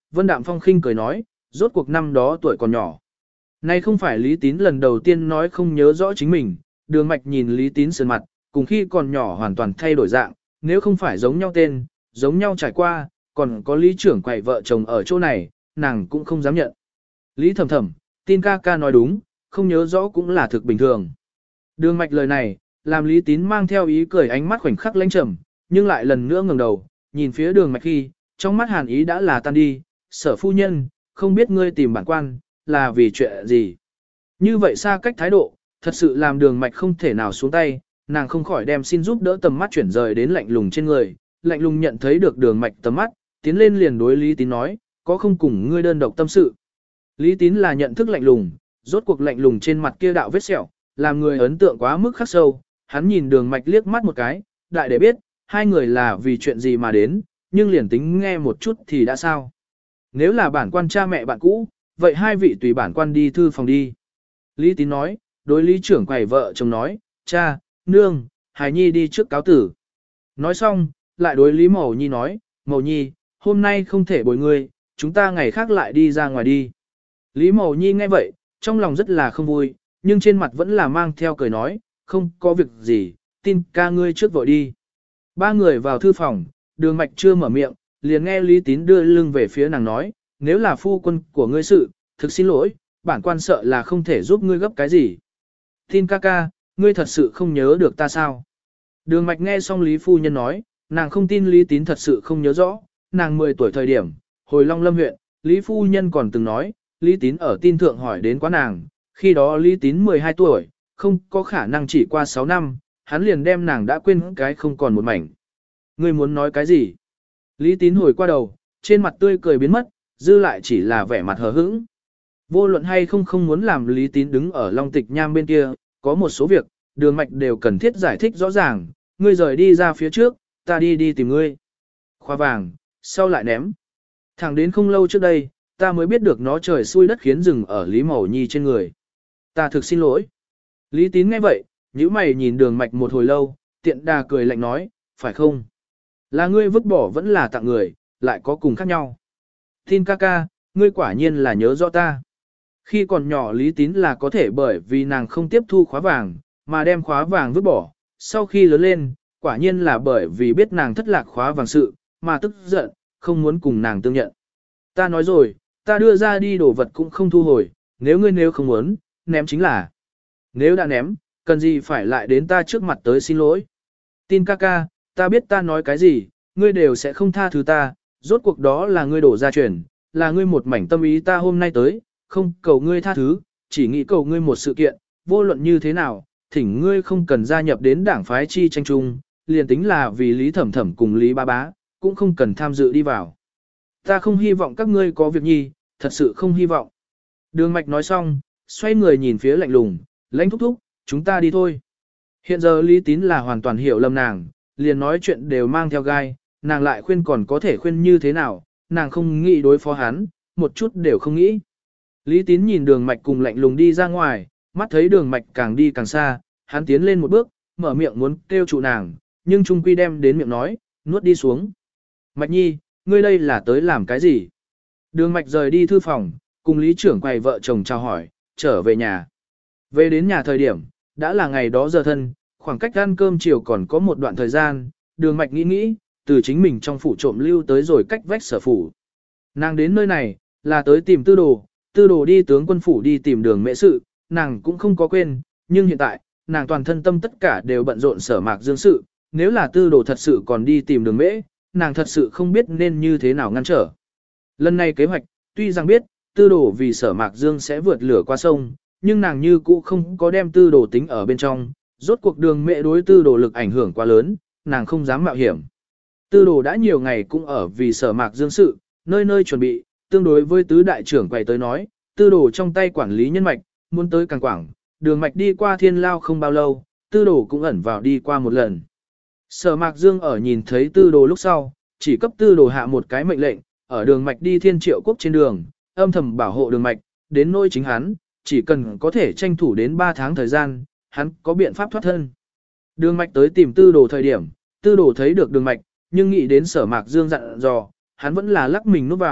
Speaker 1: Vân Đạm Phong khinh cười nói, rốt cuộc năm đó tuổi còn nhỏ. Nay không phải Lý Tín lần đầu tiên nói không nhớ rõ chính mình, Đường Mạch nhìn Lý Tín sườn mặt, cùng khi còn nhỏ hoàn toàn thay đổi dạng, nếu không phải giống nhau tên, giống nhau trải qua, còn có Lý trưởng quầy vợ chồng ở chỗ này, nàng cũng không dám nhận. Lý Thầm Thầm, tin ca ca nói đúng, không nhớ rõ cũng là thực bình thường. Đường Mạch lời này, làm Lý Tín mang theo ý cười, ánh mắt khoảnh khắc lãnh trầm, nhưng lại lần nữa ngẩng đầu, nhìn phía Đường Mạch khi, trong mắt hàn ý đã là tan đi, Sở phu nhân, không biết ngươi tìm bản quan, là vì chuyện gì. Như vậy xa cách thái độ, thật sự làm Đường Mạch không thể nào xuống tay, nàng không khỏi đem xin giúp đỡ tầm mắt chuyển rời đến lạnh lùng trên người, lạnh lùng nhận thấy được Đường Mạch tầm mắt, tiến lên liền đối Lý Tín nói, có không cùng ngươi đơn độc tâm sự. Lý Tín là nhận thức lạnh lùng, rốt cuộc lạnh lùng trên mặt kia đạo vết sẹo, làm người ấn tượng quá mức khắc sâu, hắn nhìn Đường Mạch liếc mắt một cái, đại để biết, hai người là vì chuyện gì mà đến, nhưng liền tính nghe một chút thì đã sao. Nếu là bản quan cha mẹ bạn cũ, vậy hai vị tùy bản quan đi thư phòng đi. Lý Tín nói, đối Lý trưởng quầy vợ chồng nói, cha, nương, hài nhi đi trước cáo tử. Nói xong, lại đối Lý Mậu Nhi nói, Mậu Nhi, hôm nay không thể bồi ngươi, chúng ta ngày khác lại đi ra ngoài đi. Lý Mậu Nhi nghe vậy, trong lòng rất là không vui, nhưng trên mặt vẫn là mang theo cười nói, không có việc gì, tin ca ngươi trước vội đi. Ba người vào thư phòng, Đường Mạch chưa mở miệng, liền nghe Lý Tín đưa lưng về phía nàng nói, nếu là phu quân của ngươi sự, thực xin lỗi, bản quan sợ là không thể giúp ngươi gấp cái gì. Tin ca ca, ngươi thật sự không nhớ được ta sao? Đường Mạch nghe xong Lý phu nhân nói, nàng không tin Lý Tín thật sự không nhớ rõ, nàng 10 tuổi thời điểm, hồi Long Lâm huyện, Lý phu nhân còn từng nói, Lý Tín ở tin thượng hỏi đến quá nàng, khi đó Lý Tín 12 tuổi, không có khả năng chỉ qua 6 năm, hắn liền đem nàng đã quên cái không còn một mảnh. Ngươi muốn nói cái gì? Lý Tín hồi qua đầu, trên mặt tươi cười biến mất, dư lại chỉ là vẻ mặt hờ hững. Vô luận hay không muốn làm Lý Tín đứng ở Long Tịch Nham bên kia, có một số việc, Đường Mạch đều cần thiết giải thích rõ ràng, ngươi rời đi ra phía trước, ta đi tìm ngươi. Khóa vàng, sau lại ném. Thẳng đến không lâu trước đây, ta mới biết được nó trời xui đất khiến dừng ở Lý Mậu Nhi trên người. Ta thực xin lỗi. Lý Tín nghe vậy, nhíu mày nhìn Đường Mạch một hồi lâu, tiện đà cười lạnh nói, phải không? Là ngươi vứt bỏ vẫn là tặng người, lại có cùng khác nhau. Tin ca ca, ngươi quả nhiên là nhớ rõ ta. Khi còn nhỏ Lý Tín là có thể bởi vì nàng không tiếp thu khóa vàng, mà đem khóa vàng vứt bỏ. Sau khi lớn lên, quả nhiên là bởi vì biết nàng thất lạc khóa vàng sự, mà tức giận, không muốn cùng nàng tương nhận. Ta nói rồi, ta đưa ra đi đồ vật cũng không thu hồi, nếu ngươi không muốn, ném chính là. Nếu đã ném, cần gì phải lại đến ta trước mặt tới xin lỗi. Tin ca ca, ta biết ta nói cái gì, ngươi đều sẽ không tha thứ ta, rốt cuộc đó là ngươi đổ ra truyền, là ngươi một mảnh tâm ý ta hôm nay tới, không cầu ngươi tha thứ, chỉ nghĩ cầu ngươi một sự kiện, vô luận như thế nào, thỉnh ngươi không cần gia nhập đến đảng phái chi tranh chung, liền tính là vì Lý Thẩm Thẩm cùng Lý Ba Bá, cũng không cần tham dự đi vào. Ta không hy vọng các ngươi có việc nhi, thật sự không hy vọng. Đường Mạch nói xong, xoay người nhìn phía lạnh lùng, lãnh thúc thúc, chúng ta đi thôi. Hiện giờ Lý Tín là hoàn toàn hiểu lầm nàng, liền nói chuyện đều mang theo gai, nàng lại khuyên còn có thể khuyên như thế nào, nàng không nghĩ đối phó hắn, một chút đều không nghĩ. Lý Tín nhìn Đường Mạch cùng lạnh lùng đi ra ngoài, mắt thấy Đường Mạch càng đi càng xa, hắn tiến lên một bước, mở miệng muốn kêu trụ nàng, nhưng trung quy đem đến miệng nói, nuốt đi xuống. Mạch Nhi, ngươi đây là tới làm cái gì? Đường Mạch rời đi thư phòng, cùng Lý trưởng quầy vợ chồng chào hỏi, trở về nhà. Về đến nhà thời điểm, đã là ngày đó giờ thân, khoảng cách ăn cơm chiều còn có một đoạn thời gian, Đường Mạch nghĩ, từ chính mình trong phủ trộm lưu tới rồi cách vách Sở phủ. Nàng đến nơi này, là tới tìm tư đồ đi tướng quân phủ đi tìm Đường mẹ sự, nàng cũng không có quên, nhưng hiện tại, nàng toàn thân tâm tất cả đều bận rộn Sở Mạc Dương sự, nếu là tư đồ thật sự còn đi tìm Đường mẹ, nàng thật sự không biết nên như thế nào ngăn trở. Lần này kế hoạch, tuy rằng biết, tư đồ vì Sở Mạc Dương sẽ vượt lửa qua sông, nhưng nàng như cũ không có đem tư đồ tính ở bên trong, rốt cuộc Đường mẹ đối tư đồ lực ảnh hưởng quá lớn, nàng không dám mạo hiểm. Tư đồ đã nhiều ngày cũng ở vì Sở Mạc Dương sự, nơi nơi chuẩn bị, tương đối với tứ đại trưởng quầy tới nói, tư đồ trong tay quản lý nhân mạch, muốn tới càng quảng, Đường mạch đi qua Thiên Lao không bao lâu, tư đồ cũng ẩn vào đi qua một lần. Sở Mạc Dương ở nhìn thấy tư đồ lúc sau, chỉ cấp tư đồ hạ một cái mệnh lệnh, ở Đường mạch đi Thiên Triệu Quốc trên đường, âm thầm bảo hộ Đường mạch, đến nỗi chính hắn, chỉ cần có thể tranh thủ đến 3 tháng thời gian, hắn có biện pháp thoát thân. Đường mạch tới tìm tư đồ thời điểm, tư đồ thấy được Đường mạch, nhưng nghĩ đến Sở Mạc Dương dặn dò, hắn vẫn là lắc mình núp vào,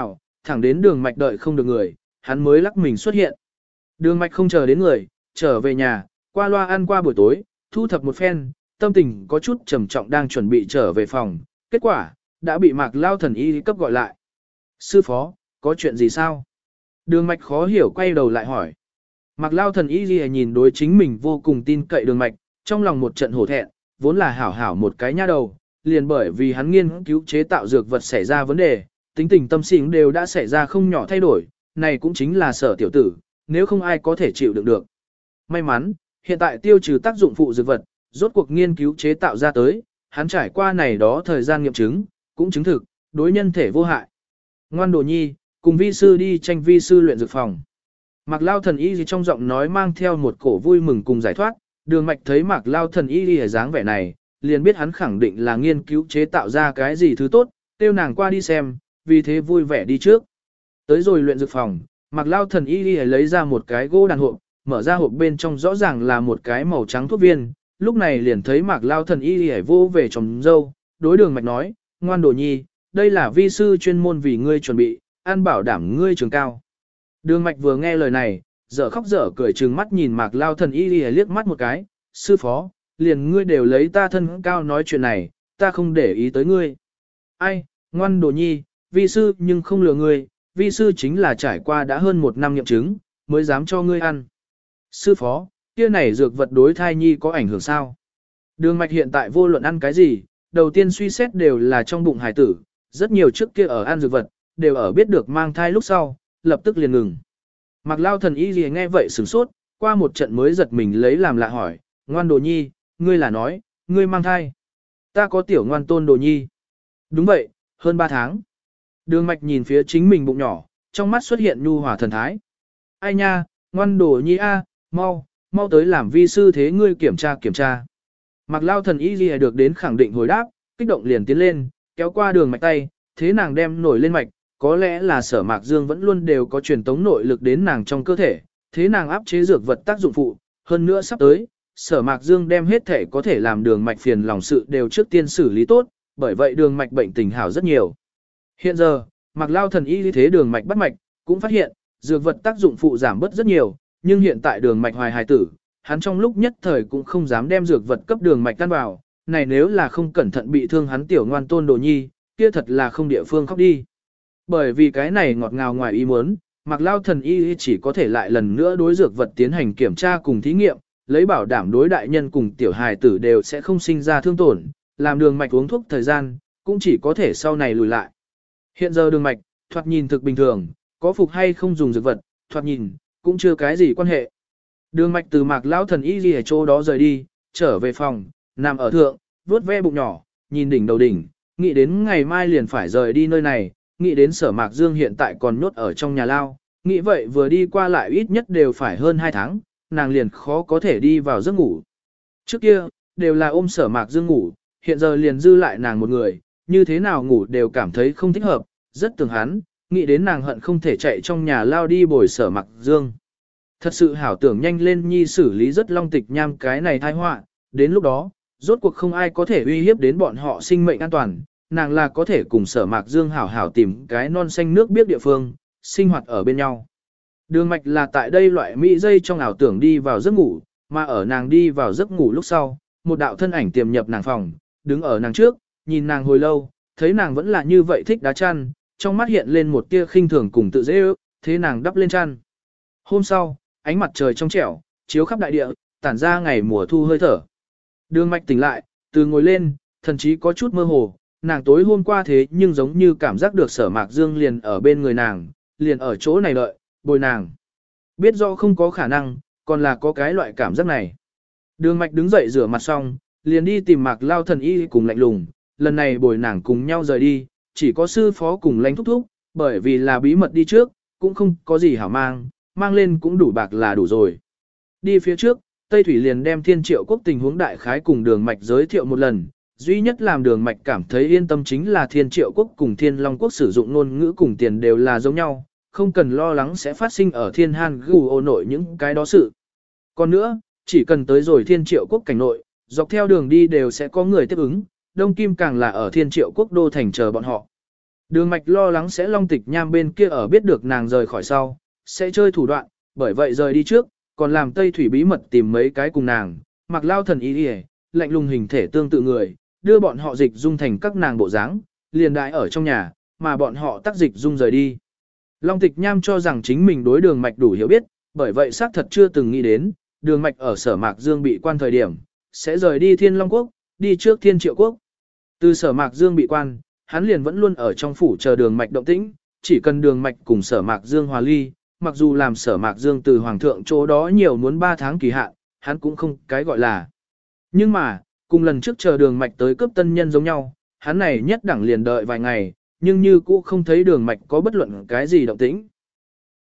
Speaker 1: thẳng đến đường mạch đợi không được người, hắn mới lắc mình xuất hiện. Đường mạch không chờ đến người, trở về nhà, qua loa ăn qua buổi tối, thu thập một phen, tâm tình có chút trầm trọng đang chuẩn bị trở về phòng, kết quả, đã bị Mạc Lao Thần Y cấp gọi lại. Sư phó, có chuyện gì sao? Đường mạch khó hiểu quay đầu lại hỏi. Mạc Lao Thần Y nhìn đối chính mình vô cùng tin cậy đường mạch, trong lòng một trận hổ thẹn, vốn là hảo hảo một cái nha đầu, liền bởi vì hắn nghiên cứu chế tạo dược vật xảy ra vấn đề, tính tình tâm sinh đều đã xảy ra không nhỏ thay đổi, này cũng chính là Sở tiểu tử, nếu không ai có thể chịu đựng được. May mắn, hiện tại tiêu trừ tác dụng phụ dược vật, rốt cuộc nghiên cứu chế tạo ra tới, hắn trải qua này đó thời gian nghiệm chứng, cũng chứng thực, đối nhân thể vô hại. Ngoan đồ nhi, cùng vi sư đi tranh vi sư luyện dược phòng. Mạc Lao Thần Y trong giọng nói mang theo một cổ vui mừng cùng giải thoát, đường mạch thấy Mạc Lao Thần Y dáng vẻ này, liền biết hắn khẳng định là nghiên cứu chế tạo ra cái gì thứ tốt, tiêu nàng qua đi xem, vì thế vui vẻ đi trước. Tới rồi luyện dược phòng, Mạc Lao Thần Y lấy ra một cái gỗ đàn hộp, mở ra hộp bên trong rõ ràng là một cái màu trắng thuốc viên, lúc này liền thấy Mạc Lao Thần Y vô về trồng dâu, đối đường mạch nói, ngoan đồ nhi, đây là vi sư chuyên môn vì ngươi chuẩn bị, an bảo đảm ngươi trường cao. Đường mạch vừa nghe lời này, dở khóc dở cười trừng mắt nhìn Mạc Lao Thần Y liếc mắt một cái, sư phó, liền ngươi đều lấy ta thân cao nói chuyện này, ta không để ý tới ngươi. Ai, ngoan đồ nhi, vi sư nhưng không lừa ngươi, vi sư chính là trải qua đã hơn 1 năm nghiệm chứng, mới dám cho ngươi ăn. Sư phó, kia này dược vật đối thai nhi có ảnh hưởng sao? Đường mạch hiện tại vô luận ăn cái gì, đầu tiên suy xét đều là trong bụng hải tử, rất nhiều trước kia ở ăn dược vật, đều ở biết được mang thai lúc sau, lập tức liền ngừng. Mạc Lao Thần Y gì nghe vậy sửng sốt, qua một trận mới giật mình lấy làm lạ hỏi, ngoan đồ nhi, ngươi là nói, ngươi mang thai. Ta có tiểu ngoan tôn đồ nhi. Đúng vậy, hơn 3 tháng. Đường mạch nhìn phía chính mình bụng nhỏ, trong mắt xuất hiện nhu hòa thần thái. Ai nha, ngoan đồ nhi a, mau tới làm vi sư thế ngươi kiểm tra. Mạc Lao Thần Y gì được đến khẳng định hồi đáp, kích động liền tiến lên, kéo qua đường mạch tay, thế nàng đem nổi lên mạch, có lẽ là Sở Mạc Dương vẫn luôn đều có truyền tống nội lực đến nàng trong cơ thể, thế nàng áp chế dược vật tác dụng phụ, hơn nữa sắp tới, Sở Mạc Dương đem hết thể có thể làm đường mạch phiền lòng sự đều trước tiên xử lý tốt, bởi vậy đường mạch bệnh tình hảo rất nhiều. Hiện giờ, Mạc Lao Thần Y thế đường mạch bắt mạch, cũng phát hiện, dược vật tác dụng phụ giảm bớt rất nhiều, nhưng hiện tại đường mạch hoài hài tử, hắn trong lúc nhất thời cũng không dám đem dược vật cấp đường mạch tan vào, này nếu là không cẩn thận bị thương hắn tiểu ngoan tôn đồ nhi, kia thật là không địa phương khóc đi. Bởi vì cái này ngọt ngào ngoài ý muốn, Mạc Lao Thần Y chỉ có thể lại lần nữa đối dược vật tiến hành kiểm tra cùng thí nghiệm, lấy bảo đảm đối đại nhân cùng tiểu hài tử đều sẽ không sinh ra thương tổn, làm đường mạch uống thuốc thời gian, cũng chỉ có thể sau này lùi lại. Hiện giờ đường mạch, thoạt nhìn thực bình thường, có phục hay không dùng dược vật, thoạt nhìn, cũng chưa cái gì quan hệ. Đường mạch từ Mạc Lão Thần Y ở chỗ đó rời đi, trở về phòng, nằm ở thượng, vuốt ve bụng nhỏ, nhìn đỉnh đầu đỉnh, nghĩ đến ngày mai liền phải rời đi nơi này, nghĩ đến Sở Mạc Dương hiện tại còn nhốt ở trong nhà lao, nghĩ vậy vừa đi qua lại ít nhất đều phải hơn 2 tháng, nàng liền khó có thể đi vào giấc ngủ. Trước kia, đều là ôm Sở Mạc Dương ngủ, hiện giờ liền dư lại nàng một người, như thế nào ngủ đều cảm thấy không thích hợp, rất tưởng hắn, nghĩ đến nàng hận không thể chạy trong nhà lao đi bồi Sở Mạc Dương. Thật sự hảo tưởng nhanh lên nhi xử lý rất long tịch nham cái này tai họa, đến lúc đó, rốt cuộc không ai có thể uy hiếp đến bọn họ sinh mệnh an toàn, nàng là có thể cùng Sở Mạc Dương hảo hảo tìm cái non xanh nước biết địa phương, sinh hoạt ở bên nhau. Đường mạch là tại đây loại mỹ dây trong ảo tưởng đi vào giấc ngủ, mà ở nàng đi vào giấc ngủ lúc sau, một đạo thân ảnh tiềm nhập nàng phòng, đứng ở nàng trước, nhìn nàng hồi lâu, thấy nàng vẫn là như vậy thích đá chăn, trong mắt hiện lên một tia khinh thường cùng tự dễ ước, thế nàng đắp lên chăn. Hôm sau, ánh mặt trời trong trẻo, chiếu khắp đại địa, tản ra ngày mùa thu hơi thở. Đường mạch tỉnh lại, từ ngồi lên, thần chí có chút mơ hồ, nàng tối hôm qua thế nhưng giống như cảm giác được Sở Mạc Dương liền ở bên người nàng, liền ở chỗ này đợi, bồi nàng. Biết rõ không có khả năng, còn là có cái loại cảm giác này. Đường mạch đứng dậy rửa mặt xong, liền đi tìm Mạc Lao Thần Y cùng lạnh lùng, lần này bồi nàng cùng nhau rời đi, chỉ có sư phó cùng lãnh thúc thúc, bởi vì là bí mật đi trước, cũng không có gì hảo mang lên cũng đủ bạc là đủ rồi. Đi phía trước, Tây Thủy liền đem Thiên Triệu Quốc tình huống đại khái cùng đường mạch giới thiệu một lần, duy nhất làm đường mạch cảm thấy yên tâm chính là Thiên Triệu Quốc cùng Thiên Long Quốc sử dụng ngôn ngữ cùng tiền đều là giống nhau, không cần lo lắng sẽ phát sinh ở Thiên Han Gu ô nội những cái đó sự. Còn nữa, chỉ cần tới rồi Thiên Triệu Quốc cảnh nội, dọc theo đường đi đều sẽ có người tiếp ứng, Đông Kim càng là ở Thiên Triệu Quốc đô thành chờ bọn họ. Đường mạch lo lắng sẽ Long Tịch Nham bên kia ở biết được nàng rời khỏi sau, sẽ chơi thủ đoạn, bởi vậy rời đi trước, còn làm Tây Thủy bí mật tìm mấy cái cùng nàng, mặc lao thần ý hề, lạnh lùng hình thể tương tự người, đưa bọn họ dịch dung thành các nàng bộ dáng, liền đại ở trong nhà, mà bọn họ tác dịch dung rời đi. Long Tịch Nham cho rằng chính mình đối đường mạch đủ hiểu biết, bởi vậy xác thật chưa từng nghĩ đến, đường mạch ở Sở Mạc Dương bị quan thời điểm, sẽ rời đi Thiên Long Quốc, đi trước Thiên Triệu Quốc. Từ Sở Mạc Dương bị quan, hắn liền vẫn luôn ở trong phủ chờ đường mạch động tĩnh, chỉ cần đường mạch cùng Sở Mạc Dương hòa ly, mặc dù làm Sở Mạc Dương từ hoàng thượng chỗ đó nhiều muốn 3 tháng kỳ hạn, hắn cũng không cái gọi là. Nhưng mà, cùng lần trước chờ đường mạch tới cướp tân nhân giống nhau, hắn này nhất đẳng liền đợi vài ngày, nhưng như cũ không thấy đường mạch có bất luận cái gì động tĩnh.